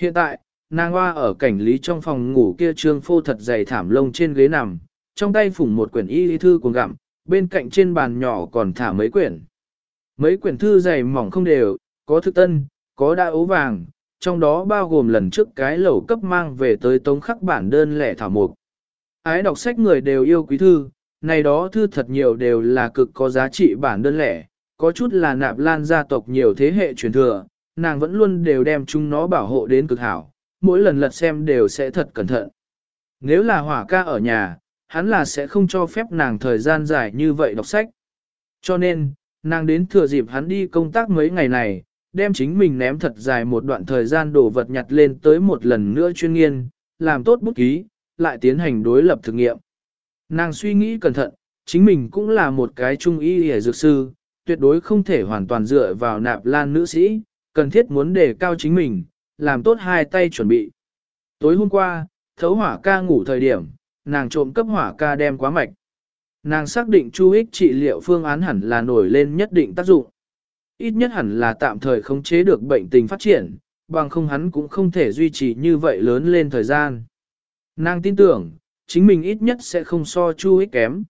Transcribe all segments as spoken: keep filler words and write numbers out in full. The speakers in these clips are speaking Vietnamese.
Hiện tại, nàng hoa ở cảnh lý trong phòng ngủ kia trương phô thật dày thảm lông trên ghế nằm, trong tay phủng một quyển y lý thư cuồng gặm, bên cạnh trên bàn nhỏ còn thả mấy quyển. Mấy quyển thư dày mỏng không đều, có thực tân, có đã ố vàng, trong đó bao gồm lần trước cái lẩu cấp mang về tới tống khắc bản đơn lẻ thảo mục. Ái đọc sách người đều yêu quý thư, này đó thư thật nhiều đều là cực có giá trị bản đơn lẻ, có chút là nạp lan gia tộc nhiều thế hệ truyền thừa, nàng vẫn luôn đều đem chúng nó bảo hộ đến cực hảo, mỗi lần lật xem đều sẽ thật cẩn thận. Nếu là hỏa ca ở nhà, hắn là sẽ không cho phép nàng thời gian dài như vậy đọc sách. Cho nên, nàng đến thừa dịp hắn đi công tác mấy ngày này, đem chính mình ném thật dài một đoạn thời gian đổ vật nhặt lên tới một lần nữa chuyên nghiên, làm tốt bút ký, lại tiến hành đối lập thực nghiệm. Nàng suy nghĩ cẩn thận, chính mình cũng là một cái trung y y dược sư, tuyệt đối không thể hoàn toàn dựa vào nạp lan nữ sĩ, cần thiết muốn đề cao chính mình, làm tốt hai tay chuẩn bị. Tối hôm qua, thấu hỏa ca ngủ thời điểm, nàng trộm cấp hỏa ca đem quá mạch. Nàng xác định chu ích trị liệu phương án hẳn là nổi lên nhất định tác dụng. Ít nhất hẳn là tạm thời khống chế được bệnh tình phát triển, bằng không hắn cũng không thể duy trì như vậy lớn lên thời gian. Nàng tin tưởng, chính mình ít nhất sẽ không so chu ích kém.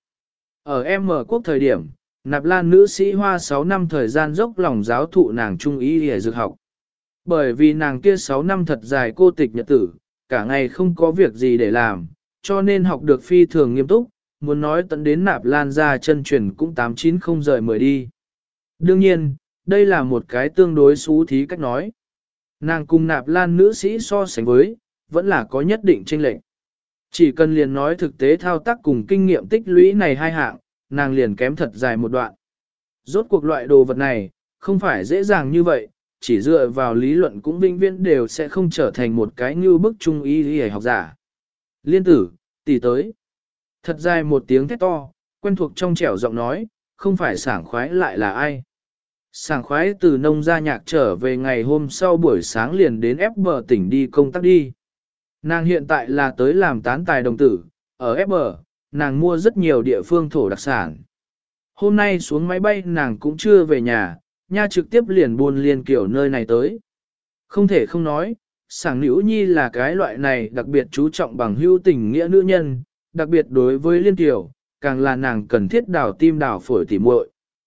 Ở M quốc thời điểm, nạp lan nữ sĩ hoa sáu năm thời gian dốc lòng giáo thụ nàng trung ý y dược học. Bởi vì nàng kia sáu năm thật dài cô tịch nhật tử, cả ngày không có việc gì để làm, cho nên học được phi thường nghiêm túc, muốn nói tận đến nạp lan ra chân truyền cũng tám chín không rời mười đi. Đương nhiên, đây là một cái tương đối xú thí cách nói. Nàng cùng nạp lan nữ sĩ so sánh với, vẫn là có nhất định chênh lệch. Chỉ cần liền nói thực tế thao tác cùng kinh nghiệm tích lũy này hai hạng, nàng liền kém thật dài một đoạn. Rốt cuộc loại đồ vật này, không phải dễ dàng như vậy, chỉ dựa vào lý luận cũng vĩnh viễn đều sẽ không trở thành một cái như bức trung y y học giả. Liên tử, tỷ tới. Thật dài một tiếng thét to, quen thuộc trong trẻo giọng nói, không phải sảng khoái lại là ai. Sảng khoái từ nông gia nhạc trở về ngày hôm sau buổi sáng liền đến ép bờ tỉnh đi công tác đi. Nàng hiện tại là tới làm tán tài đồng tử, ở ép bờ, nàng mua rất nhiều địa phương thổ đặc sản. Hôm nay xuống máy bay nàng cũng chưa về nhà, nha trực tiếp liền buôn liên kiểu nơi này tới. Không thể không nói, sảng nữ nhi là cái loại này đặc biệt chú trọng bằng hữu tình nghĩa nữ nhân, đặc biệt đối với liên tiểu, càng là nàng cần thiết đào tim đào phổi tỉ muội.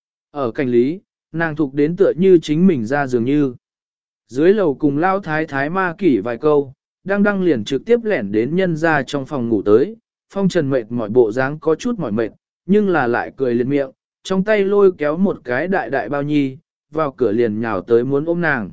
Ở cảnh lý, nàng thuộc đến tựa như chính mình ra dường như. Dưới lầu cùng lao thái thái ma kỷ vài câu, đang đăng liền trực tiếp lẻn đến nhân ra trong phòng ngủ tới, phong trần mệt mỏi bộ dáng có chút mỏi mệt, nhưng là lại cười liền miệng, trong tay lôi kéo một cái đại đại bao nhi, vào cửa liền nhào tới muốn ôm nàng.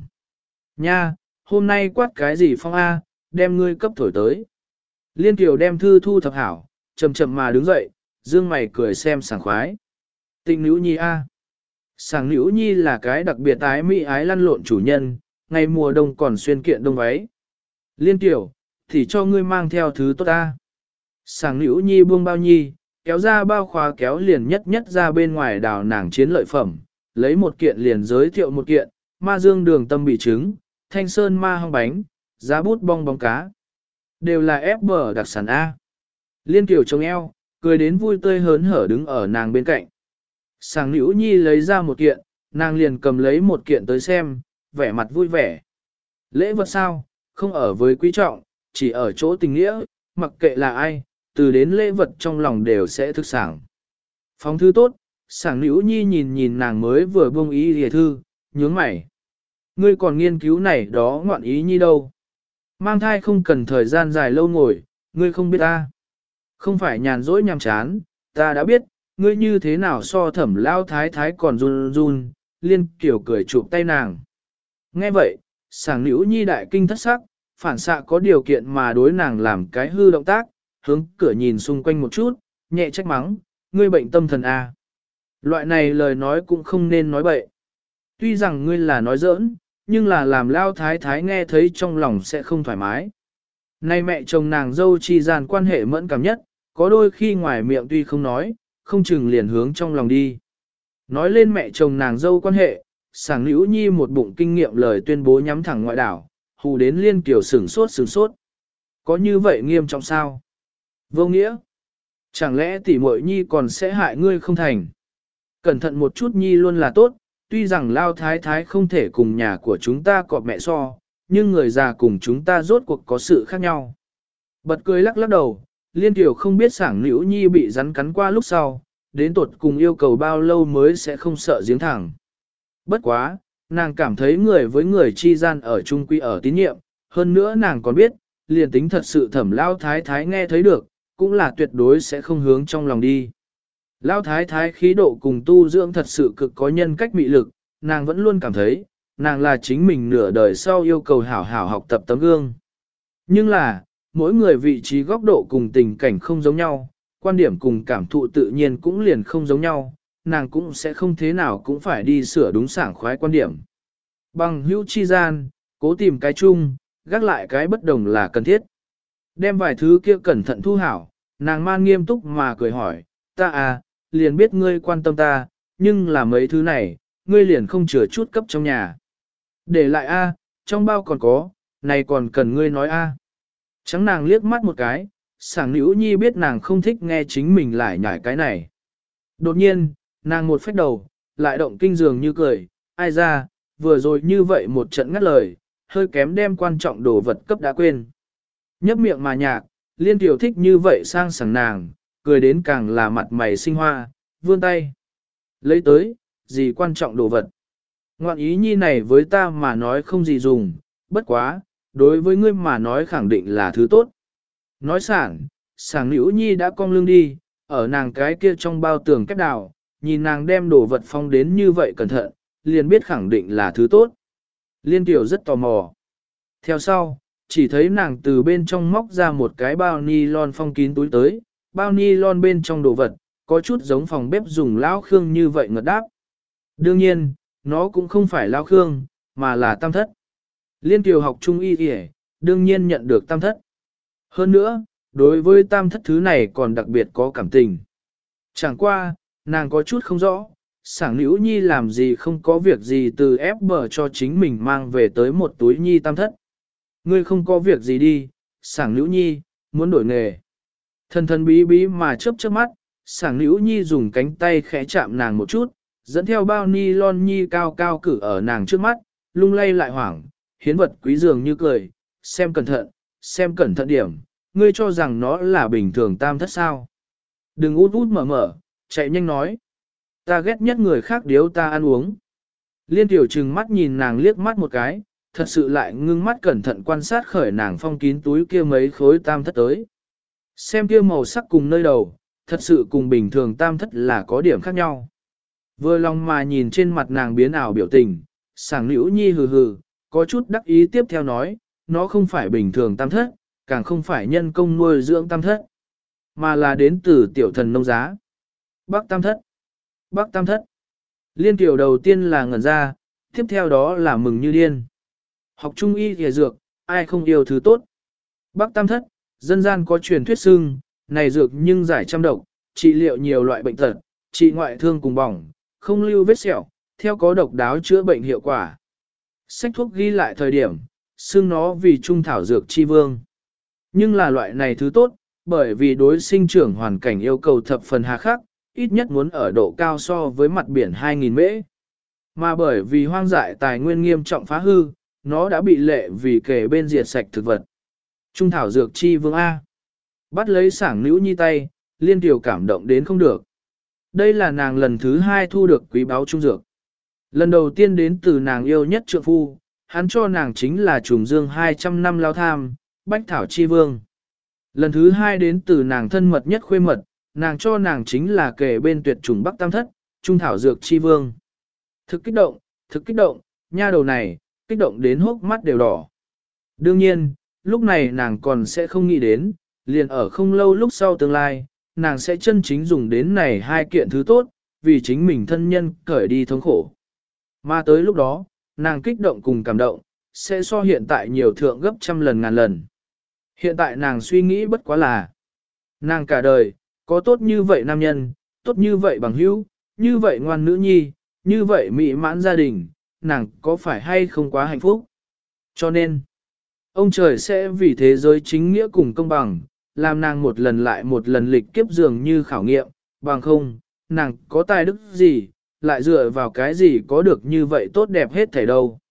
Nha, hôm nay quát cái gì phong A, đem ngươi cấp thổi tới. Liên Kiều đem thư thu thập hảo, chậm chậm mà đứng dậy, dương mày cười xem sảng khoái. Tịnh nữ nhi A. Sảng nữ nhi là cái đặc biệt ái mỹ ái lăn lộn chủ nhân, ngày mùa đông còn xuyên kiện đông váy. Liên Kiều, thì cho ngươi mang theo thứ tốt A. Sảng nữ nhi buông bao nhi, kéo ra bao khóa kéo liền nhất nhất ra bên ngoài đào nàng chiến lợi phẩm, lấy một kiện liền giới thiệu một kiện, ma dương đường tâm bị trứng, thanh sơn ma hong bánh, giá bút bong bóng cá. Đều là ép bờ đặc sản A. Liên Kiều trông eo, cười đến vui tươi hớn hở đứng ở nàng bên cạnh. Sảng nữ nhi lấy ra một kiện, nàng liền cầm lấy một kiện tới xem, vẻ mặt vui vẻ. Lễ vật sao, không ở với quý trọng, chỉ ở chỗ tình nghĩa, mặc kệ là ai, từ đến lễ vật trong lòng đều sẽ thức sảng. Phóng thư tốt, sảng nữ nhi nhìn nhìn nàng mới vừa buông ý hề thư, nhướng mày. Ngươi còn nghiên cứu này đó ngoạn ý nhi đâu. Mang thai không cần thời gian dài lâu ngồi, ngươi không biết ta. Không phải nhàn rỗi nhàm chán, ta đã biết, ngươi như thế nào so thẩm lao thái thái còn run run, liên kiểu cười chụp tay nàng. Nghe vậy, sảng nữ nhi đại kinh thất sắc, phản xạ có điều kiện mà đối nàng làm cái hư động tác, hướng cửa nhìn xung quanh một chút, nhẹ trách mắng, ngươi bệnh tâm thần à. Loại này lời nói cũng không nên nói bậy. Tuy rằng ngươi là nói giỡn, nhưng là làm lao thái thái nghe thấy trong lòng sẽ không thoải mái. Nay mẹ chồng nàng dâu chi gian quan hệ mẫn cảm nhất, có đôi khi ngoài miệng tuy không nói, không chừng liền hướng trong lòng đi. Nói lên mẹ chồng nàng dâu quan hệ, sảng nữ nhi một bụng kinh nghiệm lời tuyên bố nhắm thẳng ngoại đảo, hù đến liên kiểu sửng sốt sửng sốt. Có như vậy nghiêm trọng sao? Vô nghĩa. Chẳng lẽ tỷ muội nhi còn sẽ hại ngươi không thành? Cẩn thận một chút nhi luôn là tốt, tuy rằng lao thái thái không thể cùng nhà của chúng ta cọp mẹ so, nhưng người già cùng chúng ta rốt cuộc có sự khác nhau. Bật cười lắc lắc đầu, Liên Tiểu không biết sảng Nữ Nhi bị rắn cắn qua lúc sau, đến tột cùng yêu cầu bao lâu mới sẽ không sợ giếng thẳng. Bất quá, nàng cảm thấy người với người chi gian ở chung quy ở tín nhiệm, hơn nữa nàng còn biết, liền tính thật sự thẩm lao thái thái nghe thấy được, cũng là tuyệt đối sẽ không hướng trong lòng đi. Lao thái thái khí độ cùng tu dưỡng thật sự cực có nhân cách mị lực, nàng vẫn luôn cảm thấy, nàng là chính mình nửa đời sau yêu cầu hảo hảo học tập tấm gương. Nhưng là, mỗi người vị trí góc độ cùng tình cảnh không giống nhau, quan điểm cùng cảm thụ tự nhiên cũng liền không giống nhau, nàng cũng sẽ không thế nào cũng phải đi sửa đúng sảng khoái quan điểm. Bằng hữu chi gian, cố tìm cái chung, gác lại cái bất đồng là cần thiết. Đem vài thứ kia cẩn thận thu hảo, nàng man nghiêm túc mà cười hỏi, ta à, liền biết ngươi quan tâm ta, nhưng là mấy thứ này, ngươi liền không chừa chút cấp trong nhà. Để lại a, trong bao còn có, này còn cần ngươi nói a. Trắng nàng liếc mắt một cái, sảng Nữ Nhi biết nàng không thích nghe chính mình lại nhải cái này. Đột nhiên, nàng một phách đầu, lại động kinh dường như cười, ai ra, vừa rồi như vậy một trận ngắt lời, hơi kém đem quan trọng đồ vật cấp đã quên. Nhấp miệng mà nhạc, Liên Tiểu thích như vậy sang sảng nàng, cười đến càng là mặt mày sinh hoa, vươn tay. Lấy tới, gì quan trọng đồ vật. Ngoạn ý nhi này với ta mà nói không gì dùng, bất quá, đối với ngươi mà nói khẳng định là thứ tốt. Nói sảng, sảng Nữ Nhi đã cong lưng đi, ở nàng cái kia trong bao tường kép đào, nhìn nàng đem đồ vật phong đến như vậy cẩn thận, liền biết khẳng định là thứ tốt. Liên Tiểu rất tò mò. Theo sau, chỉ thấy nàng từ bên trong móc ra một cái bao ni-lon phong kín túi tới, bao ni-lon bên trong đồ vật, có chút giống phòng bếp dùng lão khương như vậy ngật đáp. Đương nhiên, nó cũng không phải lão khương, mà là tam thất. Liên Tiểu học trung y y, đương nhiên nhận được tam thất. Hơn nữa, đối với tam thất thứ này còn đặc biệt có cảm tình. Chẳng qua, nàng có chút không rõ, sảng Nữ Nhi làm gì không có việc gì từ ép bờ cho chính mình mang về tới một túi nhi tam thất. Ngươi không có việc gì đi, sảng Nữ Nhi, muốn đổi nghề. Thần thần bí bí mà chớp chớp mắt, sảng Nữ Nhi dùng cánh tay khẽ chạm nàng một chút, dẫn theo bao ni lon nhi cao cao cử ở nàng trước mắt, lung lay lại hoảng, hiến vật quý dường như cười, xem cẩn thận, xem cẩn thận điểm, ngươi cho rằng nó là bình thường tam thất sao. Đừng út út mở mở, chạy nhanh nói. Ta ghét nhất người khác điếu ta ăn uống. Liên Tiểu trừng mắt nhìn nàng liếc mắt một cái, thật sự lại ngưng mắt cẩn thận quan sát khởi nàng phong kín túi kia mấy khối tam thất tới. Xem kia màu sắc cùng nơi đầu, thật sự cùng bình thường tam thất là có điểm khác nhau. Vừa lòng mà nhìn trên mặt nàng biến ảo biểu tình, sảng Nữ Nhi hừ hừ, có chút đắc ý tiếp theo nói, nó không phải bình thường tam thất, càng không phải nhân công nuôi dưỡng tam thất, mà là đến từ tiểu thần nông giá. Bắc tam thất, Bắc tam thất. Liên Tiểu đầu tiên là ngẩn ra, tiếp theo đó là mừng như điên. Học trung y y dược, ai không yêu thứ tốt. Bắc tam thất, dân gian có truyền thuyết xưng, này dược nhưng giải trăm độc, trị liệu nhiều loại bệnh tật, trị ngoại thương cùng bỏng, không lưu vết sẹo, theo có độc đáo chữa bệnh hiệu quả. Sách thuốc ghi lại thời điểm, xưng nó vì trung thảo dược chi vương. Nhưng là loại này thứ tốt, bởi vì đối sinh trưởng hoàn cảnh yêu cầu thập phần hà khắc, ít nhất muốn ở độ cao so với mặt biển hai nghìn mễ. Mà bởi vì hoang dại tài nguyên nghiêm trọng phá hư, nó đã bị lệ vì kề bên diệt sạch thực vật. Trung thảo dược chi vương A. Bắt lấy sảng Nữ Nhi tay, Liên Tiểu cảm động đến không được. Đây là nàng lần thứ hai thu được quý báu trung dược. Lần đầu tiên đến từ nàng yêu nhất trượng phu, hắn cho nàng chính là trùng dương hai trăm năm lao tham, bách thảo chi vương. Lần thứ hai đến từ nàng thân mật nhất khuê mật, nàng cho nàng chính là kề bên tuyệt trùng bắc tam thất, trung thảo dược chi vương. Thực kích động, thực kích động, nha đầu này, kích động đến hốc mắt đều đỏ. Đương nhiên, lúc này nàng còn sẽ không nghĩ đến, liền ở không lâu lúc sau tương lai, nàng sẽ chân chính dùng đến này hai kiện thứ tốt, vì chính mình thân nhân cởi đi thống khổ. Mà tới lúc đó, nàng kích động cùng cảm động, sẽ so hiện tại nhiều thượng gấp trăm lần ngàn lần. Hiện tại nàng suy nghĩ bất quá là, nàng cả đời, có tốt như vậy nam nhân, tốt như vậy bằng hữu, như vậy ngoan nữ nhi, như vậy mỹ mãn gia đình, nàng có phải hay không quá hạnh phúc? Cho nên, ông trời sẽ vì thế giới chính nghĩa cùng công bằng, làm nàng một lần lại một lần lịch kiếp dường như khảo nghiệm, bằng không, nàng có tài đức gì, lại dựa vào cái gì có được như vậy tốt đẹp hết thảy đâu.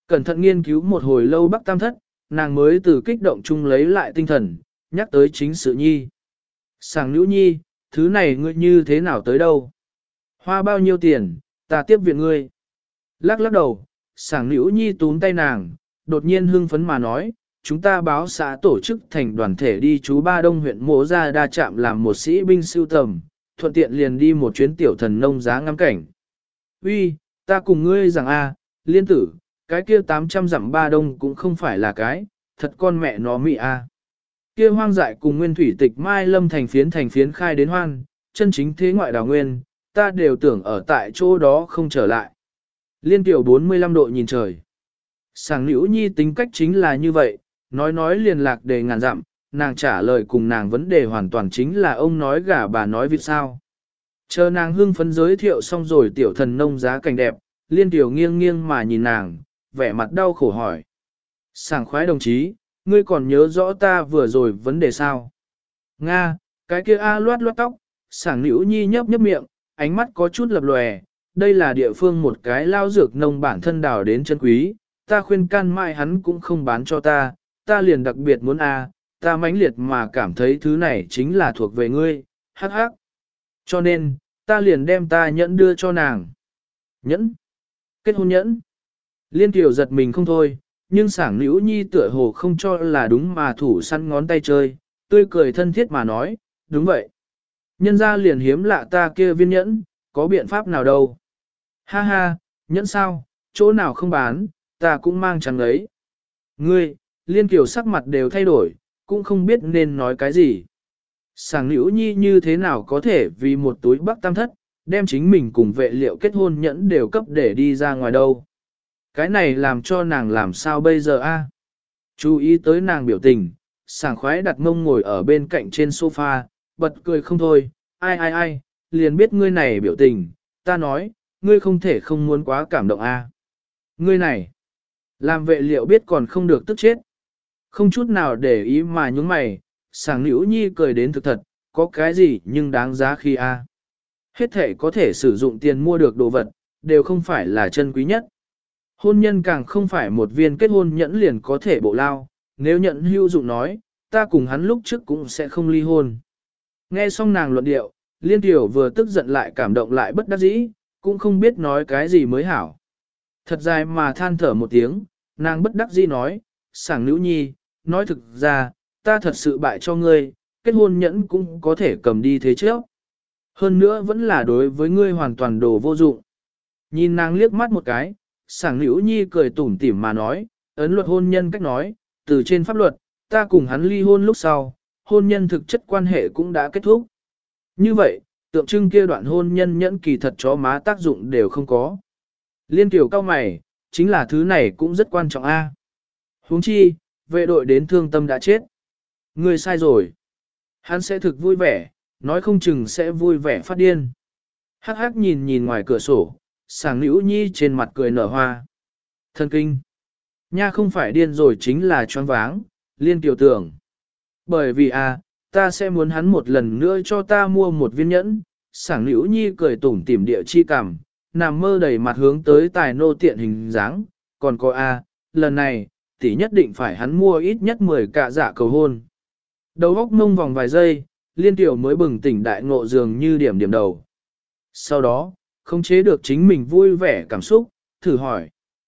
Cẩn thận nghiên cứu một hồi lâu Bắc Tam Thất, nàng mới từ kích động chung lấy lại tinh thần, nhắc tới chính sự nhi. Sảng Nữ Nhi, thứ này ngươi như thế nào tới đâu? Hoa bao nhiêu tiền, ta tiếp viện ngươi. Lắc lắc đầu, Sảng Nữ Nhi túm tay nàng, đột nhiên hưng phấn mà nói, chúng ta báo xã tổ chức thành đoàn thể đi chú Ba Đông huyện Mộ Gia Đa Trạm làm một sĩ binh siêu tầm, thuận tiện liền đi một chuyến tiểu thần nông giá ngắm cảnh. Uy, ta cùng ngươi rằng a, liên tử, cái kia tám trăm dặm Ba Đông cũng không phải là cái, thật con mẹ nó mị a. Kia hoang dại cùng nguyên thủy tịch Mai Lâm thành phiến thành phiến khai đến hoan, chân chính thế ngoại đào nguyên, ta đều tưởng ở tại chỗ đó không trở lại. Liên tiểu bốn mươi lăm độ nhìn trời. Sảng Nữ Nhi tính cách chính là như vậy, nói nói liền lạc đề ngàn dặm, nàng trả lời cùng nàng vấn đề hoàn toàn chính là ông nói gà bà nói vịt sao. Chờ nàng hưng phấn giới thiệu xong rồi tiểu thần nông giá cảnh đẹp, liên tiểu nghiêng nghiêng mà nhìn nàng, vẻ mặt đau khổ hỏi. Sảng khoái đồng chí, ngươi còn nhớ rõ ta vừa rồi vấn đề sao? Nga, cái kia A loát loát tóc, Sảng Nữ Nhi nhấp nhấp miệng, ánh mắt có chút lập lòe, đây là địa phương một cái lao dược nông bản thân đào đến chân quý, ta khuyên can mãi hắn cũng không bán cho ta, ta liền đặc biệt muốn A, ta mãnh liệt mà cảm thấy thứ này chính là thuộc về ngươi, hắc hắc. Cho nên, ta liền đem ta nhẫn đưa cho nàng. Nhẫn? Kết hôn nhẫn? Liên Tiểu giật mình không thôi, nhưng Sảng Nữ Nhi tựa hồ không cho là đúng mà thủ săn ngón tay chơi, tươi cười thân thiết mà nói, đúng vậy. Nhân ra liền hiếm lạ ta kia viên nhẫn, có biện pháp nào đâu. Ha ha, nhẫn sao, chỗ nào không bán, ta cũng mang chẳng ấy. Ngươi, Liên Kiều sắc mặt đều thay đổi, cũng không biết nên nói cái gì. Sảng Nữ Nhi như thế nào có thể vì một túi Bắc Tam Thất, đem chính mình cùng vệ liệu kết hôn nhẫn đều cấp để đi ra ngoài đâu. Cái này làm cho nàng làm sao bây giờ a? Chú ý tới nàng biểu tình, sảng khoái đặt mông ngồi ở bên cạnh trên sofa, bật cười không thôi, ai ai ai, liền biết ngươi này biểu tình, ta nói, ngươi không thể không muốn quá cảm động a. Ngươi này, làm vệ liệu biết còn không được tức chết. Không chút nào để ý mà nhúng mày, Sảng Nữ Nhi cười đến thực thật, có cái gì nhưng đáng giá khi a. Hết thể có thể sử dụng tiền mua được đồ vật, đều không phải là chân quý nhất. Hôn nhân càng không phải một viên kết hôn nhẫn liền có thể bộ lao, nếu nhận hữu dụng nói, ta cùng hắn lúc trước cũng sẽ không ly hôn. Nghe xong nàng luận điệu, Liên Tiểu vừa tức giận lại cảm động lại bất đắc dĩ, cũng không biết nói cái gì mới hảo. Thật dài mà than thở một tiếng, nàng bất đắc dĩ nói, Sảng Nữ Nhi, nói thực ra, ta thật sự bại cho ngươi, kết hôn nhẫn cũng có thể cầm đi thế trước. Hơn nữa vẫn là đối với ngươi hoàn toàn đồ vô dụng. Nhìn nàng liếc mắt một cái, Sảng Nữ Nhi cười tủm tỉm mà nói, ấn luật hôn nhân cách nói, từ trên pháp luật, ta cùng hắn ly hôn lúc sau, hôn nhân thực chất quan hệ cũng đã kết thúc. Như vậy, tượng trưng kia đoạn hôn nhân nhẫn kỳ thật chó má tác dụng đều không có. Liên Tiểu cao mày, chính là thứ này cũng rất quan trọng a. Huống chi, vệ đội đến thương tâm đã chết. Ngươi sai rồi. Hắn sẽ thực vui vẻ, nói không chừng sẽ vui vẻ phát điên. Hắc hắc nhìn nhìn ngoài cửa sổ, Sảng Nữ Nhi trên mặt cười nở hoa. Thần kinh. Nha không phải điên rồi chính là choáng váng, Liên Tiểu tưởng. Bởi vì à, ta sẽ muốn hắn một lần nữa cho ta mua một viên nhẫn. Sảng Nữ Nhi cười tủm tỉm địa chi cảm, nằm mơ đầy mặt hướng tới tài nô tiện hình dáng. Còn có a, lần này, tỷ nhất định phải hắn mua ít nhất mười cạ dạ cầu hôn. Đầu óc mông vòng vài giây, Liên Tiểu mới bừng tỉnh đại ngộ dường như điểm điểm đầu. Sau đó, không chế được chính mình vui vẻ cảm xúc, thử hỏi.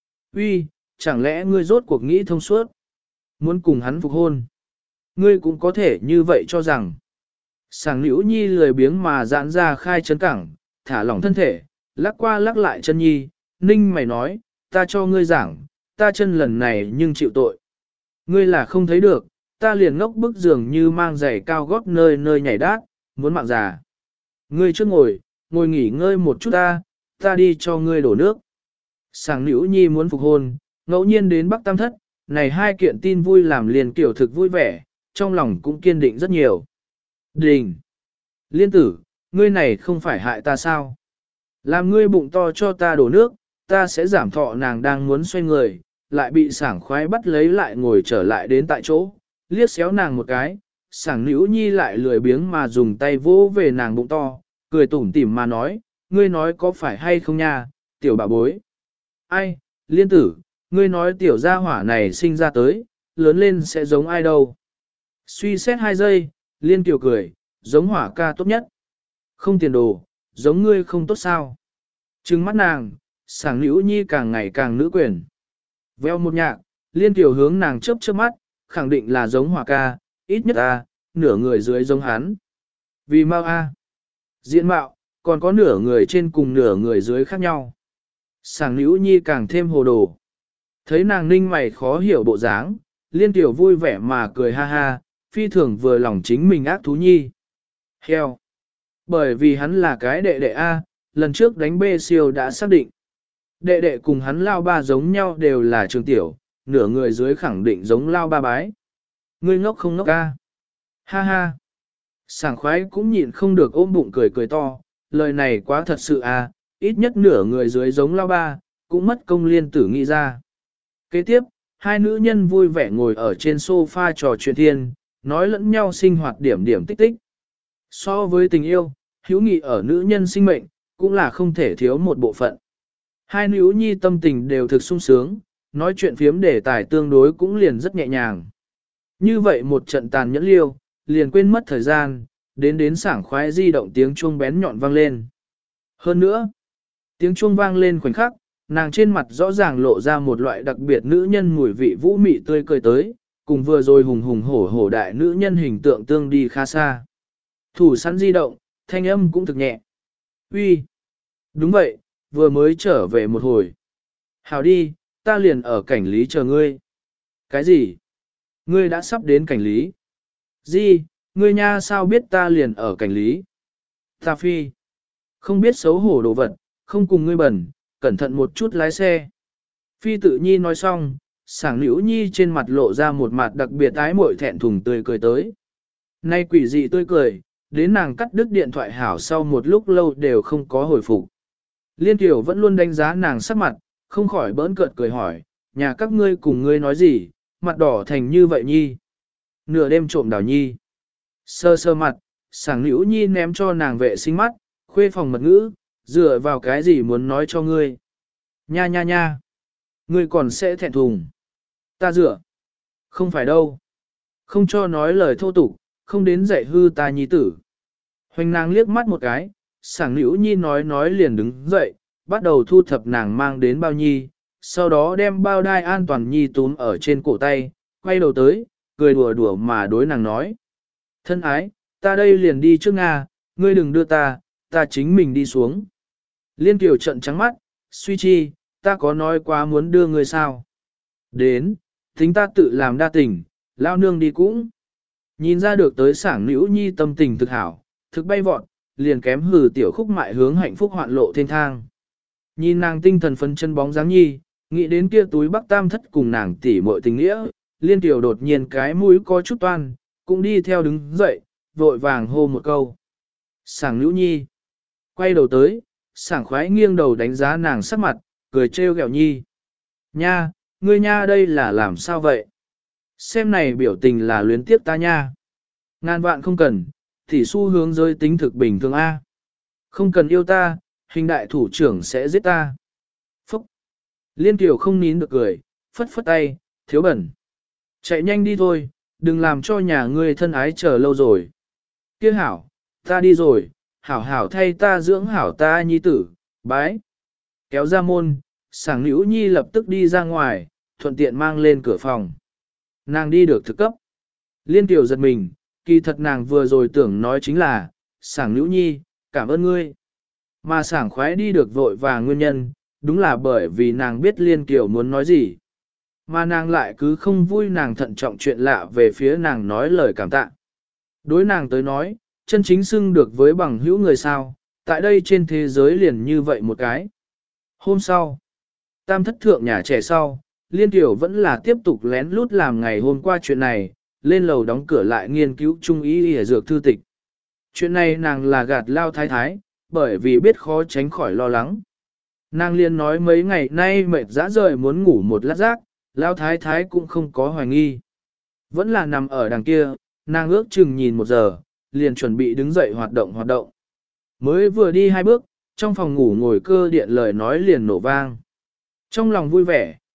Uy, chẳng lẽ ngươi rốt cuộc nghĩ thông suốt? Muốn cùng hắn phục hôn? Ngươi cũng có thể như vậy cho rằng. Sảng Nữ Nhi lười biếng mà giãn ra khai chân cẳng, thả lỏng thân thể, lắc qua lắc lại chân nhi, ninh mày nói, ta cho ngươi giảng, ta chân lần này nhưng chịu tội. Ngươi là không thấy được, ta liền ngốc bức dường như mang giày cao gót nơi nơi nhảy đát, muốn mạng già. Ngươi trước ngồi, ngồi nghỉ ngơi một chút ta, ta đi cho ngươi đổ nước. Sảng Nữ Nhi muốn phục hôn, ngẫu nhiên đến Bắc Tam Thất, này hai kiện tin vui làm liền kiểu thực vui vẻ, trong lòng cũng kiên định rất nhiều. Đình! Liên tử, ngươi này không phải hại ta sao? Làm ngươi bụng to cho ta đổ nước, ta sẽ giảm thọ. Nàng đang muốn xoay người, lại bị Sảng khoái bắt lấy lại ngồi trở lại đến tại chỗ, liếc xéo nàng một cái, Sảng Nữ Nhi lại lười biếng mà dùng tay vỗ về nàng bụng to, cười tủm tỉm mà nói, ngươi nói có phải hay không nha, tiểu bà bối. Ai, Liên tử, Ngươi nói tiểu gia hỏa này sinh ra tới, lớn lên sẽ giống ai đâu. Suy xét hai giây, Liên Kiều cười, giống hỏa ca tốt nhất. Không tiền đồ, giống ngươi không tốt sao. Trừng mắt nàng, sảng nữ nhi càng ngày càng nữ quyền. Veo một nhạc, Liên Kiều hướng nàng chớp chớp mắt, khẳng định là giống hỏa ca, ít nhất a, nửa người dưới giống hắn. Vì mau a, diện mạo, còn có nửa người trên cùng nửa người dưới khác nhau. Sảng nữ nhi càng thêm hồ đồ. Thấy nàng ninh mày khó hiểu bộ dáng, Liên Kiều vui vẻ mà cười ha ha, phi thường vừa lòng chính mình ác thú nhi. Heo. Bởi vì hắn là cái đệ đệ A, lần trước đánh bê siêu đã xác định. Đệ đệ cùng hắn lao ba giống nhau đều là trường tiểu, nửa người dưới khẳng định giống lao ba bái. Ngươi ngốc không ngốc A. Ha ha. Sảng khoái cũng nhịn không được ôm bụng cười cười to, lời này quá thật sự A, ít nhất nửa người dưới giống lao ba, cũng mất công Liên tử nghĩ ra. Kế tiếp, hai nữ nhân vui vẻ ngồi ở trên sofa trò chuyện thiên, nói lẫn nhau sinh hoạt điểm điểm tích tích. So với tình yêu, hữu nghị ở nữ nhân sinh mệnh, cũng là không thể thiếu một bộ phận. Hai nữ nhi tâm tình đều thực sung sướng, nói chuyện phiếm đề tài tương đối cũng liền rất nhẹ nhàng. Như vậy một trận tàn nhẫn liêu, liền quên mất thời gian, đến đến sảng khoái di động tiếng chuông bén nhọn vang lên. Hơn nữa, tiếng chuông vang lên khoảnh khắc, nàng trên mặt rõ ràng lộ ra một loại đặc biệt nữ nhân mùi vị vũ mị tươi cười tới, cùng vừa rồi hùng hùng hổ hổ đại nữ nhân hình tượng tương đi khá xa. Thủ sẵn di động, thanh âm cũng thực nhẹ. Uy, đúng vậy, vừa mới trở về một hồi. Hào đi, ta liền ở cảnh lý chờ ngươi. Cái gì? Ngươi đã sắp đến cảnh lý. Gì, ngươi nha sao biết ta liền ở cảnh lý? Ta phi. Không biết xấu hổ đồ vật, không cùng ngươi bẩn, cẩn thận một chút lái xe. Phi tự nhi nói xong, sảng nữ nhi trên mặt lộ ra một mặt đặc biệt ái muội thẹn thùng tươi cười tới. Nay quỷ dị tươi cười, đến nàng cắt đứt điện thoại hảo sau một lúc lâu đều không có hồi phục. Liên Kiều vẫn luôn đánh giá nàng sắc mặt, không khỏi bỡn cợt cười hỏi, nhà các ngươi cùng ngươi nói gì, mặt đỏ thành như vậy nhi. Nửa đêm trộm đào nhi. Sơ sơ mặt, sảng nữ nhi ném cho nàng vệ sinh mắt, khuê phòng mật ngữ, dựa vào cái gì muốn nói cho ngươi. Nha nha nha. Ngươi còn sẽ thẹn thùng. Ta dựa. Không phải đâu. Không cho nói lời thô tục, không đến dạy hư ta nhi tử. Hoành nàng liếc mắt một cái, sảng nữ nhi nói nói liền đứng dậy, bắt đầu thu thập nàng mang đến bao nhi, sau đó đem bao đai an toàn nhi túm ở trên cổ tay, quay đầu tới, cười đùa đùa mà đối nàng nói. Thân ái, ta đây liền đi trước Nga, ngươi đừng đưa ta, ta chính mình đi xuống. Liên Kiều trận trắng mắt, suy chi, ta có nói quá muốn đưa ngươi sao? Đến, tính ta tự làm đa tình, lao nương đi cũng. Nhìn ra được tới sảng nữ nhi tâm tình thực hảo, thực bay vọt, liền kém hừ tiểu khúc mại hướng hạnh phúc hoạn lộ thiên thang. Nhìn nàng tinh thần phấn chân bóng dáng nhi, nghĩ đến kia túi bắc tam thất cùng nàng tỉ muội tình nghĩa, Liên Kiều đột nhiên cái mũi có chút toan, cũng đi theo đứng dậy, vội vàng hô một câu. Sảng nữ nhi. Quay đầu tới, sảng khoái nghiêng đầu đánh giá nàng sắc mặt, cười trêu ghẹo nhi. Nha, ngươi nha đây là làm sao vậy? Xem này biểu tình là luyến tiếp ta nha. Ngàn vạn không cần, thì xu hướng giới tính thực bình thường A. Không cần yêu ta, hình đại thủ trưởng sẽ giết ta. Phúc! Liên Kiều không nín được cười, phất phất tay, thiếu bẩn. Chạy nhanh đi thôi, đừng làm cho nhà ngươi thân ái chờ lâu rồi. Kia hảo, ta đi rồi, hảo hảo thay ta dưỡng hảo ta nhi tử, bái. Kéo ra môn, sảng nữ nhi lập tức đi ra ngoài, thuận tiện mang lên cửa phòng. Nàng đi được thực cấp. Liên Kiều giật mình, kỳ thật nàng vừa rồi tưởng nói chính là, sảng nữ nhi, cảm ơn ngươi. Mà sảng khoái đi được vội vàng nguyên nhân, đúng là bởi vì nàng biết Liên Kiều muốn nói gì. Mà nàng lại cứ không vui nàng thận trọng chuyện lạ về phía nàng nói lời cảm tạ. Đối nàng tới nói, chân chính xưng được với bằng hữu người sao, tại đây trên thế giới liền như vậy một cái. Hôm sau, tam thất thượng nhà trẻ sau, Liên Kiều vẫn là tiếp tục lén lút làm ngày hôm qua chuyện này, lên lầu đóng cửa lại nghiên cứu trung ý y dược thư tịch. Chuyện này nàng là gạt lao thái thái, bởi vì biết khó tránh khỏi lo lắng. Nàng liền nói mấy ngày nay mệt dã rời muốn ngủ một lát giấc, lao thái thái cũng không có hoài nghi. Vẫn là nằm ở đằng kia, nàng ước chừng nhìn một giờ, liền chuẩn bị đứng dậy hoạt động hoạt động. Mới vừa đi hai bước, trong phòng ngủ ngồi cơ điện lời nói liền nổ vang. Trong lòng vui vẻ,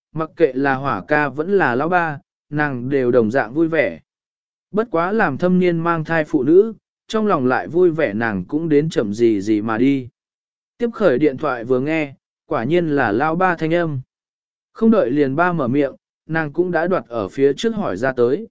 mặc kệ là hỏa ca vẫn là lão ba, nàng đều đồng dạng vui vẻ. Bất quá làm thâm niên mang thai phụ nữ, trong lòng lại vui vẻ nàng cũng đến chậm gì gì mà đi. Tiếp khởi điện thoại vừa nghe, quả nhiên là lão ba thanh âm. Không đợi liền ba mở miệng, nàng cũng đã đoạt ở phía trước hỏi ra tới.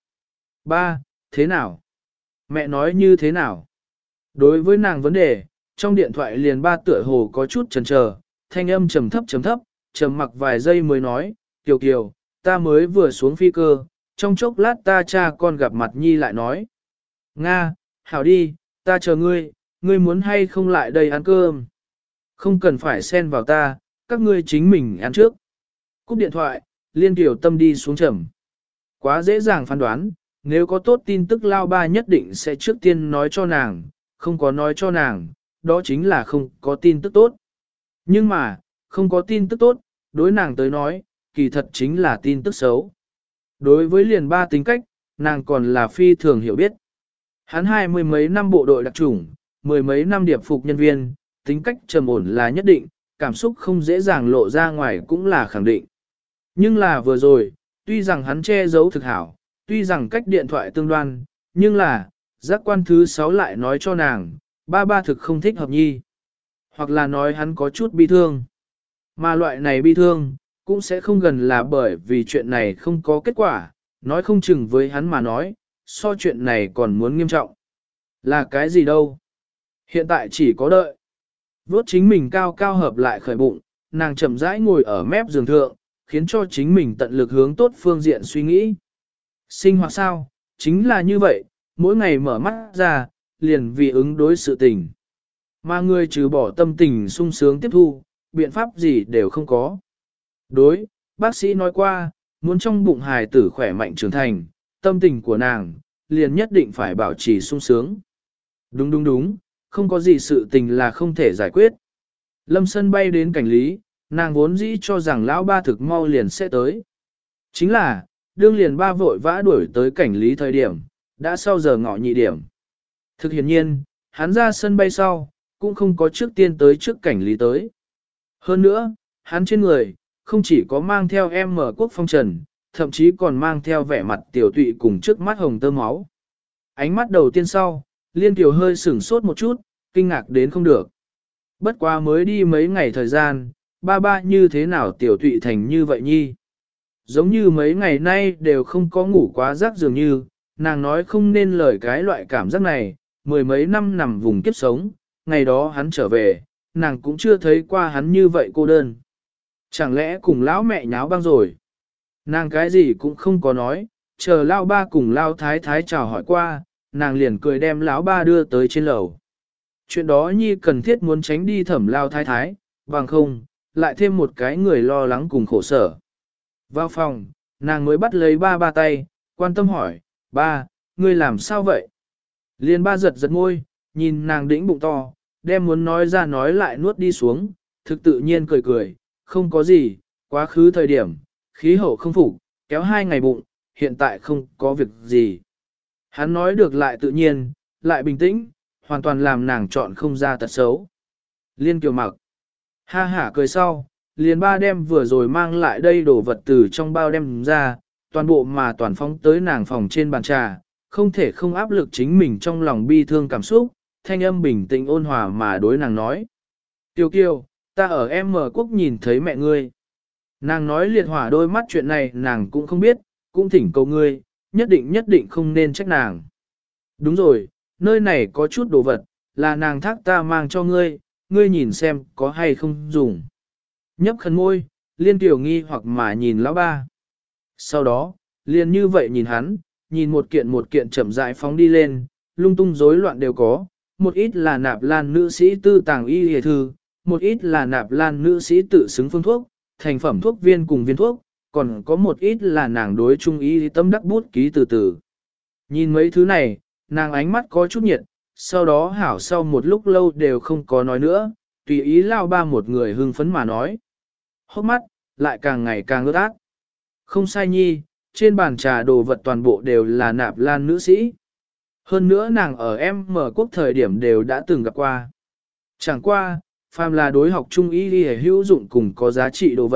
Ba, thế nào? Mẹ nói như thế nào? Đối với nàng vấn đề, trong điện thoại liền ba tựa hồ có chút chần chờ, thanh âm trầm thấp trầm thấp, trầm mặc vài giây mới nói, Kiều Kiều, ta mới vừa xuống phi cơ, trong chốc lát ta cha con gặp mặt nhi lại nói. Nga, hảo đi, ta chờ ngươi, ngươi muốn hay không lại đây ăn cơm? Không cần phải xen vào ta, các ngươi chính mình ăn trước. Cúp điện thoại, Liên Kiều tâm đi xuống trầm. Quá dễ dàng phán đoán, nếu có tốt tin tức lao ba nhất định sẽ trước tiên nói cho nàng, không có nói cho nàng, đó chính là không có tin tức tốt. Nhưng mà, không có tin tức tốt, đối nàng tới nói, kỳ thật chính là tin tức xấu. Đối với liền ba tính cách, nàng còn là phi thường hiểu biết. Hắn hai mươi mấy năm bộ đội đặc chủng, mười mấy năm điệp phục nhân viên, tính cách trầm ổn là nhất định, cảm xúc không dễ dàng lộ ra ngoài cũng là khẳng định. Nhưng là vừa rồi, tuy rằng hắn che giấu thực hảo, tuy rằng cách điện thoại tương đoan, nhưng là, giác quan thứ sáu lại nói cho nàng, ba ba thực không thích hợp nhi. Hoặc là nói hắn có chút bi thương. Mà loại này bi thương, cũng sẽ không gần là bởi vì chuyện này không có kết quả, nói không chừng với hắn mà nói, so chuyện này còn muốn nghiêm trọng. Là cái gì đâu? Hiện tại chỉ có đợi. Vốt chính mình cao cao hợp lại khởi bụng, nàng chậm rãi ngồi ở mép giường thượng, khiến cho chính mình tận lực hướng tốt phương diện suy nghĩ. Sinh hoạt sao? Chính là như vậy, mỗi ngày mở mắt ra, liền vì ứng đối sự tình. Mà người trừ bỏ tâm tình sung sướng tiếp thu, biện pháp gì đều không có. Đối, bác sĩ nói qua, muốn trong bụng hài tử khỏe mạnh trưởng thành, tâm tình của nàng, liền nhất định phải bảo trì sung sướng. Đúng đúng đúng, không có gì sự tình là không thể giải quyết. Lâm Sân bay đến cảnh lý, nàng vốn dĩ cho rằng lão ba thực mau liền sẽ tới. Chính là, đương liền ba vội vã đuổi tới cảnh lý thời điểm, đã sau giờ ngọ nhị điểm. Thực hiển nhiên, hắn ra sân bay sau, cũng không có trước tiên tới trước cảnh lý tới. Hơn nữa, hắn trên người, không chỉ có mang theo em mở quốc phong trần, thậm chí còn mang theo vẻ mặt tiểu tụy cùng trước mắt hồng tơ máu. Ánh mắt đầu tiên sau, Liên Kiều hơi sửng sốt một chút, kinh ngạc đến không được. Bất quá mới đi mấy ngày thời gian, ba ba như thế nào tiểu tụy thành như vậy nhi. Giống như mấy ngày nay đều không có ngủ quá giấc dường như, nàng nói không nên lời cái loại cảm giác này, mười mấy năm nằm vùng kiếp sống, ngày đó hắn trở về, nàng cũng chưa thấy qua hắn như vậy cô đơn. Chẳng lẽ cùng lão mẹ nháo băng rồi? Nàng cái gì cũng không có nói, chờ lão ba cùng lão thái thái chào hỏi qua, nàng liền cười đem lão ba đưa tới trên lầu. Chuyện đó nhi cần thiết muốn tránh đi thẩm lão thái thái, bằng không, lại thêm một cái người lo lắng cùng khổ sở. Vào phòng, nàng mới bắt lấy ba ba tay, quan tâm hỏi, ba, ngươi làm sao vậy? Liên ba giật giật môi, nhìn nàng đĩnh bụng to, đem muốn nói ra nói lại nuốt đi xuống, thực tự nhiên cười cười, không có gì, quá khứ thời điểm, khí hậu không phục, kéo hai ngày bụng, hiện tại không có việc gì. Hắn nói được lại tự nhiên, lại bình tĩnh, hoàn toàn làm nàng chọn không ra tật xấu. Liên Kiều mặc, ha hả cười sau, liền ba đem vừa rồi mang lại đây đổ vật từ trong bao đem ra, toàn bộ mà toàn phóng tới nàng phòng trên bàn trà, không thể không áp lực chính mình trong lòng bi thương cảm xúc, thanh âm bình tĩnh ôn hòa mà đối nàng nói. Kiều Kiều, ta ở em mở quốc nhìn thấy mẹ ngươi. Nàng nói liệt hỏa đôi mắt chuyện này nàng cũng không biết, cũng thỉnh cầu ngươi, nhất định nhất định không nên trách nàng. Đúng rồi, nơi này có chút đồ vật, là nàng thác ta mang cho ngươi, ngươi nhìn xem có hay không dùng. Nhấp khẩn môi, Liên Kiều nghi hoặc mà nhìn lão ba. Sau đó, liền như vậy nhìn hắn, nhìn một kiện một kiện chậm rãi phóng đi lên, lung tung rối loạn đều có, một ít là nạp lan nữ sĩ tư tàng y hề thư, một ít là nạp lan nữ sĩ tự xứng phương thuốc, thành phẩm thuốc viên cùng viên thuốc, còn có một ít là nàng đối trung y tâm đắc bút ký từ từ. Nhìn mấy thứ này, nàng ánh mắt có chút nhiệt, sau đó hảo sau một lúc lâu đều không có nói nữa, tùy ý lao ba một người hưng phấn mà nói. Hốc mắt, lại càng ngày càng ướt át. Không sai nhi, trên bàn trà đồ vật toàn bộ đều là nạp lan nữ sĩ. Hơn nữa nàng ở em mở quốc thời điểm đều đã từng gặp qua. Chẳng qua, phàm là đối học trung y y hữu dụng cùng có giá trị đồ vật,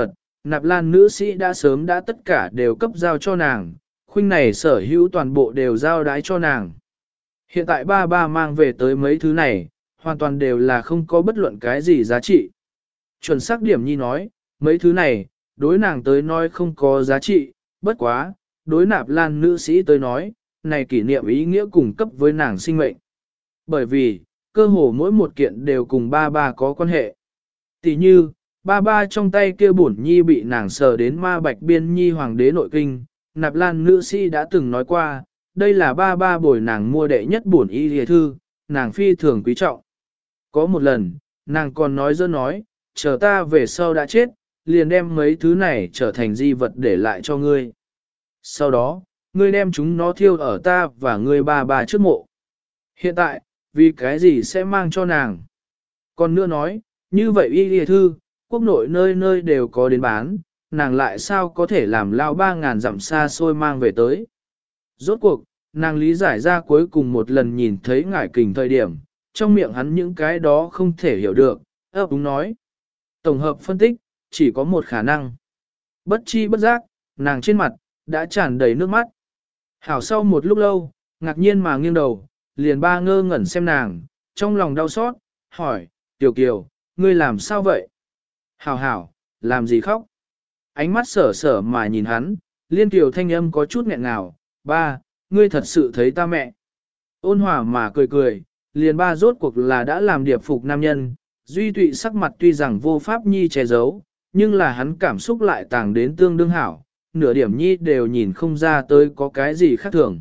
Nạp Lan nữ sĩ đã sớm đã tất cả đều cấp giao cho nàng, khuynh này sở hữu toàn bộ đều giao đái cho nàng. Hiện tại ba ba mang về tới mấy thứ này, hoàn toàn đều là không có bất luận cái gì giá trị. Chuẩn xác điểm nhi nói, mấy thứ này, đối nàng tới nói không có giá trị, bất quá, đối Nạp Lan nữ sĩ tới nói, này kỷ niệm ý nghĩa cùng cấp với nàng sinh mệnh. Bởi vì, cơ hồ mỗi một kiện đều cùng ba ba có quan hệ. Tỷ như, ba ba trong tay kia bổn nhi bị nàng sờ đến ma bạch biên nhi hoàng đế nội kinh, Nạp Lan nữ sĩ đã từng nói qua, đây là ba ba bồi nàng mua đệ nhất bổn y lìa thư, nàng phi thường quý trọng. Có một lần, nàng còn nói dơ nói, chờ ta về sau đã chết, liền đem mấy thứ này trở thành di vật để lại cho ngươi. Sau đó, ngươi đem chúng nó thiêu ở ta và ngươi ba ba trước mộ. Hiện tại, vì cái gì sẽ mang cho nàng? Còn nữa nói, như vậy y lìa thư, quốc nội nơi nơi đều có đến bán, nàng lại sao có thể làm lao ba ngàn dặm xa xôi mang về tới. Rốt cuộc, nàng lý giải ra cuối cùng một lần nhìn thấy ngải kình thời điểm, trong miệng hắn những cái đó không thể hiểu được, ấp đúng nói. Tổng hợp phân tích, chỉ có một khả năng. Bất chi bất giác, nàng trên mặt, đã tràn đầy nước mắt. Hảo sau một lúc lâu, ngạc nhiên mà nghiêng đầu, liền ba ngơ ngẩn xem nàng, trong lòng đau xót, hỏi, Tiểu Kiều, ngươi làm sao vậy? Hảo hảo, làm gì khóc? Ánh mắt sở sở mà nhìn hắn, liên tiểu thanh âm có chút nghẹn ngào, ba, ngươi thật sự thấy ta mẹ. Ôn hòa mà cười cười, liền ba rốt cuộc là đã làm điệp phục nam nhân, duy tụy sắc mặt tuy rằng vô pháp nhi che giấu, nhưng là hắn cảm xúc lại tàng đến tương đương hảo, nửa điểm nhi đều nhìn không ra tới có cái gì khác thường.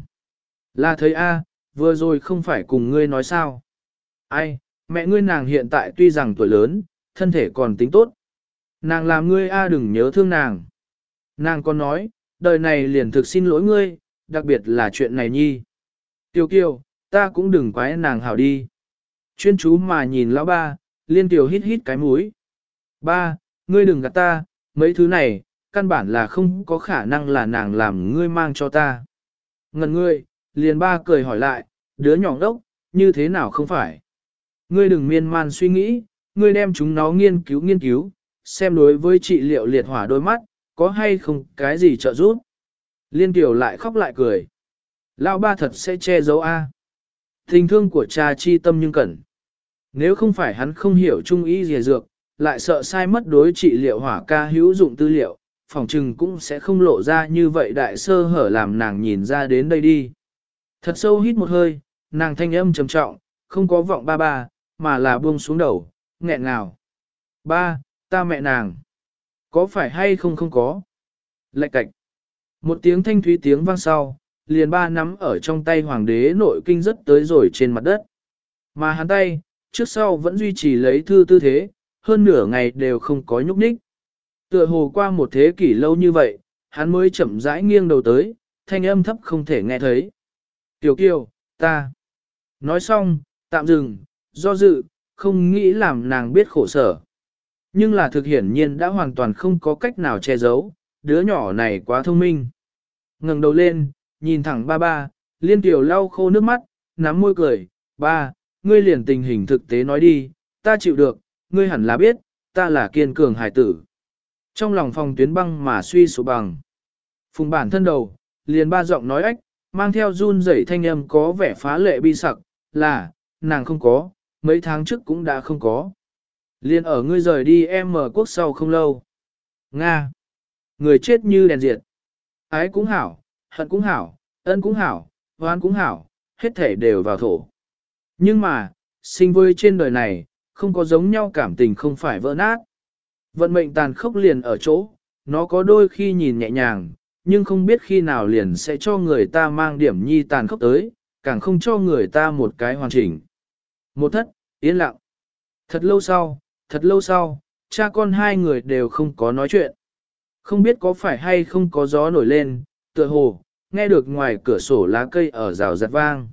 Là thấy a, vừa rồi không phải cùng ngươi nói sao. Ai, mẹ ngươi nàng hiện tại tuy rằng tuổi lớn, thân thể còn tính tốt. Nàng làm ngươi a đừng nhớ thương nàng. Nàng còn nói, đời này liền thực xin lỗi ngươi, đặc biệt là chuyện này nhi. Tiêu kiều, ta cũng đừng quái nàng hảo đi. Chuyên chú mà nhìn lão ba, liên tiểu hít hít cái mũi. Ba, ngươi đừng gạt ta, mấy thứ này, căn bản là không có khả năng là nàng làm ngươi mang cho ta. Ngần ngươi, liền ba cười hỏi lại, đứa nhỏ đốc, như thế nào không phải. Ngươi đừng miên man suy nghĩ, ngươi đem chúng nó nghiên cứu nghiên cứu, xem đối với trị liệu liệt hỏa đôi mắt, có hay không cái gì trợ giúp. Liên tiểu lại khóc lại cười. Lão ba thật sẽ che giấu a. Tình thương của cha chi tâm nhưng cẩn. Nếu không phải hắn không hiểu trung ý gì dược, lại sợ sai mất đối trị liệu hỏa ca hữu dụng tư liệu, phòng trừng cũng sẽ không lộ ra như vậy đại sơ hở làm nàng nhìn ra đến đây đi. Thật sâu hít một hơi, nàng thanh âm trầm trọng, không có vọng ba ba, mà là buông xuống đầu, nghẹn ngào. Ba, ta mẹ nàng. Có phải hay không không có? Lạch cạch. Một tiếng thanh thúy tiếng vang sau, liền ba nắm ở trong tay hoàng đế nội kinh rất tới rồi trên mặt đất. Mà hắn tay, trước sau vẫn duy trì lấy thư tư thế, hơn nửa ngày đều không có nhúc nhích. Tựa hồ qua một thế kỷ lâu như vậy, hắn mới chậm rãi nghiêng đầu tới, thanh âm thấp không thể nghe thấy. Tiểu Kiều, ta. Nói xong, tạm dừng, do dự, không nghĩ làm nàng biết khổ sở. Nhưng là thực hiển nhiên đã hoàn toàn không có cách nào che giấu, đứa nhỏ này quá thông minh. Ngẩng đầu lên, nhìn thẳng ba ba, liên tiểu lau khô nước mắt, nắm môi cười, ba, ngươi liền tình hình thực tế nói đi, ta chịu được, ngươi hẳn là biết, ta là kiên cường hải tử. Trong lòng phòng tuyến băng mà suy sụp bằng. Phùng bản thân đầu, liền ba giọng nói ách, mang theo run rẩy thanh âm có vẻ phá lệ bi sặc, là, nàng không có, mấy tháng trước cũng đã không có. Liền ở ngươi rời đi em mở quốc sau không lâu. Nga. Người chết như đèn diệt. Ái cũng hảo, hận cũng hảo, ân cũng hảo, hoan cũng hảo, hết thể đều vào thổ. Nhưng mà, sinh với trên đời này, không có giống nhau cảm tình không phải vỡ nát. Vận mệnh tàn khốc liền ở chỗ, nó có đôi khi nhìn nhẹ nhàng, nhưng không biết khi nào liền sẽ cho người ta mang điểm nhi tàn khốc tới, càng không cho người ta một cái hoàn chỉnh. Một thất, yên lặng. Thật lâu sau, thật lâu sau, cha con hai người đều không có nói chuyện. Không biết có phải hay không có gió nổi lên, tựa hồ, nghe được ngoài cửa sổ lá cây ở rào giặt vang.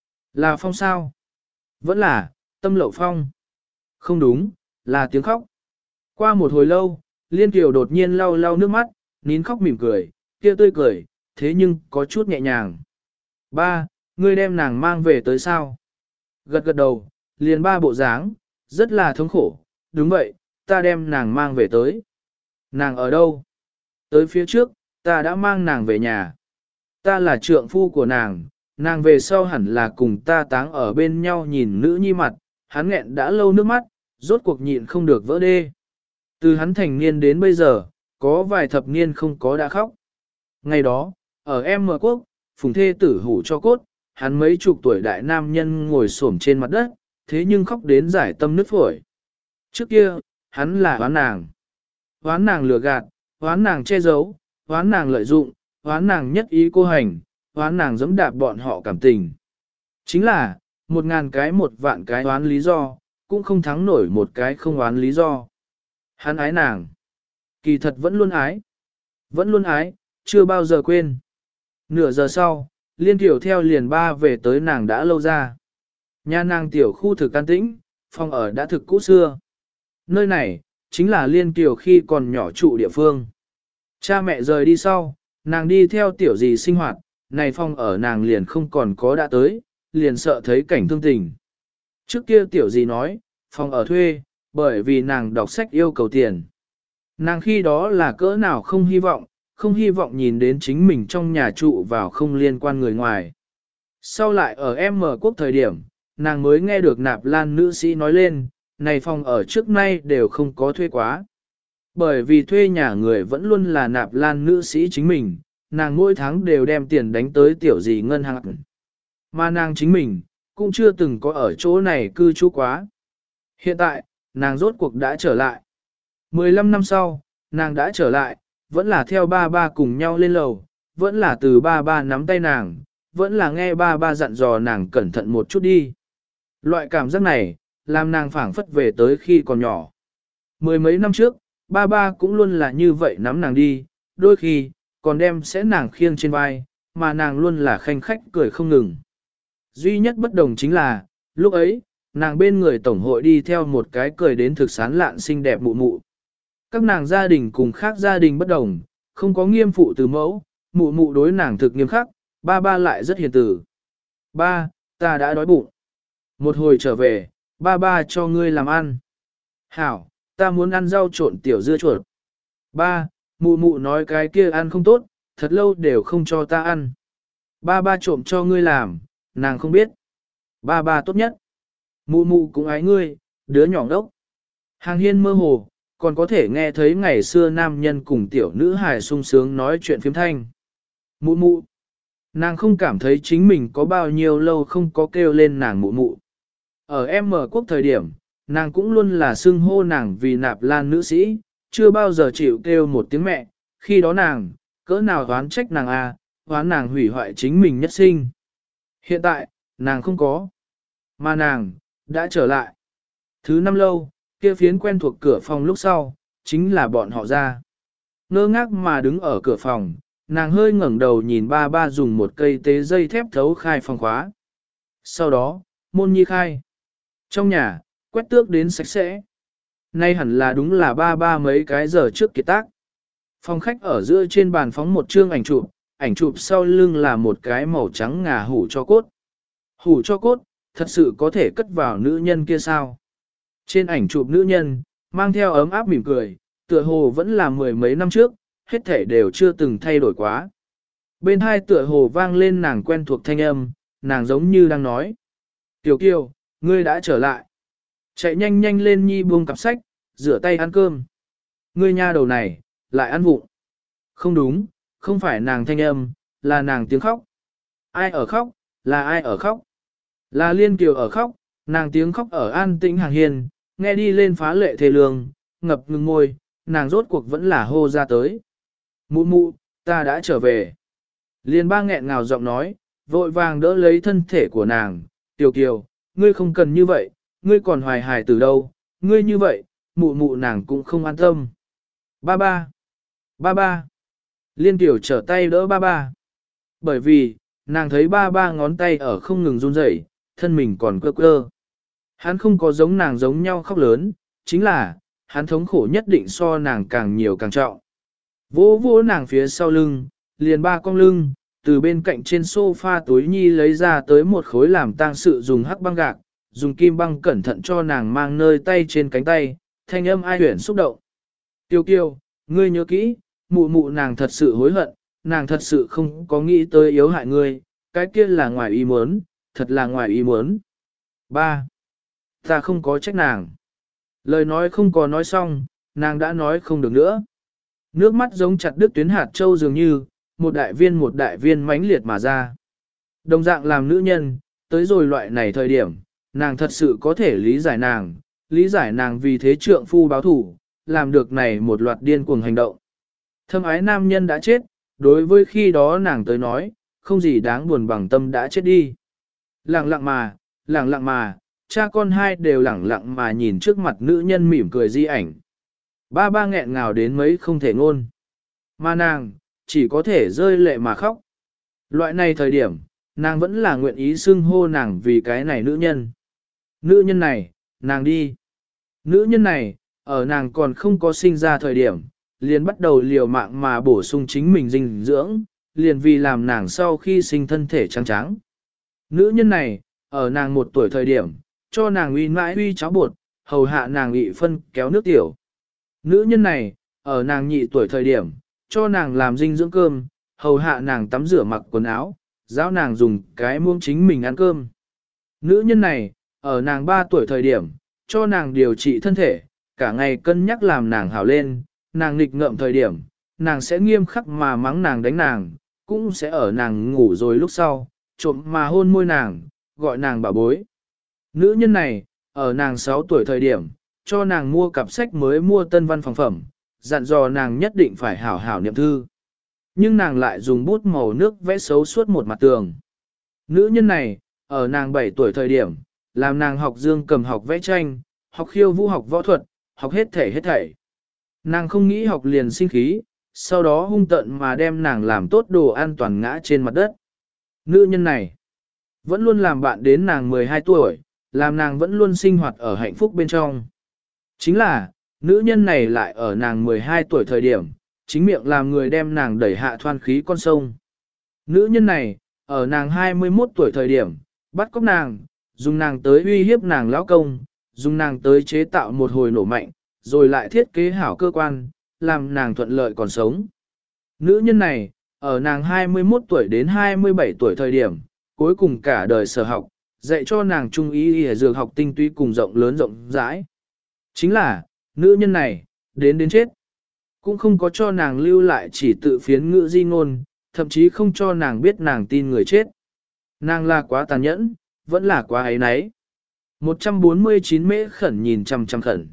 Là phong sao? Vẫn là, tâm lậu phong. Không đúng, là tiếng khóc. Qua một hồi lâu, Liên Kiều đột nhiên lau lau nước mắt, nín khóc mỉm cười, kia tươi cười, thế nhưng có chút nhẹ nhàng. Ba, ngươi đem nàng mang về tới sao? Gật gật đầu, liền ba bộ dáng, rất là thống khổ. Đúng vậy, ta đem nàng mang về tới. Nàng ở đâu? Tới phía trước, ta đã mang nàng về nhà. Ta là trượng phu của nàng, nàng về sau hẳn là cùng ta táng ở bên nhau nhìn nữ nhi mặt, hắn nghẹn đã lâu nước mắt, rốt cuộc nhịn không được vỡ đê. Từ hắn thành niên đến bây giờ, có vài thập niên không có đã khóc. Ngày đó, ở M quốc, phùng thê tử hủ cho cốt, hắn mấy chục tuổi đại nam nhân ngồi xổm trên mặt đất, thế nhưng khóc đến giải tâm nứt phổi. Trước kia, hắn là hoán nàng. Hoán nàng lừa gạt, hoán nàng che giấu, hoán nàng lợi dụng, hoán nàng nhất ý cô hành, hoán nàng giẫm đạp bọn họ cảm tình. Chính là, một ngàn cái một vạn cái hoán lý do, cũng không thắng nổi một cái không hoán lý do. Hắn ái nàng. Kỳ thật vẫn luôn ái. Vẫn luôn ái, chưa bao giờ quên. Nửa giờ sau, Liên Tiểu theo liền ba về tới nàng đã lâu ra. Nhà nàng tiểu khu thực can tĩnh, phòng ở đã thực cũ xưa. Nơi này, chính là Liên Tiểu khi còn nhỏ trụ địa phương. Cha mẹ rời đi sau, nàng đi theo tiểu gì sinh hoạt, này phòng ở nàng liền không còn có đã tới, liền sợ thấy cảnh thương tình. Trước kia tiểu gì nói, phòng ở thuê, bởi vì nàng đọc sách yêu cầu tiền. Nàng khi đó là cỡ nào không hy vọng, không hy vọng nhìn đến chính mình trong nhà trụ vào không liên quan người ngoài. Sau lại ở M quốc thời điểm, nàng mới nghe được nạp lan nữ sĩ nói lên, này phòng ở trước nay đều không có thuê quá. Bởi vì thuê nhà người vẫn luôn là nạp lan nữ sĩ chính mình, nàng mỗi tháng đều đem tiền đánh tới tiểu gì ngân hàng. Mà nàng chính mình, cũng chưa từng có ở chỗ này cư trú quá. Hiện tại, nàng rốt cuộc đã trở lại. mười lăm năm sau, nàng đã trở lại, vẫn là theo ba ba cùng nhau lên lầu, vẫn là từ ba ba nắm tay nàng, vẫn là nghe ba ba dặn dò nàng cẩn thận một chút đi. Loại cảm giác này, làm nàng phảng phất về tới khi còn nhỏ. Mười mấy năm trước, ba ba cũng luôn là như vậy nắm nàng đi, đôi khi, còn đem sẽ nàng khiêng trên vai, mà nàng luôn là khanh khách cười không ngừng. Duy nhất bất đồng chính là, lúc ấy, nàng bên người tổng hội đi theo một cái cười đến thực sán lạn xinh đẹp mụ mụ. Các nàng gia đình cùng khác gia đình bất đồng, không có nghiêm phụ từ mẫu, mụ mụ đối nàng thực nghiêm khắc, ba ba lại rất hiền từ. Ba, ta đã đói bụng. Một hồi trở về, ba ba cho ngươi làm ăn. Hảo, ta muốn ăn rau trộn tiểu dưa chuột. Ba, mụ mụ nói cái kia ăn không tốt, thật lâu đều không cho ta ăn. Ba ba trộm cho ngươi làm, nàng không biết. Ba ba tốt nhất. Mụ mụ cũng ái ngươi, đứa nhỏ đốc. Hàng hiên mơ hồ, còn có thể nghe thấy ngày xưa nam nhân cùng tiểu nữ hài sung sướng nói chuyện phiếm thanh. Mụ mụ. Nàng không cảm thấy chính mình có bao nhiêu lâu không có kêu lên nàng mụ mụ. Ở M quốc thời điểm, nàng cũng luôn là xưng hô nàng vì nạp lan nữ sĩ, chưa bao giờ chịu kêu một tiếng mẹ, khi đó nàng, cỡ nào oán trách nàng à, oán nàng hủy hoại chính mình nhất sinh. Hiện tại, nàng không có, mà nàng, đã trở lại. Thứ năm lâu, kia phiến quen thuộc cửa phòng lúc sau, chính là bọn họ ra. Ngơ ngác mà đứng ở cửa phòng, nàng hơi ngẩng đầu nhìn ba ba dùng một cây tế dây thép thấu khai phòng khóa. Sau đó, môn nhi khai. Trong nhà, quét tước đến sạch sẽ. Nay hẳn là đúng là ba ba mấy cái giờ trước kiệt tác. Phòng khách ở giữa trên bàn phóng một chương ảnh chụp, ảnh chụp sau lưng là một cái màu trắng ngà hủ cho cốt. Hủ cho cốt, thật sự có thể cất vào nữ nhân kia sao? Trên ảnh chụp nữ nhân, mang theo ấm áp mỉm cười, tựa hồ vẫn là mười mấy năm trước, hết thể đều chưa từng thay đổi quá. Bên hai tựa hồ vang lên nàng quen thuộc thanh âm, nàng giống như đang nói. Tiểu Kiều, ngươi đã trở lại. Chạy nhanh nhanh lên nhi buông cặp sách, rửa tay ăn cơm. Ngươi nha đầu này, lại ăn vụng. Không đúng, không phải nàng thanh âm, là nàng tiếng khóc. Ai ở khóc, là ai ở khóc. Là Liên Kiều ở khóc, nàng tiếng khóc ở an tĩnh hàng hiền, nghe đi lên phá lệ thề lương, ngập ngừng môi, nàng rốt cuộc vẫn là hô ra tới. Mụ mụ, ta đã trở về. Liên ba nghẹn ngào giọng nói, vội vàng đỡ lấy thân thể của nàng, Tiểu Kiều, ngươi không cần như vậy, ngươi còn hoài hài từ đâu, ngươi như vậy, mụ mụ nàng cũng không an tâm. Ba ba, ba ba. Liên Tiểu trở tay đỡ ba ba. Bởi vì, nàng thấy ba ba ngón tay ở không ngừng run rẩy, thân mình còn quơ quơ. Hắn không có giống nàng giống nhau khóc lớn, chính là, hắn thống khổ nhất định so nàng càng nhiều càng trọng. Vỗ vỗ nàng phía sau lưng, liền ba cong lưng, từ bên cạnh trên sofa túi nhi lấy ra tới một khối làm tang sự dùng hắc băng gạc, dùng kim băng cẩn thận cho nàng mang nơi tay trên cánh tay, thanh âm ai huyển xúc động. Tiêu kiêu, Ngươi nhớ kỹ, mụ mụ nàng thật sự hối hận, nàng thật sự không có nghĩ tới yếu hại ngươi, cái kia là ngoài ý muốn, thật là ngoài ý muốn. Ba, ta không có trách nàng. Lời nói không có nói xong, nàng đã nói không được nữa. Nước mắt giống chặt đứt tuyến hạt châu dường như, một đại viên một đại viên mãnh liệt mà ra. Đồng dạng làm nữ nhân, tới rồi loại này thời điểm, nàng thật sự có thể lý giải nàng, lý giải nàng vì thế trượng phu báo thủ, làm được này một loạt điên cuồng hành động. Thâm ái nam nhân đã chết, đối với khi đó nàng tới nói, không gì đáng buồn bằng tâm đã chết đi. Lặng lặng mà, lặng lặng mà, cha con hai đều lặng lặng mà nhìn trước mặt nữ nhân mỉm cười di ảnh. Ba ba nghẹn ngào đến mấy không thể ngôn. Mà nàng, chỉ có thể rơi lệ mà khóc. Loại này thời điểm, nàng vẫn là nguyện ý xưng hô nàng vì cái này nữ nhân. Nữ nhân này, nàng đi. Nữ nhân này, ở nàng còn không có sinh ra thời điểm, liền bắt đầu liều mạng mà bổ sung chính mình dinh dưỡng, liền vì làm nàng sau khi sinh thân thể trắng trắng. Nữ nhân này, ở nàng một tuổi thời điểm, cho nàng uy mãi uy cháo bột, hầu hạ nàng bị phân kéo nước tiểu. Nữ nhân này, ở nàng nhị tuổi thời điểm, cho nàng làm dinh dưỡng cơm, hầu hạ nàng tắm rửa mặc quần áo, giáo nàng dùng cái muỗng chính mình ăn cơm. Nữ nhân này, ở nàng ba tuổi thời điểm, cho nàng điều trị thân thể, cả ngày cân nhắc làm nàng hảo lên, nàng nghịch ngợm thời điểm, nàng sẽ nghiêm khắc mà mắng nàng đánh nàng, cũng sẽ ở nàng ngủ rồi lúc sau, trộm mà hôn môi nàng, gọi nàng bà bối. Nữ nhân này, ở nàng sáu tuổi thời điểm, cho nàng mua cặp sách mới mua tân văn phòng phẩm, dặn dò nàng nhất định phải hảo hảo niệm thư. Nhưng nàng lại dùng bút màu nước vẽ xấu suốt một mặt tường. Nữ nhân này, ở nàng bảy tuổi thời điểm, làm nàng học dương cầm học vẽ tranh, học khiêu vũ học võ thuật, học hết thể hết thảy. Nàng không nghĩ học liền sinh khí, sau đó hung tận mà đem nàng làm tốt đồ an toàn ngã trên mặt đất. Nữ nhân này, vẫn luôn làm bạn đến nàng mười hai tuổi, làm nàng vẫn luôn sinh hoạt ở hạnh phúc bên trong. Chính là, nữ nhân này lại ở nàng mười hai tuổi thời điểm, chính miệng làm người đem nàng đẩy hạ thoan khí con sông. Nữ nhân này, ở nàng hai mươi mốt tuổi thời điểm, bắt cóc nàng, dùng nàng tới uy hiếp nàng lão công, dùng nàng tới chế tạo một hồi nổ mạnh, rồi lại thiết kế hảo cơ quan, làm nàng thuận lợi còn sống. Nữ nhân này, ở nàng hai mươi mốt tuổi đến hai mươi bảy tuổi thời điểm, cuối cùng cả đời sở học, dạy cho nàng trung ý y dược học tinh túy cùng rộng lớn rộng rãi. Chính là, nữ nhân này, đến đến chết, cũng không có cho nàng lưu lại chỉ tự phiến ngữ di ngôn, thậm chí không cho nàng biết nàng tin người chết. Nàng là quá tàn nhẫn, vẫn là quá ấy nấy. một trăm bốn mươi chín mễ khẩn nhìn chằm chằm khẩn.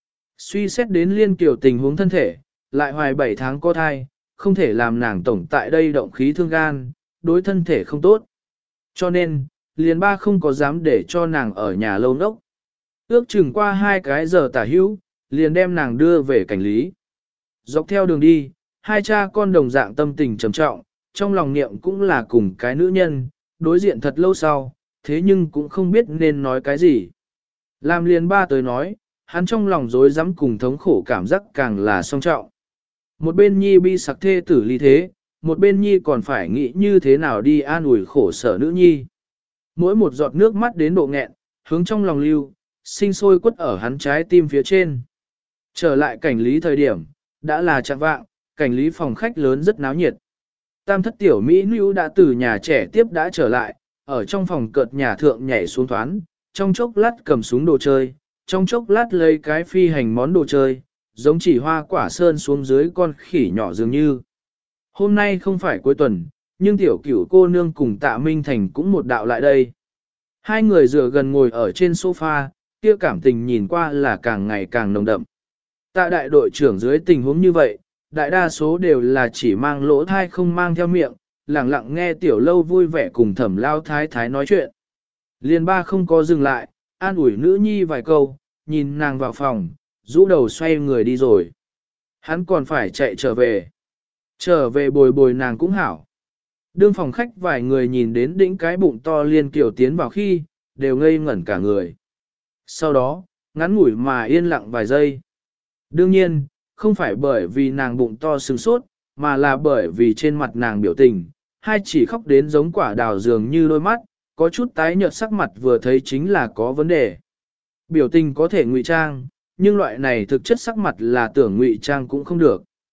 Suy xét đến liên kiểu tình huống thân thể, lại hoài bảy tháng có thai, không thể làm nàng tổng tại đây động khí thương gan, đối thân thể không tốt. Cho nên, liền ba không có dám để cho nàng ở nhà lâu nốc. Ước chừng qua hai cái giờ tả hữu, liền đem nàng đưa về cảnh lý. Dọc theo đường đi, hai cha con đồng dạng tâm tình trầm trọng, trong lòng niệm cũng là cùng cái nữ nhân, đối diện thật lâu sau, thế nhưng cũng không biết nên nói cái gì. Làm liền ba tới nói, hắn trong lòng rối rắm cùng thống khổ cảm giác càng là song trọng. Một bên nhi bi sặc thê tử ly thế, một bên nhi còn phải nghĩ như thế nào đi an ủi khổ sở nữ nhi. Mỗi một giọt nước mắt đến độ nghẹn, hướng trong lòng lưu, sinh sôi quất ở hắn trái tim phía trên. Trở lại cảnh lý thời điểm, đã là chạng vạng, cảnh lý phòng khách lớn rất náo nhiệt. Tam thất tiểu Mỹ nữ đã từ nhà trẻ tiếp đã trở lại, ở trong phòng cợt nhà thượng nhảy xuống thoán, trong chốc lát cầm súng đồ chơi, trong chốc lát lấy cái phi hành món đồ chơi, giống chỉ hoa quả sơn xuống dưới con khỉ nhỏ dường như. Hôm nay không phải cuối tuần, nhưng tiểu cửu cô nương cùng Tạ Minh Thành cũng một đạo lại đây. Hai người dựa gần ngồi ở trên sofa, kia cảm tình nhìn qua là càng ngày càng nồng đậm. Tạ đại đội trưởng dưới tình huống như vậy, đại đa số đều là chỉ mang lỗ thai không mang theo miệng, lặng lặng nghe tiểu lâu vui vẻ cùng thẩm lao thái thái nói chuyện. Liên ba không có dừng lại, an ủi nữ nhi vài câu, nhìn nàng vào phòng, rũ đầu xoay người đi rồi. Hắn còn phải chạy trở về. Trở về bồi bồi nàng cũng hảo. Đương phòng khách vài người nhìn đến đỉnh cái bụng to liên kiểu tiến vào khi, đều ngây ngẩn cả người. Sau đó, ngắn ngủi mà yên lặng vài giây. Đương nhiên, không phải bởi vì nàng bụng to sừng sốt, mà là bởi vì trên mặt nàng biểu tình, hai chỉ khóc đến giống quả đào dường như đôi mắt, có chút tái nhợt sắc mặt vừa thấy chính là có vấn đề. Biểu tình có thể ngụy trang, nhưng loại này thực chất sắc mặt là tưởng ngụy trang cũng không được.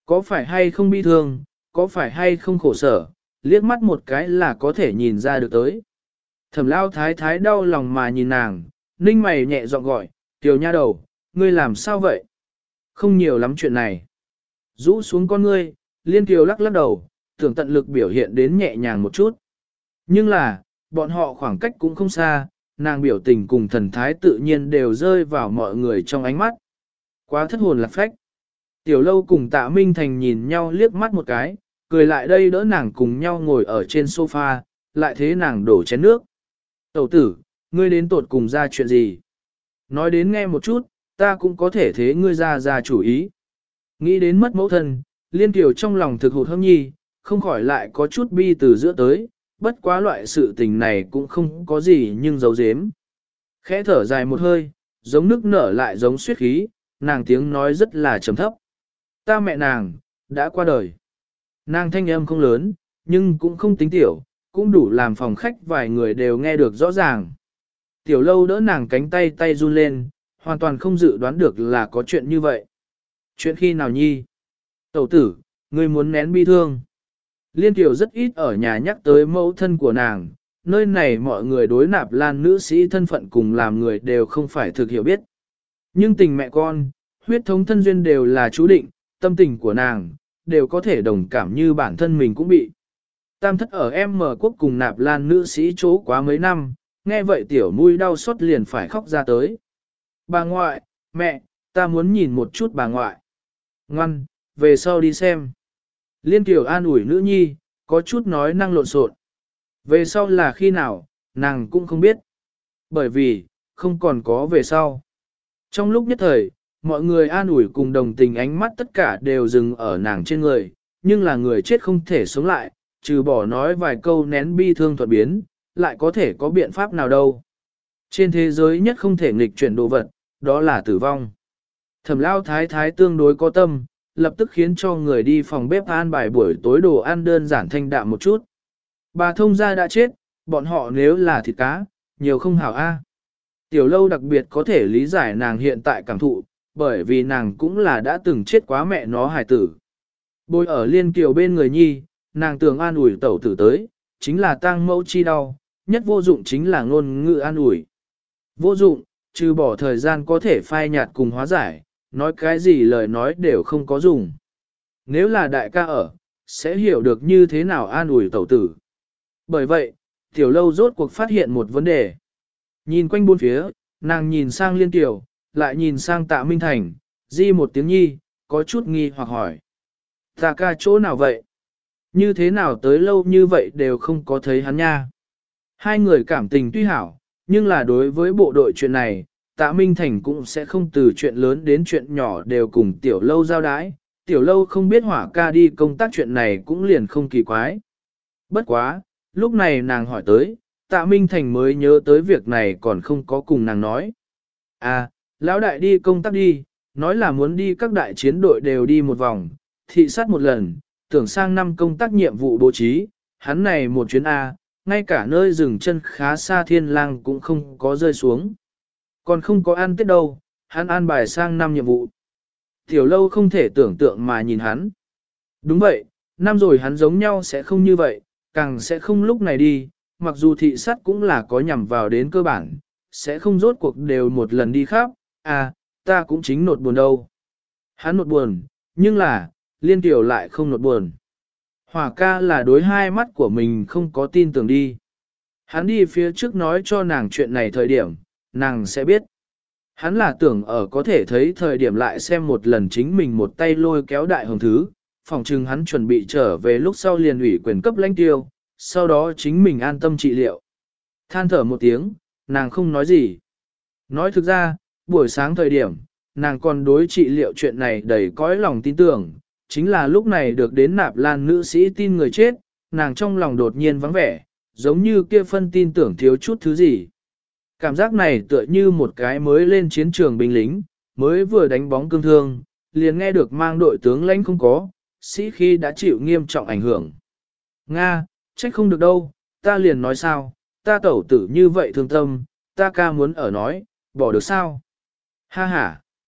Có phải hay không bi thương, có phải hay không khổ sở, liếc mắt một cái là có thể nhìn ra được tới. Thẩm lao thái thái đau lòng mà nhìn nàng, ninh mày nhẹ giọng gọi, tiểu nha đầu, ngươi làm sao vậy? Không nhiều lắm chuyện này. Rũ xuống con ngươi, liên kiều lắc lắc đầu, tưởng tận lực biểu hiện đến nhẹ nhàng một chút. Nhưng là, bọn họ khoảng cách cũng không xa, nàng biểu tình cùng thần thái tự nhiên đều rơi vào mọi người trong ánh mắt. Quá thất hồn lạc phách. Tiểu lâu cùng tạ Minh Thành nhìn nhau liếc mắt một cái, cười lại đây đỡ nàng cùng nhau ngồi ở trên sofa, lại thế nàng đổ chén nước. Tẩu tử, ngươi đến tột cùng ra chuyện gì? Nói đến nghe một chút, ta cũng có thể thế ngươi ra ra chủ ý. Nghĩ đến mất mẫu thân, liên tiểu trong lòng thực hụt hâm nhi, không khỏi lại có chút bi từ giữa tới, bất quá loại sự tình này cũng không có gì nhưng giấu giếm. Khẽ thở dài một hơi, giống nước nở lại giống suyết khí, nàng tiếng nói rất là trầm thấp. Ta mẹ nàng, đã qua đời. Nàng thanh âm không lớn, nhưng cũng không tính tiểu, cũng đủ làm phòng khách vài người đều nghe được rõ ràng. Tiểu lâu đỡ nàng cánh tay tay run lên, hoàn toàn không dự đoán được là có chuyện như vậy. Chuyện khi nào nhi? Tẩu tử, ngươi muốn nén bi thương. Liên tiểu rất ít ở nhà nhắc tới mẫu thân của nàng, nơi này mọi người đối nạp lan nữ sĩ thân phận cùng làm người đều không phải thực hiểu biết. Nhưng tình mẹ con, huyết thống thân duyên đều là chú định, tâm tình của nàng, đều có thể đồng cảm như bản thân mình cũng bị. Tam thất ở em mở quốc cùng nạp lan nữ sĩ chỗ quá mấy năm, nghe vậy tiểu mũi đau xót liền phải khóc ra tới. Bà ngoại, mẹ, ta muốn nhìn một chút bà ngoại. Ngoan, về sau đi xem. Liên tiểu an ủi nữ nhi, có chút nói năng lộn xộn. Về sau là khi nào, nàng cũng không biết. Bởi vì, không còn có về sau. Trong lúc nhất thời, mọi người an ủi cùng đồng tình ánh mắt tất cả đều dừng ở nàng trên người, nhưng là người chết không thể sống lại, trừ bỏ nói vài câu nén bi thương thuận biến, lại có thể có biện pháp nào đâu. Trên thế giới nhất không thể nghịch chuyển đồ vật, đó là tử vong. Thẩm lao thái thái tương đối có tâm, lập tức khiến cho người đi phòng bếp an bài buổi tối đồ ăn đơn giản thanh đạm một chút. Bà thông gia đã chết, bọn họ nếu là thịt cá, nhiều không hảo a. Tiểu lâu đặc biệt có thể lý giải nàng hiện tại cảm thụ, bởi vì nàng cũng là đã từng chết quá mẹ nó hài tử. Bồi ở liên kiều bên người nhi, nàng tưởng an ủi tẩu tử tới, chính là tang mẫu chi đau, nhất vô dụng chính là ngôn ngữ an ủi. Vô dụng, trừ bỏ thời gian có thể phai nhạt cùng hóa giải, nói cái gì lời nói đều không có dùng. Nếu là đại ca ở, sẽ hiểu được như thế nào an ủi tẩu tử. Bởi vậy, tiểu lâu rốt cuộc phát hiện một vấn đề. Nhìn quanh bốn phía, nàng nhìn sang liên tiểu, lại nhìn sang tạ Minh Thành, di một tiếng nhi, có chút nghi hoặc hỏi. Tạ ca chỗ nào vậy? Như thế nào tới lâu như vậy đều không có thấy hắn nha. Hai người cảm tình tuy hảo, nhưng là đối với bộ đội chuyện này, tạ Minh Thành cũng sẽ không từ chuyện lớn đến chuyện nhỏ đều cùng tiểu lâu giao đái. Tiểu lâu không biết hỏa ca đi công tác chuyện này cũng liền không kỳ quái. Bất quá, lúc này nàng hỏi tới, tạ Minh Thành mới nhớ tới việc này còn không có cùng nàng nói. À, lão đại đi công tác đi, nói là muốn đi các đại chiến đội đều đi một vòng, thị sát một lần, tưởng sang năm công tác nhiệm vụ bố trí, hắn này một chuyến A, ngay cả nơi dừng chân khá xa thiên lang cũng không có rơi xuống. Còn không có ăn tết đâu, hắn an bài sang năm nhiệm vụ. Tiểu lâu không thể tưởng tượng mà nhìn hắn. Đúng vậy, năm rồi hắn giống nhau sẽ không như vậy, càng sẽ không lúc này đi, mặc dù thị sát cũng là có nhằm vào đến cơ bản, sẽ không rốt cuộc đều một lần đi khắp, à, ta cũng chính nột buồn đâu. Hắn nột buồn, nhưng là, liên tiểu lại không nột buồn. Hỏa ca là đối hai mắt của mình không có tin tưởng đi. Hắn đi phía trước nói cho nàng chuyện này thời điểm, nàng sẽ biết. Hắn là tưởng ở có thể thấy thời điểm lại xem một lần chính mình một tay lôi kéo đại hồng thứ, phòng trừng hắn chuẩn bị trở về lúc sau liền ủy quyền cấp lãnh tiêu, sau đó chính mình an tâm trị liệu. Than thở một tiếng, nàng không nói gì. Nói thực ra, buổi sáng thời điểm, nàng còn đối trị liệu chuyện này đầy cõi lòng tin tưởng, chính là lúc này được đến nạp lan nữ sĩ tin người chết, nàng trong lòng đột nhiên vắng vẻ, giống như kia phân tin tưởng thiếu chút thứ gì. Cảm giác này tựa như một cái mới lên chiến trường binh lính, mới vừa đánh bóng cương thương, liền nghe được mang đội tướng lãnh không có, sĩ khi đã chịu nghiêm trọng ảnh hưởng. Nga, trách không được đâu, ta liền nói sao, ta tẩu tử như vậy thương tâm, ta ca muốn ở nói, bỏ được sao? Ha ha.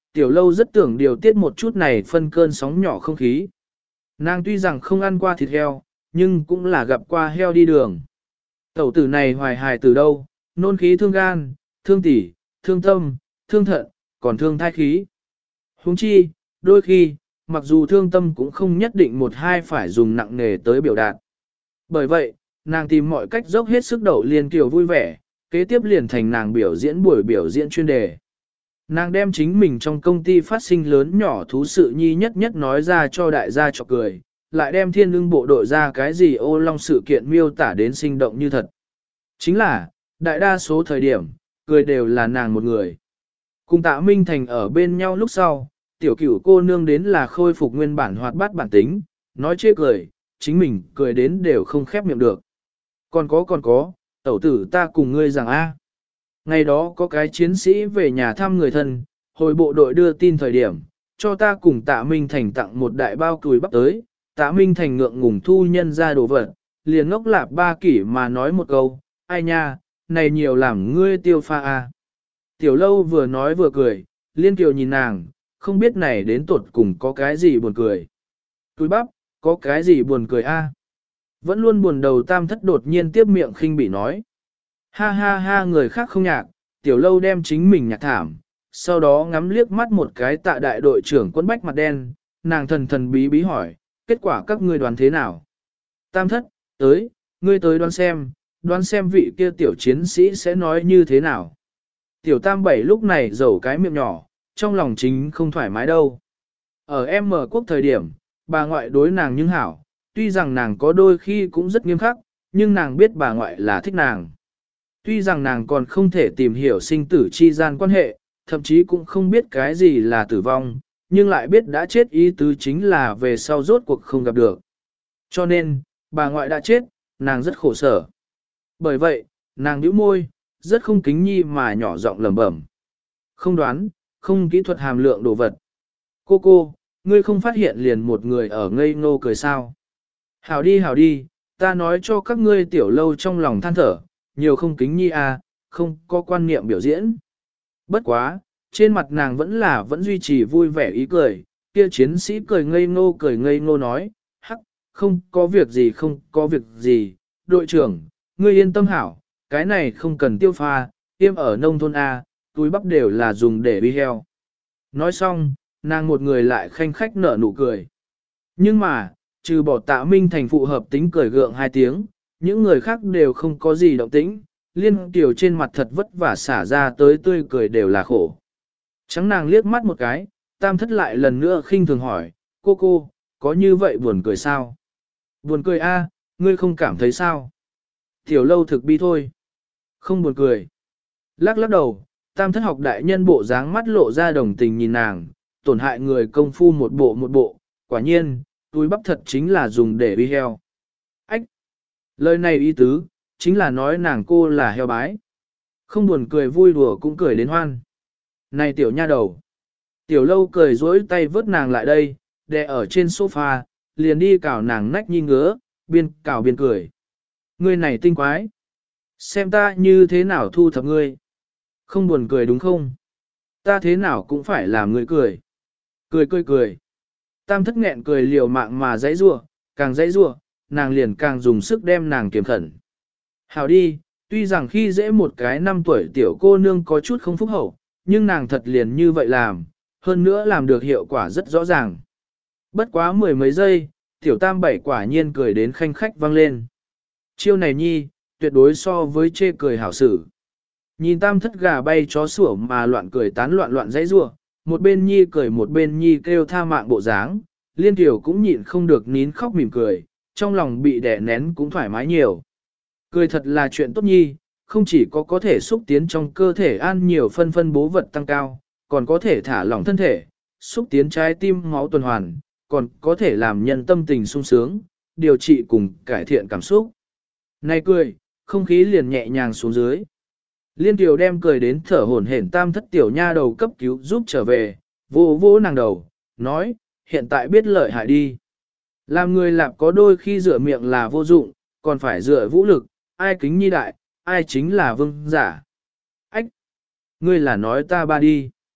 Tiểu lâu rất tưởng điều tiết một chút này phân cơn sóng nhỏ không khí. Nàng tuy rằng không ăn qua thịt heo, nhưng cũng là gặp qua heo đi đường. Tẩu tử này hoài hài từ đâu, nôn khí thương gan, thương tỉ, thương tâm, thương thận, còn thương thai khí. Huống chi, đôi khi, mặc dù thương tâm cũng không nhất định một hai phải dùng nặng nề tới biểu đạt. Bởi vậy, nàng tìm mọi cách dốc hết sức đậu Liên Kiều vui vẻ, kế tiếp liền thành nàng biểu diễn buổi biểu diễn chuyên đề. Nàng đem chính mình trong công ty phát sinh lớn nhỏ thú sự nhi nhất nhất nói ra cho đại gia chọc cười, lại đem thiên ưng bộ đội ra cái gì ô long sự kiện miêu tả đến sinh động như thật. Chính là, đại đa số thời điểm, cười đều là nàng một người. Cùng Tạ Minh Thành ở bên nhau lúc sau, tiểu cửu cô nương đến là khôi phục nguyên bản hoạt bát bản tính, nói chê cười, chính mình cười đến đều không khép miệng được. Còn có còn có, tẩu tử ta cùng ngươi rằng a, ngày đó có cái chiến sĩ về nhà thăm người thân, hồi bộ đội đưa tin thời điểm, cho ta cùng Tạ Minh Thành tặng một đại bao cùi bắp tới, Tạ Minh Thành ngượng ngùng thu nhân ra đồ vật, liền ngốc lạp ba kỷ mà nói một câu, ai nha, này nhiều làm ngươi tiêu pha a. Tiểu lâu vừa nói vừa cười, Liên Kiều nhìn nàng, không biết này đến tuột cùng có cái gì buồn cười. Cùi bắp, có cái gì buồn cười a? Vẫn luôn buồn đầu Tam Thất đột nhiên tiếp miệng khinh bỉ nói. Ha ha ha, người khác không nhạc, tiểu lâu đem chính mình nhạc thảm, sau đó ngắm liếc mắt một cái Tạ đại đội trưởng quân bách mặt đen, nàng thần thần bí bí hỏi, kết quả các ngươi đoán thế nào? Tam Thất, tới, ngươi tới đoán xem, đoán xem vị kia tiểu chiến sĩ sẽ nói như thế nào. Tiểu Tam Bảy lúc này dầu cái miệng nhỏ, trong lòng chính không thoải mái đâu. Ở em mở quốc thời điểm, bà ngoại đối nàng nhưng hảo, tuy rằng nàng có đôi khi cũng rất nghiêm khắc, nhưng nàng biết bà ngoại là thích nàng. Tuy rằng nàng còn không thể tìm hiểu sinh tử chi gian quan hệ, thậm chí cũng không biết cái gì là tử vong, nhưng lại biết đã chết ý tứ chính là về sau rốt cuộc không gặp được. Cho nên, bà ngoại đã chết, nàng rất khổ sở. Bởi vậy, nàng nhíu môi, rất không kính nhi mà nhỏ giọng lẩm bẩm. Không đoán, không kỹ thuật hàm lượng đồ vật. Cô cô, ngươi không phát hiện liền một người ở ngây ngô cười sao. Hảo đi hảo đi, ta nói cho các ngươi tiểu lâu trong lòng than thở, nhiều không kính nhi à, không có quan niệm biểu diễn. Bất quá, trên mặt nàng vẫn là vẫn duy trì vui vẻ ý cười, kia chiến sĩ cười ngây ngô cười ngây ngô nói, hắc, không có việc gì không có việc gì, đội trưởng, ngươi yên tâm hảo, cái này không cần tiêu pha, tiêm ở nông thôn A, túi bắp đều là dùng để bi heo. Nói xong, nàng một người lại khanh khách nở nụ cười. Nhưng mà, trừ bỏ Tạ Minh Thành phụ hợp tính cười gượng hai tiếng, những người khác đều không có gì động tĩnh, Liên Kiều trên mặt thật vất vả xả ra tới tươi cười đều là khổ. Trắng nàng liếc mắt một cái, Tam Thất lại lần nữa khinh thường hỏi, cô cô, có như vậy buồn cười sao? Buồn cười a, ngươi không cảm thấy sao? Tiểu lâu thực bi thôi. Không buồn cười. Lắc lắc đầu, Tam Thất học đại nhân bộ dáng mắt lộ ra đồng tình nhìn nàng, tổn hại người công phu một bộ một bộ, quả nhiên, túi bắp thật chính là dùng để uy heo. Ách! Lời này ý tứ, chính là nói nàng cô là heo bái. Không buồn cười vui đùa cũng cười đến hoan. Này tiểu nha đầu! Tiểu lâu cười dối tay vớt nàng lại đây, đè ở trên sofa, liền đi cào nàng nách nhi ngứa, biên cào biên cười. Ngươi này tinh quái! Xem ta như thế nào thu thập ngươi. Không buồn cười đúng không? Ta thế nào cũng phải làm ngươi cười. Cười cười cười. Tam Thất nghẹn cười liều mạng mà dãy rua, càng dãy rua, nàng liền càng dùng sức đem nàng kiềm khẩn. Hảo đi, tuy rằng khi dễ một cái năm tuổi tiểu cô nương có chút không phúc hậu, nhưng nàng thật liền như vậy làm, hơn nữa làm được hiệu quả rất rõ ràng. Bất quá mười mấy giây, tiểu Tam Bảy quả nhiên cười đến khanh khách vang lên. Chiêu này nhi, tuyệt đối so với chê cười hảo sử. Nhìn Tam Thất gà bay chó sủa mà loạn cười tán loạn loạn dãy rua, một bên nhi cười một bên nhi kêu tha mạng bộ dáng, Liên Kiều cũng nhịn không được nín khóc mỉm cười, trong lòng bị đè nén cũng thoải mái nhiều. Cười thật là chuyện tốt nhi, không chỉ có có thể xúc tiến trong cơ thể ăn nhiều phân phân bố vật tăng cao, còn có thể thả lỏng thân thể, xúc tiến trái tim máu tuần hoàn, còn có thể làm nhân tâm tình sung sướng, điều trị cùng cải thiện cảm xúc. Này cười, không khí liền nhẹ nhàng xuống dưới. Liên Kiều đem cười đến thở hổn hển Tam Thất tiểu nha đầu cấp cứu giúp trở về, vô vô nàng đầu, nói, hiện tại biết lợi hại đi. Làm người lạp có đôi khi rửa miệng là vô dụng, còn phải rửa vũ lực, ai kính nhi đại, ai chính là vương giả. Ách! Ngươi là nói ta ba đi.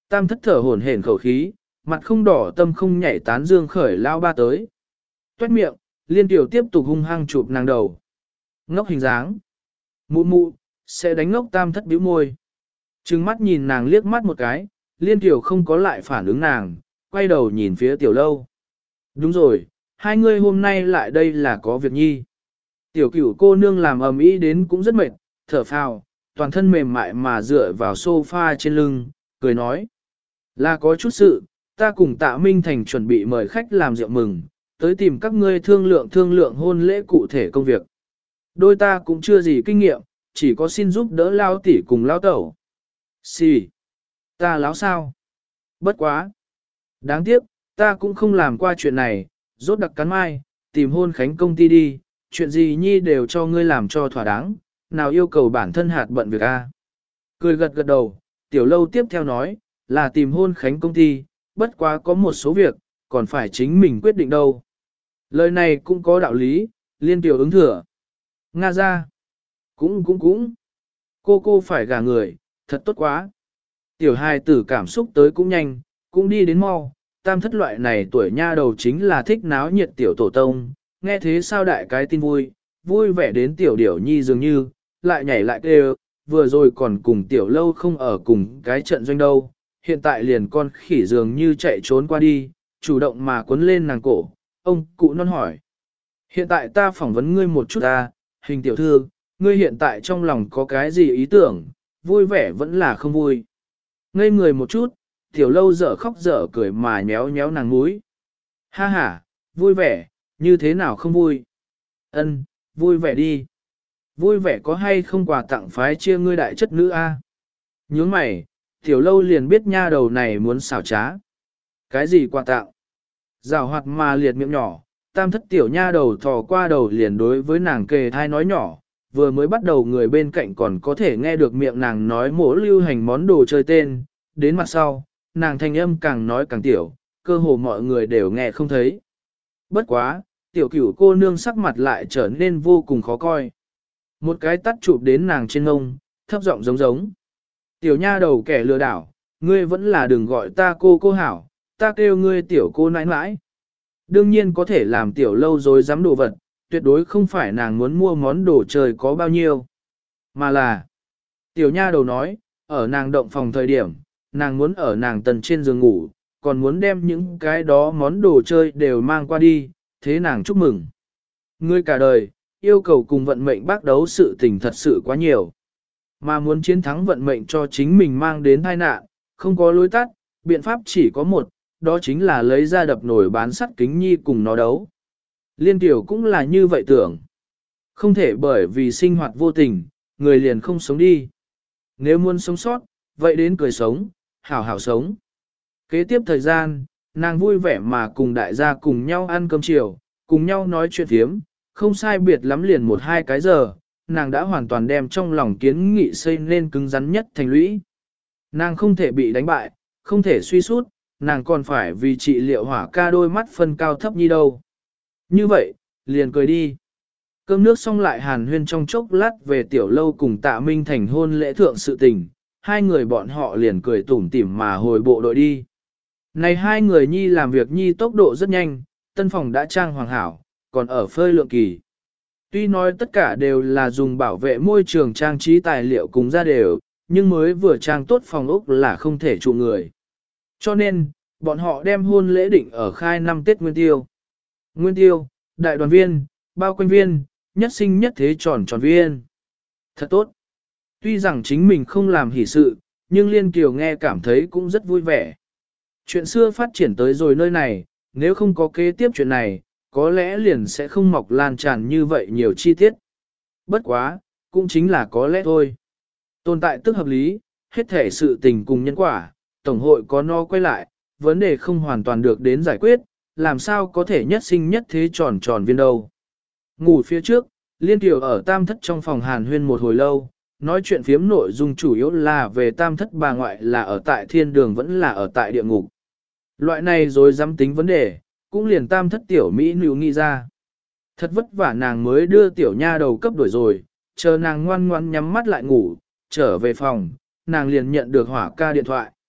Tam thất thở hổn hển khẩu khí, mặt không đỏ tâm không nhảy tán dương khởi lao ba tới. Tuét miệng, liên tiểu tiếp tục hung hăng chụp nàng đầu. Ngốc hình dáng. Mụ mụ, sẽ đánh ngốc tam thất bĩu môi. Trừng mắt nhìn nàng liếc mắt một cái, liên tiểu không có lại phản ứng nàng, quay đầu nhìn phía tiểu lâu. Đúng rồi, hai ngươi hôm nay lại đây là có việc nhi. Tiểu cửu cô nương làm ầm ĩ đến cũng rất mệt, thở phào, toàn thân mềm mại mà dựa vào sofa trên lưng, cười nói. Là có chút sự, ta cùng Tạ Minh Thành chuẩn bị mời khách làm rượu mừng, tới tìm các ngươi thương lượng thương lượng hôn lễ cụ thể công việc. Đôi ta cũng chưa gì kinh nghiệm, chỉ có xin giúp đỡ lao tỷ cùng lao tẩu. Xì. Ta láo sao? Bất quá. Đáng tiếc, ta cũng không làm qua chuyện này, rốt đặc cắn mai, tìm hôn khánh công ty đi, chuyện gì nhi đều cho ngươi làm cho thỏa đáng, nào yêu cầu bản thân hạt bận việc a. Cười gật gật đầu, tiểu lâu tiếp theo nói, là tìm hôn khánh công ty, bất quá có một số việc, còn phải chính mình quyết định đâu. Lời này cũng có đạo lý, liên tiểu ứng thừa. Nga ra. Cũng cũng cũng. Cô cô phải gả người, thật tốt quá. Tiểu hài tử cảm xúc tới cũng nhanh, cũng đi đến mau, tam thất loại này tuổi nha đầu chính là thích náo nhiệt tiểu tổ tông, nghe thế sao đại cái tin vui, vui vẻ đến tiểu điểu nhi dường như, lại nhảy lại kêu, vừa rồi còn cùng tiểu lâu không ở cùng cái trận doanh đâu, hiện tại liền con khỉ dường như chạy trốn qua đi, chủ động mà cuốn lên nàng cổ, ông cụ non hỏi. Hiện tại ta phỏng vấn ngươi một chút ta, hình tiểu thư, ngươi hiện tại trong lòng có cái gì ý tưởng, vui vẻ vẫn là không vui. Ngây người một chút, tiểu lâu dở khóc dở cười mà nhéo nhéo nàng múi. Ha ha, vui vẻ, như thế nào không vui? Ân, vui vẻ đi. Vui vẻ có hay không quà tặng phái chia ngươi đại chất nữ a? Nhướng mày, tiểu lâu liền biết nha đầu này muốn xảo trá. Cái gì quà tặng? Giảo hoạt mà liệt miệng nhỏ, tam thất tiểu nha đầu thò qua đầu liền đối với nàng kề thai nói nhỏ, vừa mới bắt đầu người bên cạnh còn có thể nghe được miệng nàng nói mỗ lưu hành món đồ chơi tên, đến mặt sau, nàng thanh âm càng nói càng tiểu, cơ hồ mọi người đều nghe không thấy. Bất quá, tiểu cửu cô nương sắc mặt lại trở nên vô cùng khó coi. Một cái tắt chụp đến nàng trên ngông, thấp giọng giống giống. Tiểu nha đầu kẻ lừa đảo, ngươi vẫn là đừng gọi ta cô cô hảo, ta kêu ngươi tiểu cô nãi nãi. Đương nhiên có thể làm tiểu lâu rồi dám đồ vật, tuyệt đối không phải nàng muốn mua món đồ chơi có bao nhiêu. Mà là, tiểu nha đầu nói, ở nàng động phòng thời điểm, nàng muốn ở nàng tần trên giường ngủ, còn muốn đem những cái đó món đồ chơi đều mang qua đi, thế nàng chúc mừng. Ngươi cả đời, yêu cầu cùng vận mệnh bác đấu sự tình thật sự quá nhiều. Mà muốn chiến thắng vận mệnh cho chính mình mang đến tai nạn, không có lối tắt, biện pháp chỉ có một, đó chính là lấy ra đập nổi bán sắt kính nhi cùng nó đấu. Liên tiểu cũng là như vậy tưởng. Không thể bởi vì sinh hoạt vô tình, người liền không sống đi. Nếu muốn sống sót, vậy đến cười sống, hảo hảo sống. Kế tiếp thời gian, nàng vui vẻ mà cùng đại gia cùng nhau ăn cơm chiều, cùng nhau nói chuyện thiếm, không sai biệt lắm liền một hai cái giờ, nàng đã hoàn toàn đem trong lòng kiến nghị xây nên cứng rắn nhất thành lũy. Nàng không thể bị đánh bại, không thể suy sút, nàng còn phải vì trị liệu hỏa ca đôi mắt phân cao thấp như đâu. Như vậy, liền cười đi. Cơm nước xong lại hàn huyên trong chốc lát về tiểu lâu cùng Tạ Minh Thành hôn lễ thượng sự tình, hai người bọn họ liền cười tủm tỉm mà hồi bộ đội đi. Này hai người nhi làm việc nhi tốc độ rất nhanh, tân phòng đã trang hoàng hảo, còn ở phơi lượng kỳ. Tuy nói tất cả đều là dùng bảo vệ môi trường trang trí tài liệu cùng ra đều, nhưng mới vừa trang tốt phòng ốc là không thể trụ người. Cho nên, bọn họ đem hôn lễ định ở khai năm Tết Nguyên Tiêu. Nguyên Tiêu, đại đoàn viên, bao quanh viên, nhất sinh nhất thế tròn tròn viên. Thật tốt. Tuy rằng chính mình không làm hỷ sự, nhưng Liên Kiều nghe cảm thấy cũng rất vui vẻ. Chuyện xưa phát triển tới rồi nơi này, nếu không có kế tiếp chuyện này, có lẽ liền sẽ không mọc lan tràn như vậy nhiều chi tiết. Bất quá, cũng chính là có lẽ thôi. Tồn tại tức hợp lý, hết thể sự tình cùng nhân quả, Tổng hội có no quay lại, vấn đề không hoàn toàn được đến giải quyết, làm sao có thể nhất sinh nhất thế tròn tròn viên đâu. Ngủ phía trước, Liên Kiều ở tam thất trong phòng hàn huyên một hồi lâu, nói chuyện phiếm nội dung chủ yếu là về tam thất bà ngoại là ở tại thiên đường vẫn là ở tại địa ngục. Loại này rồi dám tính vấn đề, cũng liền tam thất tiểu Mỹ nữ nghĩ ra. Thật vất vả nàng mới đưa tiểu nha đầu cấp đổi rồi, chờ nàng ngoan ngoan nhắm mắt lại ngủ, trở về phòng, nàng liền nhận được hỏa ca điện thoại.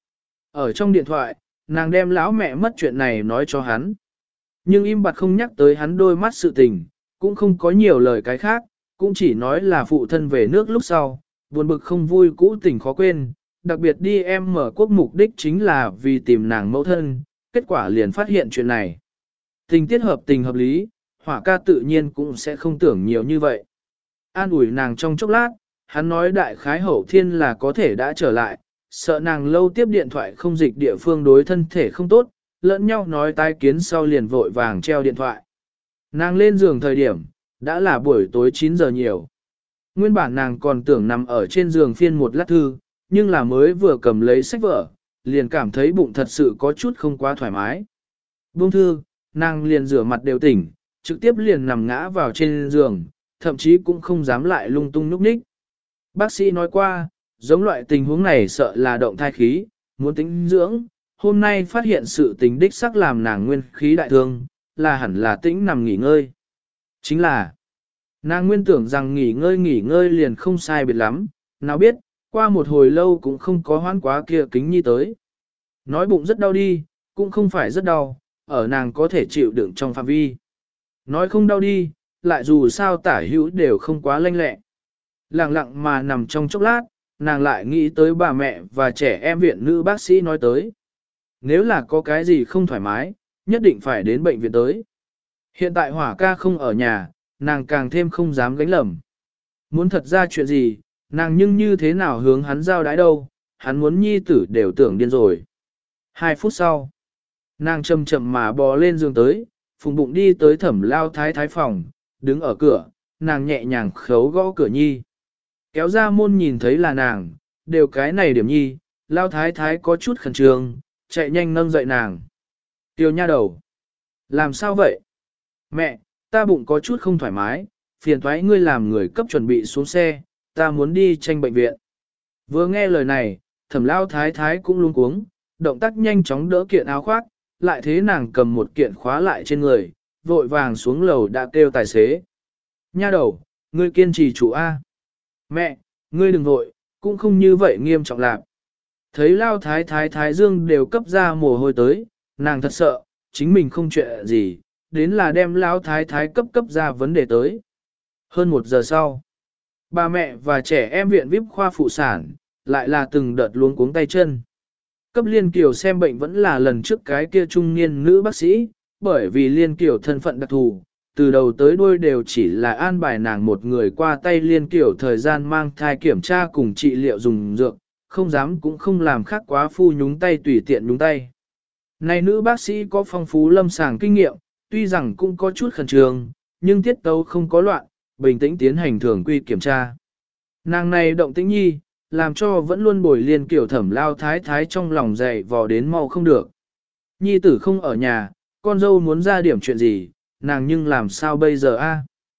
Ở trong điện thoại, nàng đem lão mẹ mất chuyện này nói cho hắn. Nhưng im bặt không nhắc tới hắn đôi mắt sự tình, cũng không có nhiều lời cái khác, cũng chỉ nói là phụ thân về nước lúc sau, buồn bực không vui cũ tình khó quên, đặc biệt đi em mở quốc mục đích chính là vì tìm nàng mẫu thân, kết quả liền phát hiện chuyện này. Tình tiết hợp tình hợp lý, hỏa ca tự nhiên cũng sẽ không tưởng nhiều như vậy. An ủi nàng trong chốc lát, hắn nói đại khái hậu thiên là có thể đã trở lại, sợ nàng lâu tiếp điện thoại không dịch địa phương đối thân thể không tốt, lẫn nhau nói tái kiến sau liền vội vàng treo điện thoại. Nàng lên giường thời điểm, đã là buổi tối chín giờ nhiều. Nguyên bản nàng còn tưởng nằm ở trên giường phiên một lát thư, nhưng là mới vừa cầm lấy sách vở, liền cảm thấy bụng thật sự có chút không quá thoải mái. Buông thư, nàng liền rửa mặt đều tỉnh, trực tiếp liền nằm ngã vào trên giường, thậm chí cũng không dám lại lung tung núp ních. Bác sĩ nói qua, giống loại tình huống này sợ là động thai khí, muốn tĩnh dưỡng, hôm nay phát hiện sự tình đích sắc làm nàng nguyên khí đại thương, là hẳn là tĩnh nằm nghỉ ngơi. Chính là, nàng nguyên tưởng rằng nghỉ ngơi nghỉ ngơi liền không sai biệt lắm, nào biết, qua một hồi lâu cũng không có hoãn quá kia kính nhi tới. Nói bụng rất đau đi, cũng không phải rất đau, ở nàng có thể chịu đựng trong phạm vi. Nói không đau đi, lại dù sao tả hữu đều không quá lanh lẹ. Lặng lặng mà nằm trong chốc lát, nàng lại nghĩ tới bà mẹ và trẻ em viện nữ bác sĩ nói tới. Nếu là có cái gì không thoải mái, nhất định phải đến bệnh viện tới. Hiện tại hỏa ca không ở nhà, nàng càng thêm không dám gánh lầm. Muốn thật ra chuyện gì, nàng nhưng như thế nào hướng hắn giao đái đâu, hắn muốn nhi tử đều tưởng điên rồi. Hai phút sau, nàng chậm chậm mà bò lên giường tới, phùng bụng đi tới thẩm lao thái thái phòng, đứng ở cửa, nàng nhẹ nhàng khấu gõ cửa nhi. Kéo ra môn nhìn thấy là nàng, đều cái này điểm nhi, lao thái thái có chút khẩn trương, chạy nhanh nâng dậy nàng. Tiêu nha đầu. Làm sao vậy? Mẹ, ta bụng có chút không thoải mái, phiền thoái ngươi làm người cấp chuẩn bị xuống xe, ta muốn đi tranh bệnh viện. Vừa nghe lời này, thẩm lao thái thái cũng luống cuống, động tác nhanh chóng đỡ kiện áo khoác, lại thế nàng cầm một kiện khóa lại trên người, vội vàng xuống lầu đã kêu tài xế. Nha đầu, ngươi kiên trì chủ A. Mẹ, ngươi đừng vội, cũng không như vậy nghiêm trọng lạc. Thấy lao thái thái thái dương đều cấp ra mồ hôi tới, nàng thật sợ, chính mình không chuyện gì, đến là đem lao thái thái cấp cấp ra vấn đề tới. Hơn một giờ sau, bà mẹ và trẻ em viện vê i pê khoa phụ sản, lại là từng đợt luống cuống tay chân. Cấp Liên Kiều xem bệnh vẫn là lần trước cái kia trung niên nữ bác sĩ, bởi vì Liên Kiều thân phận đặc thù, từ đầu tới đuôi đều chỉ là an bài nàng một người qua tay Liên Kiều thời gian mang thai kiểm tra cùng trị liệu dùng dược, không dám cũng không làm khác quá phu nhúng tay tùy tiện nhúng tay. Này nữ bác sĩ có phong phú lâm sàng kinh nghiệm, tuy rằng cũng có chút khẩn trương, nhưng tiết tấu không có loạn, bình tĩnh tiến hành thường quy kiểm tra. Nàng này động tĩnh nhi, làm cho vẫn luôn bồi Liên Kiều thẩm lao thái thái trong lòng dày vò đến mau không được. Nhi tử không ở nhà, con dâu muốn ra điểm chuyện gì, nàng nhưng làm sao bây giờ a?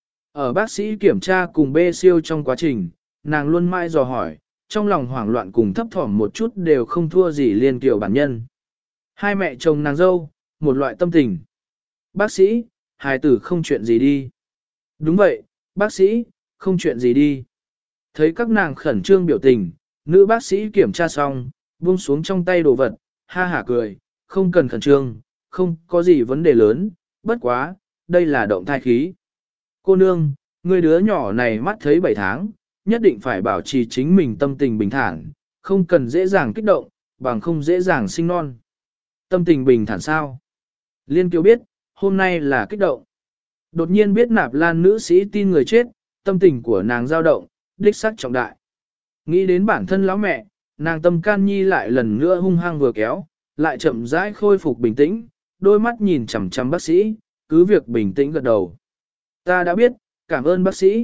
Ở bác sĩ kiểm tra cùng bê siêu trong quá trình, nàng luôn mãi dò hỏi, trong lòng hoảng loạn cùng thấp thỏm một chút đều không thua gì Liên Kiều bản nhân. Hai mẹ chồng nàng dâu, một loại tâm tình. Bác sĩ, hài tử không chuyện gì đi. Đúng vậy, bác sĩ, không chuyện gì đi. Thấy các nàng khẩn trương biểu tình, nữ bác sĩ kiểm tra xong, buông xuống trong tay đồ vật, ha hả cười, không cần khẩn trương, không có gì vấn đề lớn, bất quá, đây là động thai khí. Cô nương, người đứa nhỏ này mắt thấy bảy tháng, nhất định phải bảo trì chính mình tâm tình bình thản, không cần dễ dàng kích động, bằng không dễ dàng sinh non. Tâm tình bình thản sao? Liên Kiều biết, hôm nay là kích động. Đột nhiên biết Nạp Lan nữ sĩ tin người chết, tâm tình của nàng dao động, đích sắc trọng đại. Nghĩ đến bản thân lão mẹ, nàng tâm can nhi lại lần nữa hung hăng vừa kéo, lại chậm rãi khôi phục bình tĩnh, đôi mắt nhìn chằm chằm bác sĩ, cứ việc bình tĩnh gật đầu. Ta đã biết, cảm ơn bác sĩ.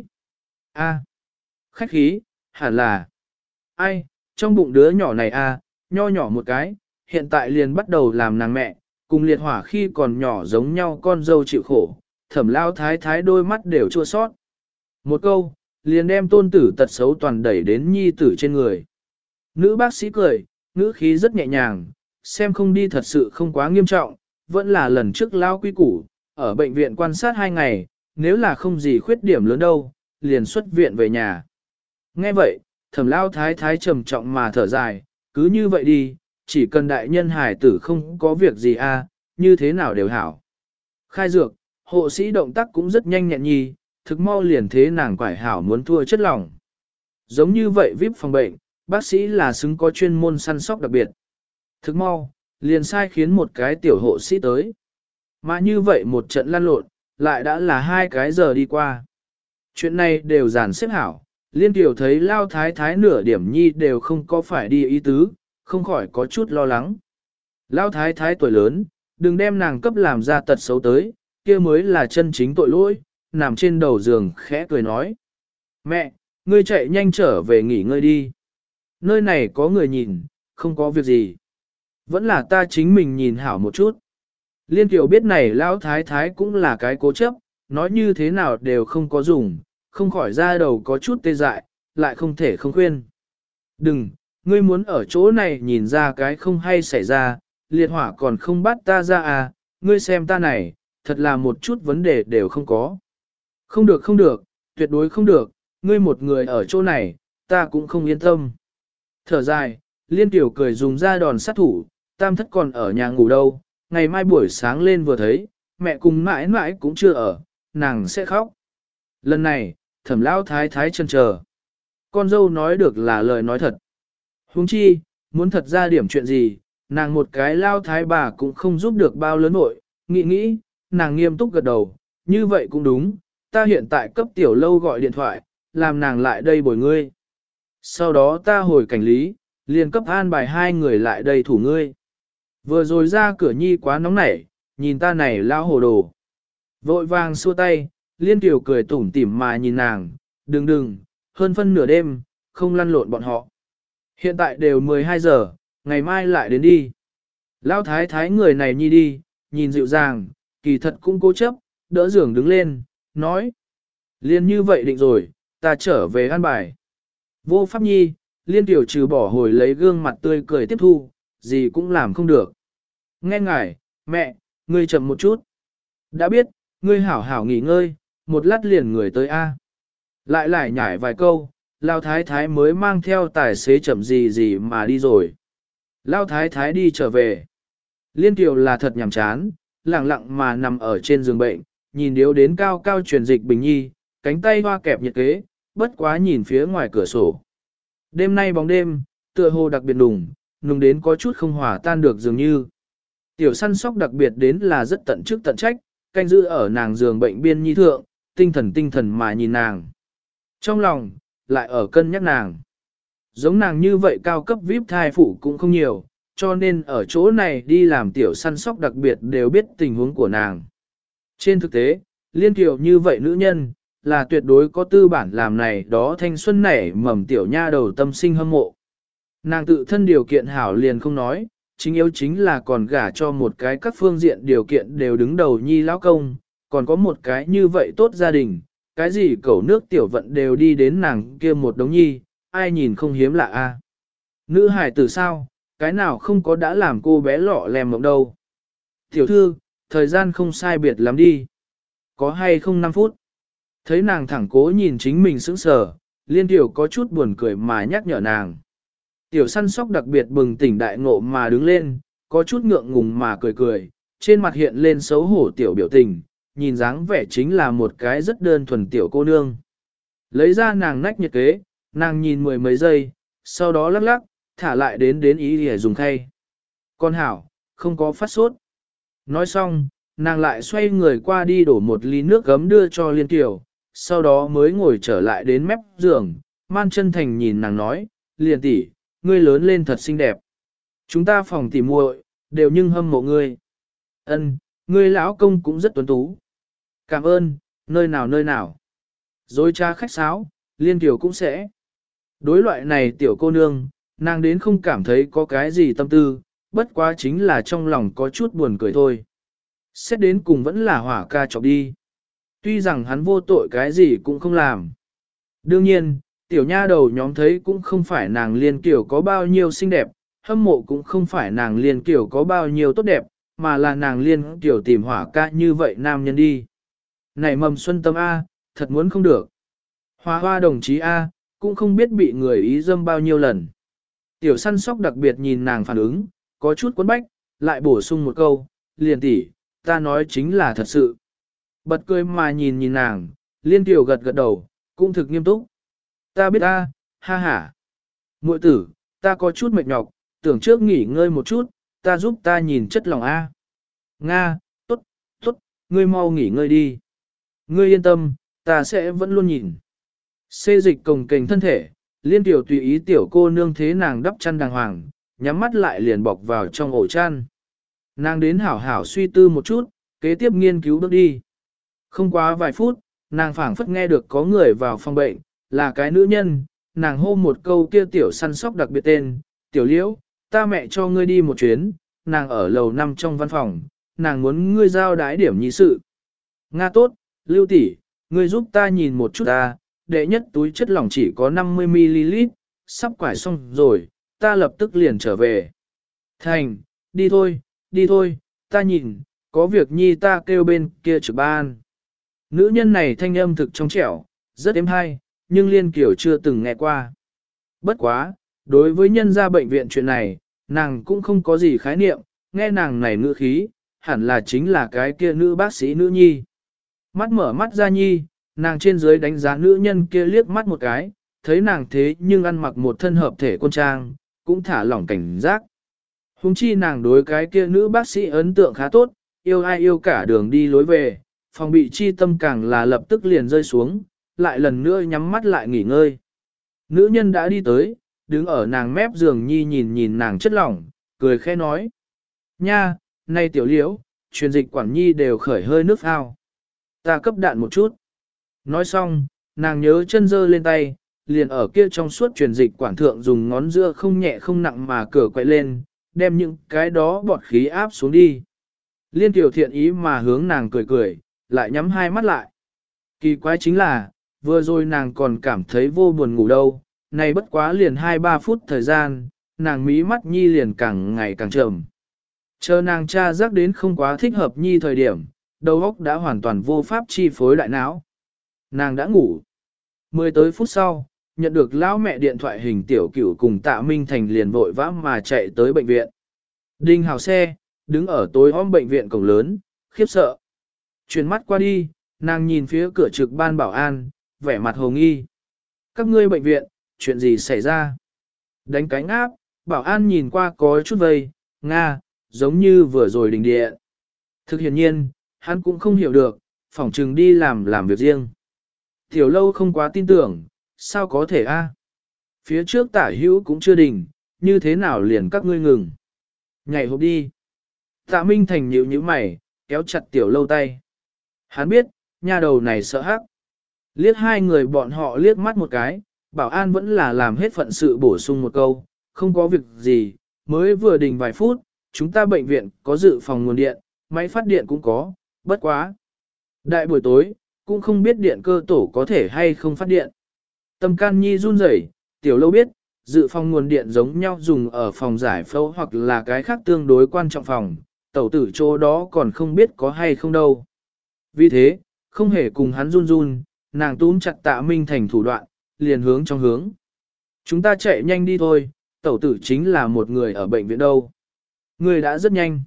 A, khách khí, hẳn là. Ai, trong bụng đứa nhỏ này a, nho nhỏ một cái, hiện tại liền bắt đầu làm nàng mẹ, cùng liệt hỏa khi còn nhỏ giống nhau con dâu chịu khổ, thẩm lao thái thái đôi mắt đều chua sót. Một câu, liền đem tôn tử tật xấu toàn đẩy đến nhi tử trên người. Nữ bác sĩ cười, ngữ khí rất nhẹ nhàng, xem không đi thật sự không quá nghiêm trọng, vẫn là lần trước lao quy củ, ở bệnh viện quan sát hai ngày, nếu là không gì khuyết điểm lớn đâu, liền xuất viện về nhà. Nghe vậy, thẩm lao thái thái trầm trọng mà thở dài, cứ như vậy đi, chỉ cần đại nhân hải tử không có việc gì a, như thế nào đều hảo. Khai dược, hộ sĩ động tác cũng rất nhanh nhẹn nhi, thực mau liền thế nàng quải hảo muốn thua chất lỏng. Giống như vậy vê i pê phòng bệnh, bác sĩ là xứng có chuyên môn săn sóc đặc biệt. Thực mau, liền sai khiến một cái tiểu hộ sĩ tới. Mà như vậy một trận lăn lộn, lại đã là hai cái giờ đi qua. Chuyện này đều dàn xếp hảo, liên tiểu thấy lao thái thái nửa điểm nhi đều không có phải đi ý tứ, không khỏi có chút lo lắng. Lao thái thái tuổi lớn, đừng đem nàng cấp làm ra tật xấu tới, kia mới là chân chính tội lỗi, nằm trên đầu giường khẽ cười nói. Mẹ, ngươi chạy nhanh trở về nghỉ ngơi đi. Nơi này có người nhìn, không có việc gì. Vẫn là ta chính mình nhìn hảo một chút. Liên Kiều biết này lão thái thái cũng là cái cố chấp, nói như thế nào đều không có dùng, không khỏi ra đầu có chút tê dại, lại không thể không khuyên. Đừng, ngươi muốn ở chỗ này nhìn ra cái không hay xảy ra, liệt hỏa còn không bắt ta ra à, ngươi xem ta này, thật là một chút vấn đề đều không có. Không được không được, tuyệt đối không được, ngươi một người ở chỗ này, ta cũng không yên tâm. Thở dài, Liên Tiểu cười dùng ra đòn sát thủ, tam thất còn ở nhà ngủ đâu, ngày mai buổi sáng lên vừa thấy, mẹ cùng mãi mãi cũng chưa ở, nàng sẽ khóc. Lần này, thẩm lão thái thái chân chờ. Con dâu nói được là lời nói thật. Huống chi, muốn thật ra điểm chuyện gì, nàng một cái lao thái bà cũng không giúp được bao lớn nội, nghĩ nghĩ, nàng nghiêm túc gật đầu, như vậy cũng đúng, ta hiện tại cấp tiểu lâu gọi điện thoại, làm nàng lại đây bồi ngươi. Sau đó ta hồi cảnh lý, liền cấp an bài hai người lại đây thủ ngươi. Vừa rồi ra cửa nhi quá nóng nảy, nhìn ta này lao hồ đồ. Vội vàng xua tay, Liên Tiểu cười tủm tỉm mà nhìn nàng, đừng đừng, hơn phân nửa đêm, không lăn lộn bọn họ. Hiện tại đều mười hai giờ, ngày mai lại đến đi. Lao thái thái người này nhi đi, nhìn dịu dàng, kỳ thật cũng cố chấp, đỡ giường đứng lên, nói. Liên như vậy định rồi, ta trở về an bài. Vô pháp nhi, Liên Tiểu trừ bỏ hồi lấy gương mặt tươi cười tiếp thu, gì cũng làm không được. Nghe ngài, mẹ, ngươi chậm một chút. Đã biết, ngươi hảo hảo nghỉ ngơi, một lát liền người tới A. Lại lại nhảy vài câu, Lao Thái Thái mới mang theo tài xế chậm gì gì mà đi rồi. Lao Thái Thái đi trở về. Liên Tiểu là thật nhàm chán, lặng lặng mà nằm ở trên giường bệnh, nhìn điếu đến cao cao truyền dịch bình nhi, cánh tay hoa kẹp nhiệt kế, bất quá nhìn phía ngoài cửa sổ. Đêm nay bóng đêm, tựa hồ đặc biệt đùng, nùng đến có chút không hòa tan được dường như. Tiểu săn sóc đặc biệt đến là rất tận chức tận trách, canh giữ ở nàng giường bệnh biên nhi thượng, tinh thần tinh thần mà nhìn nàng. Trong lòng, lại ở cân nhắc nàng. Giống nàng như vậy cao cấp vi ai pi thai phụ cũng không nhiều, cho nên ở chỗ này đi làm tiểu săn sóc đặc biệt đều biết tình huống của nàng. Trên thực tế, Liên Kiều như vậy nữ nhân, là tuyệt đối có tư bản làm này đó thanh xuân nảy mầm tiểu nha đầu tâm sinh hâm mộ. Nàng tự thân điều kiện hảo liền không nói, chính yếu chính là còn gả cho một cái các phương diện điều kiện đều đứng đầu nhi lão công, còn có một cái như vậy tốt gia đình, cái gì cẩu nước tiểu vận đều đi đến nàng kia một đống nhi, ai nhìn không hiếm lạ a. Nữ hải tử sao, cái nào không có đã làm cô bé lọ lem mộng đâu. Tiểu thư, thời gian không sai biệt lắm đi. Có hay không năm phút? Thấy nàng thẳng cố nhìn chính mình sững sờ, Liên Tiểu có chút buồn cười mà nhắc nhở nàng. Tiểu săn sóc đặc biệt bừng tỉnh đại ngộ mà đứng lên, có chút ngượng ngùng mà cười cười, trên mặt hiện lên xấu hổ tiểu biểu tình, nhìn dáng vẻ chính là một cái rất đơn thuần tiểu cô nương. Lấy ra nàng nách nhiệt kế, nàng nhìn mười mấy giây, sau đó lắc lắc, thả lại đến đến ý để dùng khay. Con hảo, không có phát sốt. Nói xong, nàng lại xoay người qua đi đổ một ly nước gấm đưa cho Liên Tiểu, sau đó mới ngồi trở lại đến mép giường, man chân thành nhìn nàng nói, Liên tỷ, ngươi lớn lên thật xinh đẹp. Chúng ta phòng tỉ muội đều nhưng hâm mộ ngươi. Ân, ngươi lão công cũng rất tuấn tú. Cảm ơn, nơi nào nơi nào. Dối cha khách sáo, Liên Tiểu cũng sẽ. Đối loại này tiểu cô nương, nàng đến không cảm thấy có cái gì tâm tư, bất quá chính là trong lòng có chút buồn cười thôi. Xét đến cùng vẫn là hỏa ca chọc đi. Tuy rằng hắn vô tội cái gì cũng không làm. Đương nhiên, tiểu nha đầu nhóm thấy cũng không phải nàng Liên Kiều có bao nhiêu xinh đẹp, hâm mộ cũng không phải nàng Liên Kiều có bao nhiêu tốt đẹp, mà là nàng Liên Kiều tìm hỏa ca như vậy nam nhân đi. Này mầm xuân tâm A, thật muốn không được. Hoa hoa đồng chí A, cũng không biết bị người ý dâm bao nhiêu lần. Tiểu săn sóc đặc biệt nhìn nàng phản ứng, có chút cuốn bách, lại bổ sung một câu, liền tỷ, ta nói chính là thật sự. Bật cười mà nhìn nhìn nàng, liên tiểu gật gật đầu, cũng thực nghiêm túc. Ta biết ta, ha ha. Muội tử, ta có chút mệt nhọc, tưởng trước nghỉ ngơi một chút, ta giúp ta nhìn chất lòng A. Nga, tốt, tốt, ngươi mau nghỉ ngơi đi. Ngươi yên tâm, ta sẽ vẫn luôn nhìn. Xê dịch cồng kềnh thân thể, liên tiểu tùy ý tiểu cô nương thế nàng đắp chăn đàng hoàng, nhắm mắt lại liền bọc vào trong ổ chăn. Nàng đến hảo hảo suy tư một chút, kế tiếp nghiên cứu bước đi. Không quá vài phút, nàng phảng phất nghe được có người vào phòng bệnh, là cái nữ nhân, nàng hô một câu kia tiểu săn sóc đặc biệt tên, tiểu liễu, ta mẹ cho ngươi đi một chuyến, nàng ở lầu năm trong văn phòng, nàng muốn ngươi giao đái điểm nhị sự. Nga tốt, lưu tỷ, ngươi giúp ta nhìn một chút ta, đệ nhất túi chất lỏng chỉ có năm mươi mi li lít, sắp quải xong rồi, ta lập tức liền trở về. Thành, đi thôi, đi thôi, ta nhìn, có việc nhi ta kêu bên kia trực ban. Nữ nhân này thanh âm thực trong trẻo, rất êm hay, nhưng Liên Kiều chưa từng nghe qua. Bất quá, đối với nhân gia bệnh viện chuyện này, nàng cũng không có gì khái niệm, nghe nàng này ngữ khí, hẳn là chính là cái kia nữ bác sĩ nữ nhi. Mắt mở mắt ra nhi, nàng trên dưới đánh giá nữ nhân kia liếc mắt một cái, thấy nàng thế nhưng ăn mặc một thân hợp thể quân trang, cũng thả lỏng cảnh giác. Hùng chi nàng đối cái kia nữ bác sĩ ấn tượng khá tốt, yêu ai yêu cả đường đi lối về, phòng bị chi tâm càng là lập tức liền rơi xuống, lại lần nữa nhắm mắt lại nghỉ ngơi. Nữ nhân đã đi tới, đứng ở nàng mép giường nhi nhìn nhìn nàng chất lỏng, cười khẽ nói. Nha, này tiểu liễu, truyền dịch quản nhi đều khởi hơi nước ao. Ta cấp đạn một chút. Nói xong, nàng nhớ chân dơ lên tay, liền ở kia trong suốt truyền dịch quản thượng dùng ngón giữa không nhẹ không nặng mà cửa quậy lên, đem những cái đó bọt khí áp xuống đi. Liên tiểu thiện ý mà hướng nàng cười cười, lại nhắm hai mắt lại. Kỳ quái chính là, vừa rồi nàng còn cảm thấy vô buồn ngủ đâu, này bất quá liền hai ba phút thời gian, nàng mí mắt nhi liền càng ngày càng trầm. Chờ nàng tra giác đến không quá thích hợp nhi thời điểm, đầu óc đã hoàn toàn vô pháp chi phối đại não. Nàng đã ngủ. Mười tới phút sau, nhận được lão mẹ điện thoại hình tiểu cửu cùng Tạ Minh Thành liền vội vã mà chạy tới bệnh viện. Đinh hào xe, đứng ở tối om bệnh viện cổng lớn, khiếp sợ. Chuyển mắt qua đi, nàng nhìn phía cửa trực ban bảo an, vẻ mặt hồ nghi. Các ngươi bệnh viện, chuyện gì xảy ra? Đánh cánh áp, bảo an nhìn qua có chút vây, Nga, giống như vừa rồi đình địa. Thực hiện nhiên, hắn cũng không hiểu được, phỏng trừng đi làm làm việc riêng. Tiểu lâu không quá tin tưởng, sao có thể a? Phía trước tả hữu cũng chưa đình, như thế nào liền các ngươi ngừng? Nhảy hộp đi. Tạ Minh Thành nhíu nhíu mày, kéo chặt tiểu lâu tay. Hắn biết, nha đầu này sợ hắc. Liếc hai người bọn họ liếc mắt một cái, bảo an vẫn là làm hết phận sự bổ sung một câu, không có việc gì, mới vừa đình vài phút, chúng ta bệnh viện có dự phòng nguồn điện, máy phát điện cũng có, bất quá. Đại buổi tối, cũng không biết điện cơ tổ có thể hay không phát điện. Tâm can nhi run rẩy, tiểu lâu biết, dự phòng nguồn điện giống nhau dùng ở phòng giải phẫu hoặc là cái khác tương đối quan trọng phòng, tẩu tử chỗ đó còn không biết có hay không đâu. Vì thế, không hề cùng hắn run run, nàng túm chặt Tạ Minh Thành thủ đoạn, liền hướng trong hướng. Chúng ta chạy nhanh đi thôi, tẩu tử chính là một người ở bệnh viện đâu. Người đã rất nhanh.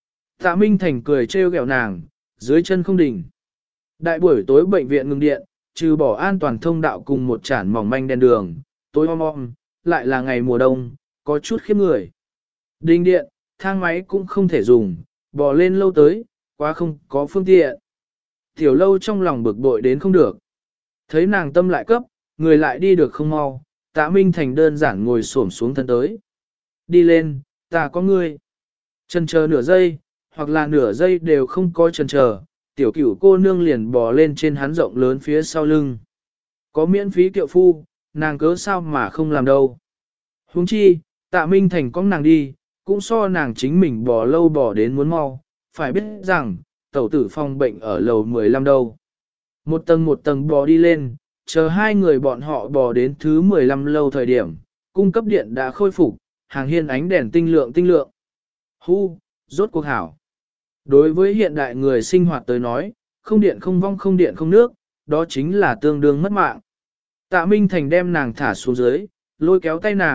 Tạ Minh Thành cười trêu ghẹo nàng, dưới chân không đỉnh. Đại buổi tối bệnh viện ngừng điện, trừ bỏ an toàn thông đạo cùng một chản mỏng manh đèn đường, tối om om, lại là ngày mùa đông, có chút khiếp người. Đình điện, thang máy cũng không thể dùng, bò lên lâu tới, quá không có phương tiện. Tiểu lâu trong lòng bực bội đến không được. Thấy nàng tâm lại cấp, người lại đi được không mau, Tạ Minh Thành đơn giản ngồi xổm xuống thân tới. Đi lên, ta có ngươi. Chần chờ nửa giây, hoặc là nửa giây đều không có chần chờ, tiểu cửu cô nương liền bò lên trên hắn rộng lớn phía sau lưng. Có miễn phí kiệu phu, nàng cớ sao mà không làm đâu. Huống chi, Tạ Minh Thành có nàng đi, cũng so nàng chính mình bò lâu bò đến muốn mau, phải biết rằng, tẩu tử phòng bệnh ở lầu mười lăm đâu. Một tầng một tầng bò đi lên, chờ hai người bọn họ bò đến thứ mười lăm lâu thời điểm, cung cấp điện đã khôi phục, hàng hiên ánh đèn tinh lượng tinh lượng. Hu, rốt cuộc hảo. Đối với hiện đại người sinh hoạt tới nói, không điện không vong không điện không nước, đó chính là tương đương mất mạng. Tạ Minh Thành đem nàng thả xuống dưới, lôi kéo tay nàng,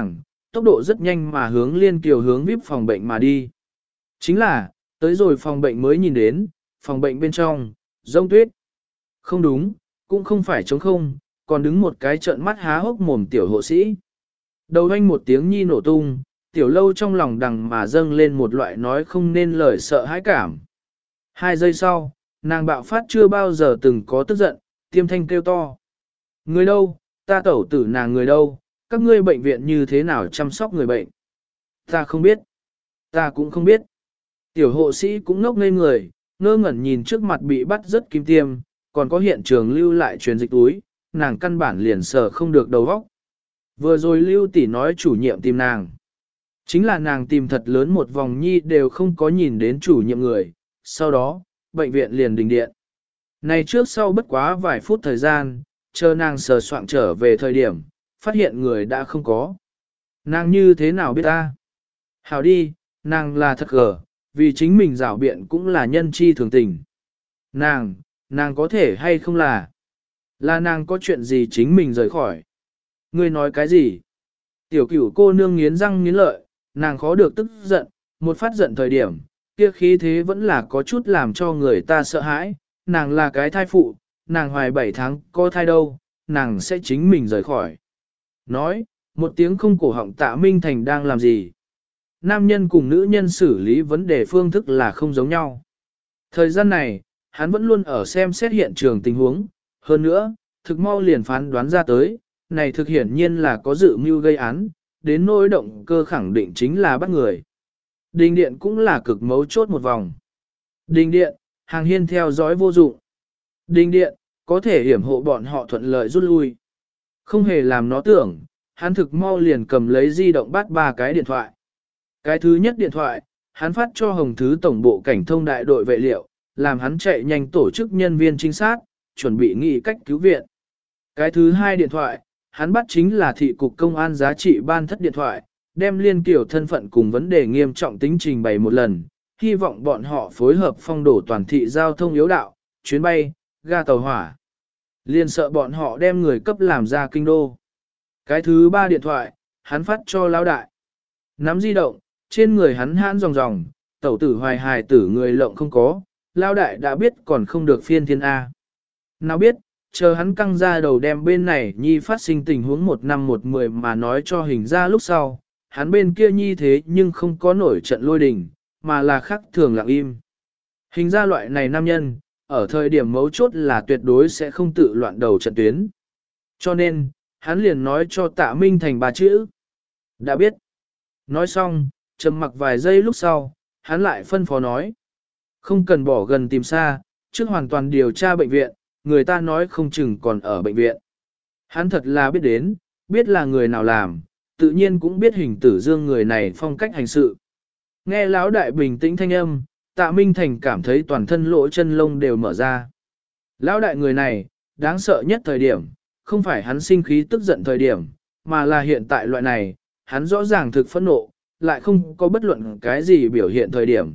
tốc độ rất nhanh mà hướng Liên Kiều hướng vê i pê phòng bệnh mà đi. Chính là, tới rồi phòng bệnh mới nhìn đến, phòng bệnh bên trong, rông tuyết. Không đúng, cũng không phải trống không, còn đứng một cái trợn mắt há hốc mồm tiểu hộ sĩ. Đầu anh một tiếng nhi nổ tung, tiểu lâu trong lòng đằng mà dâng lên một loại nói không nên lời sợ hãi cảm. Hai giây sau, nàng bạo phát chưa bao giờ từng có tức giận, tiêm thanh kêu to. Người đâu, ta tẩu tử nàng người đâu, các ngươi bệnh viện như thế nào chăm sóc người bệnh? Ta không biết, ta cũng không biết. Tiểu hộ sĩ cũng ngốc ngây người, ngơ ngẩn nhìn trước mặt bị bắt rất kim tiêm, còn có hiện trường lưu lại truyền dịch túi, nàng căn bản liền sở không được đầu óc. Vừa rồi lưu tỷ nói chủ nhiệm tìm nàng. Chính là nàng tìm thật lớn một vòng nhi đều không có nhìn đến chủ nhiệm người, sau đó, bệnh viện liền đình điện. Này trước sau bất quá vài phút thời gian, chờ nàng sờ soạn trở về thời điểm, phát hiện người đã không có. Nàng như thế nào biết ta? Hảo đi, nàng là thật gở, vì chính mình rảo biện cũng là nhân chi thường tình. Nàng, nàng có thể hay không là? Là nàng có chuyện gì chính mình rời khỏi? Ngươi nói cái gì? Tiểu cửu cô nương nghiến răng nghiến lợi, nàng khó được tức giận, một phát giận thời điểm, kia khí thế vẫn là có chút làm cho người ta sợ hãi, nàng là cái thai phụ, nàng hoài bảy tháng có thai đâu, nàng sẽ chính mình rời khỏi. Nói, một tiếng không cổ họng Tạ Minh Thành đang làm gì? Nam nhân cùng nữ nhân xử lý vấn đề phương thức là không giống nhau. Thời gian này, hắn vẫn luôn ở xem xét hiện trường tình huống, hơn nữa, thực mau liền phán đoán ra tới, này thực hiển nhiên là có dự mưu gây án, đến nỗi động cơ khẳng định chính là bắt người. Đình điện cũng là cực mấu chốt một vòng. Đình điện, hàng hiên theo dõi vô dụng. Đình điện, có thể hiểm hộ bọn họ thuận lợi rút lui. Không hề làm nó tưởng, hắn thực mau liền cầm lấy di động bắt ba cái điện thoại. Cái thứ nhất điện thoại, hắn phát cho Hồng Thứ Tổng bộ Cảnh thông đại đội vệ liệu, làm hắn chạy nhanh tổ chức nhân viên trinh sát, chuẩn bị nghị cách cứu viện. Cái thứ hai điện thoại, hắn bắt chính là thị cục công an giá trị ban thất điện thoại, đem Liên Kiều thân phận cùng vấn đề nghiêm trọng tính trình bày một lần, hy vọng bọn họ phối hợp phong đổ toàn thị giao thông yếu đạo, chuyến bay, ga tàu hỏa. Liên sợ bọn họ đem người cấp làm ra kinh đô. Cái thứ ba điện thoại, hắn phát cho lão đại. Nắm di động, trên người hắn hãn ròng ròng, tẩu tử hoài hài tử người lộng không có, lão đại đã biết còn không được phiên thiên A. Nào biết, chờ hắn căng ra đầu đem bên này nhi phát sinh tình huống một năm một mười mà nói cho hình ra lúc sau, hắn bên kia nhi thế nhưng không có nổi trận lôi đình, mà là khắc thường lặng im. Hình ra loại này nam nhân, ở thời điểm mấu chốt là tuyệt đối sẽ không tự loạn đầu trận tuyến. Cho nên, hắn liền nói cho Tạ Minh Thành ba chữ. Đã biết. Nói xong, trầm mặc vài giây lúc sau, hắn lại phân phó nói. Không cần bỏ gần tìm xa, trước hoàn toàn điều tra bệnh viện, người ta nói không chừng còn ở bệnh viện. Hắn thật là biết đến, biết là người nào làm, tự nhiên cũng biết hình tử dương người này phong cách hành sự. Nghe lão đại bình tĩnh thanh âm, Tạ Minh Thành cảm thấy toàn thân lỗ chân lông đều mở ra. Lão đại người này, đáng sợ nhất thời điểm, không phải hắn sinh khí tức giận thời điểm, mà là hiện tại loại này, hắn rõ ràng thực phẫn nộ, lại không có bất luận cái gì biểu hiện thời điểm.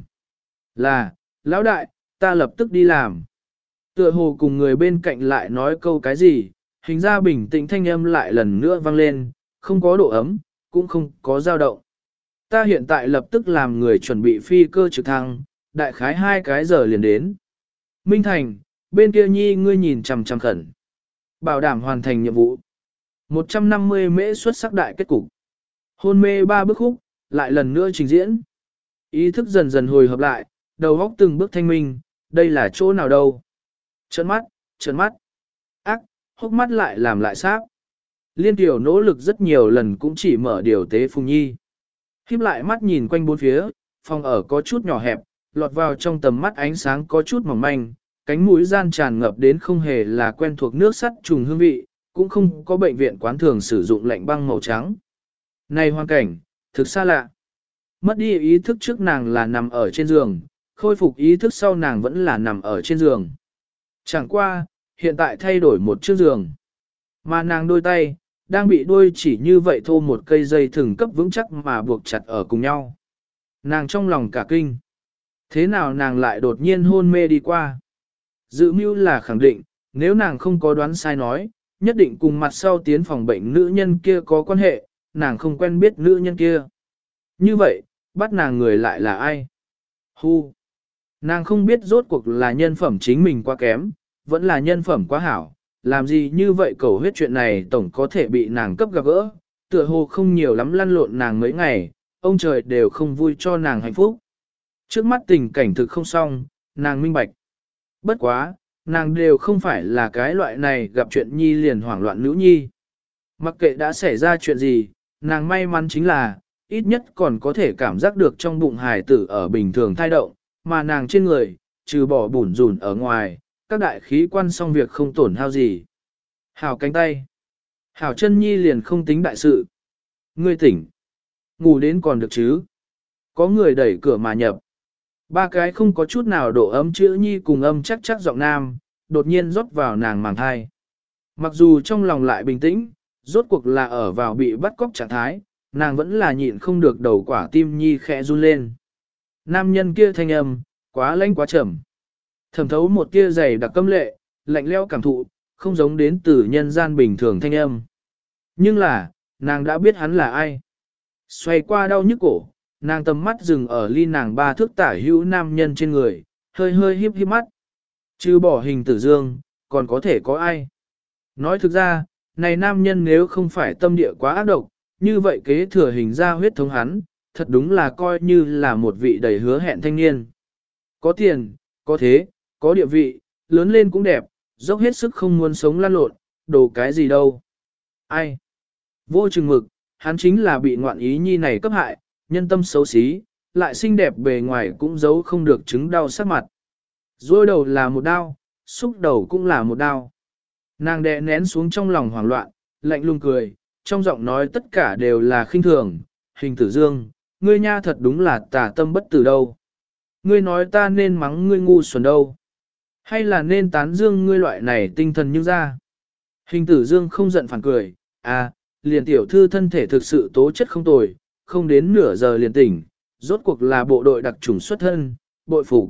Là, lão đại, ta lập tức đi làm. Tựa hồ cùng người bên cạnh lại nói câu cái gì, hình ra bình tĩnh thanh âm lại lần nữa vang lên, không có độ ấm, cũng không có dao động. Ta hiện tại lập tức làm người chuẩn bị phi cơ trực thăng, đại khái hai cái giờ liền đến. Minh Thành, bên kia nhi ngươi nhìn chằm chằm khẩn. Bảo đảm hoàn thành nhiệm vụ. một trăm năm mươi mễ xuất sắc đại kết cục. Hôn mê ba bước khúc, lại lần nữa trình diễn. Ý thức dần dần hồi hợp lại, đầu óc từng bước thanh minh, đây là chỗ nào đâu. Trợn mắt, trợn mắt. Ác, hốc mắt lại làm lại sáp. Liên Tiểu nỗ lực rất nhiều lần cũng chỉ mở điều tế Phùng Nhi. Khiếp lại mắt nhìn quanh bốn phía, phòng ở có chút nhỏ hẹp, lọt vào trong tầm mắt ánh sáng có chút mỏng manh, cánh mũi gian tràn ngập đến không hề là quen thuộc nước sắt trùng hương vị, cũng không có bệnh viện quán thường sử dụng lạnh băng màu trắng. Này hoàn cảnh, thực xa lạ. Mất đi ý thức trước nàng là nằm ở trên giường, khôi phục ý thức sau nàng vẫn là nằm ở trên giường. Chẳng qua, hiện tại thay đổi một chiếc giường. Mà nàng đôi tay, đang bị đôi chỉ như vậy thô một cây dây thừng cấp vững chắc mà buộc chặt ở cùng nhau. Nàng trong lòng cả kinh. Thế nào nàng lại đột nhiên hôn mê đi qua? Dự mưu là khẳng định, nếu nàng không có đoán sai nói, nhất định cùng mặt sau tiến phòng bệnh nữ nhân kia có quan hệ, nàng không quen biết nữ nhân kia. Như vậy, bắt nàng người lại là ai? Hu! Nàng không biết rốt cuộc là nhân phẩm chính mình quá kém, vẫn là nhân phẩm quá hảo, làm gì như vậy cầu huyết chuyện này tổng có thể bị nàng cấp gặp gỡ, tựa hồ không nhiều lắm lăn lộn nàng mấy ngày, ông trời đều không vui cho nàng hạnh phúc. Trước mắt tình cảnh thực không xong, nàng minh bạch. Bất quá, nàng đều không phải là cái loại này gặp chuyện nhi liền hoảng loạn nữ nhi. Mặc kệ đã xảy ra chuyện gì, nàng may mắn chính là, ít nhất còn có thể cảm giác được trong bụng hài tử ở bình thường thai động, mà nàng trên người, trừ bỏ bủn rủn ở ngoài, các đại khí quan xong việc không tổn hao gì. Hảo cánh tay. Hảo chân nhi liền không tính đại sự. Ngươi tỉnh. Ngủ đến còn được chứ. Có người đẩy cửa mà nhập. Ba cái không có chút nào độ ấm chữ nhi cùng âm chắc chắc giọng nam, đột nhiên rót vào nàng màng thai. Mặc dù trong lòng lại bình tĩnh, rốt cuộc là ở vào bị bắt cóc trạng thái, nàng vẫn là nhịn không được đầu quả tim nhi khẽ run lên. Nam nhân kia thanh âm, quá lãnh quá trầm. Thẩm thấu một tia dày đặc câm lệ, lạnh lẽo cảm thụ, không giống đến từ nhân gian bình thường thanh âm. Nhưng là, nàng đã biết hắn là ai. Xoay qua đau nhức cổ, nàng tầm mắt dừng ở ly nàng ba thước tả hữu nam nhân trên người, hơi hơi híp híp mắt. Chứ bỏ hình tử dương, còn có thể có ai? Nói thực ra, này nam nhân nếu không phải tâm địa quá ác độc, như vậy kế thừa hình ra huyết thống hắn, thật đúng là coi như là một vị đầy hứa hẹn thanh niên. Có tiền, có thế, có địa vị, lớn lên cũng đẹp, dốc hết sức không muốn sống lăn lộn, đồ cái gì đâu. Ai? Vô chừng mực, hắn chính là bị ngoạn ý nhi này cấp hại, nhân tâm xấu xí, lại xinh đẹp bề ngoài cũng giấu không được chứng đau sắc mặt. Dôi đầu là một đau, xúc đầu cũng là một đau. Nàng đè nén xuống trong lòng hoảng loạn, lạnh lùng cười, trong giọng nói tất cả đều là khinh thường, hình tử dương, ngươi nha thật đúng là tà tâm bất tử đâu. Ngươi nói ta nên mắng ngươi ngu xuẩn đâu. Hay là nên tán dương ngươi loại này tinh thần như ra. Hình tử dương không giận phản cười, à, liền tiểu thư thân thể thực sự tố chất không tồi, không đến nửa giờ liền tỉnh, rốt cuộc là bộ đội đặc chủng xuất thân, bội phục.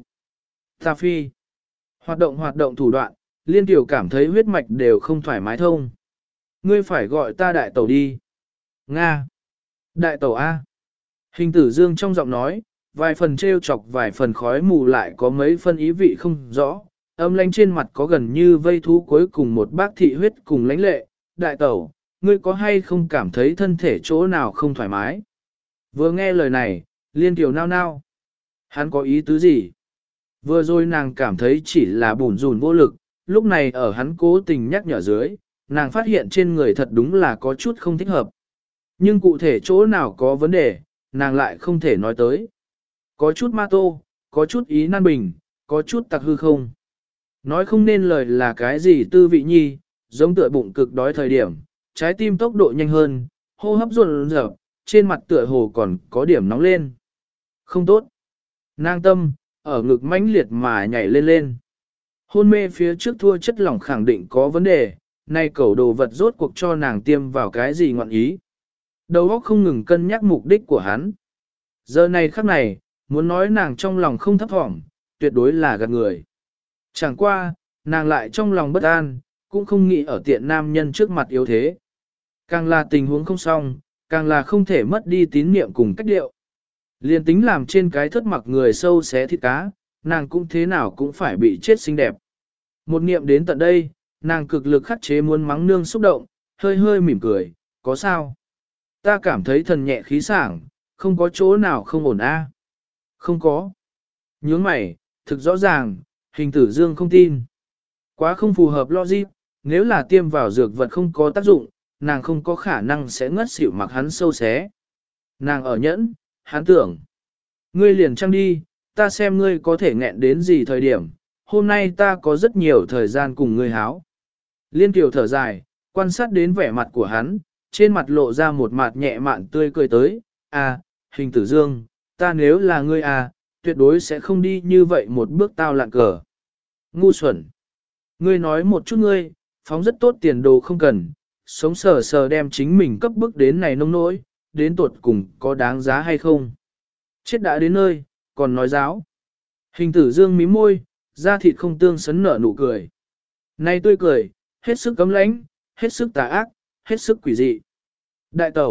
Ta phi, hoạt động hoạt động thủ đoạn, liên tiểu cảm thấy huyết mạch đều không thoải mái thông. Ngươi phải gọi ta đại tẩu đi. Nga. Đại tẩu A. Hình tử dương trong giọng nói, vài phần trêu chọc vài phần khói mù lại có mấy phân ý vị không rõ, âm lãnh trên mặt có gần như vây thú cuối cùng một bác thị huyết cùng lãnh lệ. Đại tẩu, ngươi có hay không cảm thấy thân thể chỗ nào không thoải mái? Vừa nghe lời này, liên tiểu nao nao. Hắn có ý tứ gì? Vừa rồi nàng cảm thấy chỉ là bùn rùn vô lực, lúc này ở hắn cố tình nhắc nhở dưới, nàng phát hiện trên người thật đúng là có chút không thích hợp. Nhưng cụ thể chỗ nào có vấn đề, nàng lại không thể nói tới. Có chút ma tô, có chút ý nan bình, có chút tặc hư không. Nói không nên lời là cái gì tư vị nhi, giống tựa bụng cực đói thời điểm, trái tim tốc độ nhanh hơn, hô hấp run rợp, trên mặt tựa hồ còn có điểm nóng lên. Không tốt. Nàng tâm, ở ngực mãnh liệt mà nhảy lên lên. Hôn mê phía trước thua chất lỏng khẳng định có vấn đề, nay cẩu đồ vật rốt cuộc cho nàng tiêm vào cái gì ngọn ý. Đầu óc không ngừng cân nhắc mục đích của hắn. Giờ này khắc này, muốn nói nàng trong lòng không thấp thỏm, tuyệt đối là gạt người. Chẳng qua, nàng lại trong lòng bất an, cũng không nghĩ ở tiện nam nhân trước mặt yếu thế. Càng là tình huống không xong, càng là không thể mất đi tín niệm cùng cách điệu. Liên tính làm trên cái thất mặc người sâu xé thịt cá, nàng cũng thế nào cũng phải bị chết xinh đẹp. Một niệm đến tận đây, nàng cực lực khắc chế muốn mắng nương xúc động, hơi hơi mỉm cười, có sao? Ta cảm thấy thần nhẹ khí sảng, không có chỗ nào không ổn a. Không có. Nhướng mày, thực rõ ràng, hình tử dương không tin. Quá không phù hợp logic, nếu là tiêm vào dược vật không có tác dụng, nàng không có khả năng sẽ ngất xỉu mặc hắn sâu xé. Nàng ở nhẫn, hắn tưởng. Ngươi liền trăng đi, ta xem ngươi có thể nghẹn đến gì thời điểm, hôm nay ta có rất nhiều thời gian cùng ngươi háo. Liên tiểu thở dài, quan sát đến vẻ mặt của hắn, trên mặt lộ ra một mặt nhẹ mạn tươi cười tới, à, hình tử dương, ta nếu là ngươi à, tuyệt đối sẽ không đi như vậy một bước tao lạng cờ. Ngu xuẩn. Ngươi nói một chút ngươi, phóng rất tốt tiền đồ không cần, sống sờ sờ đem chính mình cấp bức đến này nông nỗi, đến tuột cùng có đáng giá hay không. Chết đã đến nơi, còn nói giáo. Hình tử dương mím môi, da thịt không tương sấn nở nụ cười. Này tươi cười, hết sức cấm lãnh, hết sức tà ác, hết sức quỷ dị. Đại tẩu,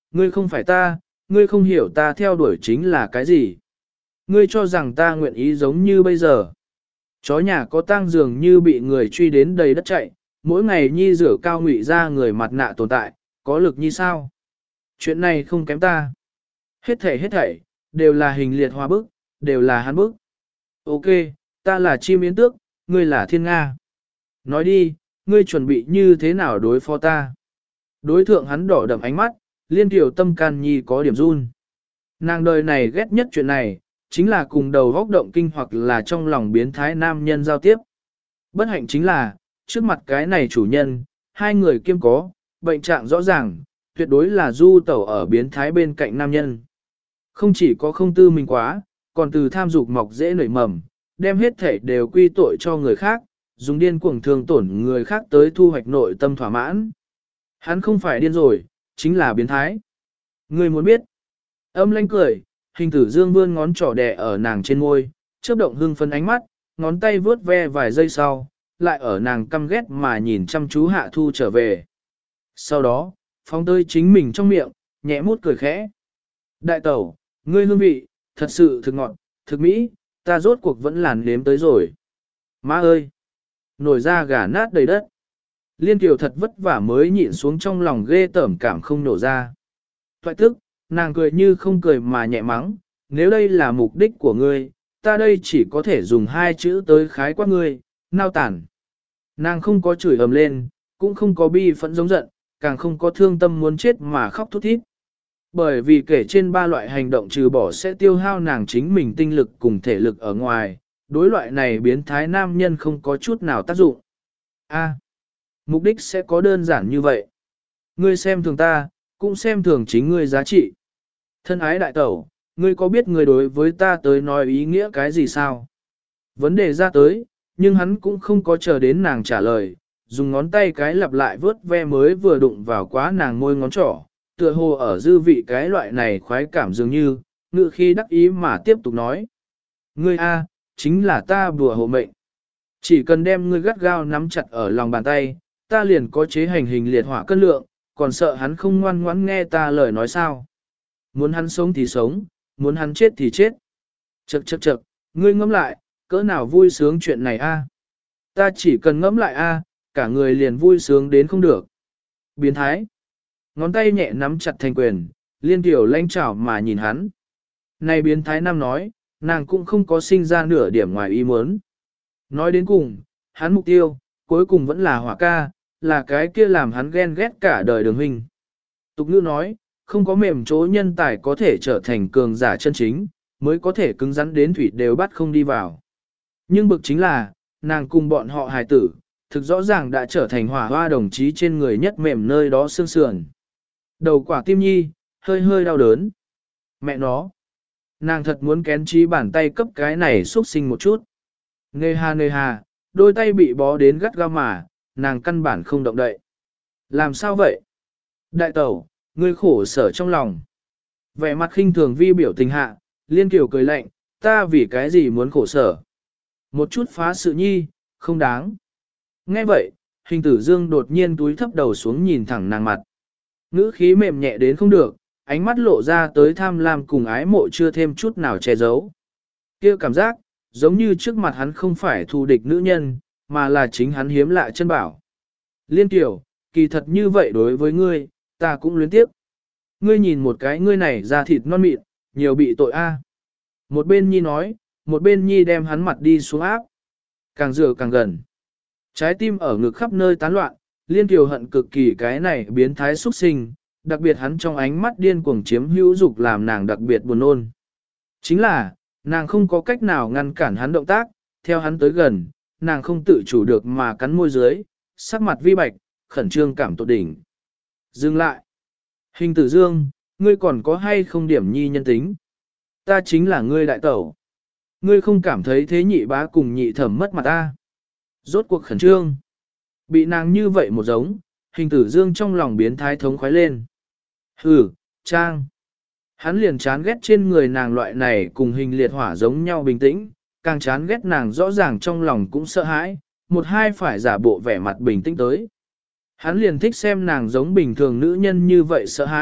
ngươi không phải ta, ngươi không hiểu ta theo đuổi chính là cái gì. Ngươi cho rằng ta nguyện ý giống như bây giờ. Chó nhà có tang dường như bị người truy đến đầy đất chạy, mỗi ngày nhi rửa cao ngụy ra người mặt nạ tồn tại, có lực như sao. Chuyện này không kém ta. Hết thảy hết thảy, đều là hình liệt hoa bức, đều là hắn bức. Ok, ta là chim yến tước, ngươi là thiên nga. Nói đi, ngươi chuẩn bị như thế nào đối phó ta? Đối thượng hắn đỏ đậm ánh mắt, liên tiểu tâm can nhi có điểm run. Nàng đời này ghét nhất chuyện này, chính là cùng đầu góc động kinh hoặc là trong lòng biến thái nam nhân giao tiếp. Bất hạnh chính là, trước mặt cái này chủ nhân, hai người kiêm có, bệnh trạng rõ ràng, tuyệt đối là du tẩu ở biến thái bên cạnh nam nhân. Không chỉ có không tư mình quá, còn từ tham dục mọc dễ nảy mầm, đem hết thể đều quy tội cho người khác, dùng điên cuồng thương tổn người khác tới thu hoạch nội tâm thỏa mãn. Hắn không phải điên rồi, chính là biến thái. Người muốn biết. Âm lanh cười, hình tử dương vươn ngón trỏ đè ở nàng trên môi, chớp động hưng phấn ánh mắt, ngón tay vướt ve vài giây sau, lại ở nàng căm ghét mà nhìn chăm chú hạ thu trở về. Sau đó, phóng tơi chính mình trong miệng, nhẹ mút cười khẽ. Đại tẩu, ngươi hương vị, thật sự thực ngọt, thực mỹ, ta rốt cuộc vẫn làn nếm tới rồi. Má ơi! Nổi ra gà nát đầy đất. Liên Kiều thật vất vả mới nhịn xuống trong lòng ghê tởm cảm không nổ ra. Thoại tức, nàng cười như không cười mà nhẹ mắng, nếu đây là mục đích của ngươi, ta đây chỉ có thể dùng hai chữ tới khái quát ngươi, nao tản. Nàng không có chửi ầm lên, cũng không có bi phẫn giống giận, càng không có thương tâm muốn chết mà khóc thút thít. Bởi vì kể trên ba loại hành động trừ bỏ sẽ tiêu hao nàng chính mình tinh lực cùng thể lực ở ngoài, đối loại này biến thái nam nhân không có chút nào tác dụng. A, mục đích sẽ có đơn giản như vậy. Ngươi xem thường ta, cũng xem thường chính ngươi giá trị. Thân ái đại tẩu, ngươi có biết ngươi đối với ta tới nói ý nghĩa cái gì sao? Vấn đề ra tới, nhưng hắn cũng không có chờ đến nàng trả lời, dùng ngón tay cái lặp lại vớt ve mới vừa đụng vào quá nàng môi ngón trỏ, tựa hồ ở dư vị cái loại này khoái cảm dường như, ngự khi đắc ý mà tiếp tục nói. Ngươi A, chính là ta bùa hộ mệnh. Chỉ cần đem ngươi gắt gao nắm chặt ở lòng bàn tay, ta liền có chế hành hình liệt hỏa cân lượng, còn sợ hắn không ngoan ngoãn nghe ta lời nói sao. Muốn hắn sống thì sống, muốn hắn chết thì chết. Chậc chậc chậc, ngươi ngẫm lại, cỡ nào vui sướng chuyện này a? Ta chỉ cần ngẫm lại a, cả người liền vui sướng đến không được. Biến thái. Ngón tay nhẹ nắm chặt thành quyền, liên tiểu lanh chảo mà nhìn hắn. Này biến thái nam nói, nàng cũng không có sinh ra nửa điểm ngoài ý muốn. Nói đến cùng, hắn mục tiêu, cuối cùng vẫn là hỏa ca, là cái kia làm hắn ghen ghét cả đời đường huynh. Tục ngữ nói, không có mềm chỗ nhân tài có thể trở thành cường giả chân chính, mới có thể cứng rắn đến thủy đều bắt không đi vào. Nhưng bực chính là, nàng cùng bọn họ hài tử, thực rõ ràng đã trở thành hỏa hoa đồng chí trên người nhất mềm nơi đó xương sườn. Đầu quả tim nhi, hơi hơi đau đớn. Mẹ nó, nàng thật muốn kén trí bàn tay cấp cái này xuất sinh một chút. Nê hà nê hà, đôi tay bị bó đến gắt gao mà, nàng căn bản không động đậy. Làm sao vậy? Đại tẩu, ngươi khổ sở trong lòng. Vẻ mặt khinh thường vi biểu tình hạ, liên kiểu cười lạnh, ta vì cái gì muốn khổ sở? Một chút phá sự nhi, không đáng. Nghe vậy, hình tử dương đột nhiên túi thấp đầu xuống nhìn thẳng nàng mặt. Ngữ khí mềm nhẹ đến không được, ánh mắt lộ ra tới tham lam cùng ái mộ chưa thêm chút nào che giấu. Kia cảm giác, giống như trước mặt hắn không phải thù địch nữ nhân, mà là chính hắn hiếm lạ chân bảo. Liên tiểu, kỳ thật như vậy đối với ngươi, ta cũng luyến tiếc. Ngươi nhìn một cái ngươi này da thịt non mịn, nhiều bị tội a. Một bên nhi nói, một bên nhi đem hắn mặt đi xuống áp. Càng rửa càng gần. Trái tim ở ngực khắp nơi tán loạn, liên tiểu hận cực kỳ cái này biến thái xuất sinh, đặc biệt hắn trong ánh mắt điên cuồng chiếm hữu dục làm nàng đặc biệt buồn nôn. Chính là, nàng không có cách nào ngăn cản hắn động tác, theo hắn tới gần, nàng không tự chủ được mà cắn môi dưới, sắc mặt vi bạch, khẩn trương cảm tột đỉnh. Dừng lại. Hình tử dương, ngươi còn có hay không điểm nhi nhân tính? Ta chính là ngươi đại tẩu. Ngươi không cảm thấy thế nhị bá cùng nhị thẩm mất mặt ta. Rốt cuộc khẩn trương. Bị nàng như vậy một giống, hình tử dương trong lòng biến thái thống khoái lên. Hừ, Trang. Hắn liền chán ghét trên người nàng loại này cùng hình liệt hỏa giống nhau bình tĩnh, càng chán ghét nàng rõ ràng trong lòng cũng sợ hãi, một hai phải giả bộ vẻ mặt bình tĩnh tới. Hắn liền thích xem nàng giống bình thường nữ nhân như vậy sợ hãi,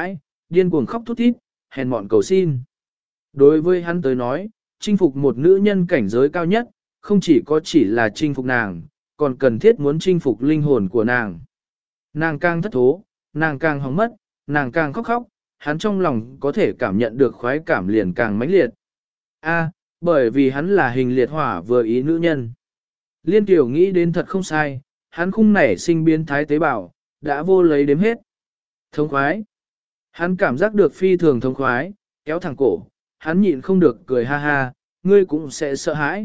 điên cuồng khóc thút thít, hèn mọn cầu xin. Đối với hắn tới nói, chinh phục một nữ nhân cảnh giới cao nhất, không chỉ có chỉ là chinh phục nàng, còn cần thiết muốn chinh phục linh hồn của nàng. Nàng càng thất thố, nàng càng hóng mất, nàng càng khóc khóc, hắn trong lòng có thể cảm nhận được khoái cảm liền càng mãnh liệt. A, bởi vì hắn là hình liệt hỏa vừa ý nữ nhân. Liên Tiểu nghĩ đến thật không sai, hắn khung nảy sinh biến thái tế bào, đã vô lấy đếm hết. Thống khoái. Hắn cảm giác được phi thường thống khoái, kéo thẳng cổ, hắn nhịn không được cười ha ha, ngươi cũng sẽ sợ hãi.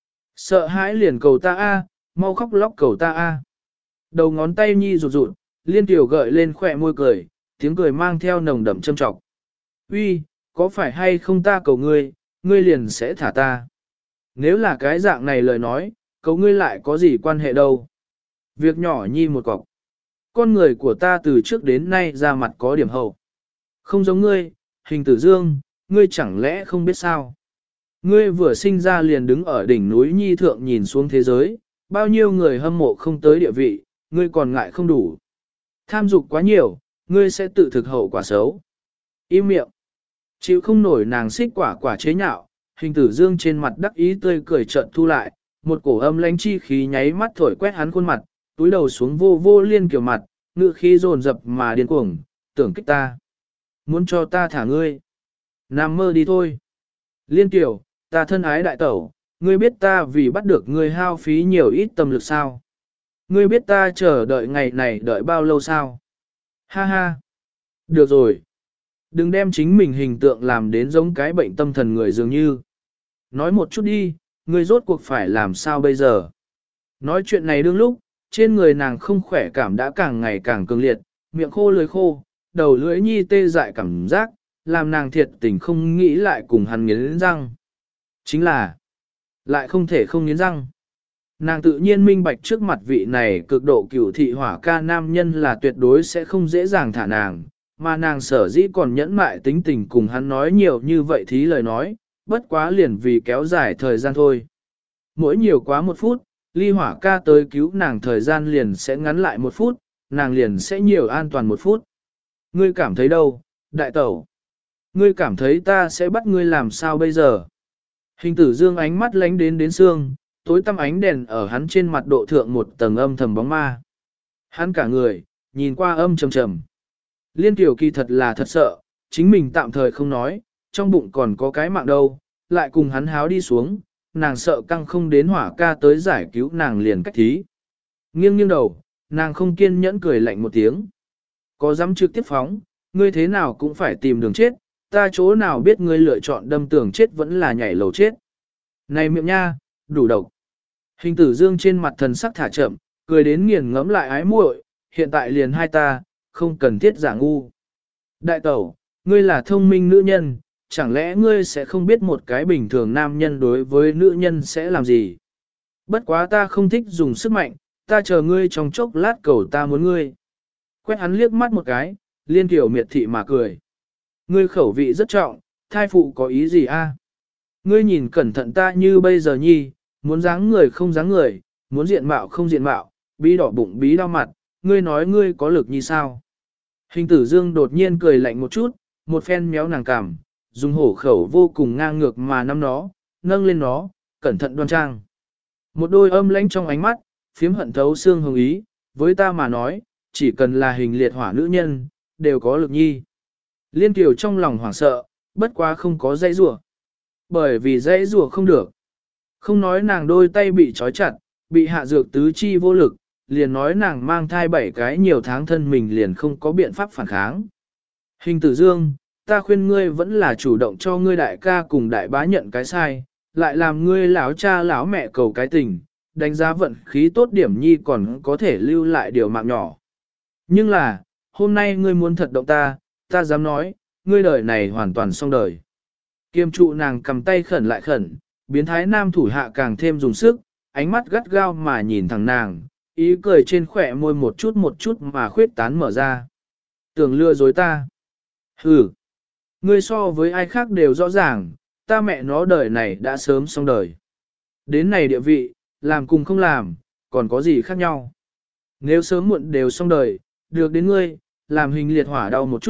Sợ hãi liền cầu ta a, mau khóc lóc cầu ta a. Đầu ngón tay nhi rụt rụt, Liên Tiểu gợi lên khỏe môi cười, tiếng cười mang theo nồng đậm châm trọng. Uy, có phải hay không ta cầu ngươi, ngươi liền sẽ thả ta. Nếu là cái dạng này lời nói, cầu ngươi lại có gì quan hệ đâu. Việc nhỏ nhi một cọc. Con người của ta từ trước đến nay ra mặt có điểm hậu. Không giống ngươi, hình tử dương, ngươi chẳng lẽ không biết sao. Ngươi vừa sinh ra liền đứng ở đỉnh núi nhi thượng nhìn xuống thế giới, bao nhiêu người hâm mộ không tới địa vị, ngươi còn ngại không đủ. Tham dục quá nhiều, ngươi sẽ tự thực hậu quả xấu. Im miệng. Chịu không nổi nàng xích quả quả chế nhạo, hình tử dương trên mặt đắc ý tươi cười chợt thu lại, một cổ âm lãnh chi khí nháy mắt thổi quét hắn khuôn mặt, túi đầu xuống vô vô Liên Kiều mặt, ngựa khí dồn dập mà điên cuồng, tưởng kích ta. Muốn cho ta thả ngươi. Nằm mơ đi thôi. Liên Kiều, ta thân ái đại tẩu, ngươi biết ta vì bắt được ngươi hao phí nhiều ít tâm lực sao? Ngươi biết ta chờ đợi ngày này đợi bao lâu sao? Ha ha. Được rồi. Đừng đem chính mình hình tượng làm đến giống cái bệnh tâm thần người dường như. Nói một chút đi, ngươi rốt cuộc phải làm sao bây giờ? Nói chuyện này đương lúc, trên người nàng không khỏe cảm đã càng ngày càng cường liệt, miệng khô lưỡi khô, đầu lưỡi nhi tê dại cảm giác, làm nàng thiệt tình không nghĩ lại cùng hắn nghiến răng. Chính là, lại không thể không nghiến răng. Nàng tự nhiên minh bạch trước mặt vị này cực độ cửu thị hỏa ca nam nhân là tuyệt đối sẽ không dễ dàng thả nàng, mà nàng sở dĩ còn nhẫn mại tính tình cùng hắn nói nhiều như vậy thí lời nói, bất quá liền vì kéo dài thời gian thôi. Mỗi nhiều quá một phút, ly hỏa ca tới cứu nàng thời gian liền sẽ ngắn lại một phút, nàng liền sẽ nhiều an toàn một phút. Ngươi cảm thấy đâu, đại tẩu? Ngươi cảm thấy ta sẽ bắt ngươi làm sao bây giờ? Hình tử dương ánh mắt lánh đến đến xương, tối tăm ánh đèn ở hắn trên mặt độ thượng một tầng âm thầm bóng ma. Hắn cả người, nhìn qua âm trầm trầm. Liên Tiểu kỳ thật là thật sợ, chính mình tạm thời không nói, trong bụng còn có cái mạng đâu, lại cùng hắn háo đi xuống, nàng sợ căng không đến hỏa ca tới giải cứu nàng liền cách thí. Nghiêng nghiêng đầu, nàng không kiên nhẫn cười lạnh một tiếng. Có dám trực tiếp phóng, ngươi thế nào cũng phải tìm đường chết, ta chỗ nào biết ngươi lựa chọn đâm tường chết vẫn là nhảy lầu chết. Này miệng nha, đủ độc. Hình tử dương trên mặt thần sắc thả chậm, cười đến nghiền ngẫm lại ái muội, hiện tại liền hai ta, không cần thiết giả ngu. Đại tẩu, ngươi là thông minh nữ nhân, chẳng lẽ ngươi sẽ không biết một cái bình thường nam nhân đối với nữ nhân sẽ làm gì? Bất quá ta không thích dùng sức mạnh, ta chờ ngươi trong chốc lát cầu ta muốn ngươi. Quét hắn liếc mắt một cái, Liên Kiều miệt thị mà cười. Ngươi khẩu vị rất trọng, thai phụ có ý gì a? Ngươi nhìn cẩn thận ta như bây giờ nhi, muốn dáng người không dáng người, muốn diện mạo không diện mạo, bí đỏ bụng bí đau mặt, ngươi nói ngươi có lực như sao? Hình tử dương đột nhiên cười lạnh một chút, một phen méo nàng cằm, dùng hổ khẩu vô cùng ngang ngược mà nắm nó, nâng lên nó, cẩn thận đoan trang. Một đôi âm lãnh trong ánh mắt, phiếm hận thấu xương hồng ý, với ta mà nói, chỉ cần là hình liệt hỏa nữ nhân, đều có lực nhi. Liên Kiều trong lòng hoảng sợ, bất quá không có dãy rủa. Bởi vì dãy rủa không được. Không nói nàng đôi tay bị trói chặt, bị hạ dược tứ chi vô lực, liền nói nàng mang thai bảy cái nhiều tháng thân mình liền không có biện pháp phản kháng. Hình tử dương, ta khuyên ngươi vẫn là chủ động cho ngươi đại ca cùng đại bá nhận cái sai, lại làm ngươi lão cha lão mẹ cầu cái tình, đánh giá vận khí tốt điểm nhi còn có thể lưu lại điều mạng nhỏ. Nhưng là, hôm nay ngươi muốn thật động ta, ta dám nói, ngươi đời này hoàn toàn xong đời. Kiêm trụ nàng cầm tay khẩn lại khẩn, biến thái nam thủ hạ càng thêm dùng sức, ánh mắt gắt gao mà nhìn thẳng nàng, ý cười trên khỏe môi một chút một chút mà khuyết tán mở ra. Tưởng lừa dối ta. Hừ. Ngươi so với ai khác đều rõ ràng, ta mẹ nó đời này đã sớm xong đời. Đến này địa vị, làm cùng không làm, còn có gì khác nhau. Nếu sớm muộn đều xong đời, được đến ngươi, làm hình liệt hỏa đau một chút,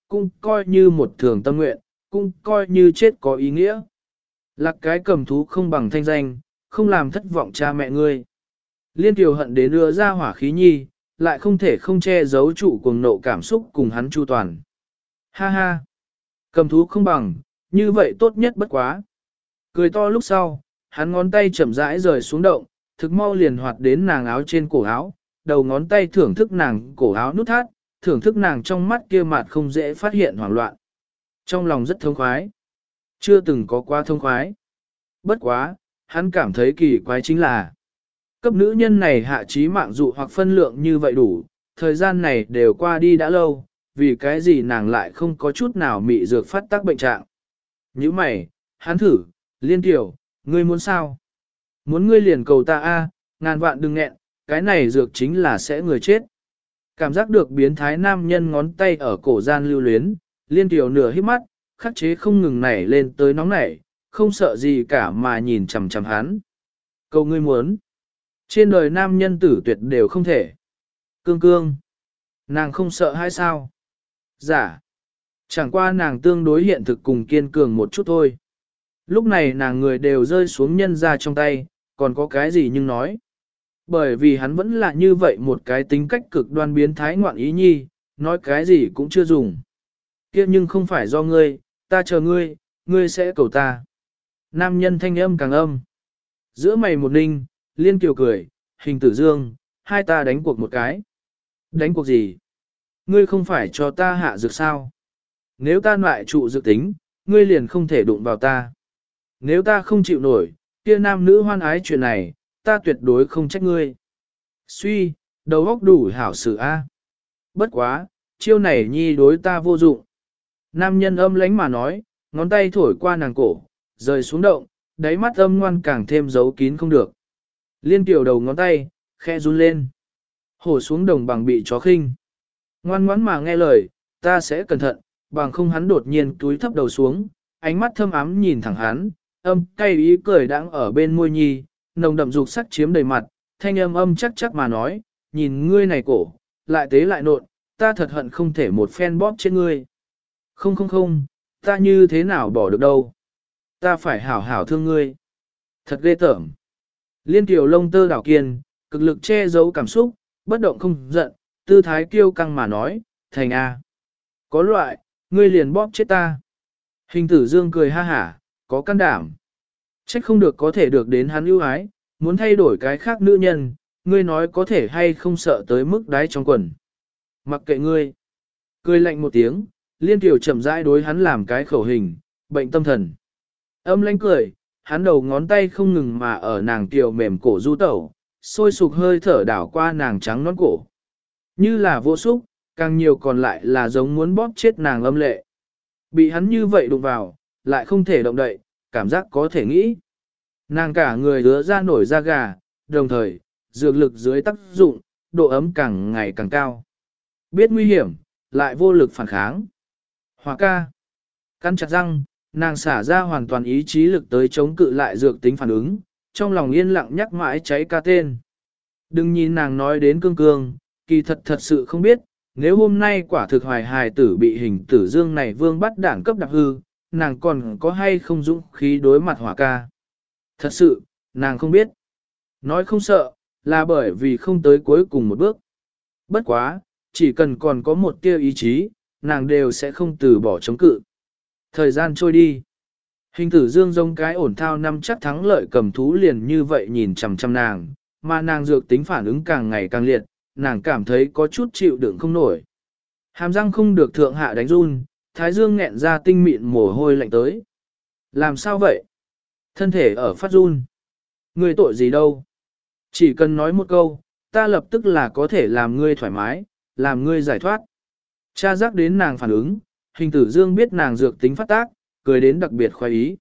cũng coi như một thường tâm nguyện, cũng coi như chết có ý nghĩa. Lạc cái cầm thú không bằng thanh danh, không làm thất vọng cha mẹ ngươi. Liên Kiều hận đến đưa ra hỏa khí nhi, lại không thể không che giấu trụ cuồng nộ cảm xúc cùng hắn chu toàn. Ha ha! Cầm thú không bằng, như vậy tốt nhất bất quá. Cười to lúc sau, hắn ngón tay chậm rãi rời xuống động, thực mau liền hoạt đến nàng áo trên cổ áo, đầu ngón tay thưởng thức nàng cổ áo nút thắt, thưởng thức nàng trong mắt kia mặt không dễ phát hiện hoảng loạn. Trong lòng rất thông khoái. Chưa từng có qua thông khoái. Bất quá, hắn cảm thấy kỳ quái chính là cấp nữ nhân này hạ trí mạng dụ hoặc phân lượng như vậy đủ, thời gian này đều qua đi đã lâu, vì cái gì nàng lại không có chút nào mị dược phát tác bệnh trạng. Như mày, hắn thử, Liên Tiểu, ngươi muốn sao? Muốn ngươi liền cầu ta a, ngàn vạn đừng nghẹn, cái này dược chính là sẽ người chết. Cảm giác được biến thái nam nhân ngón tay ở cổ gian lưu luyến, Liên Tiểu nửa hít mắt, khắc chế không ngừng nảy lên tới nóng nảy, không sợ gì cả mà nhìn chằm chằm hắn. Cầu ngươi muốn. Trên đời nam nhân tử tuyệt đều không thể. Cương cương. Nàng không sợ hay sao? Giả. Chẳng qua nàng tương đối hiện thực cùng kiên cường một chút thôi. Lúc này nàng người đều rơi xuống nhân ra trong tay, còn có cái gì nhưng nói. Bởi vì hắn vẫn là như vậy một cái tính cách cực đoan biến thái ngoạn ý nhi, nói cái gì cũng chưa dùng. Kia nhưng không phải do ngươi, ta chờ ngươi, ngươi sẽ cầu ta. Nam nhân thanh âm càng âm. Giữa mày một ninh, Liên Kiều cười, Hình Tử Dương, hai ta đánh cuộc một cái. Đánh cuộc gì? Ngươi không phải cho ta hạ dược sao? Nếu ta loại trụ dược tính, ngươi liền không thể đụng vào ta. Nếu ta không chịu nổi, kia nam nữ hoan ái chuyện này, ta tuyệt đối không trách ngươi. Suy, đầu óc đủ hảo sự a. Bất quá, chiêu này nhi đối ta vô dụng. Nam nhân âm lánh mà nói, ngón tay thổi qua nàng cổ, rời xuống động, đáy mắt âm ngoan càng thêm giấu kín không được. Liên Kiều đầu ngón tay, khe run lên. Hổ xuống đồng bằng bị chó khinh. Ngoan ngoãn mà nghe lời, ta sẽ cẩn thận, bằng không hắn đột nhiên túi thấp đầu xuống, ánh mắt thâm ám nhìn thẳng hắn, âm cay ý cười đang ở bên môi nhi, nồng đậm dục sắc chiếm đầy mặt, thanh âm âm chắc chắc mà nói, nhìn ngươi này cổ, lại tế lại nộn, ta thật hận không thể một phen bóp trên ngươi. Không không không, ta như thế nào bỏ được đâu. Ta phải hảo hảo thương ngươi. Thật ghê tởm. Liên Kiều lông tơ đảo kiên, cực lực che giấu cảm xúc, bất động không giận, tư thái kiêu căng mà nói, thành A. Có loại, ngươi liền bóp chết ta. Hình Tử Dương cười ha hả, có can đảm. Trách không được có thể được đến hắn ưu ái, muốn thay đổi cái khác nữ nhân, ngươi nói có thể hay không sợ tới mức đáy trong quần. Mặc kệ ngươi. Cười lạnh một tiếng, Liên Kiều chậm rãi đối hắn làm cái khẩu hình, bệnh tâm thần. Âm lãnh cười, hắn đầu ngón tay không ngừng mà ở nàng kiều mềm cổ du tẩu, sôi sục hơi thở đảo qua nàng trắng nón cổ. Như là vô xúc, càng nhiều còn lại là giống muốn bóp chết nàng âm lệ. Bị hắn như vậy đụng vào, lại không thể động đậy, cảm giác có thể nghĩ. Nàng cả người hứa ra nổi da gà, đồng thời, dược lực dưới tác dụng, độ ấm càng ngày càng cao. Biết nguy hiểm, lại vô lực phản kháng. Hòa ca. Cắn chặt răng, nàng xả ra hoàn toàn ý chí lực tới chống cự lại dược tính phản ứng, trong lòng yên lặng nhắc mãi cháy ca tên. Đừng nhìn nàng nói đến cương cương, kỳ thật thật sự không biết, nếu hôm nay quả thực hoài hài tử bị Hình Tử Dương này vương bắt đảng cấp đạp hư, nàng còn có hay không dũng khí đối mặt Hỏa ca. Thật sự, nàng không biết. Nói không sợ, là bởi vì không tới cuối cùng một bước. Bất quá, chỉ cần còn có một tia ý chí, nàng đều sẽ không từ bỏ chống cự. Thời gian trôi đi. Hình Tử Dương giống cái ổn thao năm chắc thắng lợi cầm thú liền như vậy nhìn chằm chằm nàng, mà nàng dược tính phản ứng càng ngày càng liệt, nàng cảm thấy có chút chịu đựng không nổi. Hàm răng không được thượng hạ đánh run, thái dương nghẹn ra tinh mịn mồ hôi lạnh tới. Làm sao vậy? Thân thể ở phát run. Ngươi tội gì đâu? Chỉ cần nói một câu, ta lập tức là có thể làm ngươi thoải mái, làm ngươi giải thoát. Cha giác đến nàng phản ứng, Hình Tử Dương biết nàng dược tính phát tác, cười đến đặc biệt khoái ý.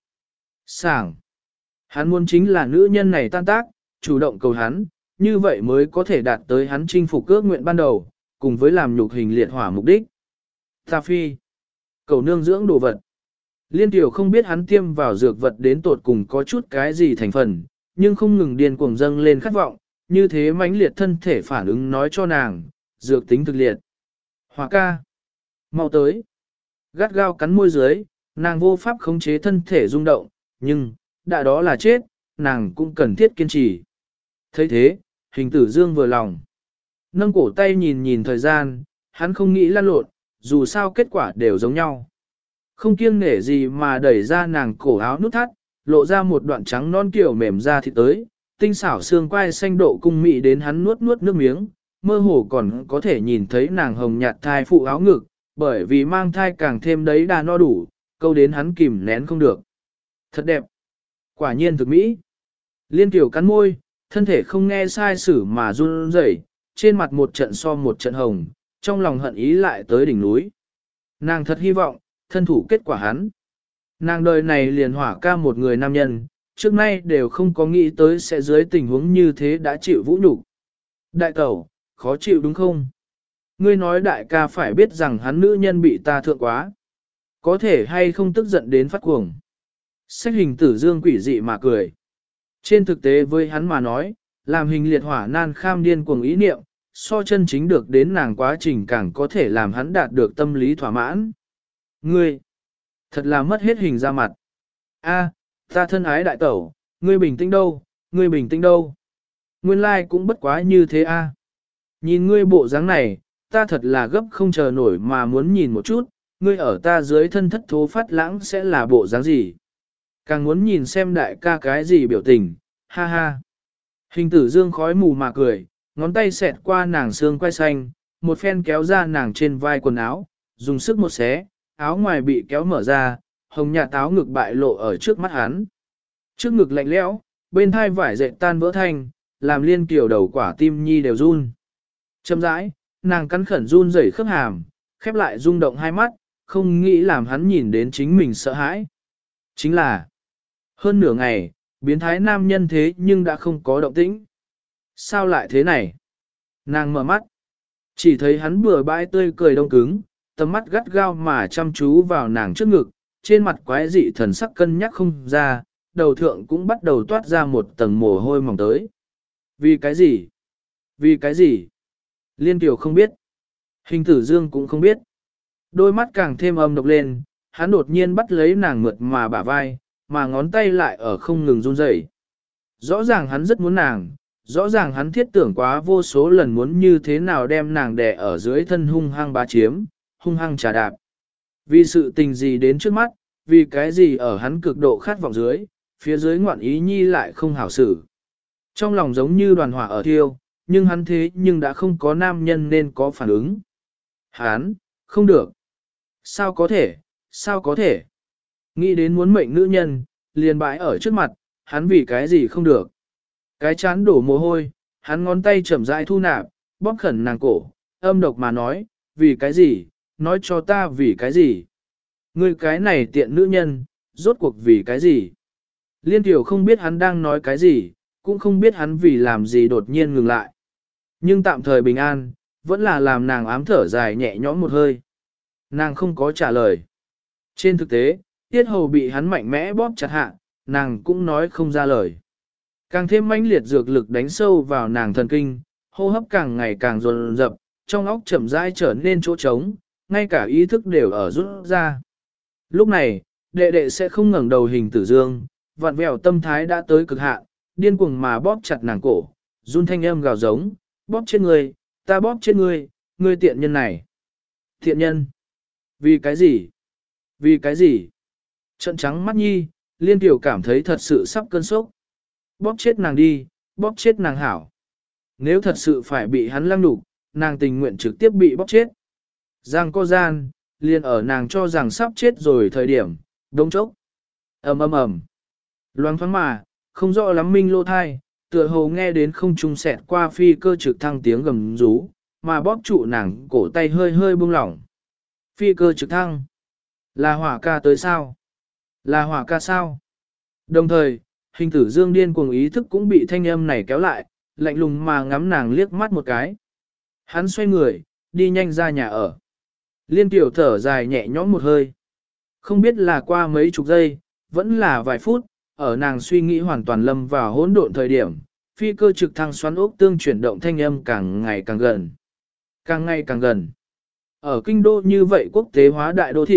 Sảng. Hắn muốn chính là nữ nhân này tan tác, chủ động cầu hắn, như vậy mới có thể đạt tới hắn chinh phục ước nguyện ban đầu, cùng với làm nhục hình liệt hỏa mục đích. Ta phi. Cầu nương dưỡng đồ vật. Liên Tiểu không biết hắn tiêm vào dược vật đến tột cùng có chút cái gì thành phần, nhưng không ngừng điên cuồng dâng lên khát vọng, như thế mãnh liệt thân thể phản ứng nói cho nàng, dược tính thực liệt. Hỏa ca. Mau tới. Gắt gao cắn môi dưới, nàng vô pháp khống chế thân thể rung động, nhưng, đã đó là chết, nàng cũng cần thiết kiên trì. thấy thế, hình tử dương vừa lòng. Nâng cổ tay nhìn nhìn thời gian, hắn không nghĩ lăn lộn, dù sao kết quả đều giống nhau. Không kiêng nể gì mà đẩy ra nàng cổ áo nút thắt, lộ ra một đoạn trắng non kiểu mềm ra thịt tới, tinh xảo xương quai xanh độ cung mị đến hắn nuốt nuốt nước miếng, mơ hồ còn có thể nhìn thấy nàng hồng nhạt thai phụ áo ngực, bởi vì mang thai càng thêm đấy đà no đủ, câu đến hắn kìm nén không được. Thật đẹp. Quả nhiên thực mỹ. Liên tiểu cắn môi, thân thể không nghe sai sử mà run rẩy, trên mặt một trận so một trận hồng, trong lòng hận ý lại tới đỉnh núi. Nàng thật hy vọng, thân thủ kết quả hắn. Nàng đời này liền hỏa ca một người nam nhân, trước nay đều không có nghĩ tới sẽ dưới tình huống như thế đã chịu vũ nhục. Đại tẩu, khó chịu đúng không? Ngươi nói đại ca phải biết rằng hắn nữ nhân bị ta thượng quá. Có thể hay không tức giận đến phát cuồng. Sách hình tử dương quỷ dị mà cười. Trên thực tế với hắn mà nói, làm hình liệt hỏa nan kham điên cuồng ý niệm, so chân chính được đến nàng quá trình càng có thể làm hắn đạt được tâm lý thỏa mãn. Ngươi, thật là mất hết hình ra mặt. A, ta thân ái đại tẩu, ngươi bình tĩnh đâu, ngươi bình tĩnh đâu. Nguyên lai like cũng bất quá như thế a. Nhìn ngươi bộ dáng này, ta thật là gấp không chờ nổi mà muốn nhìn một chút, ngươi ở ta dưới thân thất thố phát lãng sẽ là bộ dáng gì. Càng muốn nhìn xem đại ca cái gì biểu tình, ha ha. Hình tử dương khói mù mà cười, ngón tay xẹt qua nàng xương quai xanh, một phen kéo ra nàng trên vai quần áo, dùng sức một xé, áo ngoài bị kéo mở ra, hồng nhạt áo ngực bại lộ ở trước mắt hắn. Trước ngực lạnh lẽo, bên thai vải dệt tan vỡ thanh, làm liên kiểu đầu quả tim nhi đều run. Chậm rãi, nàng cắn khẩn run rẩy khớp hàm, khép lại rung động hai mắt, không nghĩ làm hắn nhìn đến chính mình sợ hãi. Chính là, hơn nửa ngày, biến thái nam nhân thế nhưng đã không có động tĩnh. Sao lại thế này? Nàng mở mắt, chỉ thấy hắn bừa bãi tươi cười đông cứng, tầm mắt gắt gao mà chăm chú vào nàng trước ngực, trên mặt quái dị thần sắc cân nhắc không ra, đầu thượng cũng bắt đầu toát ra một tầng mồ hôi mỏng tới. Vì cái gì? Vì cái gì? Liên Tiểu không biết. Hình tử dương cũng không biết. Đôi mắt càng thêm âm độc lên, hắn đột nhiên bắt lấy nàng mượt mà bả vai, mà ngón tay lại ở không ngừng run rẩy. Rõ ràng hắn rất muốn nàng, rõ ràng hắn thiết tưởng quá vô số lần muốn như thế nào đem nàng đè ở dưới thân hung hăng bá chiếm, hung hăng trà đạp. Vì sự tình gì đến trước mắt, vì cái gì ở hắn cực độ khát vọng dưới, phía dưới ngoạn ý nhi lại không hảo xử. Trong lòng giống như đoàn hỏa ở thiêu, nhưng hắn thế nhưng đã không có nam nhân nên có phản ứng. Hắn, không được. Sao có thể, sao có thể. Nghĩ đến muốn mệnh nữ nhân, liền bãi ở trước mặt, hắn vì cái gì không được. Cái chán đổ mồ hôi, hắn ngón tay chậm rãi thu nạp, bóp khẩn nàng cổ, âm độc mà nói, vì cái gì, nói cho ta vì cái gì. Ngươi cái này tiện nữ nhân, rốt cuộc vì cái gì. Liên tiểu không biết hắn đang nói cái gì, cũng không biết hắn vì làm gì đột nhiên ngừng lại. Nhưng tạm thời bình an, vẫn là làm nàng ám thở dài nhẹ nhõm một hơi. Nàng không có trả lời. Trên thực tế, tiết hầu bị hắn mạnh mẽ bóp chặt hạ, nàng cũng nói không ra lời. Càng thêm mãnh liệt dược lực đánh sâu vào nàng thần kinh, hô hấp càng ngày càng dồn dập, trong óc chậm rãi trở nên chỗ trống, ngay cả ý thức đều ở rút ra. Lúc này, đệ đệ sẽ không ngẩng đầu hình tử dương, vặn vẹo tâm thái đã tới cực hạn, điên cuồng mà bóp chặt nàng cổ, run thanh âm gào giống, bóp chết ngươi, ta bóp chết ngươi, ngươi tiện nhân này. Tiện nhân? Vì cái gì? Vì cái gì? Trận trắng mắt nhi, liên tiểu cảm thấy thật sự sắp cơn sốc. Bóp chết nàng đi, bóp chết nàng hảo. Nếu thật sự phải bị hắn lăng đục, nàng tình nguyện trực tiếp bị bóp chết. Giang có gian, liền ở nàng cho rằng sắp chết rồi thời điểm, đông chốc. ầm ầm ầm. Loáng thoáng mà, không rõ lắm minh lô thai, tựa hồ nghe đến không trung xẹt qua phi cơ trực thăng tiếng gầm rú, mà bóp trụ nàng cổ tay hơi hơi buông lỏng. Phi cơ trực thăng. Là hỏa ca tới sao? Là hỏa ca sao? Đồng thời, hình tử dương điên cuồng ý thức cũng bị thanh âm này kéo lại, lạnh lùng mà ngắm nàng liếc mắt một cái. Hắn xoay người, đi nhanh ra nhà ở. Liên tiểu thở dài nhẹ nhõm một hơi. Không biết là qua mấy chục giây, vẫn là vài phút, ở nàng suy nghĩ hoàn toàn lâm vào hỗn độn thời điểm, phi cơ trực thăng xoắn ốc tương chuyển động thanh âm càng ngày càng gần. Càng ngày càng gần. Ở kinh đô như vậy quốc tế hóa đại đô thị,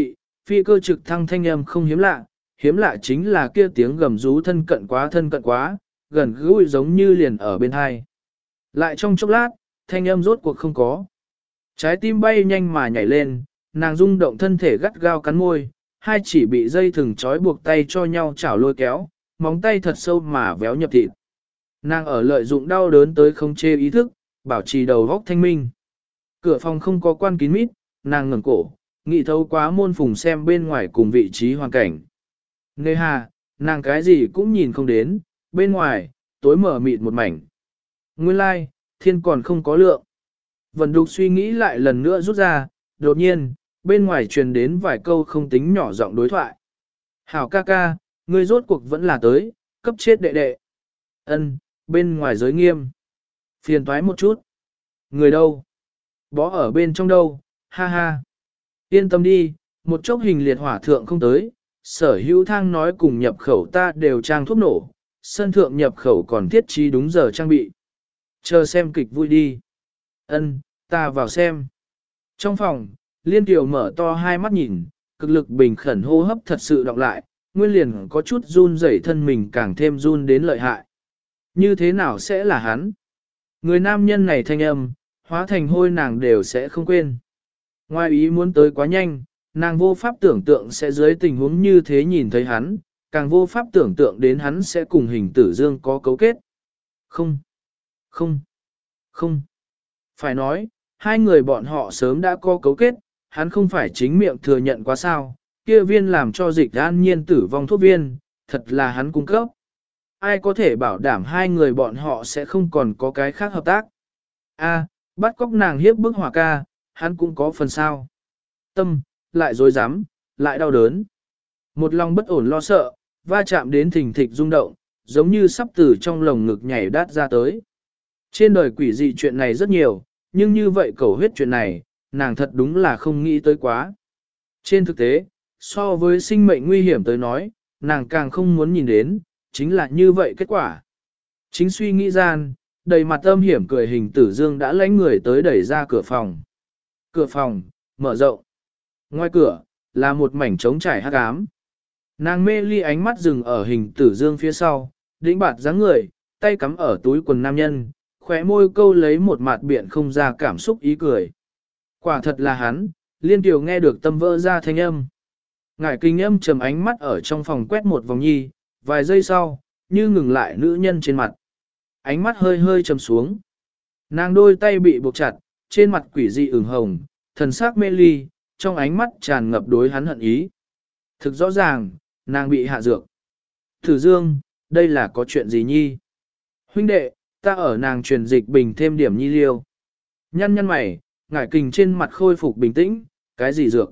Phi cơ trực thăng thanh âm không hiếm lạ, hiếm lạ chính là kia tiếng gầm rú thân cận quá thân cận quá, gần gũi giống như liền ở bên hai. Lại trong chốc lát, thanh âm rốt cuộc không có. Trái tim bay nhanh mà nhảy lên, nàng rung động thân thể gắt gao cắn môi, hai chỉ bị dây thừng trói buộc tay cho nhau chảo lôi kéo, móng tay thật sâu mà véo nhập thịt. Nàng ở lợi dụng đau đớn tới không chê ý thức, bảo trì đầu góc thanh minh. Cửa phòng không có quan kín mít, nàng ngẩng cổ, nghĩ thấu quá môn phùng xem bên ngoài cùng vị trí hoàn cảnh. Nề hà, nàng cái gì cũng nhìn không đến, bên ngoài, tối mở mịt một mảnh. Nguyên lai, like, thiên còn không có lượng. Vân Đục suy nghĩ lại lần nữa rút ra, đột nhiên, bên ngoài truyền đến vài câu không tính nhỏ giọng đối thoại. Hảo ca ca, ngươi rốt cuộc vẫn là tới, cấp chết đệ đệ. Ân, bên ngoài giới nghiêm. Phiền toái một chút. Người đâu? Bó ở bên trong đâu, ha ha. Yên tâm đi, một chốc hình liệt hỏa thượng không tới, sở hữu thang nói cùng nhập khẩu ta đều trang thuốc nổ, sân thượng nhập khẩu còn thiết trí đúng giờ trang bị. Chờ xem kịch vui đi. Ân, ta vào xem. Trong phòng, Liên Kiều mở to hai mắt nhìn, cực lực bình khẩn hô hấp thật sự đọc lại, nguyên liền có chút run rẩy thân mình càng thêm run đến lợi hại. Như thế nào sẽ là hắn? Người nam nhân này thanh âm, hóa thành hôi nàng đều sẽ không quên. Ngoài ý muốn tới quá nhanh, nàng vô pháp tưởng tượng sẽ dưới tình huống như thế nhìn thấy hắn, càng vô pháp tưởng tượng đến hắn sẽ cùng hình tử dương có cấu kết. Không, không, không. Phải nói, hai người bọn họ sớm đã có cấu kết, hắn không phải chính miệng thừa nhận quá sao, kia viên làm cho dịch an nhiên tử vong thuốc viên, thật là hắn cung cấp. Ai có thể bảo đảm hai người bọn họ sẽ không còn có cái khác hợp tác. A, bắt cóc nàng hiếp bức hỏa ca, hắn cũng có phần sao. Tâm, lại dối rắm lại đau đớn. Một lòng bất ổn lo sợ, va chạm đến thình thịch rung động, giống như sắp từ trong lồng ngực nhảy đát ra tới. Trên đời quỷ dị chuyện này rất nhiều, nhưng như vậy cầu huyết chuyện này, nàng thật đúng là không nghĩ tới quá. Trên thực tế, so với sinh mệnh nguy hiểm tới nói, nàng càng không muốn nhìn đến, chính là như vậy kết quả. Chính suy nghĩ gian, đầy mặt âm hiểm cười hình tử dương đã lãnh người tới đẩy ra cửa phòng. Cửa phòng, mở rộng. Ngoài cửa, là một mảnh trống trải hắc ám. Nàng mê ly ánh mắt dừng ở hình tử dương phía sau, đĩnh bạt dáng người, tay cắm ở túi quần nam nhân, khóe môi câu lấy một mặt biện không ra cảm xúc ý cười. Quả thật là hắn, Liên Kiều nghe được tâm vỡ ra thanh âm. Ngải kinh âm trầm ánh mắt ở trong phòng quét một vòng nhi, vài giây sau, như ngừng lại nữ nhân trên mặt. Ánh mắt hơi hơi trầm xuống. Nàng đôi tay bị buộc chặt, trên mặt quỷ dị ửng hồng, thần sắc mê ly, trong ánh mắt tràn ngập đối hắn hận ý. Thực rõ ràng, nàng bị hạ dược. Thử Dương, đây là có chuyện gì nhi? Huynh đệ, ta ở nàng truyền dịch bình thêm điểm nhi liêu. Nhăn nhăn mày, ngải kình trên mặt khôi phục bình tĩnh, cái gì dược?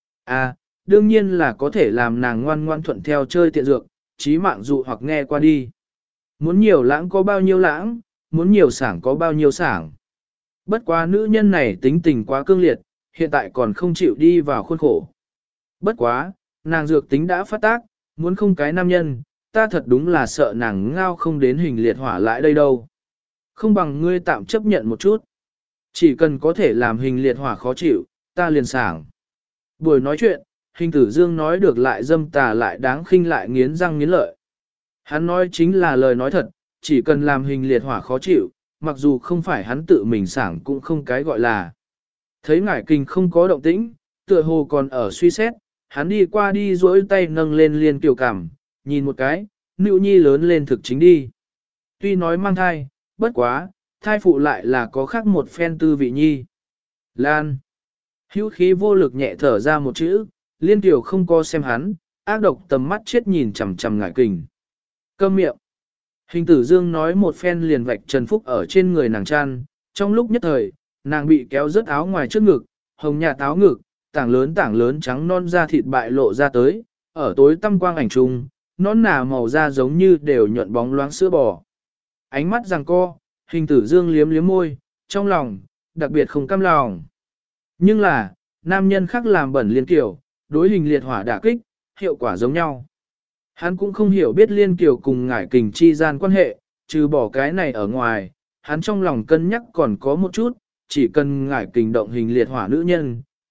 À, đương nhiên là có thể làm nàng ngoan ngoan thuận theo chơi tiện dược, chí mạng dụ hoặc nghe qua đi. Muốn nhiều lãng có bao nhiêu lãng, muốn nhiều sảng có bao nhiêu sảng. Bất quá nữ nhân này tính tình quá cương liệt, hiện tại còn không chịu đi vào khuôn khổ. Bất quá, nàng dược tính đã phát tác, muốn không cái nam nhân, ta thật đúng là sợ nàng ngao không đến hình liệt hỏa lại đây đâu. Không bằng ngươi tạm chấp nhận một chút. Chỉ cần có thể làm hình liệt hỏa khó chịu, ta liền sảng. Buổi nói chuyện, hình tử dương nói được lại dâm tà lại đáng khinh lại nghiến răng nghiến lợi. Hắn nói chính là lời nói thật, chỉ cần làm hình liệt hỏa khó chịu, mặc dù không phải hắn tự mình sảng cũng không cái gọi là. Thấy ngải kinh không có động tĩnh, tựa hồ còn ở suy xét, hắn đi qua đi duỗi tay nâng lên Liên Kiều cằm, nhìn một cái, nữ nhi lớn lên thực chính đi. Tuy nói mang thai, bất quá, thai phụ lại là có khác một phen tư vị nhi. Lan. Hữu khí vô lực nhẹ thở ra một chữ, Liên Kiều không có xem hắn, ác độc tầm mắt chết nhìn chằm chằm ngải kình. Câm miệng. Hình tử dương nói một phen liền vạch Trần Phúc ở trên người nàng chăn, trong lúc nhất thời, nàng bị kéo rớt áo ngoài trước ngực, hồng nhạt áo ngực, tảng lớn tảng lớn trắng non da thịt bại lộ ra tới, ở tối tăm quang ảnh trùng, nón nà màu da giống như đều nhuận bóng loáng sữa bò. Ánh mắt giằng co, hình tử dương liếm liếm môi, trong lòng, đặc biệt không cam lòng. Nhưng là, nam nhân khác làm bẩn Liên Kiều, đối hình liệt hỏa đả kích, hiệu quả giống nhau. Hắn cũng không hiểu biết Liên Kiều cùng ngải kình chi gian quan hệ, trừ bỏ cái này ở ngoài, hắn trong lòng cân nhắc còn có một chút, chỉ cần ngải kình động hình liệt hỏa nữ nhân,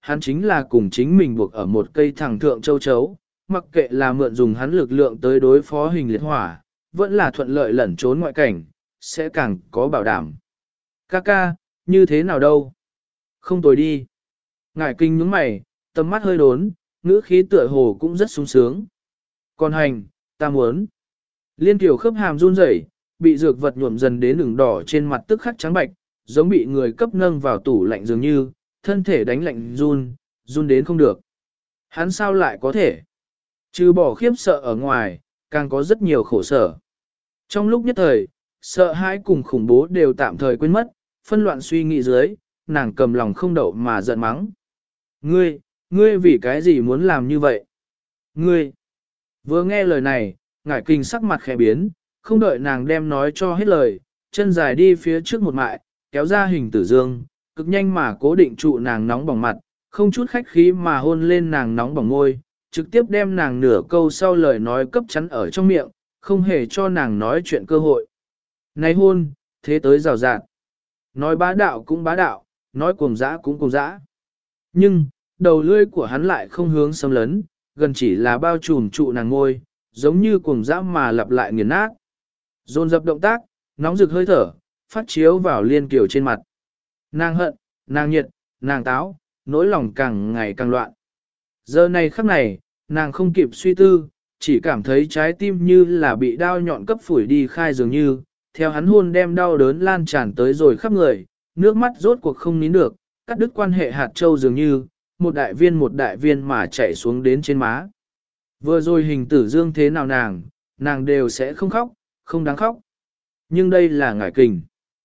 hắn chính là cùng chính mình buộc ở một cây thẳng thượng châu chấu, mặc kệ là mượn dùng hắn lực lượng tới đối phó hình liệt hỏa, vẫn là thuận lợi lẩn trốn ngoại cảnh, sẽ càng có bảo đảm. Ca ca, như thế nào đâu? Không tồi đi. Ngải kinh nhướng mày, tầm mắt hơi đốn, ngữ khí tựa hồ cũng rất sung sướng. Còn hành, ta muốn. Liên tiểu khớp hàm run rẩy, bị dược vật nhuộm dần đến ửng đỏ trên mặt tức khắc trắng bạch, giống bị người cấp nâng vào tủ lạnh dường như, thân thể đánh lạnh run, run đến không được. Hắn sao lại có thể? Trừ bỏ khiếp sợ ở ngoài, càng có rất nhiều khổ sở. Trong lúc nhất thời, sợ hãi cùng khủng bố đều tạm thời quên mất, phân loạn suy nghĩ dưới, nàng cầm lòng không đậu mà giận mắng. Ngươi, ngươi vì cái gì muốn làm như vậy? Ngươi, vừa nghe lời này, ngải kinh sắc mặt khẽ biến, không đợi nàng đem nói cho hết lời, chân dài đi phía trước một mại, kéo ra hình tử dương, cực nhanh mà cố định trụ nàng nóng bỏng mặt, không chút khách khí mà hôn lên nàng nóng bỏng môi, trực tiếp đem nàng nửa câu sau lời nói cấp chắn ở trong miệng, không hề cho nàng nói chuyện cơ hội. Này hôn, thế tới rào rạt. Nói bá đạo cũng bá đạo, nói cuồng dã cũng cuồng dã. Nhưng, đầu lưỡi của hắn lại không hướng xâm lấn, gần chỉ là bao trùm trụ nàng ngôi, giống như cuồng dã mà lặp lại nghiền nát. Dồn dập động tác, nóng rực hơi thở, phát chiếu vào Liên Kiều trên mặt. Nàng hận, nàng nhiệt, nàng táo, nỗi lòng càng ngày càng loạn. Giờ này khắc này, nàng không kịp suy tư, chỉ cảm thấy trái tim như là bị đao nhọn cấp phủi đi khai dường như, theo hắn hôn đem đau đớn lan tràn tới rồi khắp người, nước mắt rốt cuộc không nín được, cắt đứt quan hệ hạt châu dường như, một đại viên một đại viên mà chảy xuống đến trên má. Vừa rồi hình tử dương thế nào nàng, nàng đều sẽ không khóc, không đáng khóc. Nhưng đây là ngải kình,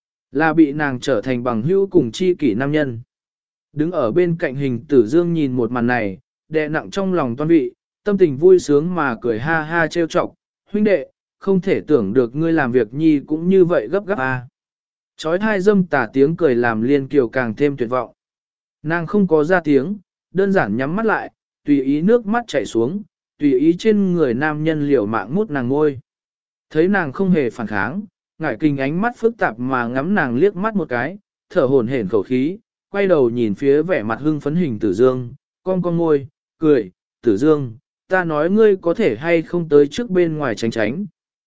là bị nàng trở thành bằng hữu cùng chi kỷ nam nhân. Đứng ở bên cạnh hình tử dương nhìn một màn này, đè nặng trong lòng toan vị, tâm tình vui sướng mà cười ha ha trêu chọc, huynh đệ, không thể tưởng được ngươi làm việc nhi cũng như vậy gấp gáp à. Chói thai dâm tả tiếng cười làm Liên Kiều càng thêm tuyệt vọng. Nàng không có ra tiếng, đơn giản nhắm mắt lại, tùy ý nước mắt chảy xuống, tùy ý trên người nam nhân liều mạng mút nàng ngôi. Thấy nàng không hề phản kháng, ngải kinh ánh mắt phức tạp mà ngắm nàng liếc mắt một cái, thở hổn hển khẩu khí, quay đầu nhìn phía vẻ mặt hưng phấn hình tử dương, con con ngôi, cười, tử dương, ta nói ngươi có thể hay không tới trước bên ngoài tránh tránh.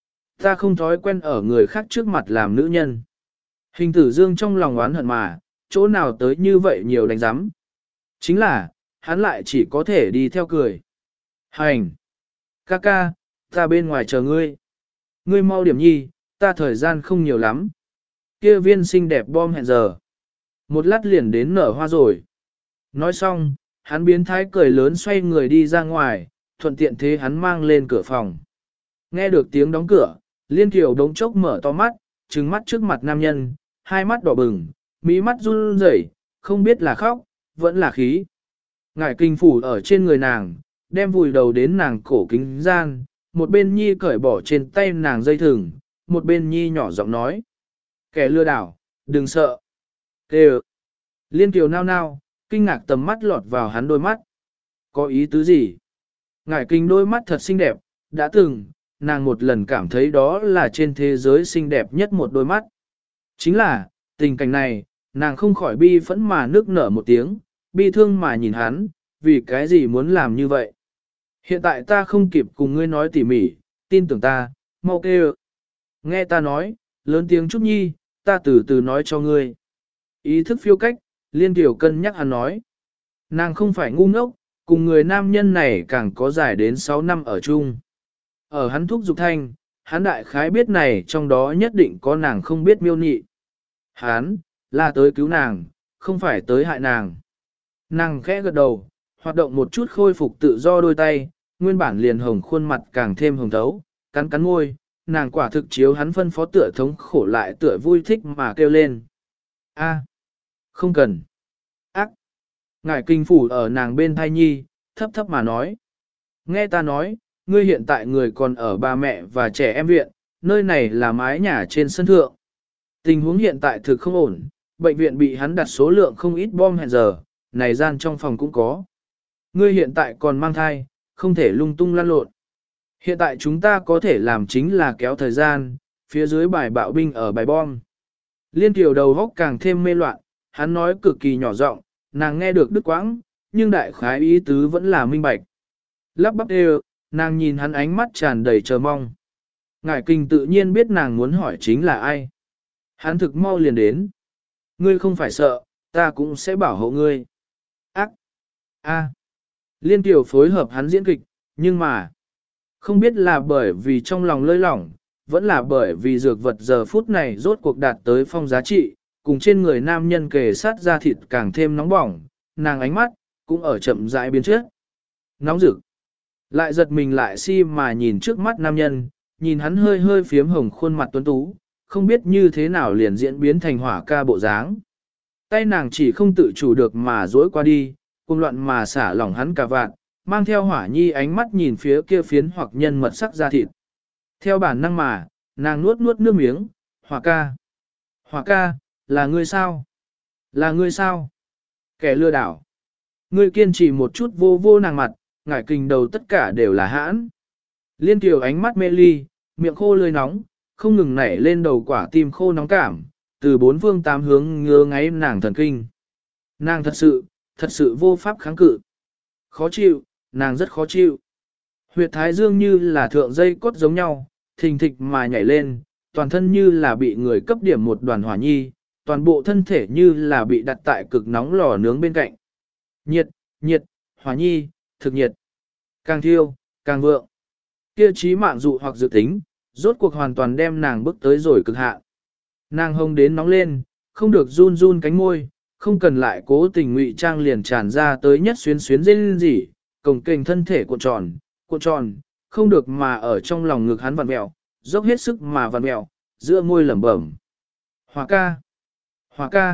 Ta không thói quen ở người khác trước mặt làm nữ nhân. Hình tử dương trong lòng oán hận mà, chỗ nào tới như vậy nhiều đánh giám. Chính là, hắn lại chỉ có thể đi theo cười. Hành! Ca ca, ta bên ngoài chờ ngươi. Ngươi mau điểm nhi, ta thời gian không nhiều lắm. Kia viên xinh đẹp bom hẹn giờ. Một lát liền đến nở hoa rồi. Nói xong, hắn biến thái cười lớn xoay người đi ra ngoài, thuận tiện thế hắn mang lên cửa phòng. Nghe được tiếng đóng cửa, Liên Kiều đống chốc mở to mắt, trừng mắt trước mặt nam nhân, hai mắt đỏ bừng, mí mắt run rẩy, không biết là khóc, vẫn là khí. Ngải kinh phủ ở trên người nàng, đem vùi đầu đến nàng cổ kính gian, một bên nhi cởi bỏ trên tay nàng dây thừng, một bên nhi nhỏ giọng nói. Kẻ lừa đảo, đừng sợ. Kêu. Liên Kiều nao nao, kinh ngạc tầm mắt lọt vào hắn đôi mắt. Có ý tứ gì? Ngải kinh đôi mắt thật xinh đẹp, đã từng, nàng một lần cảm thấy đó là trên thế giới xinh đẹp nhất một đôi mắt. Chính là, tình cảnh này, nàng không khỏi bi phẫn mà nước nở một tiếng, bi thương mà nhìn hắn, vì cái gì muốn làm như vậy. Hiện tại ta không kịp cùng ngươi nói tỉ mỉ, tin tưởng ta, mau kêu. Nghe ta nói, lớn tiếng chút nhi, ta từ từ nói cho ngươi. Ý thức phiêu cách, Liên Kiều cân nhắc hắn nói. Nàng không phải ngu ngốc, cùng người nam nhân này càng có dài đến sáu năm ở chung. Ở hắn thúc dục thanh, hắn đại khái biết này trong đó nhất định có nàng không biết miêu nị. Hắn, là tới cứu nàng, không phải tới hại nàng. Nàng khẽ gật đầu, hoạt động một chút khôi phục tự do đôi tay, nguyên bản liền hồng khuôn mặt càng thêm hồng thấu, cắn cắn môi, nàng quả thực chiếu hắn phân phó tựa thống khổ lại tựa vui thích mà kêu lên. A, không cần. Ác. Ngải kinh phủ ở nàng bên thai nhi, thấp thấp mà nói. Nghe ta nói, ngươi hiện tại người còn ở ba mẹ và trẻ em viện, nơi này là mái nhà trên sân thượng. Tình huống hiện tại thực không ổn, bệnh viện bị hắn đặt số lượng không ít bom hẹn giờ, này gian trong phòng cũng có. Ngươi hiện tại còn mang thai, không thể lung tung lăn lộn. Hiện tại chúng ta có thể làm chính là kéo thời gian, phía dưới bài bạo binh ở bài bom. Liên Kiều đầu góc càng thêm mê loạn, hắn nói cực kỳ nhỏ giọng, nàng nghe được đứt quãng, nhưng đại khái ý tứ vẫn là minh bạch. Lắp bắp đều, nàng nhìn hắn ánh mắt tràn đầy chờ mong. Ngải kinh tự nhiên biết nàng muốn hỏi chính là ai. Hắn thực mau liền đến. Ngươi không phải sợ, ta cũng sẽ bảo hộ ngươi. Ác! A! Liên tiểu phối hợp hắn diễn kịch, nhưng mà... Không biết là bởi vì trong lòng lơi lỏng, vẫn là bởi vì dược vật giờ phút này rốt cuộc đạt tới phong giá trị, cùng trên người nam nhân kề sát da thịt càng thêm nóng bỏng, nàng ánh mắt, cũng ở chậm rãi biến trước. Nóng rực. Lại giật mình lại si mà nhìn trước mắt nam nhân, nhìn hắn hơi hơi phiếm hồng khuôn mặt tuấn tú, không biết như thế nào liền diễn biến thành hỏa ca bộ dáng. Tay nàng chỉ không tự chủ được mà dối qua đi, cùng loạn mà xả lỏng hắn cả vạn, mang theo hỏa nhi ánh mắt nhìn phía kia phiến hoặc nhân mật sắc da thịt. Theo bản năng mà, nàng nuốt nuốt nước miếng, hỏa ca. Hỏa ca, là ngươi sao? Là ngươi sao? Kẻ lừa đảo. Ngươi kiên trì một chút vô vô nàng mặt, ngải kinh đầu tất cả đều là hãn. Liên tiểu ánh mắt mê ly, miệng khô lưỡi nóng, không ngừng nảy lên đầu quả tim khô nóng cảm, từ bốn phương tám hướng ngứa ngáy nàng thần kinh. Nàng thật sự, thật sự vô pháp kháng cự. Khó chịu, nàng rất khó chịu. Huyệt thái dương như là thượng dây cốt giống nhau, thình thịch mà nhảy lên, toàn thân như là bị người cấp điểm một đoàn hỏa nhi, toàn bộ thân thể như là bị đặt tại cực nóng lò nướng bên cạnh. Nhiệt, nhiệt, hỏa nhi, thực nhiệt. Càng thiêu, càng vượng. Kia trí mạng dụ hoặc dự tính, rốt cuộc hoàn toàn đem nàng bước tới rồi cực hạn. Nàng hông đến nóng lên, không được run run cánh môi, không cần lại cố tình ngụy trang liền tràn ra tới nhất xuyến xuyến rên rỉ, cồng kềnh thân thể cuộn tròn, cuộn tròn, không được mà ở trong lòng ngực hắn vặn mẹo, dốc hết sức mà vặn mẹo, giữa môi lẩm bẩm. Hòa ca, hòa ca,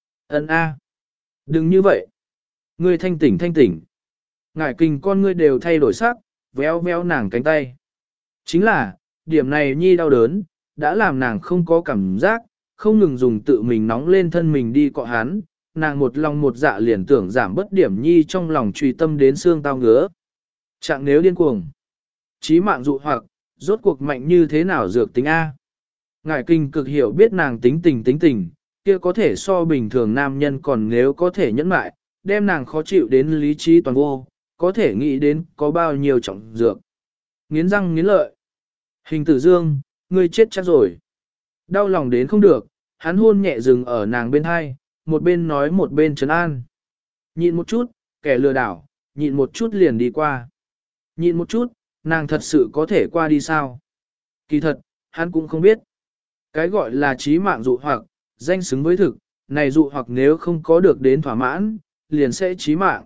ân a, đừng như vậy. Ngươi thanh tỉnh thanh tỉnh. Ngải kinh con ngươi đều thay đổi sắc, véo véo nàng cánh tay. Chính là, điểm này nhi đau đớn, đã làm nàng không có cảm giác, không ngừng dùng tự mình nóng lên thân mình đi cọ hắn, nàng một lòng một dạ liền tưởng giảm bất điểm nhi trong lòng truy tâm đến xương tao ngứa. Trạng nếu điên cuồng, chí mạng dụ hoặc, rốt cuộc mạnh như thế nào dược tính A. Ngải kinh cực hiểu biết nàng tính tình tính tình, kia có thể so bình thường nam nhân còn nếu có thể nhẫn mại, đem nàng khó chịu đến lý trí toàn vô, có thể nghĩ đến có bao nhiêu trọng dược. Nghiến răng nghiến lợi. Hình tử dương, ngươi chết chắc rồi. Đau lòng đến không được, hắn hôn nhẹ dừng ở nàng bên hai, một bên nói một bên trấn an. Nhịn một chút, kẻ lừa đảo, nhịn một chút liền đi qua. Nhịn một chút, nàng thật sự có thể qua đi sao? Kỳ thật, hắn cũng không biết. Cái gọi là trí mạng dụ hoặc, danh xứng với thực, này dụ hoặc nếu không có được đến thỏa mãn, liền sẽ trí mạng.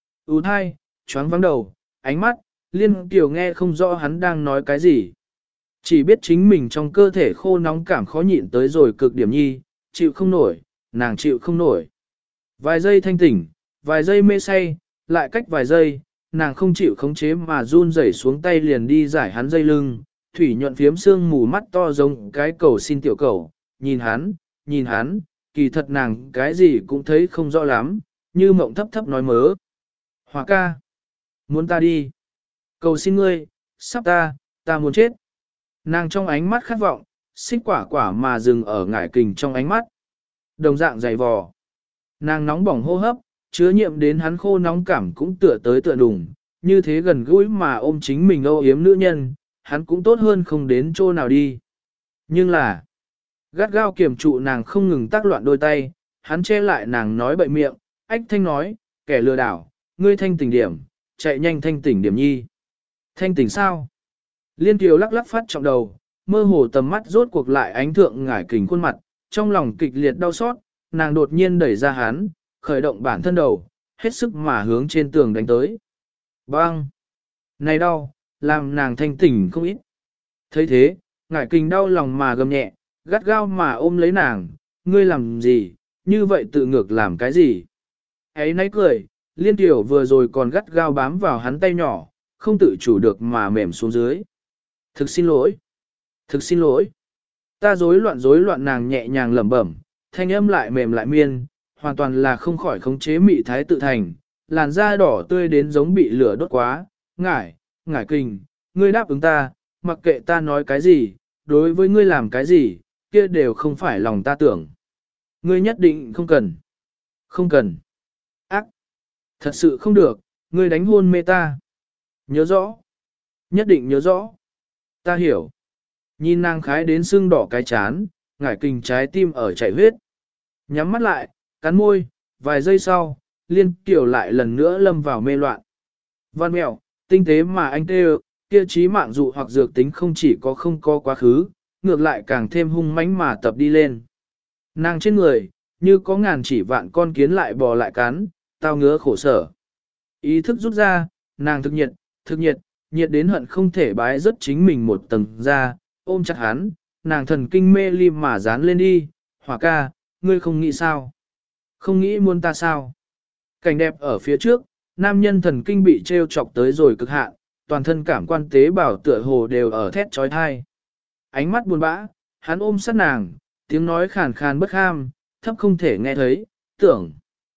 Ú thai, choáng vắng đầu, ánh mắt, liên tiểu nghe không rõ hắn đang nói cái gì. Chỉ biết chính mình trong cơ thể khô nóng cảm khó nhịn tới rồi cực điểm nhi, chịu không nổi, nàng chịu không nổi. Vài giây thanh tỉnh, vài giây mê say, lại cách vài giây, nàng không chịu khống chế mà run rẩy xuống tay liền đi giải hắn dây lưng, thủy nhuận phiếm xương mù mắt to giống cái cầu xin tiểu cầu, nhìn hắn, nhìn hắn, kỳ thật nàng cái gì cũng thấy không rõ lắm, như mộng thấp thấp nói mớ. Hòa ca, muốn ta đi, cầu xin ngươi, sắp ta, ta muốn chết. Nàng trong ánh mắt khát vọng, xích quả quả mà dừng ở ngải kình trong ánh mắt. Đồng dạng dày vò. Nàng nóng bỏng hô hấp, chứa nhiệm đến hắn khô nóng cảm cũng tựa tới tựa đùng, như thế gần gũi mà ôm chính mình âu yếm nữ nhân, hắn cũng tốt hơn không đến chỗ nào đi. Nhưng là, gắt gao kiểm trụ nàng không ngừng tác loạn đôi tay, hắn che lại nàng nói bậy miệng, ách thanh nói, kẻ lừa đảo, ngươi thanh tỉnh điểm, chạy nhanh thanh tỉnh điểm nhi. Thanh tỉnh sao? Liên Kiều lắc lắc phát trọng đầu, mơ hồ tầm mắt rốt cuộc lại ánh thượng ngải kình khuôn mặt, trong lòng kịch liệt đau xót, nàng đột nhiên đẩy ra hắn, khởi động bản thân đầu, hết sức mà hướng trên tường đánh tới. Bang! Này đau, làm nàng thanh tỉnh không ít. thấy thế, ngải kình đau lòng mà gầm nhẹ, gắt gao mà ôm lấy nàng, ngươi làm gì, như vậy tự ngược làm cái gì? Ấy nấy cười, Liên Tiểu vừa rồi còn gắt gao bám vào hắn tay nhỏ, không tự chủ được mà mềm xuống dưới. Thực xin lỗi. Thực xin lỗi. Ta rối loạn rối loạn nàng nhẹ nhàng lẩm bẩm, thanh âm lại mềm lại miên, hoàn toàn là không khỏi khống chế mị thái tự thành, làn da đỏ tươi đến giống bị lửa đốt quá, ngải, ngải kình, ngươi đáp ứng ta, mặc kệ ta nói cái gì, đối với ngươi làm cái gì, kia đều không phải lòng ta tưởng. Ngươi nhất định không cần. Không cần. Ác. Thật sự không được, ngươi đánh hôn mê ta. Nhớ rõ. Nhất định nhớ rõ. Ta hiểu. Nhìn nàng khái đến sưng đỏ cái chán, ngải kình trái tim ở chảy huyết. Nhắm mắt lại, cắn môi, vài giây sau, liên kiểu lại lần nữa lâm vào mê loạn. Văn mẹo, tinh tế mà anh tê kia trí mạng dụ hoặc dược tính không chỉ có không có quá khứ, ngược lại càng thêm hung mãnh mà tập đi lên. Nàng trên người, như có ngàn chỉ vạn con kiến lại bò lại cắn, tao ngứa khổ sở. Ý thức rút ra, nàng thực nhiệt, thực nhiệt, nhiệt đến hận không thể bái rất chính mình một tầng ra, ôm chặt hắn, nàng thần kinh mê lim mà dán lên đi, Hỏa ca, ngươi không nghĩ sao? Không nghĩ muốn ta sao? Cảnh đẹp ở phía trước, nam nhân thần kinh bị treo chọc tới rồi cực hạn, toàn thân cảm quan tế bào tựa hồ đều ở thét trói thai. Ánh mắt buồn bã, hắn ôm sát nàng, tiếng nói khàn khàn bất ham, thấp không thể nghe thấy, tưởng.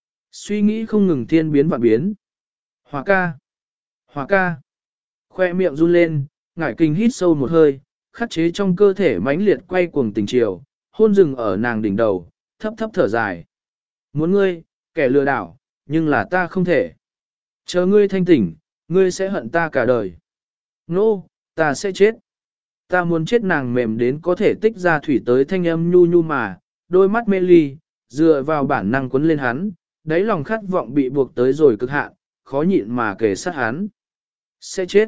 Suy nghĩ không ngừng thiên biến vạn biến. Hỏa ca, Hỏa ca. Khoe miệng run lên, ngải kinh hít sâu một hơi, khắc chế trong cơ thể mãnh liệt quay cuồng tình chiều, hôn rừng ở nàng đỉnh đầu, thấp thấp thở dài. Muốn ngươi, kẻ lừa đảo, nhưng là ta không thể. Chờ ngươi thanh tỉnh, ngươi sẽ hận ta cả đời. Nô, no, ta sẽ chết. Ta muốn chết. Nàng mềm đến có thể tích ra thủy tới thanh âm nhu nhu mà, đôi mắt mê ly, dựa vào bản năng quấn lên hắn, đáy lòng khát vọng bị buộc tới rồi cực hạn, khó nhịn mà kề sát hắn. Sẽ chết.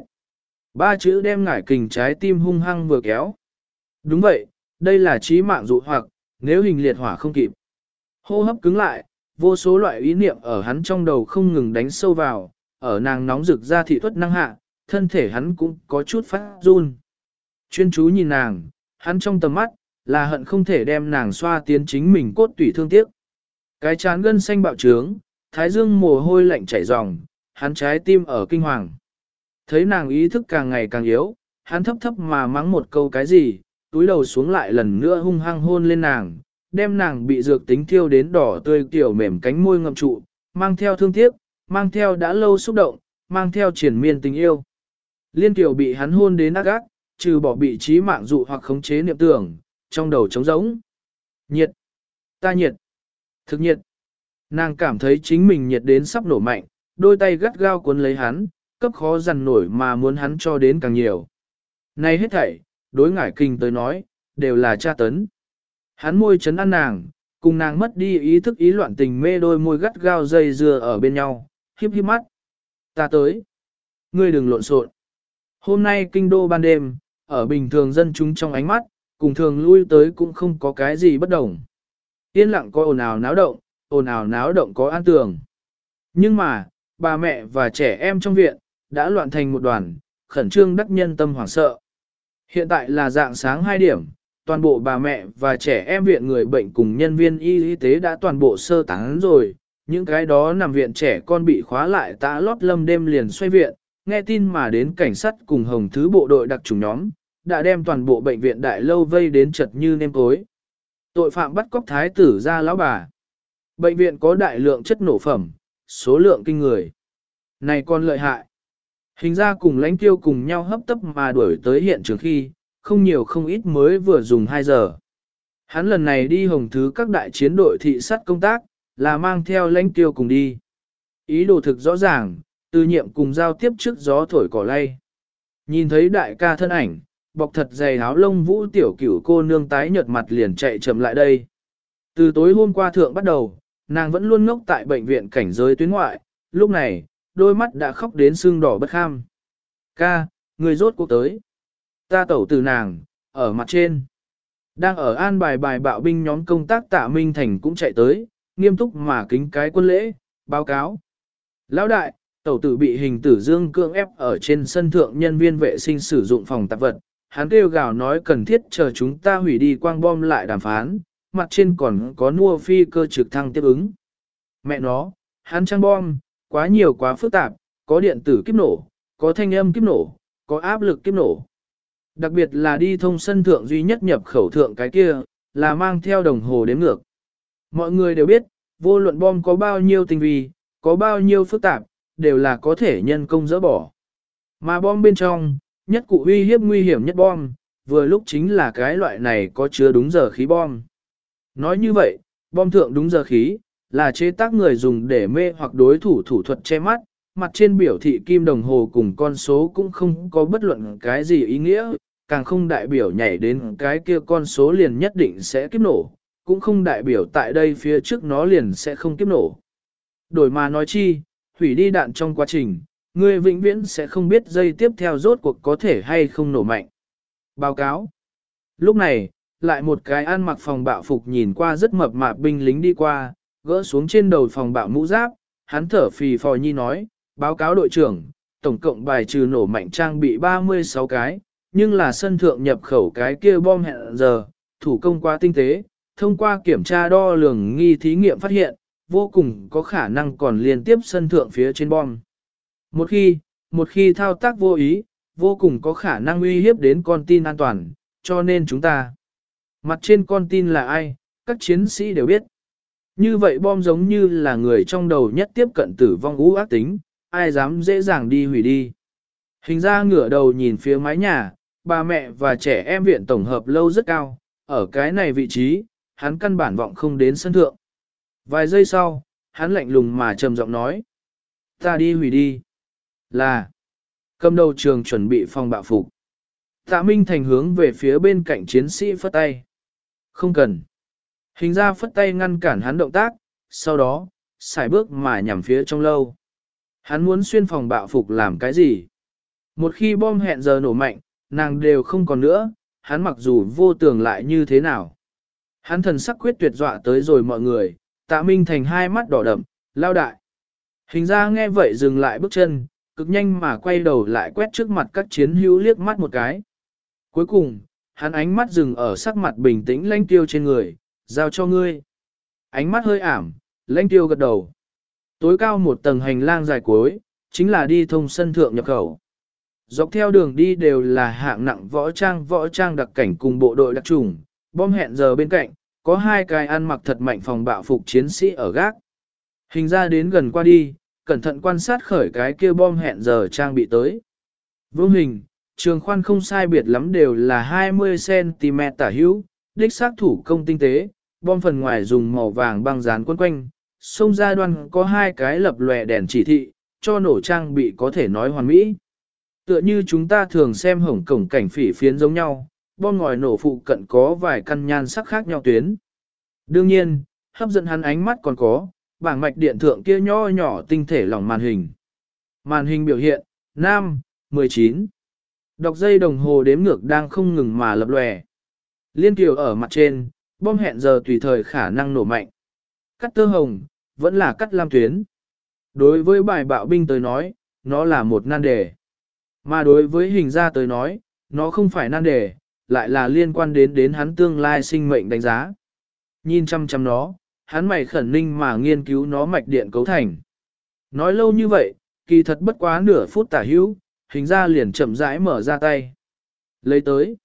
Ba chữ đem ngải kình trái tim hung hăng vừa kéo. Đúng vậy, đây là chí mạng dụ hoặc, nếu hình liệt hỏa không kịp. Hô hấp cứng lại, vô số loại ý niệm ở hắn trong đầu không ngừng đánh sâu vào, ở nàng nóng rực ra thị tuất năng hạ, thân thể hắn cũng có chút phát run. Chuyên chú nhìn nàng, hắn trong tầm mắt, là hận không thể đem nàng xoa tiến chính mình cốt tủy thương tiếc. Cái chán gân xanh bạo trướng, thái dương mồ hôi lạnh chảy ròng, hắn trái tim ở kinh hoàng. Thấy nàng ý thức càng ngày càng yếu, hắn thấp thấp mà mắng một câu cái gì, túi đầu xuống lại lần nữa hung hăng hôn lên nàng, đem nàng bị dược tính thiêu đến đỏ tươi kiểu mềm cánh môi ngậm trụ, mang theo thương tiếc, mang theo đã lâu xúc động, mang theo triển miên tình yêu. Liên tiểu bị hắn hôn đến ác ác, trừ bỏ bị trí mạng dụ hoặc khống chế niệm tưởng, trong đầu trống rỗng. Nhiệt! Ta nhiệt! Thực nhiệt! Nàng cảm thấy chính mình nhiệt đến sắp nổ mạnh, đôi tay gắt gao cuốn lấy hắn, cấp khó dằn nổi mà muốn hắn cho đến càng nhiều. Này hết thảy, đối ngải kinh tới nói, đều là tra tấn. Hắn môi chấn ăn nàng, cùng nàng mất đi ý thức ý loạn tình mê đôi môi gắt gao dây dưa ở bên nhau, hiếp hiếp mắt. Ta tới. Ngươi đừng lộn xộn. Hôm nay kinh đô ban đêm, ở bình thường dân chúng trong ánh mắt, cùng thường lui tới cũng không có cái gì bất đồng. Yên lặng có ồn ào náo động, ồn ào náo động có an tường. Nhưng mà, bà mẹ và trẻ em trong viện, đã loạn thành một đoàn, khẩn trương đắc nhân tâm hoảng sợ. Hiện tại là dạng sáng hai điểm, toàn bộ bà mẹ và trẻ em viện người bệnh cùng nhân viên y tế đã toàn bộ sơ tán rồi, những cái đó nằm viện trẻ con bị khóa lại tã lót lâm đêm liền xoay viện, nghe tin mà đến cảnh sát cùng hồng thứ bộ đội đặc chủng nhóm, đã đem toàn bộ bệnh viện đại lâu vây đến chật như nêm tối. Tội phạm bắt cóc thái tử ra lão bà. Bệnh viện có đại lượng chất nổ phẩm, số lượng kinh người. Này còn lợi hại. Hình ra cùng lãnh tiêu cùng nhau hấp tấp mà đuổi tới hiện trường khi, không nhiều không ít mới vừa dùng hai giờ. Hắn lần này đi hồng thứ các đại chiến đội thị sát công tác, là mang theo lãnh tiêu cùng đi. Ý đồ thực rõ ràng, từ nhiệm cùng giao tiếp trước gió thổi cỏ lay. Nhìn thấy đại ca thân ảnh, bọc thật dày áo lông vũ tiểu cửu cô nương tái nhợt mặt liền chạy chậm lại đây. Từ tối hôm qua thượng bắt đầu, nàng vẫn luôn ngốc tại bệnh viện cảnh giới tuyến ngoại, lúc này, đôi mắt đã khóc đến sưng đỏ bất kham. Ca, người rốt cuộc tới. Ta tẩu từ nàng, ở mặt trên. Đang ở an bài bài bạo binh nhóm công tác Tạ Minh Thành cũng chạy tới, nghiêm túc mà kính cái quân lễ, báo cáo. Lão đại, tẩu tử bị hình tử dương cưỡng ép ở trên sân thượng nhân viên vệ sinh sử dụng phòng tạp vật. Hắn kêu gào nói cần thiết chờ chúng ta hủy đi quang bom lại đàm phán, mặt trên còn có nua phi cơ trực thăng tiếp ứng. Mẹ nó, hắn trang bom, quá nhiều quá phức tạp, có điện tử kiếp nổ, có thanh âm kiếp nổ, có áp lực kiếp nổ. Đặc biệt là đi thông sân thượng duy nhất nhập khẩu thượng cái kia, là mang theo đồng hồ đếm ngược. Mọi người đều biết, vô luận bom có bao nhiêu tinh vi, có bao nhiêu phức tạp, đều là có thể nhân công dỡ bỏ. Mà bom bên trong, nhất cụ uy hiếp nguy hiểm nhất bom, vừa lúc chính là cái loại này có chứa đúng giờ khí bom. Nói như vậy, bom thượng đúng giờ khí, là chế tác người dùng để mê hoặc đối thủ thủ thuật che mắt, mặt trên biểu thị kim đồng hồ cùng con số cũng không có bất luận cái gì ý nghĩa, càng không đại biểu nhảy đến cái kia con số liền nhất định sẽ kiếp nổ, cũng không đại biểu tại đây phía trước nó liền sẽ không kiếp nổ. Đổi mà nói chi, hủy đi đạn trong quá trình, người vĩnh viễn sẽ không biết giây tiếp theo rốt cuộc có thể hay không nổ mạnh. Báo cáo. Lúc này, lại một cái ăn mặc phòng bạo phục nhìn qua rất mập mạp binh lính đi qua, gỡ xuống trên đầu phòng bạo mũ giáp, hắn thở phì phò nhi nói, báo cáo đội trưởng, tổng cộng bài trừ nổ mạnh trang bị ba mươi sáu cái, nhưng là sân thượng nhập khẩu cái kia bom hẹn giờ, thủ công quá tinh tế, thông qua kiểm tra đo lường nghi thí nghiệm phát hiện, vô cùng có khả năng còn liên tiếp sân thượng phía trên bom. Một khi, một khi thao tác vô ý, vô cùng có khả năng uy hiếp đến con tin an toàn, cho nên chúng ta. Mặt trên con tin là ai, các chiến sĩ đều biết. Như vậy bom giống như là người trong đầu nhất tiếp cận tử vong ú ác tính, ai dám dễ dàng đi hủy đi. Hình ra ngửa đầu nhìn phía mái nhà, bà mẹ và trẻ em viện tổng hợp lâu rất cao, ở cái này vị trí, hắn căn bản vọng không đến sân thượng. Vài giây sau, hắn lạnh lùng mà trầm giọng nói. Ta đi hủy đi. Là. Cầm đầu trường chuẩn bị phòng bạo phục. Tạ Minh Thành hướng về phía bên cạnh chiến sĩ phất tay. Không cần. Hình ra phất tay ngăn cản hắn động tác, sau đó, xài bước mà nhằm phía trong lâu. Hắn muốn xuyên phòng bạo phục làm cái gì? Một khi bom hẹn giờ nổ mạnh, nàng đều không còn nữa, hắn mặc dù vô tường lại như thế nào. Hắn thần sắc quyết tuyệt dọa tới rồi mọi người, Tạ Minh Thành hai mắt đỏ đậm, lao đại. Hình ra nghe vậy dừng lại bước chân, cực nhanh mà quay đầu lại quét trước mặt các chiến hữu liếc mắt một cái. Cuối cùng, hắn ánh mắt dừng ở sắc mặt bình tĩnh Lãnh Tiêu trên người, giao cho ngươi. Ánh mắt hơi ảm, Lãnh Tiêu gật đầu. Tối cao một tầng hành lang dài cuối, chính là đi thông sân thượng nhập khẩu. Dọc theo đường đi đều là hạng nặng võ trang võ trang đặc cảnh cùng bộ đội đặc trùng, bom hẹn giờ bên cạnh, có hai cái ăn mặc thật mạnh phòng bạo phục chiến sĩ ở gác. Hình ra đến gần qua đi, cẩn thận quan sát khởi cái kia bom hẹn giờ trang bị tới. Vương hình, trường khoan không sai biệt lắm đều là hai mươi xăng ti mét tả hữu, đích xác thủ công tinh tế, bom phần ngoài dùng màu vàng băng dán quấn quanh, sông ra đoan có hai cái lập lòe đèn chỉ thị, cho nổ trang bị có thể nói hoàn mỹ. Tựa như chúng ta thường xem hổng cổng cảnh phỉ phiến giống nhau, bom ngòi nổ phụ cận có vài căn nhan sắc khác nhau tuyến. Đương nhiên, hấp dẫn hắn ánh mắt còn có, bảng mạch điện thượng kia nho nhỏ tinh thể lỏng màn hình. Màn hình biểu hiện, năm, mười chín. Đọc dây đồng hồ đếm ngược đang không ngừng mà lập lòe. Liên kiều ở mặt trên, bom hẹn giờ tùy thời khả năng nổ mạnh. Cắt tơ hồng, vẫn là cắt lam tuyến. Đối với bài bạo binh tới nói, nó là một nan đề. Mà đối với hình ra tới nói, nó không phải nan đề, lại là liên quan đến đến hắn tương lai sinh mệnh đánh giá. Nhìn chăm chăm nó, hắn mày khẩn ninh mà nghiên cứu nó mạch điện cấu thành. Nói lâu như vậy, kỳ thật bất quá nửa phút tả hữu, hình ra liền chậm rãi mở ra tay. Lấy tới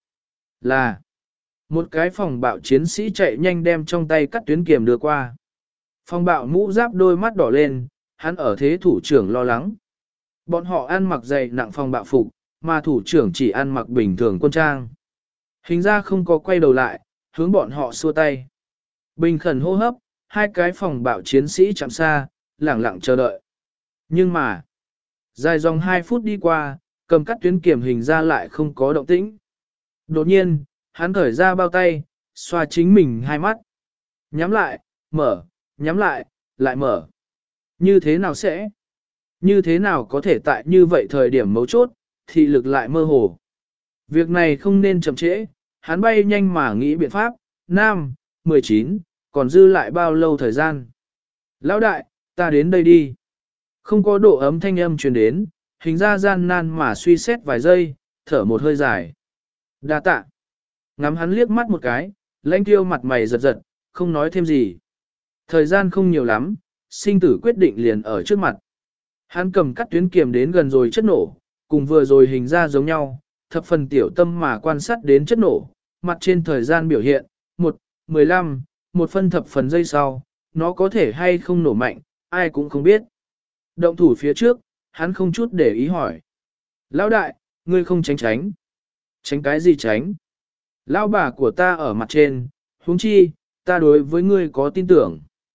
là một cái phòng bạo chiến sĩ chạy nhanh đem trong tay cắt tuyến kiềm đưa qua. Phòng bạo mũ giáp đôi mắt đỏ lên, hắn ở thế thủ trưởng lo lắng. Bọn họ ăn mặc dày nặng phòng bạo phục, mà thủ trưởng chỉ ăn mặc bình thường quân trang. Hình ra không có quay đầu lại, hướng bọn họ xua tay. Bình khẩn hô hấp, hai cái phòng bạo chiến sĩ chạm xa, lẳng lặng chờ đợi. Nhưng mà, dài dòng hai phút đi qua, cầm cắt tuyến kiểm hình ra lại không có động tĩnh. Đột nhiên, hắn thở ra bao tay, xoa chính mình hai mắt. Nhắm lại, mở, nhắm lại, lại mở. Như thế nào sẽ? Như thế nào có thể tại như vậy thời điểm mấu chốt, thị lực lại mơ hồ. Việc này không nên chậm trễ, hắn bay nhanh mà nghĩ biện pháp, nam, mười chín, còn dư lại bao lâu thời gian. Lão đại, ta đến đây đi. Không có độ ấm thanh âm truyền đến, hình ra gian nan mà suy xét vài giây, thở một hơi dài. Đa tạ. Ngắm hắn liếc mắt một cái, Lãnh Tiêu mặt mày giật giật, không nói thêm gì. Thời gian không nhiều lắm, sinh tử quyết định liền ở trước mặt. Hắn cầm cắt tuyến kiềm đến gần rồi chất nổ, cùng vừa rồi hình ra giống nhau, thập phần tiểu tâm mà quan sát đến chất nổ, mặt trên thời gian biểu hiện, một, mười lăm, một phân thập phần giây sau, nó có thể hay không nổ mạnh, ai cũng không biết. Động thủ phía trước, hắn không chút để ý hỏi. Lão đại, ngươi không tránh tránh. Tránh cái gì tránh? Lão bà của ta ở mặt trên, huống chi, ta đối với ngươi có tin tưởng.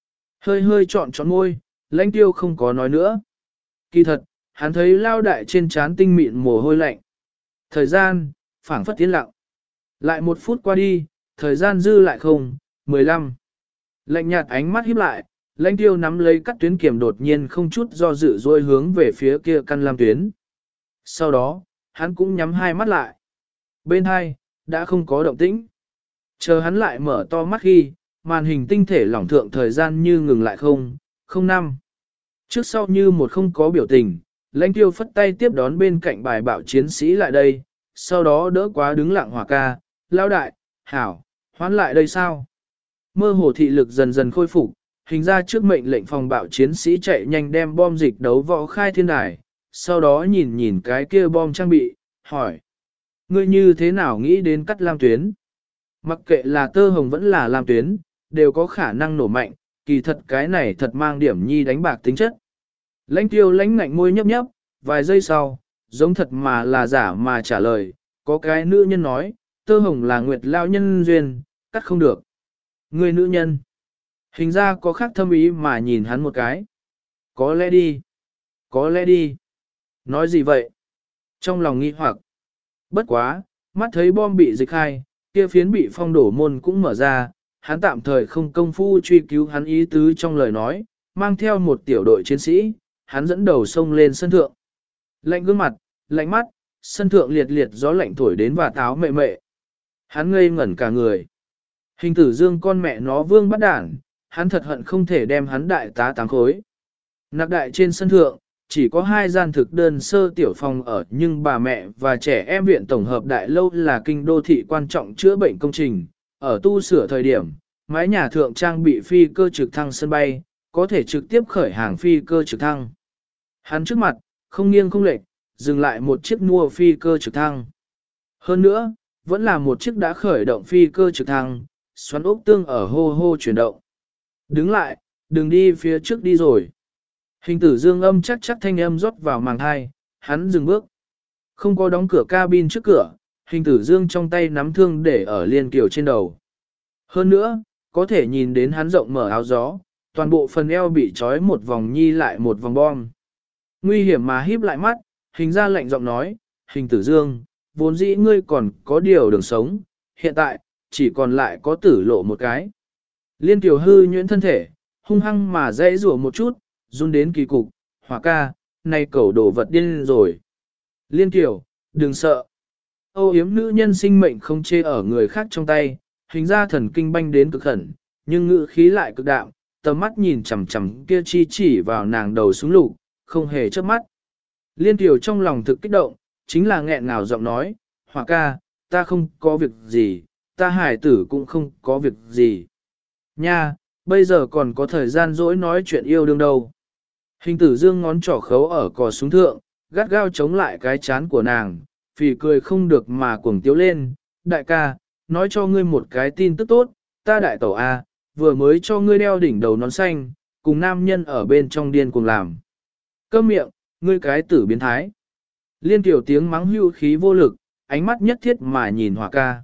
Hơi hơi trọn trọn môi, lãnh tiêu không có nói nữa. Kỳ thật, hắn thấy lao đại trên trán tinh mịn mồ hôi lạnh. Thời gian, phảng phất tiến lặng. Lại một phút qua đi, thời gian dư lại không, mười lăm. Lạnh nhạt ánh mắt híp lại, lãnh tiêu nắm lấy cắt tuyến kiểm đột nhiên không chút do dự dôi hướng về phía kia căn lam tuyến. Sau đó, hắn cũng nhắm hai mắt lại. Bên hai, đã không có động tĩnh. Chờ hắn lại mở to mắt khi, màn hình tinh thể lỏng thượng thời gian như ngừng lại không, không năm. Trước sau như một không có biểu tình, lãnh tiêu phất tay tiếp đón bên cạnh bài bạo chiến sĩ lại đây, sau đó đỡ quá đứng lặng hỏa ca, lao đại, hảo, hoán lại đây sao? Mơ hồ thị lực dần dần khôi phục, hình ra trước mệnh lệnh phòng bạo chiến sĩ chạy nhanh đem bom dịch đấu võ khai thiên đài, sau đó nhìn nhìn cái kia bom trang bị, hỏi. Ngươi như thế nào nghĩ đến cắt lam tuyến? Mặc kệ là tơ hồng vẫn là lam tuyến, đều có khả năng nổ mạnh, kỳ thật cái này thật mang điểm nhi đánh bạc tính chất. Lãnh tiêu lãnh ngạnh môi nhấp nhấp, vài giây sau, giống thật mà là giả mà trả lời, có cái nữ nhân nói, tơ hồng là nguyệt lao nhân duyên, cắt không được. Người nữ nhân, hình ra có khác thâm ý mà nhìn hắn một cái. Có lẽ đi, có lẽ đi. Nói gì vậy? Trong lòng nghi hoặc, bất quá, mắt thấy bom bị dịch khai, kia phiến bị phong đổ môn cũng mở ra, hắn tạm thời không công phu truy cứu hắn ý tứ trong lời nói, mang theo một tiểu đội chiến sĩ, hắn dẫn đầu sông lên sân thượng. Lạnh gương mặt, lạnh mắt, sân thượng liệt liệt gió lạnh thổi đến và táo mệ mệ. Hắn ngây ngẩn cả người. Hình tử dương con mẹ nó vương bắt đản, hắn thật hận không thể đem hắn đại tá tám khối. Nạc đại trên sân thượng, chỉ có hai gian thực đơn sơ tiểu phòng ở nhưng bà mẹ và trẻ em viện tổng hợp đại lâu là kinh đô thị quan trọng chữa bệnh công trình. Ở tu sửa thời điểm, mái nhà thượng trang bị phi cơ trực thăng sân bay, có thể trực tiếp khởi hàng phi cơ trực thăng. Hắn trước mặt, không nghiêng không lệch, dừng lại một chiếc mua phi cơ trực thăng. Hơn nữa, vẫn là một chiếc đã khởi động phi cơ trực thăng, xoắn ốc tương ở hô hô chuyển động. Đứng lại, đừng đi phía trước đi rồi. Hình tử dương âm chắc chắc thanh âm rót vào màng thai, hắn dừng bước. Không có đóng cửa cabin trước cửa, hình tử dương trong tay nắm thương để ở liên kiều trên đầu. Hơn nữa, có thể nhìn đến hắn rộng mở áo gió, toàn bộ phần eo bị trói một vòng nhi lại một vòng bom. Nguy hiểm mà híp lại mắt, hình ra lạnh giọng nói, hình tử dương, vốn dĩ ngươi còn có điều đường sống, hiện tại, chỉ còn lại có tử lộ một cái. Liên kiều hư nhuyễn thân thể, hung hăng mà dãy rủa một chút, run đến kỳ cục, hỏa ca, này cẩu đổ vật điên rồi. Liên kiều, đừng sợ. Âu yếm nữ nhân sinh mệnh không chê ở người khác trong tay, hình ra thần kinh banh đến cực khẩn, nhưng ngữ khí lại cực đạm, tầm mắt nhìn chằm chằm kia chi chỉ vào nàng đầu súng lục, không hề chớp mắt. Liên kiều trong lòng thực kích động, chính là nghẹn ngào giọng nói, hỏa ca, ta không có việc gì, ta hải tử cũng không có việc gì. Nha, bây giờ còn có thời gian dỗi nói chuyện yêu đương đâu. Hình tử dương ngón trỏ khấu ở cò súng thượng, gắt gao chống lại cái chán của nàng, phì cười không được mà cuồng tiếu lên. Đại ca, nói cho ngươi một cái tin tức tốt, ta đại tẩu A, vừa mới cho ngươi đeo đỉnh đầu nón xanh, cùng nam nhân ở bên trong điên cuồng làm. Câm miệng, ngươi cái tử biến thái. Liên tiểu tiếng mắng hưu khí vô lực, ánh mắt nhất thiết mà nhìn hỏa ca.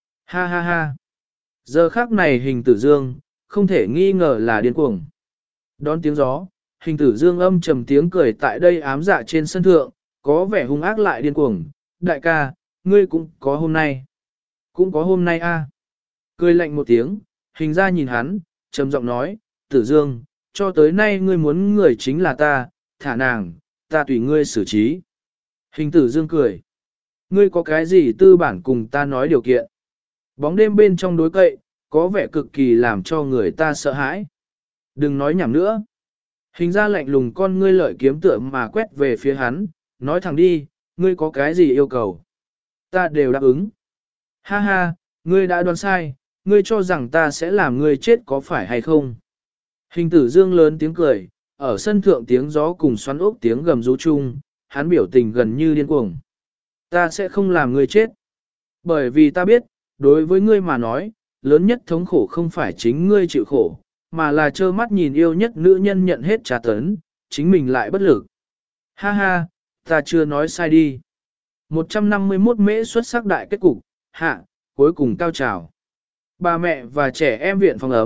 Ha ha ha. Giờ khác này hình tử dương, không thể nghi ngờ là điên cuồng. Đón tiếng gió, hình tử dương âm trầm tiếng cười tại đây ám dạ trên sân thượng, có vẻ hung ác lại điên cuồng. Đại ca, ngươi cũng có hôm nay. Cũng có hôm nay a. Cười lạnh một tiếng, hình ra nhìn hắn, trầm giọng nói, tử dương, cho tới nay ngươi muốn người chính là ta, thả nàng, ta tùy ngươi xử trí. Hình tử dương cười. Ngươi có cái gì tư bản cùng ta nói điều kiện. Bóng đêm bên trong đối cậy, có vẻ cực kỳ làm cho người ta sợ hãi. Đừng nói nhảm nữa. Hình ra lạnh lùng con ngươi lợi kiếm tượng mà quét về phía hắn, nói thẳng đi, ngươi có cái gì yêu cầu. Ta đều đáp ứng. Ha ha, ngươi đã đoán sai, ngươi cho rằng ta sẽ làm ngươi chết có phải hay không. Hình tử dương lớn tiếng cười, ở sân thượng tiếng gió cùng xoắn ốc tiếng gầm rú chung, hắn biểu tình gần như điên cuồng. Ta sẽ không làm ngươi chết. Bởi vì ta biết, đối với ngươi mà nói, lớn nhất thống khổ không phải chính ngươi chịu khổ, mà là trơ mắt nhìn yêu nhất nữ nhân nhận hết trả tấn, chính mình lại bất lực. Ha ha, ta chưa nói sai đi. một trăm năm mươi mốt mễ xuất sắc đại kết cục, hạ, cuối cùng cao trào. Bà mẹ và trẻ em viện phòng ấm,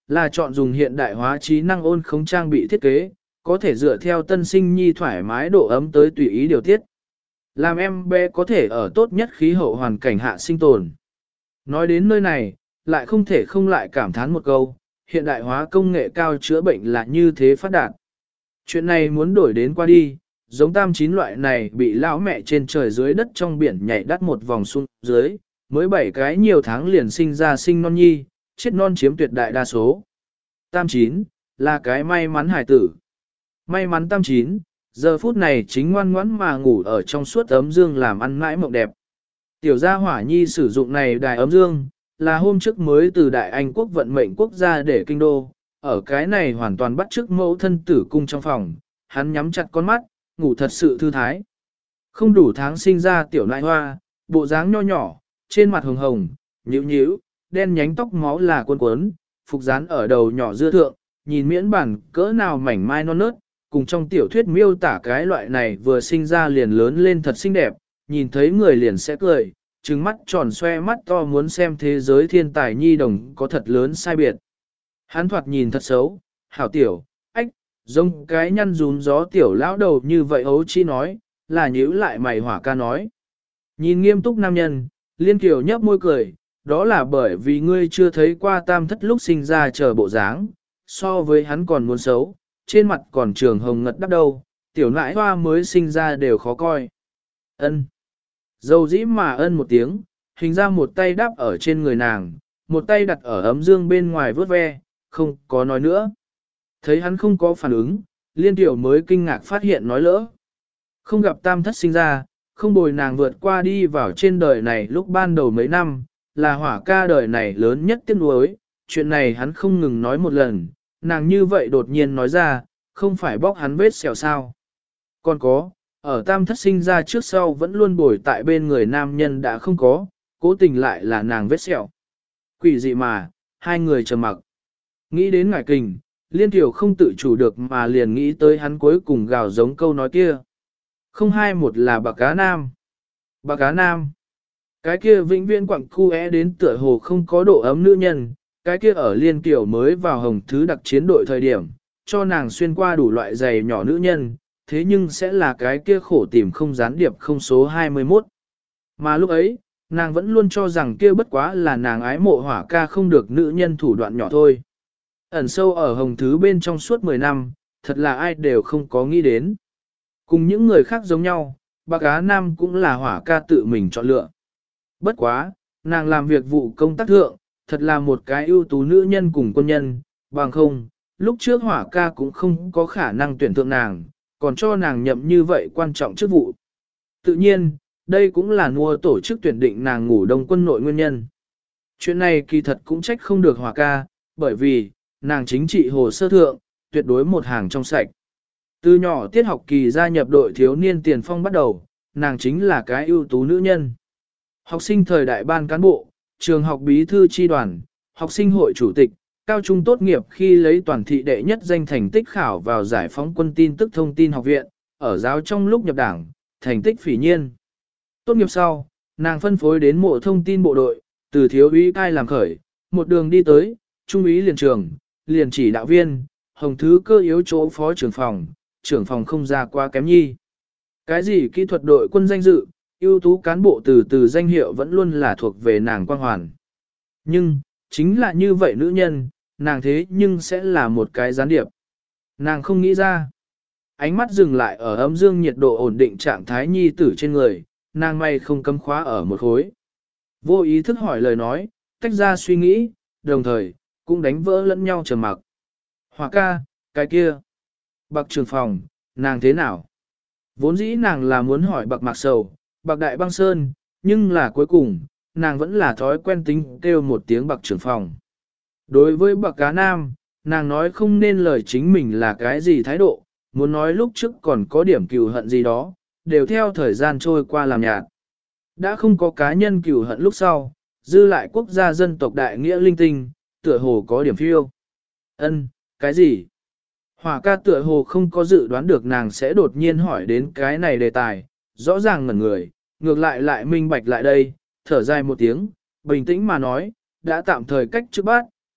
Là chọn dùng hiện đại hóa trí năng ôn khống trang bị thiết kế, có thể dựa theo tân sinh nhi thoải mái độ ấm tới tùy ý điều tiết. Làm em bé có thể ở tốt nhất khí hậu hoàn cảnh hạ sinh tồn. Nói đến nơi này, lại không thể không lại cảm thán một câu, hiện đại hóa công nghệ cao chữa bệnh là như thế phát đạt. Chuyện này muốn đổi đến qua đi, giống tam chín loại này bị lão mẹ trên trời dưới đất trong biển nhảy đắt một vòng xuống dưới, mới bảy cái nhiều tháng liền sinh ra sinh non nhi, chết non chiếm tuyệt đại đa số. Tam chín, là cái may mắn hải tử. May mắn tam chín, giờ phút này chính ngoan ngoãn mà ngủ ở trong suốt ấm dương làm ăn mãi mộng đẹp. Tiểu gia hỏa nhi sử dụng này đài ấm dương, là hôm trước mới từ Đại Anh quốc vận mệnh quốc gia để kinh đô, ở cái này hoàn toàn bắt chước mẫu thân tử cung trong phòng, hắn nhắm chặt con mắt, ngủ thật sự thư thái. Không đủ tháng sinh ra tiểu nại hoa, bộ dáng nho nhỏ, trên mặt hồng hồng, nhíu nhíu, đen nhánh tóc máu là cuốn cuốn, phục dán ở đầu nhỏ dưa thượng, nhìn miễn bản cỡ nào mảnh mai non nớt, cùng trong tiểu thuyết miêu tả cái loại này vừa sinh ra liền lớn lên thật xinh đẹp, nhìn thấy người liền sẽ cười, trừng mắt tròn xoe mắt to muốn xem thế giới thiên tài nhi đồng có thật lớn sai biệt. Hắn thoạt nhìn thật xấu, hảo tiểu, ách, giống cái nhăn rún gió tiểu lão đầu như vậy ấu chi nói, là nhíu lại mày hỏa ca nói. Nhìn nghiêm túc nam nhân, Liên Kiều nhấp môi cười, đó là bởi vì ngươi chưa thấy qua tam thất lúc sinh ra chờ bộ dáng, so với hắn còn muốn xấu, trên mặt còn trường hồng ngật đắp đâu, tiểu nãi hoa mới sinh ra đều khó coi. Ân. Dầu dĩ mà ân một tiếng, hình ra một tay đáp ở trên người nàng, một tay đặt ở ấm dương bên ngoài vớt ve, không có nói nữa. Thấy hắn không có phản ứng, Liên Tiểu mới kinh ngạc phát hiện nói lỡ. Không gặp tam thất sinh ra, không bồi nàng vượt qua đi vào trên đời này lúc ban đầu mấy năm, là hỏa ca đời này lớn nhất tiếc nuối, chuyện này hắn không ngừng nói một lần, nàng như vậy đột nhiên nói ra, không phải bóc hắn vết xẻo sao. Còn có, ở tam thất sinh ra trước sau vẫn luôn bồi tại bên người nam nhân đã không có, cố tình lại là nàng vết sẹo. Quỷ dị mà, hai người trầm mặc. Nghĩ đến ngải kình, Liên Tiểu không tự chủ được mà liền nghĩ tới hắn cuối cùng gào giống câu nói kia. Không hai một là bạc cá nam. Bạc cá nam. Cái kia vĩnh viễn quặng khu é đến tựa hồ không có độ ấm nữ nhân, cái kia ở Liên Tiểu mới vào hồng thứ đặc chiến đội thời điểm, cho nàng xuyên qua đủ loại giày nhỏ nữ nhân, thế nhưng sẽ là cái kia khổ tìm không gián điệp không số hai mươi mốt. Mà lúc ấy, nàng vẫn luôn cho rằng kia bất quá là nàng ái mộ hỏa ca không được nữ nhân thủ đoạn nhỏ thôi. Ẩn sâu ở hồng thứ bên trong suốt mười năm, thật là ai đều không có nghĩ đến. Cùng những người khác giống nhau, bác Á Nam cũng là hỏa ca tự mình chọn lựa. Bất quá, nàng làm việc vụ công tác thượng, thật là một cái ưu tú nữ nhân cùng quân nhân, bằng không, lúc trước hỏa ca cũng không có khả năng tuyển thượng nàng, còn cho nàng nhậm như vậy quan trọng chức vụ. Tự nhiên, đây cũng là mua tổ chức tuyển định nàng ngủ đông quân nội nguyên nhân. Chuyện này kỳ thật cũng trách không được hỏa ca, bởi vì, nàng chính trị hồ sơ thượng, tuyệt đối một hàng trong sạch. Từ nhỏ tiết học kỳ gia nhập đội thiếu niên tiền phong bắt đầu, nàng chính là cái ưu tú nữ nhân. Học sinh thời đại ban cán bộ, trường học bí thư chi đoàn, học sinh hội chủ tịch, cao trung tốt nghiệp khi lấy toàn thị đệ nhất danh thành tích khảo vào giải phóng quân tin tức thông tin học viện, ở giáo trong lúc nhập đảng, thành tích phỉ nhiên. Tốt nghiệp sau, nàng phân phối đến mộ thông tin bộ đội, từ thiếu úy cai làm khởi, một đường đi tới, trung úy liền trường, liền chỉ đạo viên, hồng thứ cơ yếu chỗ phó trưởng phòng, trưởng phòng không ra qua kém nhi. Cái gì kỹ thuật đội quân danh dự, ưu tú cán bộ từ từ danh hiệu vẫn luôn là thuộc về nàng quang hoàn. Nhưng, chính là như vậy nữ nhân, nàng thế nhưng sẽ là một cái gián điệp. Nàng không nghĩ ra. Ánh mắt dừng lại ở ấm dương nhiệt độ ổn định trạng thái nhi tử trên người, nàng may không cấm khóa ở một khối. Vô ý thức hỏi lời nói, tách ra suy nghĩ, đồng thời, cũng đánh vỡ lẫn nhau trầm mặc. Hỏa ca, cái kia. Bạc trường phòng, nàng thế nào? Vốn dĩ nàng là muốn hỏi bạc mạc sầu, bạc đại băng sơn, nhưng là cuối cùng, nàng vẫn là thói quen tính kêu một tiếng bạc trưởng phòng. Đối với bạc cá nam, nàng nói không nên lời chính mình là cái gì thái độ, muốn nói lúc trước còn có điểm cừu hận gì đó, đều theo thời gian trôi qua làm nhạt. Đã không có cá nhân cừu hận lúc sau, dư lại quốc gia dân tộc đại nghĩa linh tinh, tựa hồ có điểm phiêu. Ân, cái gì? Hỏa ca tựa hồ không có dự đoán được nàng sẽ đột nhiên hỏi đến cái này đề tài, rõ ràng ngẩn người, ngược lại lại minh bạch lại đây, thở dài một tiếng, bình tĩnh mà nói, đã tạm thời cách trước bát,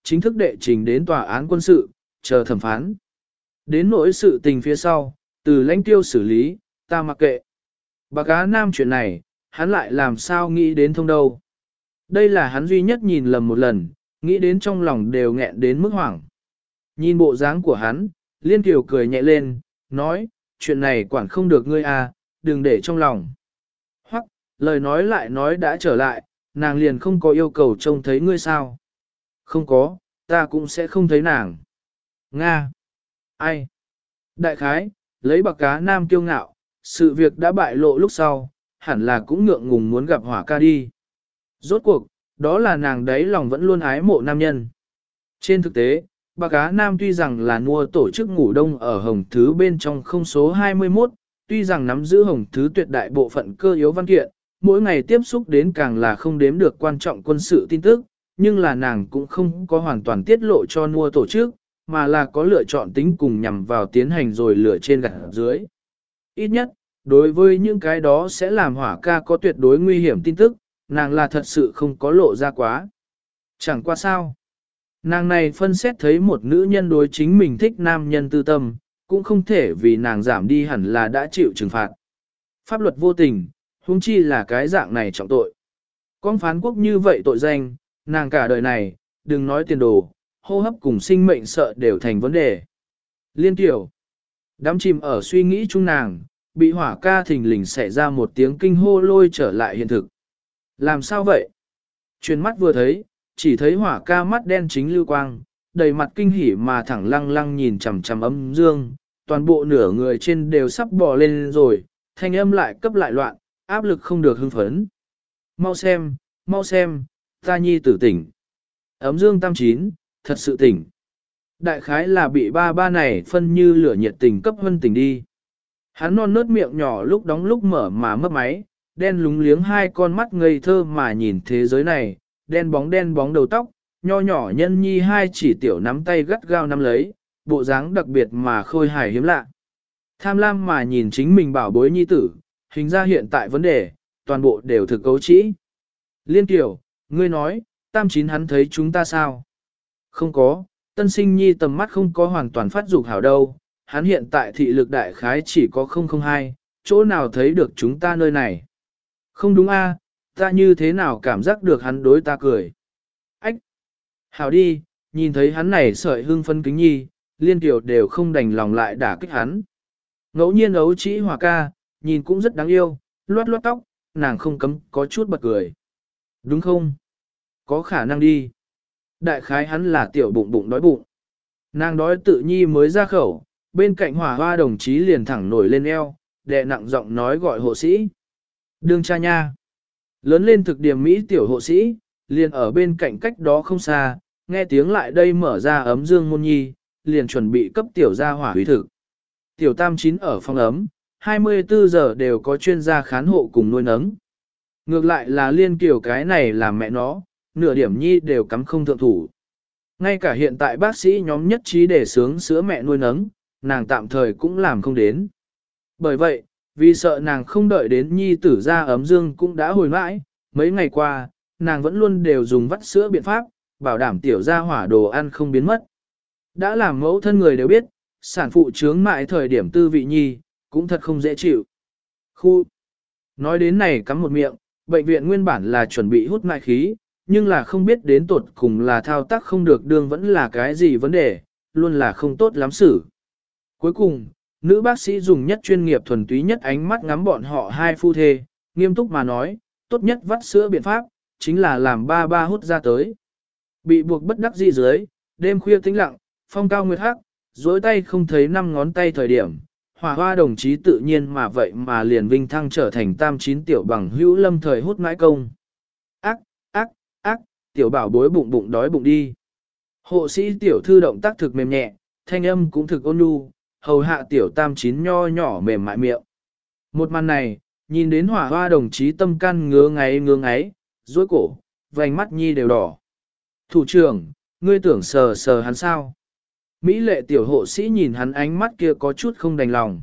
chính thức đệ trình đến tòa án quân sự, chờ thẩm phán. Đến nỗi sự tình phía sau, từ lãnh tiêu xử lý, ta mặc kệ. Bạc Á Nam chuyện này, hắn lại làm sao nghĩ đến thông đâu. Đây là hắn duy nhất nhìn lầm một lần, nghĩ đến trong lòng đều nghẹn đến mức hoảng. Nhìn bộ dáng của hắn, Liên Kiều cười nhẹ lên, nói, chuyện này quản không được ngươi à, đừng để trong lòng. Hoặc, lời nói lại nói đã trở lại, nàng liền không có yêu cầu trông thấy ngươi sao. Không có, ta cũng sẽ không thấy nàng. Nga. Ai? Đại khái, lấy Bạc Cá Nam kiêu ngạo, sự việc đã bại lộ lúc sau, hẳn là cũng ngượng ngùng muốn gặp Hỏa ca đi. Rốt cuộc, đó là nàng đấy lòng vẫn luôn ái mộ nam nhân. Trên thực tế, Bạc Cá Nam tuy rằng là mua tổ chức ngủ đông ở Hồng Thứ bên trong không số hai mươi mốt, tuy rằng nắm giữ Hồng Thứ tuyệt đại bộ phận cơ yếu văn kiện, mỗi ngày tiếp xúc đến càng là không đếm được quan trọng quân sự tin tức, nhưng là nàng cũng không có hoàn toàn tiết lộ cho mua tổ chức, mà là có lựa chọn tính cùng nhằm vào tiến hành rồi lựa trên gặt dưới. Ít nhất, đối với những cái đó sẽ làm Hỏa ca có tuyệt đối nguy hiểm tin tức, nàng là thật sự không có lộ ra quá. Chẳng qua sao. Nàng này phân xét thấy một nữ nhân đối chính mình thích nam nhân tư tâm, cũng không thể vì nàng giảm đi hẳn là đã chịu trừng phạt. Pháp luật vô tình, huống chi là cái dạng này trọng tội. Con phán quốc như vậy tội danh, nàng cả đời này, đừng nói tiền đồ, hô hấp cùng sinh mệnh sợ đều thành vấn đề. Liên tiểu, đám chìm ở suy nghĩ chung nàng, bị Hỏa ca thình lình xảy ra một tiếng kinh hô lôi trở lại hiện thực. Làm sao vậy? Chuyển mắt vừa thấy, chỉ thấy Hỏa ca mắt đen chính lưu quang, đầy mặt kinh hỉ mà thẳng lăng lăng nhìn chằm chằm Âm Dương, toàn bộ nửa người trên đều sắp bò lên rồi, thanh âm lại cấp lại loạn, áp lực không được hưng phấn. Mau xem, mau xem, ta nhi tử tỉnh. Ấm Dương tam chín, thật sự tỉnh. Đại khái là bị ba ba này phân như lửa nhiệt tình cấp hơn tỉnh đi. Hắn non nớt miệng nhỏ lúc đóng lúc mở mà mấp máy, đen lúng liếng hai con mắt ngây thơ mà nhìn thế giới này, đen bóng đen bóng đầu tóc, nho nhỏ nhân nhi hai chỉ tiểu nắm tay gắt gao nắm lấy, bộ dáng đặc biệt mà khôi hài hiếm lạ. Tham lam mà nhìn chính mình bảo bối nhi tử, hình ra hiện tại vấn đề, toàn bộ đều thực cấu trĩ. Liên Kiều, ngươi nói, tam chín hắn thấy chúng ta sao? Không có, tân sinh nhi tầm mắt không có hoàn toàn phát dục hảo đâu, hắn hiện tại thị lực đại khái chỉ có không không hai, chỗ nào thấy được chúng ta nơi này? Không đúng a, ta như thế nào cảm giác được hắn đối ta cười? Ách! Hảo đi, nhìn thấy hắn này sợi hưng phân kính nhi, Liên Kiều đều không đành lòng lại đả kích hắn. Ngẫu nhiên ấu trĩ Hỏa ca, nhìn cũng rất đáng yêu, loát loát tóc, nàng không cấm có chút bật cười. Đúng không? Có khả năng đi. Đại khái hắn là tiểu bụng bụng đói bụng. Nàng đói tự nhi mới ra khẩu, bên cạnh Hỏa hoa đồng chí liền thẳng nổi lên eo, đệ nặng giọng nói gọi hộ sĩ. Đương cha nha. Lớn lên thực điểm Mỹ tiểu hộ sĩ, liền ở bên cạnh cách đó không xa, nghe tiếng lại đây mở ra ấm dương môn nhi, liền chuẩn bị cấp tiểu gia hỏa hủy thực. Tiểu tam chín ở phòng ấm, hai mươi tư giờ đều có chuyên gia khán hộ cùng nuôi nấng. Ngược lại là Liên Kiều cái này là mẹ nó, nửa điểm nhi đều cắm không thượng thủ. Ngay cả hiện tại bác sĩ nhóm nhất trí để sướng sữa mẹ nuôi nấng, nàng tạm thời cũng làm không đến. Bởi vậy, vì sợ nàng không đợi đến nhi tử ra ấm dương cũng đã hồi mãi, mấy ngày qua, nàng vẫn luôn đều dùng vắt sữa biện pháp, bảo đảm tiểu gia hỏa đồ ăn không biến mất. Đã làm mẫu thân người đều biết, sản phụ chướng mại thời điểm tư vị nhi, cũng thật không dễ chịu. Khu! Nói đến này cắm một miệng, bệnh viện nguyên bản là chuẩn bị hút mại khí, nhưng là không biết đến tột cùng là thao tác không được đương vẫn là cái gì vấn đề, luôn là không tốt lắm xử. Cuối cùng, nữ bác sĩ dùng nhất chuyên nghiệp thuần túy nhất ánh mắt ngắm bọn họ hai phu thê, nghiêm túc mà nói, tốt nhất vắt sữa biện pháp, chính là làm ba ba hút ra tới. Bị buộc bất đắc dĩ dưới, đêm khuya tĩnh lặng, phong cao nguyệt hắc, dối tay không thấy năm ngón tay thời điểm, Hỏa hoa đồng chí tự nhiên mà vậy mà liền vinh thăng trở thành tam chín tiểu bằng hữu lâm thời hút mãi công. Ác, ác, ác, tiểu bảo bối bụng bụng đói bụng đi. Hộ sĩ tiểu thư động tác thực mềm nhẹ, thanh âm cũng thực ôn nhu, hầu hạ tiểu tam chín nho nhỏ mềm mại miệng. Một màn này, nhìn đến Hỏa hoa đồng chí tâm can ngứa ngáy ngứa ngáy, dối cổ, vành mắt nhi đều đỏ. Thủ trưởng, ngươi tưởng sờ sờ hắn sao? Mỹ lệ tiểu hộ sĩ nhìn hắn ánh mắt kia có chút không đành lòng.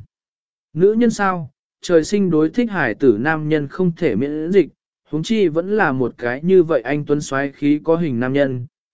Nữ nhân sao, trời sinh đối thích hải tử nam nhân không thể miễn dịch, huống chi vẫn là một cái như vậy anh tuấn xoáy khí có hình nam nhân,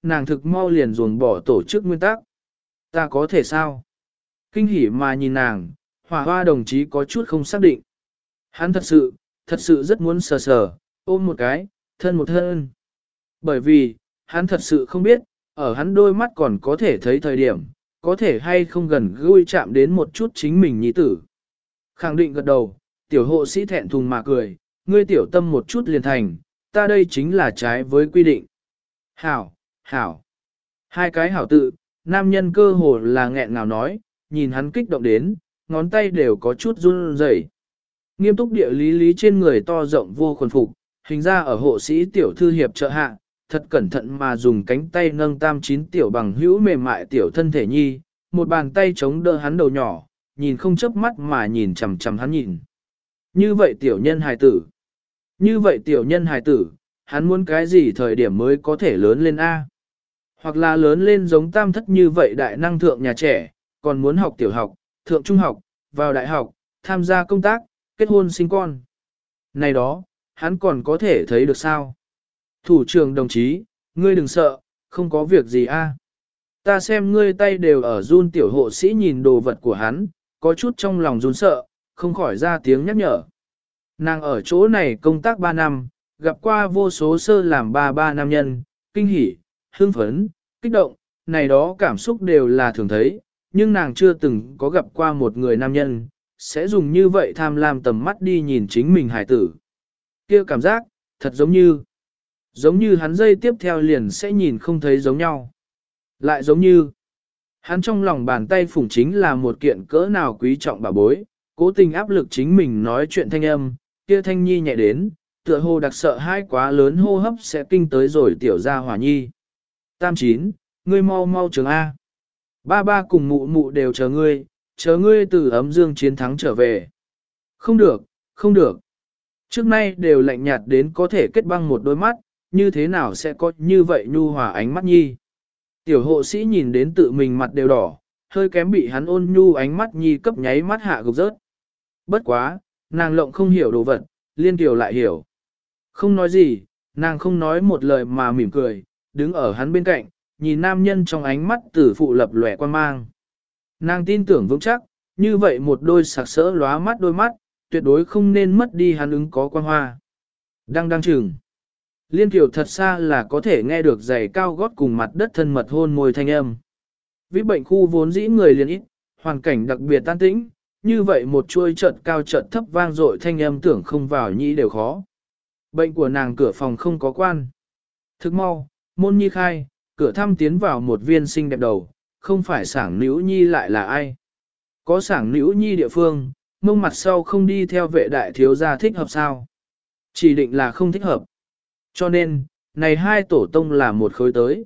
nàng thực mau liền ruồng bỏ tổ chức nguyên tắc. Ta có thể sao? Kinh hỉ mà nhìn nàng, Hỏa Hoa đồng chí có chút không xác định. Hắn thật sự, thật sự rất muốn sờ sờ, ôm một cái, thân một thân. Bởi vì, hắn thật sự không biết, ở hắn đôi mắt còn có thể thấy thời điểm, có thể hay không gần gũi chạm đến một chút chính mình nhi tử. Khẳng định gật đầu, tiểu hộ sĩ thẹn thùng mà cười, ngươi tiểu tâm một chút liền thành, ta đây chính là trái với quy định. Hảo, hảo. Hai cái hảo tự, nam nhân cơ hồ là nghẹn ngào nói, nhìn hắn kích động đến, ngón tay đều có chút run rẩy. Nghiêm túc địa lý lý trên người to rộng vô khuẩn phục, hình ra ở hộ sĩ tiểu thư hiệp trợ hạ, thật cẩn thận mà dùng cánh tay nâng tam chín tiểu bằng hữu mềm mại tiểu thân thể nhi, một bàn tay chống đỡ hắn đầu nhỏ, nhìn không chớp mắt mà nhìn chằm chằm hắn nhìn. Như vậy tiểu nhân hài tử, như vậy tiểu nhân hài tử, hắn muốn cái gì thời điểm mới có thể lớn lên A? Hoặc là lớn lên giống tam thất như vậy đại năng thượng nhà trẻ, còn muốn học tiểu học, thượng trung học, vào đại học, tham gia công tác, kết hôn sinh con. Này đó, hắn còn có thể thấy được sao? Thủ trưởng đồng chí, ngươi đừng sợ, không có việc gì a. Ta xem ngươi tay đều ở run, tiểu hộ sĩ nhìn đồ vật của hắn, có chút trong lòng run sợ, không khỏi ra tiếng nhắc nhở. Nàng ở chỗ này công tác ba năm, gặp qua vô số sơ làm ba ba nam nhân, kinh hỉ, hưng phấn, kích động, này đó cảm xúc đều là thường thấy, nhưng nàng chưa từng có gặp qua một người nam nhân, sẽ dùng như vậy tham lam tầm mắt đi nhìn chính mình hài tử. Kia cảm giác, thật giống như, giống như hắn dây tiếp theo liền sẽ nhìn không thấy giống nhau. Lại giống như, hắn trong lòng bàn tay phủng chính là một kiện cỡ nào quý trọng bảo bối, cố tình áp lực chính mình nói chuyện thanh âm, kia thanh nhi nhẹ đến, tựa hồ đặc sợ hai quá lớn hô hấp sẽ kinh tới rồi tiểu ra hỏa nhi. Tam chín, ngươi mau mau trường A. Ba ba cùng mụ mụ đều chờ ngươi, chờ ngươi từ ấm dương chiến thắng trở về. Không được, không được. Trước nay đều lạnh nhạt đến có thể kết băng một đôi mắt, như thế nào sẽ có như vậy nhu hòa ánh mắt nhi. Tiểu hộ sĩ nhìn đến tự mình mặt đều đỏ, hơi kém bị hắn ôn nhu ánh mắt nhi cấp nháy mắt hạ gục rớt. Bất quá, nàng lộng không hiểu đồ vật, liên tiểu lại hiểu. Không nói gì, nàng không nói một lời mà mỉm cười, đứng ở hắn bên cạnh, nhìn nam nhân trong ánh mắt tử phụ lập lòe quan mang. Nàng tin tưởng vững chắc, như vậy một đôi sặc sỡ lóa mắt đôi mắt, tuyệt đối không nên mất đi hắn ứng có quan hoa. Đang đang chừng. Liên Kiều thật xa là có thể nghe được giày cao gót cùng mặt đất thân mật hôn môi thanh âm. Vĩ bệnh khu vốn dĩ người liền ít, hoàn cảnh đặc biệt tan tĩnh, như vậy một chuôi chợt cao chợt thấp vang dội thanh âm tưởng không vào nhĩ đều khó. Bệnh của nàng cửa phòng không có quan. Thức mau, môn nhi khai, cửa thăm tiến vào một viên xinh đẹp đầu, không phải sảng nữ nhi lại là ai. Có sảng nữ nhi địa phương, mông mặt sau không đi theo vệ đại thiếu gia thích hợp sao. Chỉ định là không thích hợp. Cho nên, này hai tổ tông là một khối tới.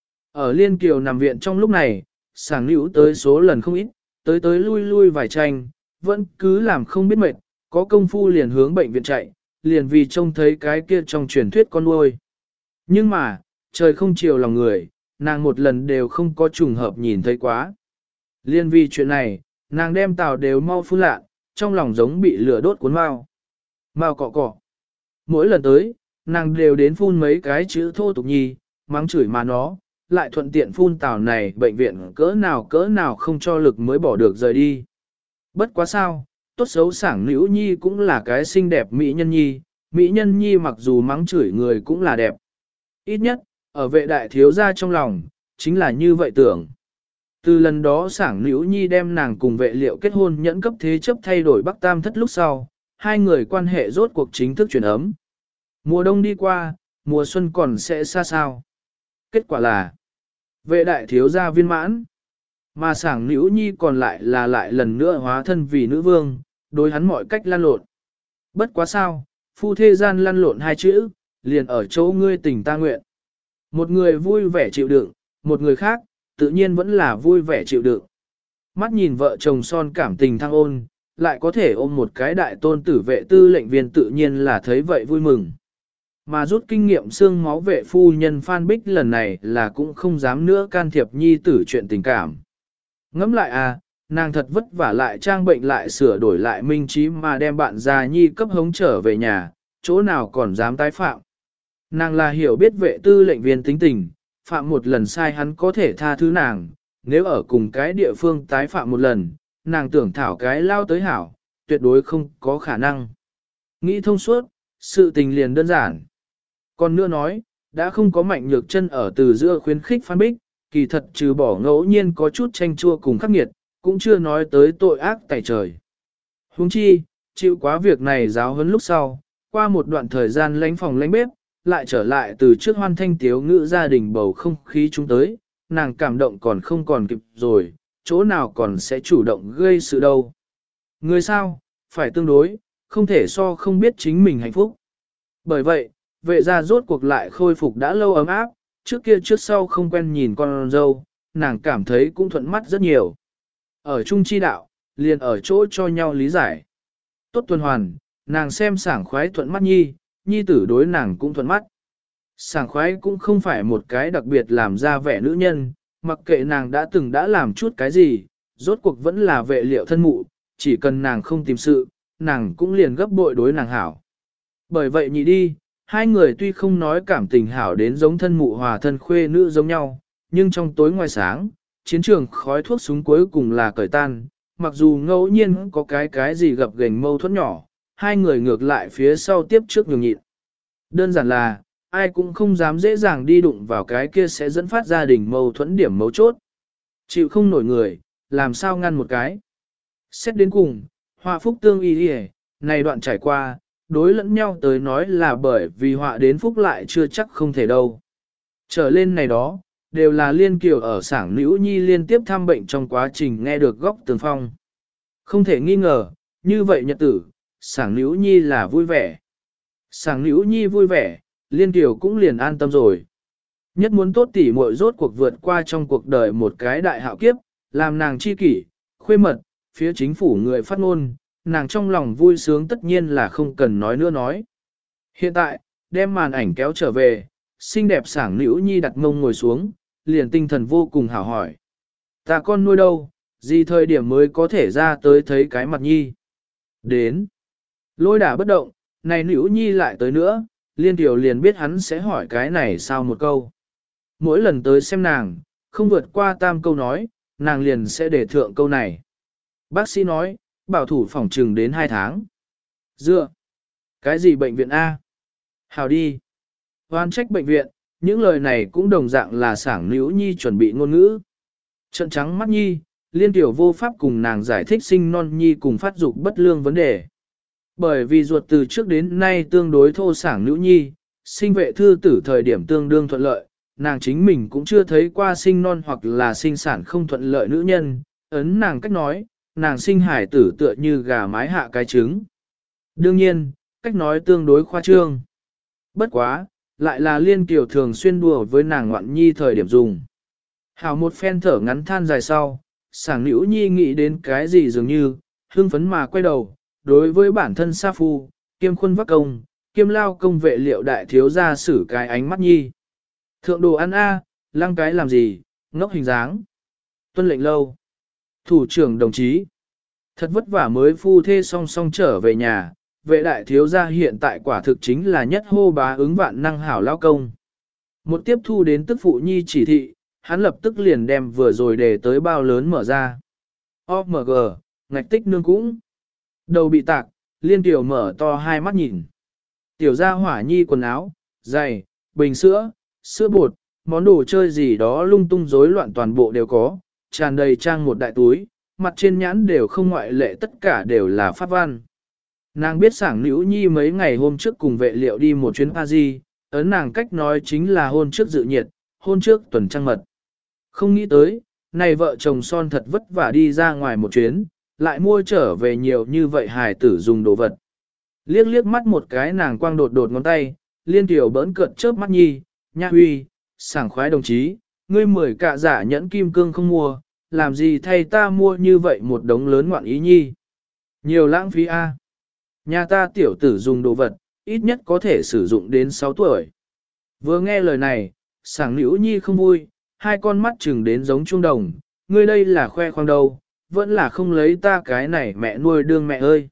Ở Liên Kiều nằm viện trong lúc này, sảng nữ tới số lần không ít, tới tới lui lui vài tranh, vẫn cứ làm không biết mệt, có công phu liền hướng bệnh viện chạy, liền vì trông thấy cái kia trong truyền thuyết con nuôi. Nhưng mà, trời không chiều lòng người, nàng một lần đều không có trùng hợp nhìn thấy quá. Liên vì chuyện này, nàng đem tàu đều mau phun lạ, trong lòng giống bị lửa đốt cuốn mau. Mau cọ cọ. Mỗi lần tới, nàng đều đến phun mấy cái chữ thô tục nhi, mắng chửi mà nó, lại thuận tiện phun tàu này bệnh viện cỡ nào cỡ nào không cho lực mới bỏ được rời đi. Bất quá sao, tốt xấu sảng nữ nhi cũng là cái xinh đẹp mỹ nhân nhi, mỹ nhân nhi mặc dù mắng chửi người cũng là đẹp. Ít nhất, ở vệ đại thiếu gia trong lòng, chính là như vậy tưởng. Từ lần đó sảng nữ nhi đem nàng cùng vệ liệu kết hôn nhẫn cấp thế chấp thay đổi Bắc Tam thất lúc sau, hai người quan hệ rốt cuộc chính thức chuyển ấm. Mùa đông đi qua, mùa xuân còn sẽ xa sao. Kết quả là, vệ đại thiếu gia viên mãn, mà sảng nữ nhi còn lại là lại lần nữa hóa thân vì nữ vương, đối hắn mọi cách lăn lộn. Bất quá sao, phu thê gian lăn lộn hai chữ, liền ở chỗ ngươi tình ta nguyện. Một người vui vẻ chịu đựng, một người khác, tự nhiên vẫn là vui vẻ chịu đựng. Mắt nhìn vợ chồng son cảm tình thăng ôn, lại có thể ôm một cái đại tôn tử vệ tư lệnh viên tự nhiên là thấy vậy vui mừng. Mà rút kinh nghiệm xương máu vệ phu nhân Phan Bích lần này là cũng không dám nữa can thiệp nhi tử chuyện tình cảm. Ngẫm lại à, nàng thật vất vả lại trang bệnh lại sửa đổi lại minh trí mà đem bạn già nhi cấp hống trở về nhà, chỗ nào còn dám tái phạm. Nàng là hiểu biết vệ tư lệnh viên tính tình, phạm một lần sai hắn có thể tha thứ nàng, nếu ở cùng cái địa phương tái phạm một lần, nàng tưởng thảo cái lao tới hảo, tuyệt đối không có khả năng. Nghĩ thông suốt, sự tình liền đơn giản. Còn nữa nói, đã không có Mạnh Nhược Chân ở từ giữa khuyến khích Phan Bích, kỳ thật trừ bỏ ngẫu nhiên có chút tranh chua cùng khắc nghiệt, cũng chưa nói tới tội ác tày trời. Huống chi, chịu quá việc này giáo huấn lúc sau, qua một đoạn thời gian lánh phòng lánh bếp, lại trở lại từ trước hoan thanh tiếu ngữ gia đình bầu không khí chúng tới, nàng cảm động còn không còn kịp rồi, chỗ nào còn sẽ chủ động gây sự đâu. Người sao, phải tương đối, không thể so không biết chính mình hạnh phúc. Bởi vậy, vệ gia rốt cuộc lại khôi phục đã lâu ấm áp, trước kia trước sau không quen nhìn con dâu, nàng cảm thấy cũng thuận mắt rất nhiều. Ở chung chi đạo, liền ở chỗ cho nhau lý giải. Tốt tuần hoàn, nàng xem sảng khoái thuận mắt nhi, nhi tử đối nàng cũng thuận mắt. Sảng khoái cũng không phải một cái đặc biệt làm ra vẻ nữ nhân, mặc kệ nàng đã từng đã làm chút cái gì, rốt cuộc vẫn là vệ liệu thân mụ, chỉ cần nàng không tìm sự, nàng cũng liền gấp bội đối nàng hảo. Bởi vậy nhị đi, hai người tuy không nói cảm tình hảo đến giống thân mụ hòa thân khuê nữ giống nhau, nhưng trong tối ngoài sáng, chiến trường khói thuốc súng cuối cùng là cởi tan, mặc dù ngẫu nhiên có cái cái gì gặp gành mâu thuẫn nhỏ, hai người ngược lại phía sau tiếp trước nhường nhịn. Đơn giản là, ai cũng không dám dễ dàng đi đụng vào cái kia sẽ dẫn phát gia đình mâu thuẫn điểm mấu chốt. Chịu không nổi người, làm sao ngăn một cái. Xét đến cùng, họa phúc tương y đi này đoạn trải qua, đối lẫn nhau tới nói là bởi vì họa đến phúc lại chưa chắc không thể đâu. Trở lên này đó, đều là liên kiều ở sảng Nữ Nhi liên tiếp thăm bệnh trong quá trình nghe được góc tường phong. Không thể nghi ngờ, như vậy nhật tử, sảng Nữ Nhi là vui vẻ. Sảng Nữ Nhi vui vẻ, liên kiều cũng liền an tâm rồi. Nhất muốn tốt tỉ muội rốt cuộc vượt qua trong cuộc đời một cái đại hạo kiếp, làm nàng chi kỷ, khuê mật, phía chính phủ người phát ngôn, nàng trong lòng vui sướng tất nhiên là không cần nói nữa nói. Hiện tại, đem màn ảnh kéo trở về, xinh đẹp sảng Nữ Nhi đặt mông ngồi xuống, liền tinh thần vô cùng hào hỏi. Ta con nuôi đâu, gì thời điểm mới có thể ra tới thấy cái mặt Nhi? Đến. Lôi đả bất động, này Nữ Nhi lại tới nữa, liên tiểu liền biết hắn sẽ hỏi cái này sao một câu. Mỗi lần tới xem nàng, không vượt qua tam câu nói, nàng liền sẽ để thượng câu này. Bác sĩ nói, bảo thủ phòng trừng đến hai tháng. Dựa. Cái gì bệnh viện A? Hào đi. Hoan trách bệnh viện, những lời này cũng đồng dạng là sảng Nữ Nhi chuẩn bị ngôn ngữ. Trận trắng mắt Nhi, liên tiểu vô pháp cùng nàng giải thích sinh non Nhi cùng phát dục bất lương vấn đề. Bởi vì ruột từ trước đến nay tương đối thô sảng Nữ Nhi, sinh vệ thư tử thời điểm tương đương thuận lợi, nàng chính mình cũng chưa thấy qua sinh non hoặc là sinh sản không thuận lợi nữ nhân, ấn nàng cách nói, nàng sinh hải tử tựa như gà mái hạ cái trứng. Đương nhiên, cách nói tương đối khoa trương. Bất quá, lại là liên kiều thường xuyên đùa với nàng ngoạn nhi thời điểm dùng. Hào một phen thở ngắn than dài sau, sảng Nữ Nhi nghĩ đến cái gì dường như, hưng phấn mà quay đầu, đối với bản thân sa phu, kiêm khuôn vắc công, kiêm lao công vệ liệu đại thiếu gia xử cái ánh mắt Nhi. Thượng đồ ăn a, lăng cái làm gì, ngốc hình dáng. Tuân lệnh lâu. Thủ trưởng đồng chí. Thật vất vả mới phu thê song song trở về nhà, vệ đại thiếu gia hiện tại quả thực chính là nhất hô bá ứng vạn năng hảo lao công. Một tiếp thu đến tức phụ nhi chỉ thị, hắn lập tức liền đem vừa rồi để tới bao lớn mở ra. o em giê, ngạch tích nương cũng. Đầu bị tạc, liên tiểu mở to hai mắt nhìn. Tiểu gia hỏa nhi quần áo, giày, bình sữa, sữa bột, món đồ chơi gì đó lung tung rối loạn toàn bộ đều có, tràn đầy trang một đại túi, mặt trên nhãn đều không ngoại lệ tất cả đều là pháp văn. Nàng biết sảng Nữ Nhi mấy ngày hôm trước cùng vệ liệu đi một chuyến Paris, ấn nàng cách nói chính là hôn trước dự nhiệt, hôn trước tuần trăng mật. Không nghĩ tới, này vợ chồng son thật vất vả đi ra ngoài một chuyến, lại mua trở về nhiều như vậy hài tử dùng đồ vật. Liếc liếc mắt một cái nàng quang đột đột ngón tay, liên tiểu bỡn cợt chớp mắt Nhi, nha huy, sảng khoái đồng chí, ngươi mười cạ giả nhẫn kim cương không mua, làm gì thay ta mua như vậy một đống lớn ngoạn ý Nhi. Nhiều lãng phí a. Nhà ta tiểu tử dùng đồ vật, ít nhất có thể sử dụng đến sáu tuổi. Vừa nghe lời này, sảng Nữ Nhi không vui, hai con mắt chừng đến giống trung đồng, ngươi đây là khoe khoang đâu, vẫn là không lấy ta cái này mẹ nuôi đương mẹ ơi.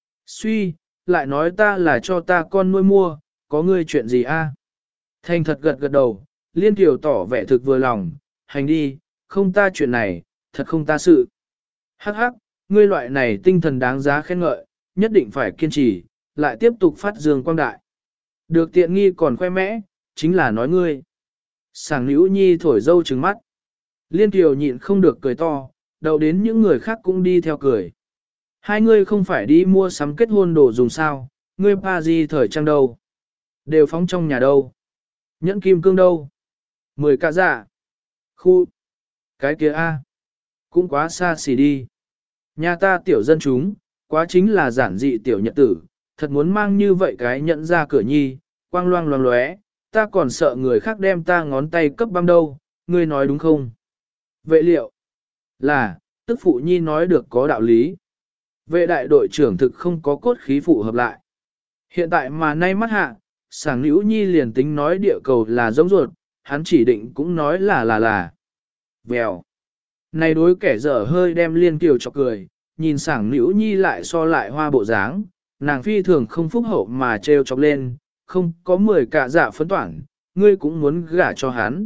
Suy, lại nói ta là cho ta con nuôi mua, có ngươi chuyện gì a? Thành thật gật gật đầu, Liên Kiều tỏ vẻ thực vừa lòng, hành đi, không ta chuyện này, thật không ta sự. Hắc hắc, ngươi loại này tinh thần đáng giá khen ngợi, nhất định phải kiên trì, lại tiếp tục phát dương quang đại. Được tiện nghi còn khoe mẽ, chính là nói ngươi. Sảng Nữ Nhi thổi dâu trừng mắt. Liên Kiều nhịn không được cười to, đầu đến những người khác cũng đi theo cười. Hai ngươi không phải đi mua sắm kết hôn đồ dùng sao, ngươi pa gì thời trang đâu. Đều phóng trong nhà đâu. Nhẫn kim cương đâu. Mười cả dạ. Khu. Cái kia a cũng quá xa xỉ đi. Nhà ta tiểu dân chúng, quá chính là giản dị tiểu nhật tử, thật muốn mang như vậy cái nhận ra cửa nhi, quang loang loang lóe, ta còn sợ người khác đem ta ngón tay cấp băm đâu, ngươi nói đúng không? Vệ liệu là, tức phụ nhi nói được có đạo lý. Vệ đại đội trưởng thực không có cốt khí phụ hợp lại. Hiện tại mà nay mắt hạ, Sảng Nữ Nhi liền tính nói địa cầu là giống ruột, hắn chỉ định cũng nói là là là. Vèo. Này đối kẻ dở hơi đem Liên Kiều cho cười, nhìn Sảng Nữ Nhi lại so lại hoa bộ dáng, nàng phi thường không phúc hậu mà trêu chọc lên, không có mười cả dạ phấn toản, ngươi cũng muốn gả cho hắn.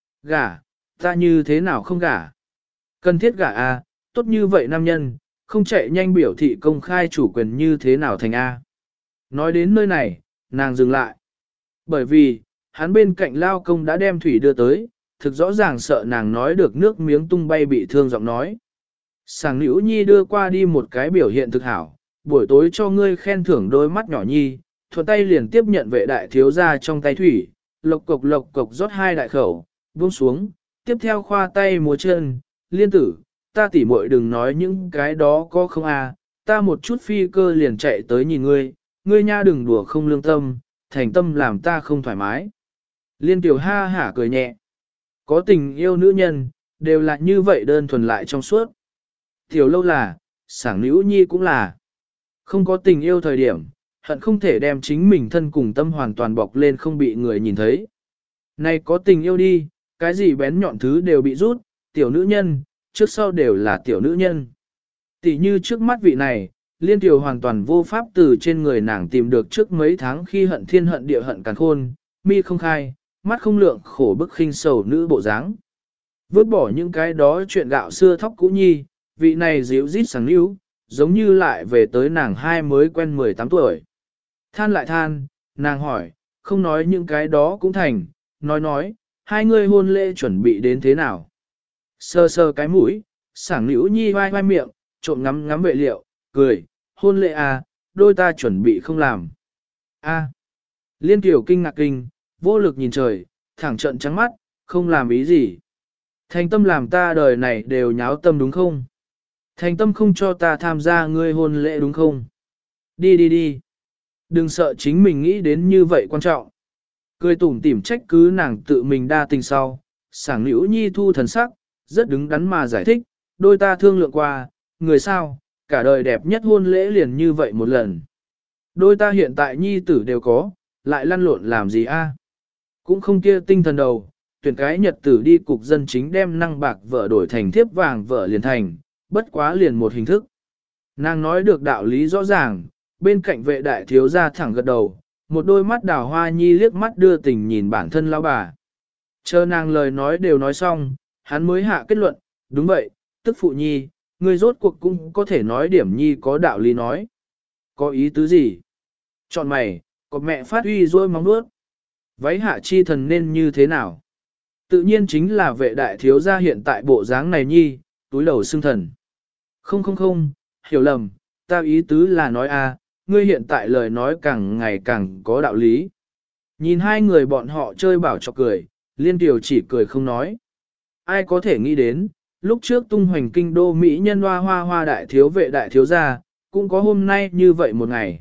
Gả, ta như thế nào không gả? Cần thiết gả à, tốt như vậy nam nhân, không chạy nhanh biểu thị công khai chủ quyền như thế nào thành A. Nói đến nơi này, nàng dừng lại. Bởi vì, hắn bên cạnh lao công đã đem thủy đưa tới, thực rõ ràng sợ nàng nói được nước miếng tung bay bị thương giọng nói. Sảng Nữ Nhi đưa qua đi một cái biểu hiện thực hảo, buổi tối cho ngươi khen thưởng đôi mắt nhỏ nhi, thuận tay liền tiếp nhận vệ đại thiếu gia trong tay thủy, lộc cộc lộc cộc rót hai đại khẩu, buông xuống, tiếp theo khoa tay múa chân, Liên tử, ta tỉ muội đừng nói những cái đó có không à, ta một chút phi cơ liền chạy tới nhìn ngươi, ngươi nha đừng đùa không lương tâm, thành tâm làm ta không thoải mái. Liên Tiểu ha hả cười nhẹ. Có tình yêu nữ nhân, đều là như vậy đơn thuần lại trong suốt. Tiểu lâu là, Sảng Nữ Nhi cũng là. Không có tình yêu thời điểm, hận không thể đem chính mình thân cùng tâm hoàn toàn bọc lên không bị người nhìn thấy. Này có tình yêu đi, cái gì bén nhọn thứ đều bị rút, tiểu nữ nhân, trước sau đều là tiểu nữ nhân. Tỷ như trước mắt vị này, Liên Tiểu hoàn toàn vô pháp từ trên người nàng tìm được trước mấy tháng khi hận thiên hận địa hận càn khôn, mi không khai, mắt không lượng khổ bức khinh sầu nữ bộ dáng. Vứt bỏ những cái đó chuyện gạo xưa thóc cũ nhi, vị này díu rít sáng níu, giống như lại về tới nàng hai mới quen mười tám tuổi. Than lại than, nàng hỏi, không nói những cái đó cũng thành, nói nói, hai người hôn lễ chuẩn bị đến thế nào. Sơ sơ cái mũi, Sảng Nữ Nhi vai vai miệng, trộm ngắm ngắm vệ liệu, cười, hôn lễ à, đôi ta chuẩn bị không làm. A. Liên Kiều kinh ngạc kinh, vô lực nhìn trời, thẳng trận trắng mắt, không làm ý gì. Thành tâm làm ta đời này đều nháo tâm đúng không? Thành tâm không cho ta tham gia ngươi hôn lễ đúng không? Đi đi đi. Đừng sợ chính mình nghĩ đến như vậy quan trọng. Cười tủm tỉm trách cứ nàng tự mình đa tình sau. Sảng Nữ Nhi thu thần sắc, rất đứng đắn mà giải thích, đôi ta thương lượng qua, người sao, cả đời đẹp nhất hôn lễ liền như vậy một lần. Đôi ta hiện tại nhi tử đều có, lại lăn lộn làm gì a? Cũng không kia tinh thần đầu, tuyển cái nhật tử đi cục dân chính đem năng bạc vợ đổi thành thiếp vàng vợ liền thành, bất quá liền một hình thức. Nàng nói được đạo lý rõ ràng, bên cạnh vệ đại thiếu gia thẳng gật đầu, một đôi mắt đào hoa nhi liếc mắt đưa tình nhìn bản thân lão bà. Chờ nàng lời nói đều nói xong, hắn mới hạ kết luận, đúng vậy, tức phụ nhi, người rốt cuộc cũng có thể nói điểm nhi có đạo lý nói. Có ý tứ gì? Chọn mày, có mẹ phát uy rồi mong nuốt. Váy hạ chi thần nên như thế nào? Tự nhiên chính là vệ đại thiếu gia hiện tại bộ dáng này nhi, túi đầu xương thần. Không không không, hiểu lầm, ta ý tứ là nói a, ngươi hiện tại lời nói càng ngày càng có đạo lý. Nhìn hai người bọn họ chơi bảo cho cười, Liên Tiểu chỉ cười không nói. Ai có thể nghĩ đến, lúc trước tung hoành kinh đô Mỹ nhân hoa hoa hoa đại thiếu vệ đại thiếu gia, cũng có hôm nay như vậy một ngày.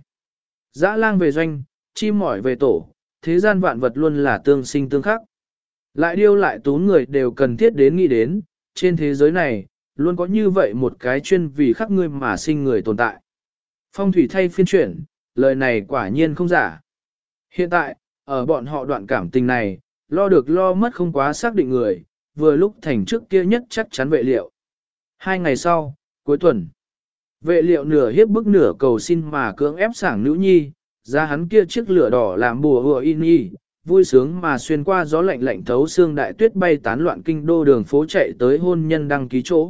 Dã lang về doanh, chim mỏi về tổ, thế gian vạn vật luôn là tương sinh tương khắc. Lại điêu lại tốn người đều cần thiết đến nghĩ đến, trên thế giới này, luôn có như vậy một cái chuyên vì khắc ngươi mà sinh người tồn tại. Phong thủy thay phiên chuyển, lời này quả nhiên không giả. Hiện tại, ở bọn họ đoạn cảm tình này, lo được lo mất không quá xác định người, vừa lúc thành trước kia nhất chắc chắn vệ liệu. Hai ngày sau, cuối tuần, vệ liệu nửa hiếp bức nửa cầu xin mà cưỡng ép Sảng Nữ Nhi, ra hắn kia chiếc lửa đỏ làm bùa hùa in y, vui sướng mà xuyên qua gió lạnh lạnh thấu xương đại tuyết bay tán loạn kinh đô đường phố chạy tới hôn nhân đăng ký chỗ.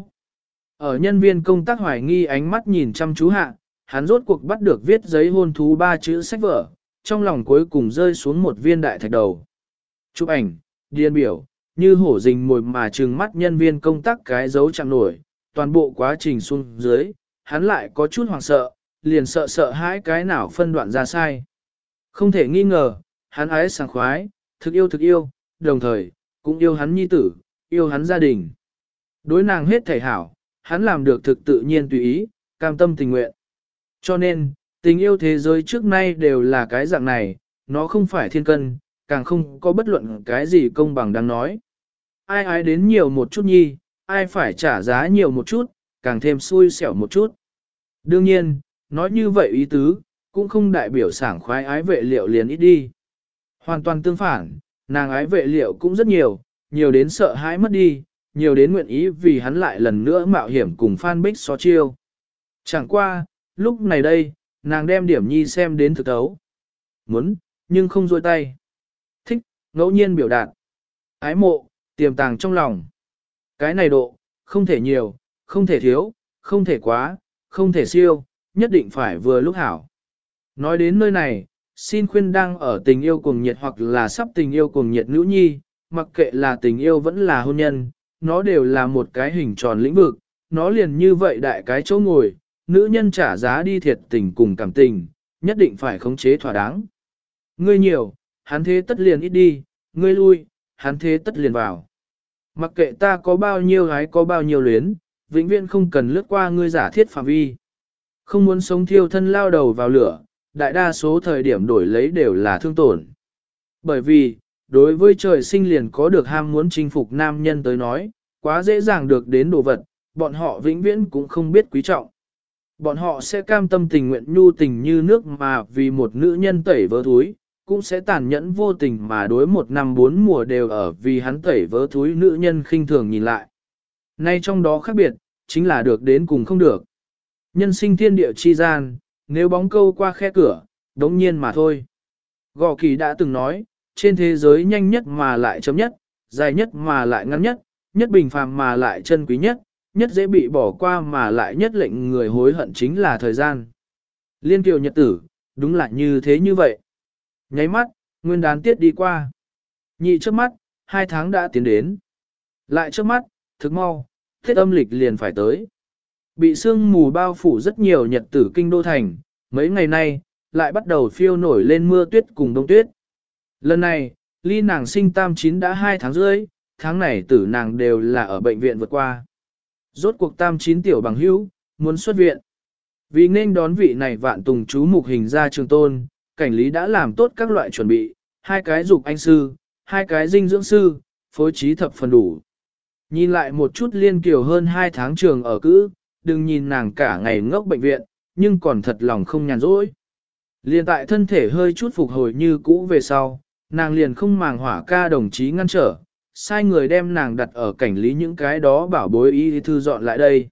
Ở nhân viên công tác hoài nghi ánh mắt nhìn chăm chú hạ, hắn rốt cuộc bắt được viết giấy hôn thú ba chữ sách vở, trong lòng cuối cùng rơi xuống một viên đại thạch đầu. Chụp ảnh, điền biểu, như hổ rình mồi mà trừng mắt nhân viên công tác cái dấu chẳng nổi, toàn bộ quá trình xuống dưới, hắn lại có chút hoảng sợ, liền sợ sợ hãi cái nào phân đoạn ra sai. Không thể nghi ngờ, hắn ái sảng khoái, thực yêu thực yêu, đồng thời, cũng yêu hắn nhi tử, yêu hắn gia đình. Đối nàng hết thể hảo, hắn làm được thực tự nhiên tùy ý, cam tâm tình nguyện. Cho nên, tình yêu thế giới trước nay đều là cái dạng này, nó không phải thiên cân, càng không có bất luận cái gì công bằng đáng nói. Ai ái đến nhiều một chút nhi, ai phải trả giá nhiều một chút, càng thêm xui xẻo một chút. Đương nhiên, nói như vậy ý tứ, cũng không đại biểu sảng khoái ái vệ liệu liền ít đi. Hoàn toàn tương phản, nàng ái vệ liệu cũng rất nhiều, nhiều đến sợ hãi mất đi, nhiều đến nguyện ý vì hắn lại lần nữa mạo hiểm cùng Phan Bích so chiêu. Chẳng qua, lúc này đây, nàng đem điểm nhi xem đến thực thấu. Muốn, nhưng không dôi tay. Thích, ngẫu nhiên biểu đạt. Ái mộ, tiềm tàng trong lòng. Cái này độ, không thể nhiều, không thể thiếu, không thể quá, không thể siêu, nhất định phải vừa lúc hảo. Nói đến nơi này, xin khuyên đang ở tình yêu cuồng nhiệt hoặc là sắp tình yêu cuồng nhiệt nữ nhi, mặc kệ là tình yêu vẫn là hôn nhân, nó đều là một cái hình tròn lĩnh vực, nó liền như vậy đại cái chỗ ngồi, nữ nhân trả giá đi thiệt tình cùng cảm tình, nhất định phải khống chế thỏa đáng. Ngươi nhiều, hắn thế tất liền ít đi, ngươi lui, hắn thế tất liền vào. Mặc kệ ta có bao nhiêu gái có bao nhiêu luyến, vĩnh viễn không cần lướt qua ngươi giả thiết phạm vi. Không muốn sống thiêu thân lao đầu vào lửa, đại đa số thời điểm đổi lấy đều là thương tổn. Bởi vì, đối với trời sinh liền có được ham muốn chinh phục nam nhân tới nói, quá dễ dàng được đến đồ vật, bọn họ vĩnh viễn cũng không biết quý trọng. Bọn họ sẽ cam tâm tình nguyện nhu tình như nước mà vì một nữ nhân tẩy vỡ túi, cũng sẽ tàn nhẫn vô tình mà đối một năm bốn mùa đều ở vì hắn tẩy vỡ túi nữ nhân khinh thường nhìn lại. Nay trong đó khác biệt, chính là được đến cùng không được. Nhân sinh thiên địa chi gian, nếu bóng câu qua khe cửa, đống nhiên mà thôi. Gò Kỳ đã từng nói, trên thế giới nhanh nhất mà lại chấm nhất, dài nhất mà lại ngắn nhất, nhất bình phàm mà lại chân quý nhất, nhất dễ bị bỏ qua mà lại nhất lệnh người hối hận chính là thời gian. Liên kiều nhật tử, đúng là như thế như vậy. Nháy mắt, nguyên đán tiết đi qua. Nhị trước mắt, hai tháng đã tiến đến. Lại trước mắt, thức mau, thiết âm lịch liền phải tới. Bị sương mù bao phủ rất nhiều nhật tử kinh đô thành, mấy ngày nay, lại bắt đầu phiêu nổi lên mưa tuyết cùng đông tuyết. Lần này, ly nàng sinh tam chín đã hai tháng rưỡi, tháng này tử nàng đều là ở bệnh viện vượt qua. Rốt cuộc tam chín tiểu bằng hữu, muốn xuất viện. Vì nên đón vị này vạn tùng chú mục hình ra trường tôn, cảnh lý đã làm tốt các loại chuẩn bị, hai cái dục anh sư, hai cái dinh dưỡng sư, phối trí thập phần đủ. Nhìn lại một chút liên kiều hơn hai tháng trường ở cữ, đừng nhìn nàng cả ngày ngốc bệnh viện, nhưng còn thật lòng không nhàn rỗi. Liên tại thân thể hơi chút phục hồi như cũ về sau, nàng liền không màng hỏa ca đồng chí ngăn trở, sai người đem nàng đặt ở cảnh lý những cái đó bảo bối y thư dọn lại đây.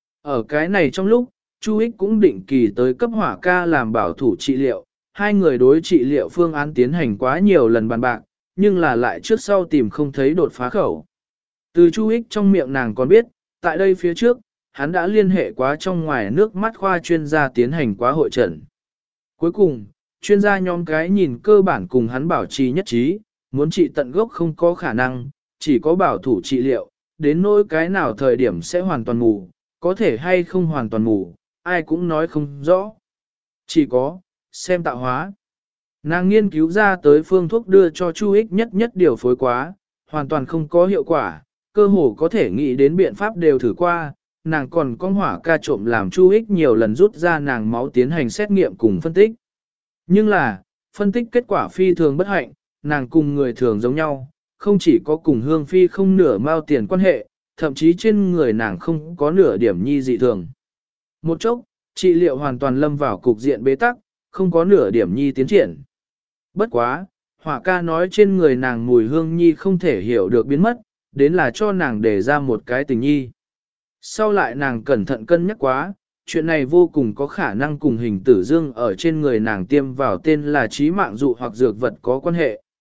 Ở cái này trong lúc, Chu Ích cũng định kỳ tới cấp hỏa ca làm bảo thủ trị liệu, hai người đối trị liệu phương án tiến hành quá nhiều lần bàn bạc, nhưng là lại trước sau tìm không thấy đột phá khẩu. Từ Chu Ích trong miệng nàng còn biết, tại đây phía trước, hắn đã liên hệ quá trong ngoài nước mắt khoa chuyên gia tiến hành quá hội trần. Cuối cùng, chuyên gia nhóm cái nhìn cơ bản cùng hắn bảo trì nhất trí, muốn trị tận gốc không có khả năng, chỉ có bảo thủ trị liệu, đến nỗi cái nào thời điểm sẽ hoàn toàn mù, có thể hay không hoàn toàn mù, ai cũng nói không rõ. Chỉ có, xem tạo hóa. Nàng nghiên cứu ra tới phương thuốc đưa cho Chu Ích nhất nhất điều phối quá, hoàn toàn không có hiệu quả, cơ hồ có thể nghĩ đến biện pháp đều thử qua, nàng còn có hỏa ca trộm làm Chu Ích nhiều lần rút ra nàng máu tiến hành xét nghiệm cùng phân tích. Nhưng là, phân tích kết quả phi thường bất hạnh, nàng cùng người thường giống nhau, không chỉ có cùng hương phi không nửa mao tiền quan hệ, thậm chí trên người nàng không có nửa điểm nhi dị thường. Một chốc, trị liệu hoàn toàn lâm vào cục diện bế tắc, không có nửa điểm nhi tiến triển. Bất quá, hỏa ca nói trên người nàng mùi hương nhi không thể hiểu được biến mất, đến là cho nàng để ra một cái tình nhi. Sau lại nàng cẩn thận cân nhắc quá, chuyện này vô cùng có khả năng cùng hình tử dương ở trên người nàng tiêm vào tên là trí mạng dụ hoặc dược vật có quan hệ.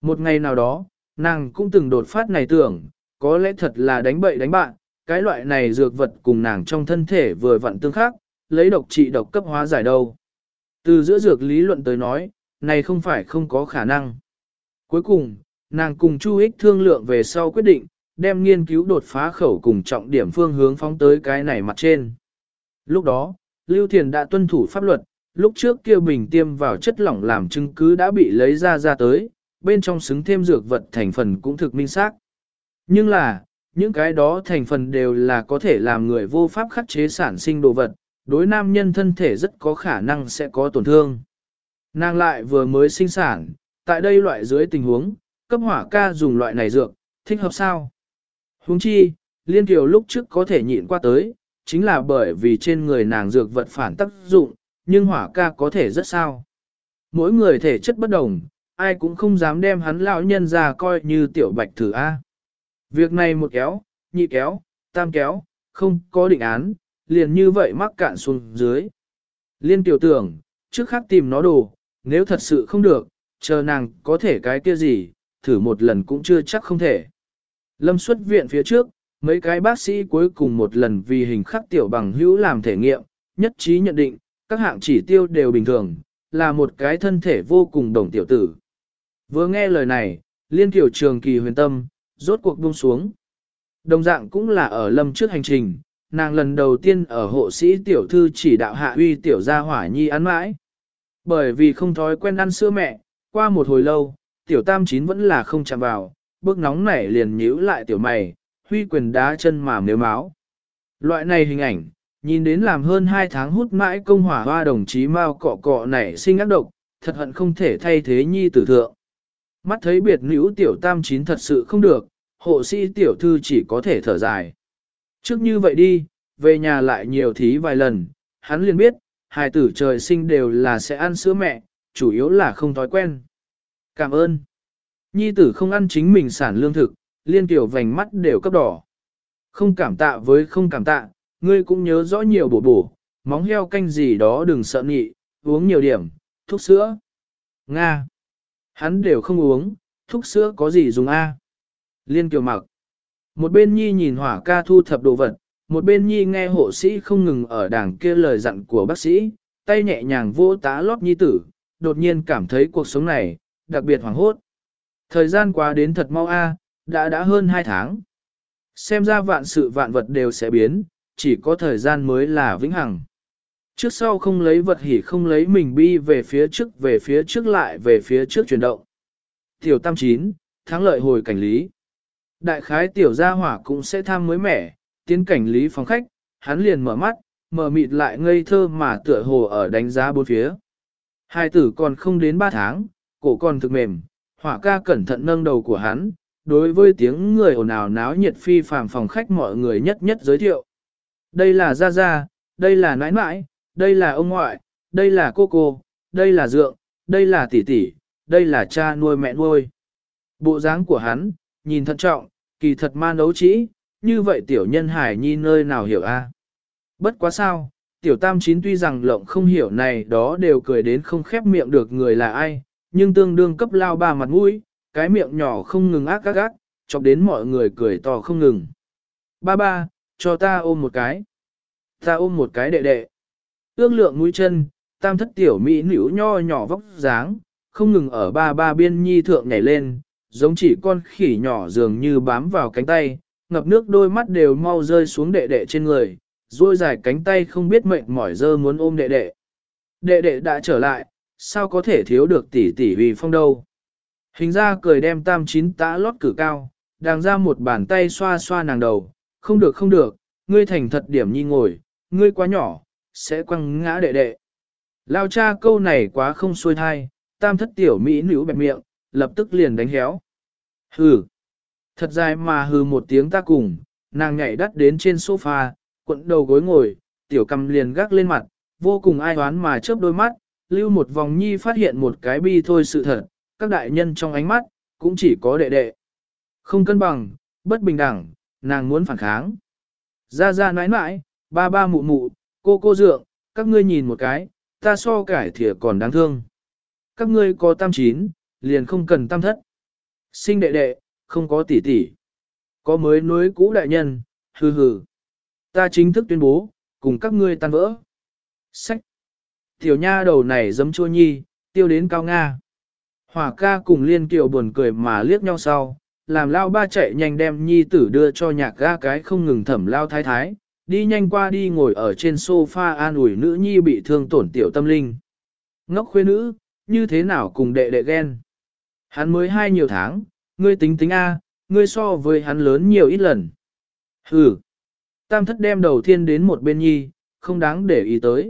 Một ngày nào đó, nàng cũng từng đột phát này tưởng, có lẽ thật là đánh bậy đánh bạn, cái loại này dược vật cùng nàng trong thân thể vừa vặn tương khắc, lấy độc trị độc cấp hóa giải đâu. Từ giữa dược lý luận tới nói, này không phải không có khả năng. Cuối cùng, nàng cùng Chu Ích thương lượng về sau quyết định, đem nghiên cứu đột phá khẩu cùng trọng điểm phương hướng phóng tới cái này mặt trên. Lúc đó, Lưu Thiền đã tuân thủ pháp luật, lúc trước kia bình tiêm vào chất lỏng làm chứng cứ đã bị lấy ra ra tới, bên trong xứng thêm dược vật thành phần cũng thực minh xác. Nhưng là, những cái đó thành phần đều là có thể làm người vô pháp khắc chế sản sinh đồ vật, đối nam nhân thân thể rất có khả năng sẽ có tổn thương. Nàng lại vừa mới sinh sản, tại đây loại dưới tình huống, cấp hỏa ca dùng loại này dược, thích hợp sao? Huống chi, Liên Kiều lúc trước có thể nhịn qua tới, chính là bởi vì trên người nàng dược vật phản tác dụng, nhưng hỏa ca có thể rất sao. Mỗi người thể chất bất đồng, ai cũng không dám đem hắn lão nhân ra coi như tiểu bạch thử A. Việc này một kéo, nhị kéo, tam kéo, không có định án, liền như vậy mắc cạn xuống dưới. Liên Kiều tưởng, trước khác tìm nó đồ, nếu thật sự không được, chờ nàng có thể cái kia gì, thử một lần cũng chưa chắc không thể. Lâm xuất viện phía trước, mấy cái bác sĩ cuối cùng một lần vì hình khắc tiểu bằng hữu làm thể nghiệm, nhất trí nhận định, các hạng chỉ tiêu đều bình thường, là một cái thân thể vô cùng đồng tiểu tử. Vừa nghe lời này, Liên Kiều trường kỳ huyền tâm, rốt cuộc buông xuống. Đồng dạng cũng là ở lâm trước hành trình, nàng lần đầu tiên ở hộ sĩ tiểu thư chỉ đạo hạ uy tiểu gia hỏa nhi ăn mãi. Bởi vì không thói quen ăn sữa mẹ, qua một hồi lâu, tiểu tam chín vẫn là không chạm vào, bước nóng nảy liền nhíu lại tiểu mày, huy quyền đá chân mà nếu máu. Loại này hình ảnh, nhìn đến làm hơn hai tháng hút mãi công hỏa hoa đồng chí mau cọ cọ nảy sinh ác độc, thật hận không thể thay thế nhi tử thượng. Mắt thấy biệt nữ tiểu tam chín thật sự không được, hộ sĩ tiểu thư chỉ có thể thở dài. Trước như vậy đi, về nhà lại nhiều thí vài lần, hắn liền biết, hài tử trời sinh đều là sẽ ăn sữa mẹ, chủ yếu là không thói quen. Cảm ơn. Nhi tử không ăn chính mình sản lương thực, Liên Tiểu vành mắt đều cấp đỏ. Không cảm tạ với không cảm tạ, ngươi cũng nhớ rõ nhiều bổ bổ, móng heo canh gì đó đừng sợ nhị, uống nhiều điểm, thuốc sữa. Nga. Hắn đều không uống, thuốc sữa có gì dùng a? Liên Kiều mặc. Một bên Nhi nhìn hỏa ca thu thập đồ vật, một bên Nhi nghe hộ sĩ không ngừng ở đảng kia lời dặn của bác sĩ, tay nhẹ nhàng vỗ tá lót Nhi tử, đột nhiên cảm thấy cuộc sống này, đặc biệt hoảng hốt. Thời gian quá đến thật mau a, đã đã hơn hai tháng. Xem ra vạn sự vạn vật đều sẽ biến, chỉ có thời gian mới là vĩnh hằng. Trước sau không lấy vật hỉ không lấy mình bi về phía trước về phía trước lại về phía trước chuyển động. Tiểu tam chín, thắng lợi hồi cảnh lý. Đại khái tiểu gia hỏa cũng sẽ tham mới mẻ, tiến cảnh lý phòng khách, hắn liền mở mắt, mở mịt lại ngây thơ mà tựa hồ ở đánh giá bốn phía. Hai tử còn không đến ba tháng, cổ còn thực mềm, hỏa ca cẩn thận nâng đầu của hắn, đối với tiếng người ồn ào náo nhiệt phi phàm phòng khách mọi người nhất nhất giới thiệu. Đây là Gia Gia, đây là nãi nãi, đây là ông ngoại, đây là cô cô, đây là dượng, đây là tỷ tỷ, đây là cha nuôi mẹ nuôi. Bộ dáng của hắn, nhìn thận trọng, kỳ thật man đấu trĩ, như vậy tiểu nhân hải nhi nơi nào hiểu a? Bất quá sao, tiểu tam chín tuy rằng lộng không hiểu này đó đều cười đến không khép miệng được người là ai, nhưng tương đương cấp lao ba mặt mũi, cái miệng nhỏ không ngừng ác ác ác, chọc đến mọi người cười to không ngừng. Ba ba, cho ta ôm một cái. Ta ôm một cái đệ đệ. Ước lượng mũi chân, tam thất tiểu mỹ nữ nho nhỏ vóc dáng, không ngừng ở ba ba biên nhi thượng nhảy lên, giống chỉ con khỉ nhỏ dường như bám vào cánh tay, ngập nước đôi mắt đều mau rơi xuống đệ đệ trên người, duỗi dài cánh tay không biết mệt mỏi dơ muốn ôm đệ đệ. Đệ đệ đã trở lại, sao có thể thiếu được tỷ tỷ vì phong đâu. Hình ra cười đem tam chín tã lót cử cao, đang ra một bàn tay xoa xoa nàng đầu, không được không được, ngươi thành thật điểm nhi ngồi, ngươi quá nhỏ, sẽ quăng ngã đệ đệ. Lao cha câu này quá không xuôi thai, tam thất tiểu mỹ nữ bẹp miệng, lập tức liền đánh héo. Hừ, thật dài mà hừ một tiếng ta cùng, nàng nhảy đắt đến trên sofa, cuộn đầu gối ngồi, tiểu cầm liền gác lên mặt, vô cùng ai oán mà chớp đôi mắt, lưu một vòng nhi phát hiện một cái bi thôi sự thật, các đại nhân trong ánh mắt, cũng chỉ có đệ đệ. Không cân bằng, bất bình đẳng, nàng muốn phản kháng. Ra ra nãi nãi, ba ba mụ mụ, cô cô dượng, các ngươi nhìn một cái, ta so cải thìa còn đáng thương. Các ngươi có tam chín, liền không cần tam thất. Sinh đệ đệ, không có tỷ tỷ. Có mới nối cũ đại nhân, hừ hừ. Ta chính thức tuyên bố, cùng các ngươi tan vỡ. Sách. Tiểu nha đầu này giấm chua nhi, tiêu đến cao Nga. Hỏa ca cùng liên kiều buồn cười mà liếc nhau sau, làm lao ba chạy nhanh đem nhi tử đưa cho nhạc ga cái không ngừng thẩm lao thái thái, đi nhanh qua đi ngồi ở trên sofa an ủi nữ nhi bị thương tổn tiểu tâm linh. Ngốc khuê nữ, như thế nào cùng đệ đệ ghen. Hắn mới hai nhiều tháng, ngươi tính tính A, ngươi so với hắn lớn nhiều ít lần. Hừ. Tam thất đem đầu thiên đến một bên nhi, không đáng để ý tới.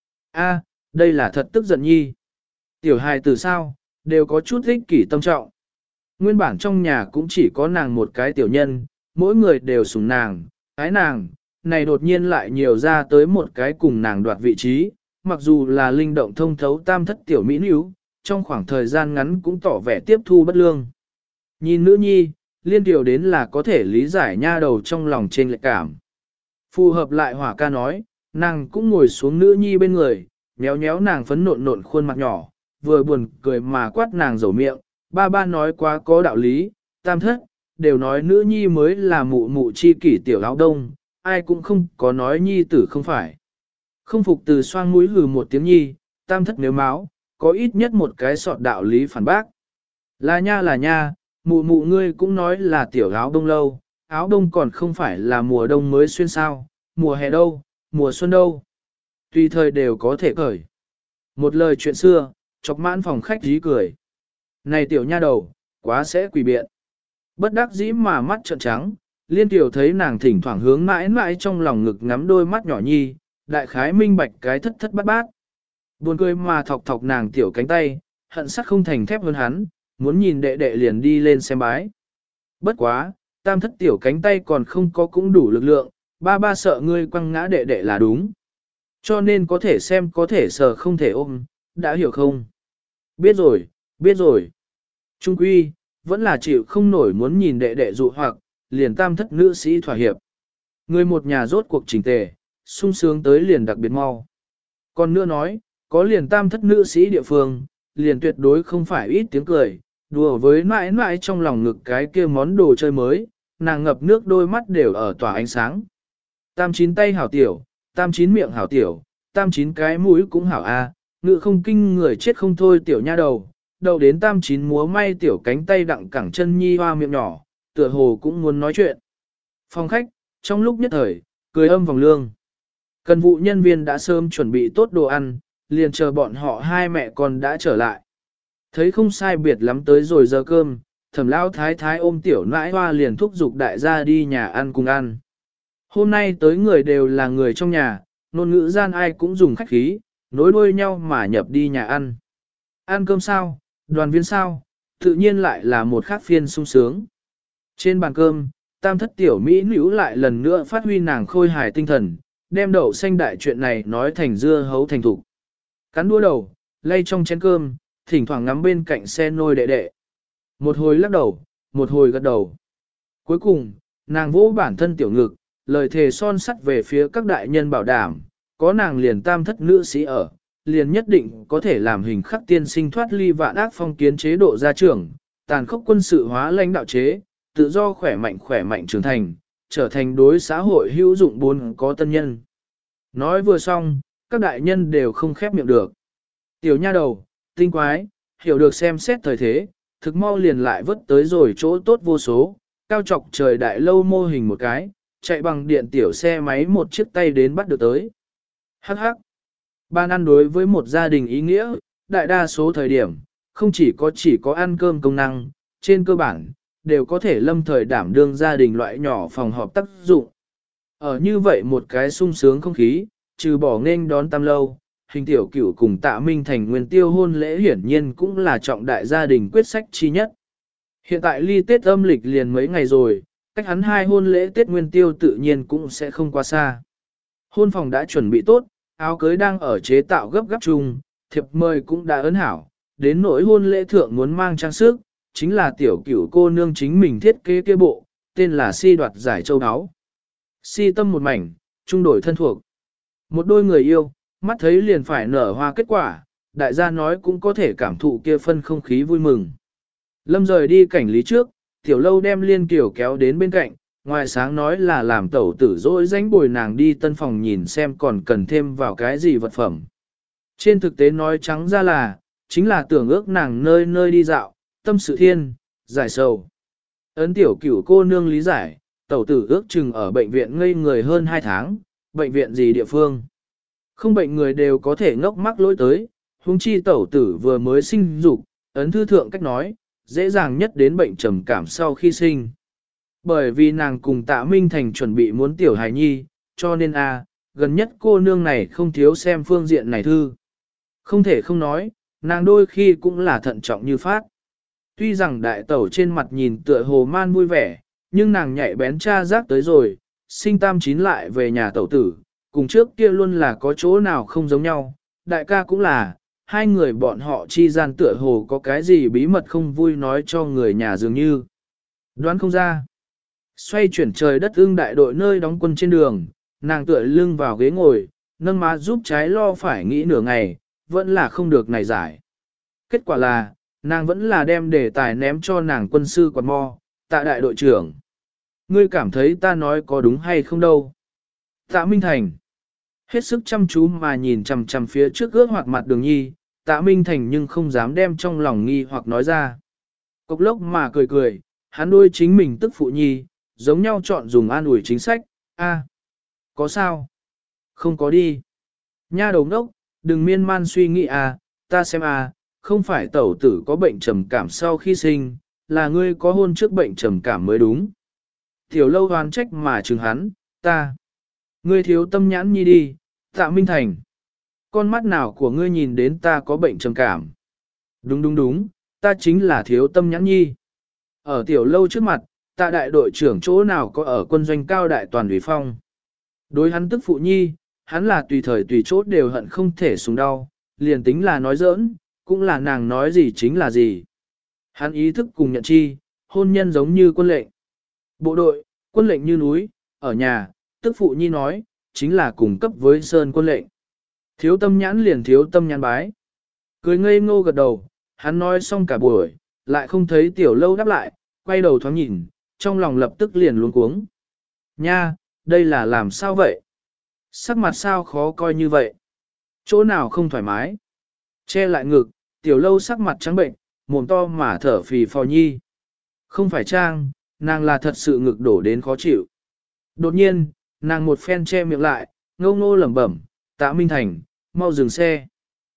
A, đây là thật tức giận nhi. Tiểu hài từ sao, đều có chút ích kỷ tâm trọng. Nguyên bản trong nhà cũng chỉ có nàng một cái tiểu nhân, mỗi người đều sủng nàng, ái nàng, này đột nhiên lại nhiều ra tới một cái cùng nàng đoạt vị trí, mặc dù là linh động thông thấu tam thất tiểu mỹ nữ, trong khoảng thời gian ngắn cũng tỏ vẻ tiếp thu bất lương. Nhìn nữ nhi, liên điều đến là có thể lý giải nha đầu trong lòng trên lệ cảm. Phù hợp lại hỏa ca nói, nàng cũng ngồi xuống nữ nhi bên người, nhéo nhéo nàng phấn nộn nộn khuôn mặt nhỏ, vừa buồn cười mà quát nàng dầu miệng, ba ba nói quá có đạo lý, tam thất, đều nói nữ nhi mới là mụ mụ chi kỷ tiểu áo đông, ai cũng không có nói nhi tử không phải. Không phục từ xoang mũi hừ một tiếng nhi, tam thất nếu máu, có ít nhất một cái sọt đạo lý phản bác. Là nha là nha, mụ mụ ngươi cũng nói là tiểu áo đông lâu, áo đông còn không phải là mùa đông mới xuyên sao, mùa hè đâu, mùa xuân đâu. Tùy thời đều có thể cởi. Một lời chuyện xưa, chọc mãn phòng khách dí cười. Này tiểu nha đầu, quá sẽ quỷ biện. Bất đắc dĩ mà mắt trợn trắng, liên tiểu thấy nàng thỉnh thoảng hướng mãi mãi trong lòng ngực ngắm đôi mắt nhỏ nhi, đại khái minh bạch cái thất thất bát bát. Buồn cười mà thọc thọc nàng tiểu cánh tay, hận sắt không thành thép hơn hắn, muốn nhìn đệ đệ liền đi lên xem bái. Bất quá, tam thất tiểu cánh tay còn không có cũng đủ lực lượng, ba ba sợ ngươi quăng ngã đệ đệ là đúng. Cho nên có thể xem có thể sờ không thể ôm, đã hiểu không? Biết rồi, biết rồi. Trung quy, vẫn là chịu không nổi muốn nhìn đệ đệ dụ hoặc, liền tam thất nữ sĩ thỏa hiệp. Người một nhà rốt cuộc chỉnh tề, sung sướng tới liền đặc biệt mau. Còn nữa nói, có liền tam thất nữ sĩ địa phương, liền tuyệt đối không phải ít tiếng cười, đùa với mãi mãi trong lòng ngực cái kia món đồ chơi mới, nàng ngập nước đôi mắt đều ở tỏa ánh sáng. Tam chín tay hảo tiểu, tam chín miệng hảo tiểu, tam chín cái mũi cũng hảo a, ngự không kinh người chết không thôi tiểu nha đầu, đầu đến tam chín múa may tiểu cánh tay đặng cẳng chân nhi hoa miệng nhỏ, tựa hồ cũng muốn nói chuyện. Phòng khách, trong lúc nhất thời, cười âm vòng lương. Cần vụ nhân viên đã sớm chuẩn bị tốt đồ ăn, liền chờ bọn họ hai mẹ con đã trở lại. Thấy không sai biệt lắm tới rồi giờ cơm, thẩm lão thái thái ôm tiểu nãi hoa liền thúc giục đại gia đi nhà ăn cùng ăn. Hôm nay tới người đều là người trong nhà, ngôn ngữ gian ai cũng dùng khách khí, nối đuôi nhau mà nhập đi nhà ăn. Ăn cơm sao, đoàn viên sao, tự nhiên lại là một khác phiên sung sướng. Trên bàn cơm, tam thất tiểu Mỹ nữ lại lần nữa phát huy nàng khôi hài tinh thần, đem đậu xanh đại chuyện này nói thành dưa hấu thành thục. Cắn đũa đầu, lay trong chén cơm, thỉnh thoảng ngắm bên cạnh xe nôi đệ đệ. Một hồi lắc đầu, một hồi gật đầu. Cuối cùng, nàng vỗ bản thân tiểu ngực, lời thề son sắt về phía các đại nhân bảo đảm, có nàng liền tam thất nữ sĩ ở, liền nhất định có thể làm hình khắc tiên sinh thoát ly vạn ác phong kiến chế độ gia trưởng, tàn khốc quân sự hóa lãnh đạo chế, tự do khỏe mạnh khỏe mạnh trưởng thành, trở thành đối xã hội hữu dụng bốn có tân nhân. Nói vừa xong, các đại nhân đều không khép miệng được. Tiểu nha đầu, tinh quái, hiểu được xem xét thời thế, thực mau liền lại vớt tới rồi chỗ tốt vô số, cao trọc trời đại lâu mô hình một cái, chạy bằng điện tiểu xe máy một chiếc tay đến bắt được tới. Hắc hắc. Ban ăn đối với một gia đình ý nghĩa, đại đa số thời điểm, không chỉ có chỉ có ăn cơm công năng, trên cơ bản, đều có thể lâm thời đảm đương gia đình loại nhỏ phòng họp tác dụng. Ở như vậy một cái sung sướng không khí, trừ bỏ nghênh đón tam lâu, hình tiểu cửu cùng tạ minh thành nguyên tiêu hôn lễ hiển nhiên cũng là trọng đại gia đình quyết sách chi nhất. Hiện tại ly Tết âm lịch liền mấy ngày rồi, cách hắn hai hôn lễ Tết nguyên tiêu tự nhiên cũng sẽ không quá xa. Hôn phòng đã chuẩn bị tốt, áo cưới đang ở chế tạo gấp gáp chung, thiệp mời cũng đã ấn hảo, đến nỗi hôn lễ thượng muốn mang trang sức, chính là tiểu cửu cô nương chính mình thiết kế kia bộ, tên là si đoạt giải châu áo. Si tâm một mảnh, trung đổi thân thuộc. Một đôi người yêu, mắt thấy liền phải nở hoa kết quả, đại gia nói cũng có thể cảm thụ kia phân không khí vui mừng. Lâm rời đi cảnh lý trước, tiểu lâu đem liên kiểu kéo đến bên cạnh, ngoài sáng nói là làm tẩu tử dỗi danh bồi nàng đi tân phòng nhìn xem còn cần thêm vào cái gì vật phẩm. Trên thực tế nói trắng ra là, chính là tưởng ước nàng nơi nơi đi dạo, tâm sự thiên, giải sầu. Ấn tiểu cửu cô nương lý giải, tẩu tử ước chừng ở bệnh viện ngây người hơn hai tháng, bệnh viện gì địa phương. Không bệnh người đều có thể ngốc mắc lỗi tới, huống chi tẩu tử vừa mới sinh dục, ấn thư thượng cách nói, dễ dàng nhất đến bệnh trầm cảm sau khi sinh. Bởi vì nàng cùng tạ Minh Thành chuẩn bị muốn tiểu hài nhi, cho nên a gần nhất cô nương này không thiếu xem phương diện này thư. Không thể không nói, nàng đôi khi cũng là thận trọng như phát. Tuy rằng đại tẩu trên mặt nhìn tựa hồ man vui vẻ, nhưng nàng nhạy bén tra giác tới rồi, sinh tam chín lại về nhà tẩu tử, cùng trước kia luôn là có chỗ nào không giống nhau, đại ca cũng là, hai người bọn họ chi gian tựa hồ có cái gì bí mật không vui nói cho người nhà dường như. Đoán không ra. Xoay chuyển trời đất ưng đại đội nơi đóng quân trên đường, nàng tựa lưng vào ghế ngồi, nâng má giúp trái lo phải nghĩ nửa ngày, vẫn là không được này giải. Kết quả là, nàng vẫn là đem đề tài ném cho nàng quân sư quạt mo, tạ đại đội trưởng. Ngươi cảm thấy ta nói có đúng hay không đâu? Tạ Minh Thành. Hết sức chăm chú mà nhìn chằm chằm phía trước ước hoặc mặt đường nhi, tạ Minh Thành nhưng không dám đem trong lòng nghi hoặc nói ra. Cốc lốc mà cười cười, hắn đôi chính mình tức phụ nhi, giống nhau chọn dùng an ủi chính sách, a có sao? Không có đi. Nha đầu ngốc, đừng miên man suy nghĩ à, ta xem à, không phải tẩu tử có bệnh trầm cảm sau khi sinh, là ngươi có hôn trước bệnh trầm cảm mới đúng. Tiểu lâu hoán trách mà chừng hắn, ta. Ngươi thiếu tâm nhãn nhi đi, Tạ Minh Thành. Con mắt nào của ngươi nhìn đến ta có bệnh trầm cảm? Đúng đúng đúng, ta chính là thiếu tâm nhãn nhi. Ở tiểu lâu trước mặt, tạ đại đội trưởng chỗ nào có ở quân doanh cao đại toàn ủy phong. Đối hắn tức phụ nhi, hắn là tùy thời tùy chốt đều hận không thể súng đau, liền tính là nói giỡn, cũng là nàng nói gì chính là gì. Hắn ý thức cùng nhận chi, hôn nhân giống như quân lệnh. Bộ đội, quân lệnh như núi, ở nhà, tức phụ nhi nói, chính là cùng cấp với sơn quân lệnh. Thiếu tâm nhãn liền thiếu tâm nhãn bái. Cười ngây ngô gật đầu, hắn nói xong cả buổi, lại không thấy tiểu lâu đáp lại, quay đầu thoáng nhìn, trong lòng lập tức liền luống cuống. Nha, đây là làm sao vậy? Sắc mặt sao khó coi như vậy? Chỗ nào không thoải mái? Che lại ngực, tiểu lâu sắc mặt trắng bệnh, mồm to mà thở phì phò nhi. Không phải trang, nàng là thật sự ngực đổ đến khó chịu. Đột nhiên, nàng một phen che miệng lại, ngô ngô lẩm bẩm, Tạ Minh Thành, mau dừng xe.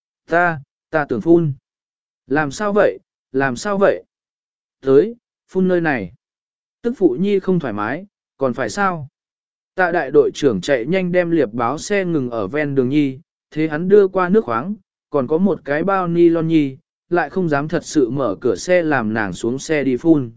Ta, ta tưởng phun. Làm sao vậy, làm sao vậy? Tới, phun nơi này. Tức phụ nhi không thoải mái, còn phải sao? Tạ đại đội trưởng chạy nhanh đem liệp báo xe ngừng ở ven đường nhi, thế hắn đưa qua nước khoáng, còn có một cái bao ni lon nhi, lại không dám thật sự mở cửa xe làm nàng xuống xe đi phun.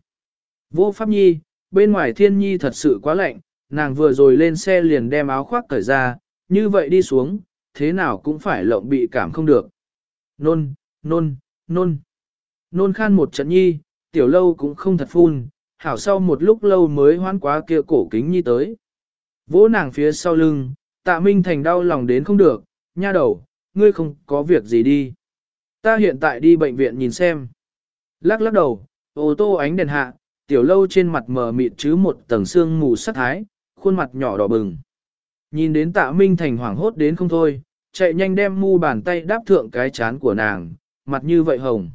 Vô pháp nhi, bên ngoài thiên nhi thật sự quá lạnh, nàng vừa rồi lên xe liền đem áo khoác cởi ra, như vậy đi xuống, thế nào cũng phải lộng bị cảm không được. Nôn, nôn, nôn. Nôn khan một trận nhi, tiểu lâu cũng không thật phun, hảo sau một lúc lâu mới hoán quá kia cổ kính nhi tới. Vỗ nàng phía sau lưng, Tạ Minh Thành đau lòng đến không được, nha đầu, ngươi không có việc gì đi. Ta hiện tại đi bệnh viện nhìn xem. Lắc lắc đầu, ô tô ánh đèn hạ, tiểu lâu trên mặt mờ mịt chứ một tầng xương mù sắc thái, khuôn mặt nhỏ đỏ bừng. Nhìn đến Tạ Minh Thành hoảng hốt đến không thôi, chạy nhanh đem mu bàn tay đáp thượng cái chán của nàng, mặt như vậy hồng.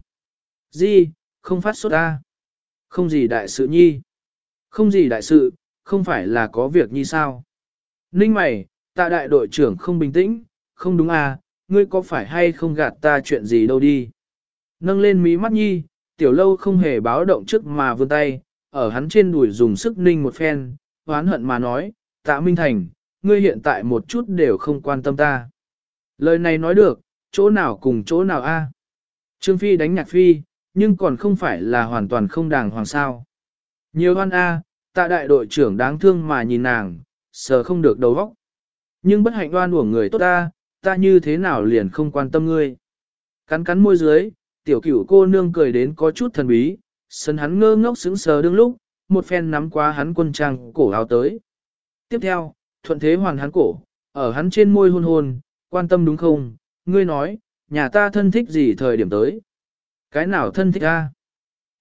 Di, không phát sốt ta. Không gì đại sự nhi. Không gì đại sự, không phải là có việc nhi sao. Ninh mày, Tạ đại đội trưởng không bình tĩnh, không đúng à, ngươi có phải hay không gạt ta chuyện gì đâu đi. Nâng lên mí mắt nhi, tiểu lâu không hề báo động trước mà vươn tay, ở hắn trên đùi dùng sức ninh một phen, oán hận mà nói, Tạ Minh Thành, ngươi hiện tại một chút đều không quan tâm ta. Lời này nói được, chỗ nào cùng chỗ nào a? Trương Phi đánh Nhạc Phi, nhưng còn không phải là hoàn toàn không đàng hoàng sao. Nhiều oan a, Tạ đại đội trưởng đáng thương mà nhìn nàng, sờ không được đầu óc. Nhưng bất hạnh oan uổng người tốt ta, ta như thế nào liền không quan tâm ngươi. Cắn cắn môi dưới, tiểu cửu cô nương cười đến có chút thần bí, sân hắn ngơ ngốc sững sờ đương lúc, một phen nắm qua hắn quân trang cổ áo tới. Tiếp theo, thuận thế hoàn hắn cổ, ở hắn trên môi hôn hôn, quan tâm đúng không, ngươi nói, nhà ta thân thích gì thời điểm tới. Cái nào thân thích ta?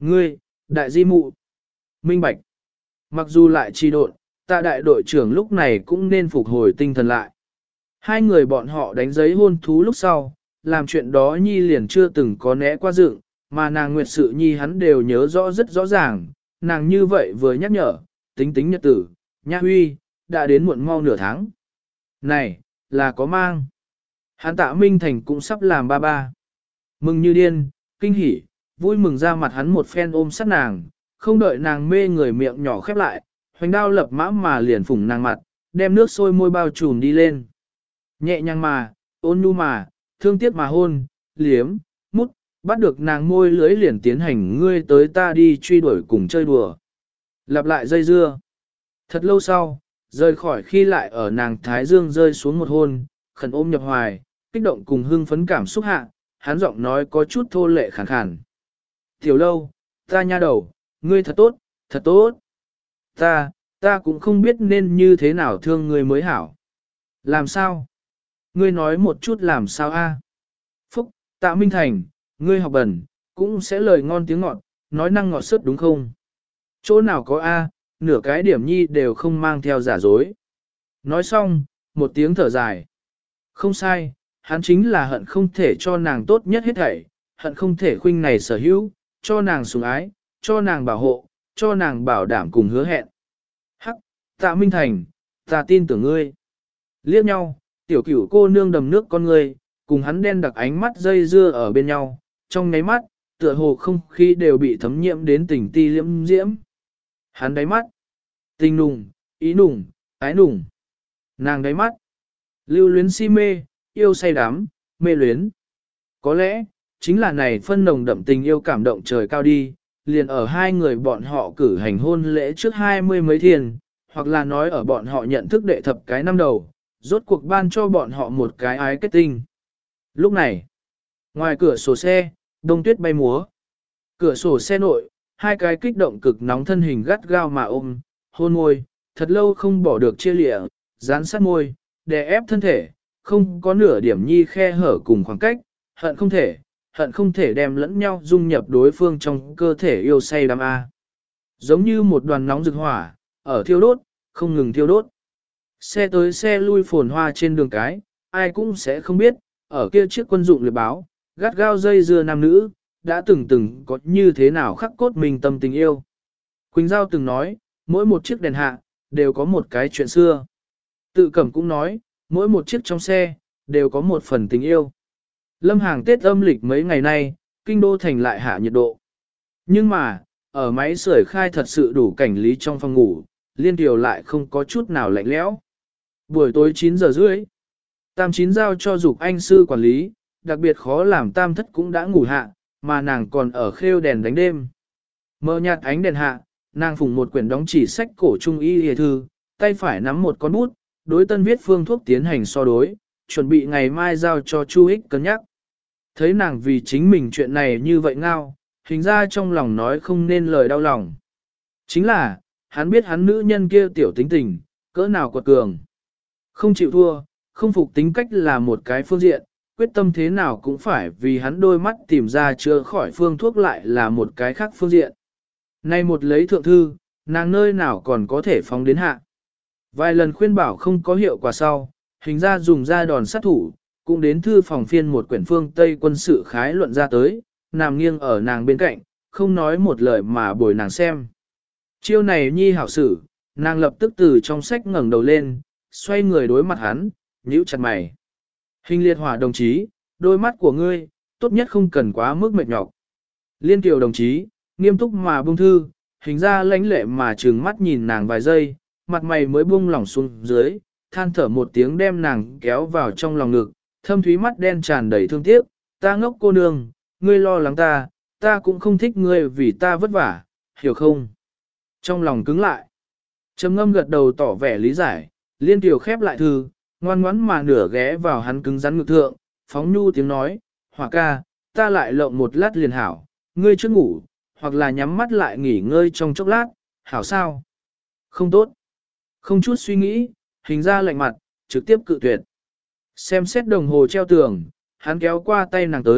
Ngươi, đại di mụ. Minh bạch. Mặc dù lại trì độn, tạ đại đội trưởng lúc này cũng nên phục hồi tinh thần lại. Hai người bọn họ đánh giấy hôn thú lúc sau, làm chuyện đó Nhi liền chưa từng có né qua dựng, mà nàng Nguyệt sự Nhi hắn đều nhớ rõ rất rõ ràng, nàng như vậy vừa nhắc nhở, tính tính nhật tử, nha huy, đã đến muộn mau nửa tháng. Này, là có mang. Hắn Tạ Minh Thành cũng sắp làm ba ba. Mừng như điên, kinh hỉ, vui mừng ra mặt hắn một phen ôm sát nàng, không đợi nàng mê người miệng nhỏ khép lại, hoành đao lập mã mà liền phủng nàng mặt, đem nước sôi môi bao trùm đi lên. Nhẹ nhàng mà, ôn nhu mà, thương tiếc mà hôn, liếm, mút, bắt được nàng môi lưới liền tiến hành ngươi tới ta đi truy đuổi cùng chơi đùa. Lặp lại dây dưa. Thật lâu sau, rời khỏi khi lại ở nàng thái dương rơi xuống một hôn, khẩn ôm nhập hoài, kích động cùng hưng phấn cảm xúc hạ, hắn giọng nói có chút thô lệ khàn khàn. Tiểu lâu, ta nha đầu, ngươi thật tốt, thật tốt. Ta, ta cũng không biết nên như thế nào thương ngươi mới hảo. Làm sao? Ngươi nói một chút làm sao a? Phúc, Tạ Minh Thành, ngươi học bẩn, cũng sẽ lời ngon tiếng ngọt, nói năng ngọt sớt đúng không? Chỗ nào có a, nửa cái điểm nhi đều không mang theo giả dối. Nói xong, một tiếng thở dài. Không sai, hắn chính là hận không thể cho nàng tốt nhất hết thảy, hận không thể khuynh này sở hữu, cho nàng sủng ái, cho nàng bảo hộ, cho nàng bảo đảm cùng hứa hẹn. Hắc, Tạ Minh Thành, ta tin tưởng ngươi. Liếc nhau, tiểu cửu cô nương đầm nước con ngươi, cùng hắn đen đặc ánh mắt dây dưa ở bên nhau, trong nháy mắt, tựa hồ không khí đều bị thấm nhiễm đến tình ti liễm diễm. Hắn đáy mắt, tình nùng, ý nùng, ái nùng. Nàng đáy mắt, lưu luyến si mê, yêu say đắm, mê luyến. Có lẽ, chính là này phân nồng đậm tình yêu cảm động trời cao đi, liền ở hai người bọn họ cử hành hôn lễ trước hai mươi mấy thiên, hoặc là nói ở bọn họ nhận thức đệ thập cái năm đầu, rốt cuộc ban cho bọn họ một cái ái kết tinh. Lúc này, ngoài cửa sổ xe, đông tuyết bay múa. Cửa sổ xe nội, hai cái kích động cực nóng thân hình gắt gao mà ôm, hôn môi, thật lâu không bỏ được chia lịa, dán sát môi, đè ép thân thể, không có nửa điểm nhi khe hở cùng khoảng cách, hận không thể, hận không thể đem lẫn nhau dung nhập đối phương trong cơ thể yêu say đắm A. Giống như một đoàn nóng rực hỏa, ở thiêu đốt, không ngừng thiêu đốt. Xe tới xe lui phồn hoa trên đường cái, ai cũng sẽ không biết, ở kia chiếc quân dụng liệt báo, gắt gao dây dưa nam nữ, đã từng từng có như thế nào khắc cốt mình tâm tình yêu. Quỳnh Giao từng nói, mỗi một chiếc đèn hạ, đều có một cái chuyện xưa. Tự Cẩm cũng nói, mỗi một chiếc trong xe, đều có một phần tình yêu. Lâm hàng Tết âm lịch mấy ngày nay, kinh đô thành lại hạ nhiệt độ. Nhưng mà, ở máy sưởi khai thật sự đủ cảnh lý trong phòng ngủ, Liên Kiều lại không có chút nào lạnh lẽo. Buổi tối chín giờ rưỡi, Tam Chín giao cho Dục Anh sư quản lý, đặc biệt khó làm Tam Thất cũng đã ngủ hạ, mà nàng còn ở khêu đèn đánh đêm. Mờ nhạt ánh đèn hạ, nàng phùng một quyển đóng chỉ sách cổ trung y hề thư, tay phải nắm một con bút, đối tân viết phương thuốc tiến hành so đối, chuẩn bị ngày mai giao cho Chu Ích cân nhắc. Thấy nàng vì chính mình chuyện này như vậy ngao, hình ra trong lòng nói không nên lời đau lòng. Chính là, hắn biết hắn nữ nhân kia tiểu tính tình, cỡ nào quật cường. Không chịu thua, không phục tính cách là một cái phương diện, quyết tâm thế nào cũng phải vì hắn đôi mắt tìm ra chữa khỏi phương thuốc lại là một cái khác phương diện. Nay một lấy thượng thư, nàng nơi nào còn có thể phóng đến hạ. Vài lần khuyên bảo không có hiệu quả sau, hình ra dùng ra đòn sát thủ, cũng đến thư phòng phiên một quyển phương Tây quân sự khái luận ra tới, nằm nghiêng ở nàng bên cạnh, không nói một lời mà bồi nàng xem. Chiêu này nhi hảo sử, nàng lập tức từ trong sách ngẩng đầu lên, xoay người đối mặt hắn, nhíu chặt mày. Hình liệt hỏa đồng chí, đôi mắt của ngươi, tốt nhất không cần quá mức mệt nhọc. Liên Kiều đồng chí, nghiêm túc mà buông thư, hình ra lãnh lệ mà trừng mắt nhìn nàng vài giây, mặt mày mới buông lỏng xuống dưới, than thở một tiếng đem nàng kéo vào trong lòng ngực, thâm thúy mắt đen tràn đầy thương tiếc, ta ngốc cô nương, ngươi lo lắng ta, ta cũng không thích ngươi vì ta vất vả, hiểu không? Trong lòng cứng lại, trầm ngâm gật đầu tỏ vẻ lý giải, Liên Kiều khép lại thư, ngoan ngoãn mà nửa ghé vào hắn cứng rắn ngực thượng, phóng nhu tiếng nói, Hỏa ca, ta lại lộng một lát liền hảo, ngươi chưa ngủ, hoặc là nhắm mắt lại nghỉ ngơi trong chốc lát, hảo sao? Không tốt. Không chút suy nghĩ, hình ra lạnh mặt, trực tiếp cự tuyệt. Xem xét đồng hồ treo tường, hắn kéo qua tay nàng tới,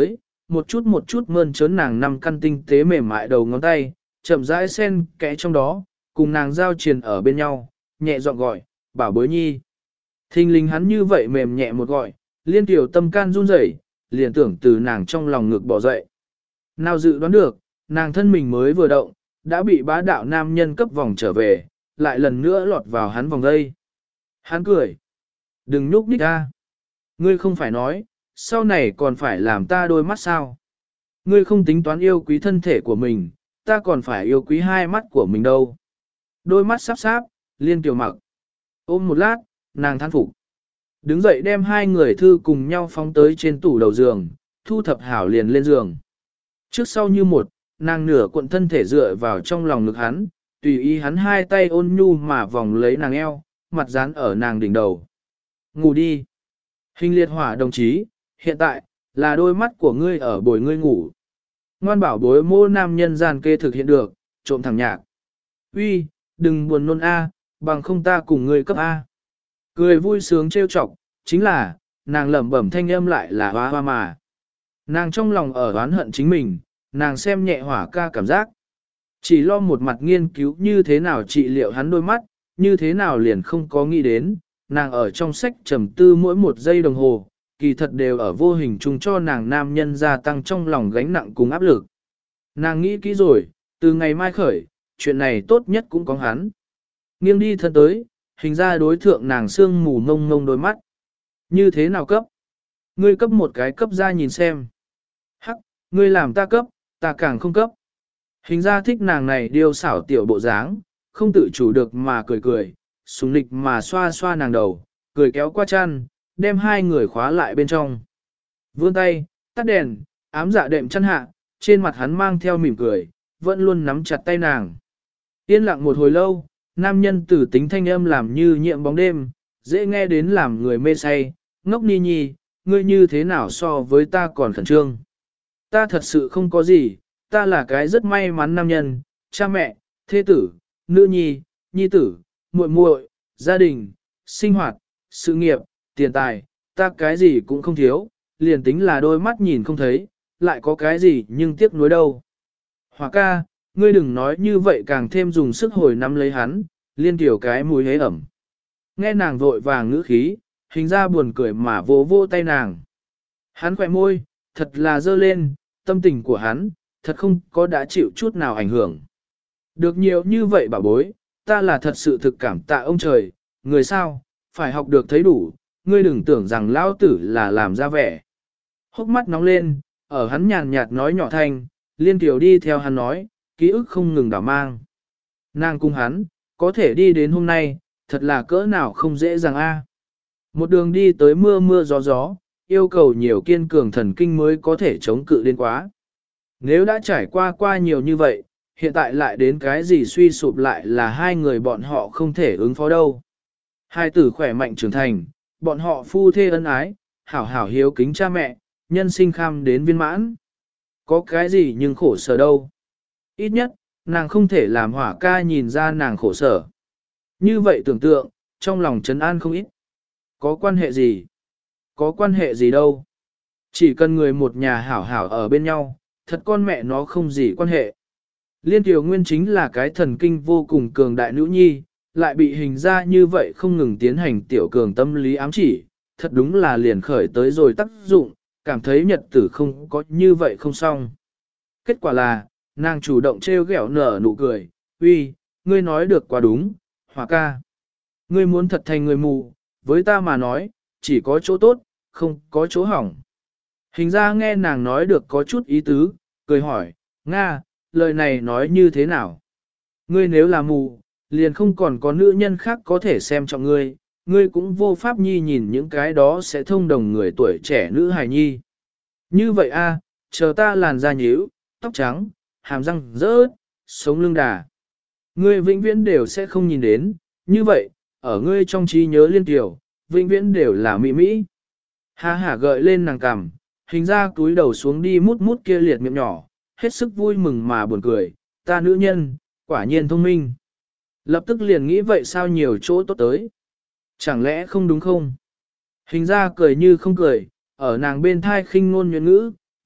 một chút một chút mơn trớn nàng năm căn tinh tế mềm mại đầu ngón tay, chậm rãi xen kẽ trong đó, cùng nàng giao triền ở bên nhau, nhẹ giọng gọi, bảo bối nhi. Thình lình hắn như vậy mềm nhẹ một gọi, liên tiểu tâm can run rẩy, liền tưởng từ nàng trong lòng ngực bỏ dậy. Nào dự đoán được, nàng thân mình mới vừa động, đã bị bá đạo nam nhân cấp vòng trở về, lại lần nữa lọt vào hắn vòng dây. Hắn cười. Đừng nhúc nhích ra. Ngươi không phải nói, sau này còn phải làm ta đôi mắt sao? Ngươi không tính toán yêu quý thân thể của mình, ta còn phải yêu quý hai mắt của mình đâu. Đôi mắt sắp sáp, liên tiểu mặc. Ôm một lát, nàng than phục. Đứng dậy đem hai người thư cùng nhau phóng tới trên tủ đầu giường, thu thập hảo liền lên giường. Trước sau như một, nàng nửa cuộn thân thể dựa vào trong lòng ngực hắn, tùy ý hắn hai tay ôn nhu mà vòng lấy nàng eo, mặt dán ở nàng đỉnh đầu. Ngủ đi. Hình liệt hỏa đồng chí, hiện tại, là đôi mắt của ngươi ở bồi ngươi ngủ. Ngoan bảo bối mô nam nhân gian kê thực hiện được, trộm thẳng nhạc. Uy, đừng buồn nôn A, bằng không ta cùng ngươi cấp A. Cười vui sướng trêu chọc, chính là, nàng lẩm bẩm thanh âm lại là hoa hoa mà. Nàng trong lòng ở oán hận chính mình, nàng xem nhẹ hỏa ca cảm giác. Chỉ lo một mặt nghiên cứu như thế nào trị liệu hắn đôi mắt, như thế nào liền không có nghĩ đến, nàng ở trong sách trầm tư mỗi một giây đồng hồ, kỳ thật đều ở vô hình chung cho nàng nam nhân gia tăng trong lòng gánh nặng cùng áp lực. Nàng nghĩ kỹ rồi, từ ngày mai khởi, chuyện này tốt nhất cũng có hắn. Nghiêng đi thân tới, hình ra đối thượng nàng sương mù ngông ngông đôi mắt. Như thế nào cấp? Ngươi cấp một cái cấp ra nhìn xem. Hắc, ngươi làm ta cấp, ta càng không cấp. Hình ra thích nàng này điêu xảo tiểu bộ dáng, không tự chủ được mà cười cười, sùng lịch mà xoa xoa nàng đầu, cười kéo qua chăn, đem hai người khóa lại bên trong. Vươn tay, tắt đèn, ám dạ đệm chăn hạ, trên mặt hắn mang theo mỉm cười, vẫn luôn nắm chặt tay nàng. Yên lặng một hồi lâu, nam nhân tử tính thanh âm làm như nhiệm bóng đêm, dễ nghe đến làm người mê say, ngốc ni nhi, ngươi như thế nào so với ta còn khẩn trương. Ta thật sự không có gì, ta là cái rất may mắn nam nhân, cha mẹ, thê tử, nữ nhi, nhi tử, muội muội, gia đình, sinh hoạt, sự nghiệp, tiền tài, ta cái gì cũng không thiếu, liền tính là đôi mắt nhìn không thấy, lại có cái gì nhưng tiếc nuối đâu. Hòa ca, ngươi đừng nói như vậy càng thêm dùng sức hồi nắm lấy hắn, liên tiểu cái mùi hế ẩm. Nghe nàng vội vàng ngữ khí, hình ra buồn cười mà vỗ vỗ tay nàng. Hắn khỏe môi, thật là dơ lên, tâm tình của hắn, thật không có đã chịu chút nào ảnh hưởng. Được nhiều như vậy bảo bối, ta là thật sự thực cảm tạ ông trời, người sao, phải học được thấy đủ, ngươi đừng tưởng rằng lão tử là làm ra vẻ. Hốc mắt nóng lên, ở hắn nhàn nhạt nói nhỏ thanh, liên tiểu đi theo hắn nói, ký ức không ngừng đảo mang. Nàng cung hắn, có thể đi đến hôm nay, thật là cỡ nào không dễ dàng a. Một đường đi tới mưa mưa gió gió, yêu cầu nhiều kiên cường thần kinh mới có thể chống cự đến quá. Nếu đã trải qua qua nhiều như vậy, hiện tại lại đến cái gì suy sụp lại là hai người bọn họ không thể ứng phó đâu. Hai tử khỏe mạnh trưởng thành, bọn họ phu thê ân ái, hảo hảo hiếu kính cha mẹ, nhân sinh kham đến viên mãn. Có cái gì nhưng khổ sở đâu. Ít nhất, nàng không thể làm hỏa ca nhìn ra nàng khổ sở. Như vậy tưởng tượng, trong lòng trấn an không ít. Có quan hệ gì? Có quan hệ gì đâu. Chỉ cần người một nhà hảo hảo ở bên nhau, thật con mẹ nó không gì quan hệ. Liên Tiểu Nguyên chính là cái thần kinh vô cùng cường đại nữ nhi, lại bị hình ra như vậy không ngừng tiến hành tiểu cường tâm lý ám chỉ, thật đúng là liền khởi tới rồi tác dụng, cảm thấy nhật tử không có như vậy không xong. Kết quả là, nàng chủ động trêu ghẹo nở nụ cười, uy, ngươi nói được quá đúng, Hòa ca. Ngươi muốn thật thành người mù, với ta mà nói, chỉ có chỗ tốt, không có chỗ hỏng. Hình ra nghe nàng nói được có chút ý tứ, cười hỏi, Nga, lời này nói như thế nào? Ngươi nếu là mù, liền không còn có nữ nhân khác có thể xem trọng ngươi, ngươi cũng vô pháp nhi nhìn những cái đó sẽ thông đồng người tuổi trẻ nữ hài nhi. Như vậy a, chờ ta làn da nhíu, tóc trắng, hàm răng rớt, sống lưng đà. Ngươi vĩnh viễn đều sẽ không nhìn đến, như vậy, ở ngươi trong trí nhớ liên tiểu, vĩnh viễn đều là mỹ mỹ. Ha hả gợi lên nàng cằm, hình ra túi đầu xuống đi mút mút kia liệt miệng nhỏ, hết sức vui mừng mà buồn cười, ta nữ nhân, quả nhiên thông minh. Lập tức liền nghĩ vậy sao nhiều chỗ tốt tới. Chẳng lẽ không đúng không? Hình ra cười như không cười, ở nàng bên thai khinh ngôn nhuận ngữ,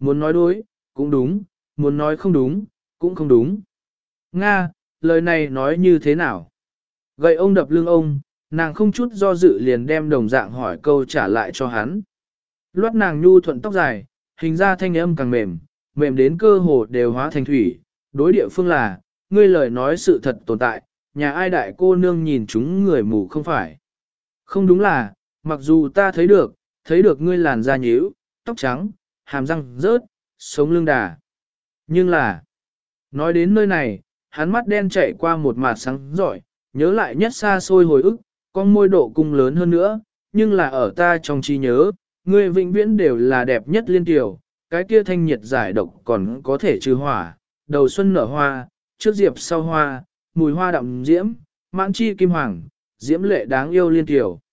muốn nói đối, cũng đúng, muốn nói không đúng, cũng không đúng. Nga, lời này nói như thế nào? Gậy ông đập lưng ông, nàng không chút do dự liền đem đồng dạng hỏi câu trả lại cho hắn. Loát nàng nhu thuận tóc dài, hình ra thanh âm càng mềm, mềm đến cơ hồ đều hóa thành thủy. Đối địa phương là, ngươi lời nói sự thật tồn tại, nhà ai đại cô nương nhìn chúng người mù không phải. Không đúng là, mặc dù ta thấy được, thấy được ngươi làn da nhíu, tóc trắng, hàm răng rớt, sống lưng đà. Nhưng là, nói đến nơi này, hắn mắt đen chạy qua một mặt sáng giỏi, nhớ lại nhất xa xôi hồi ức, con môi độ cung lớn hơn nữa, nhưng là ở ta trong trí nhớ, ngươi vĩnh viễn đều là đẹp nhất liên tiểu, cái kia thanh nhiệt giải độc còn có thể trừ hỏa, đầu xuân nở hoa, trước diệp sau hoa, mùi hoa đậm diễm, mãn chi kim hoàng, diễm lệ đáng yêu liên tiểu.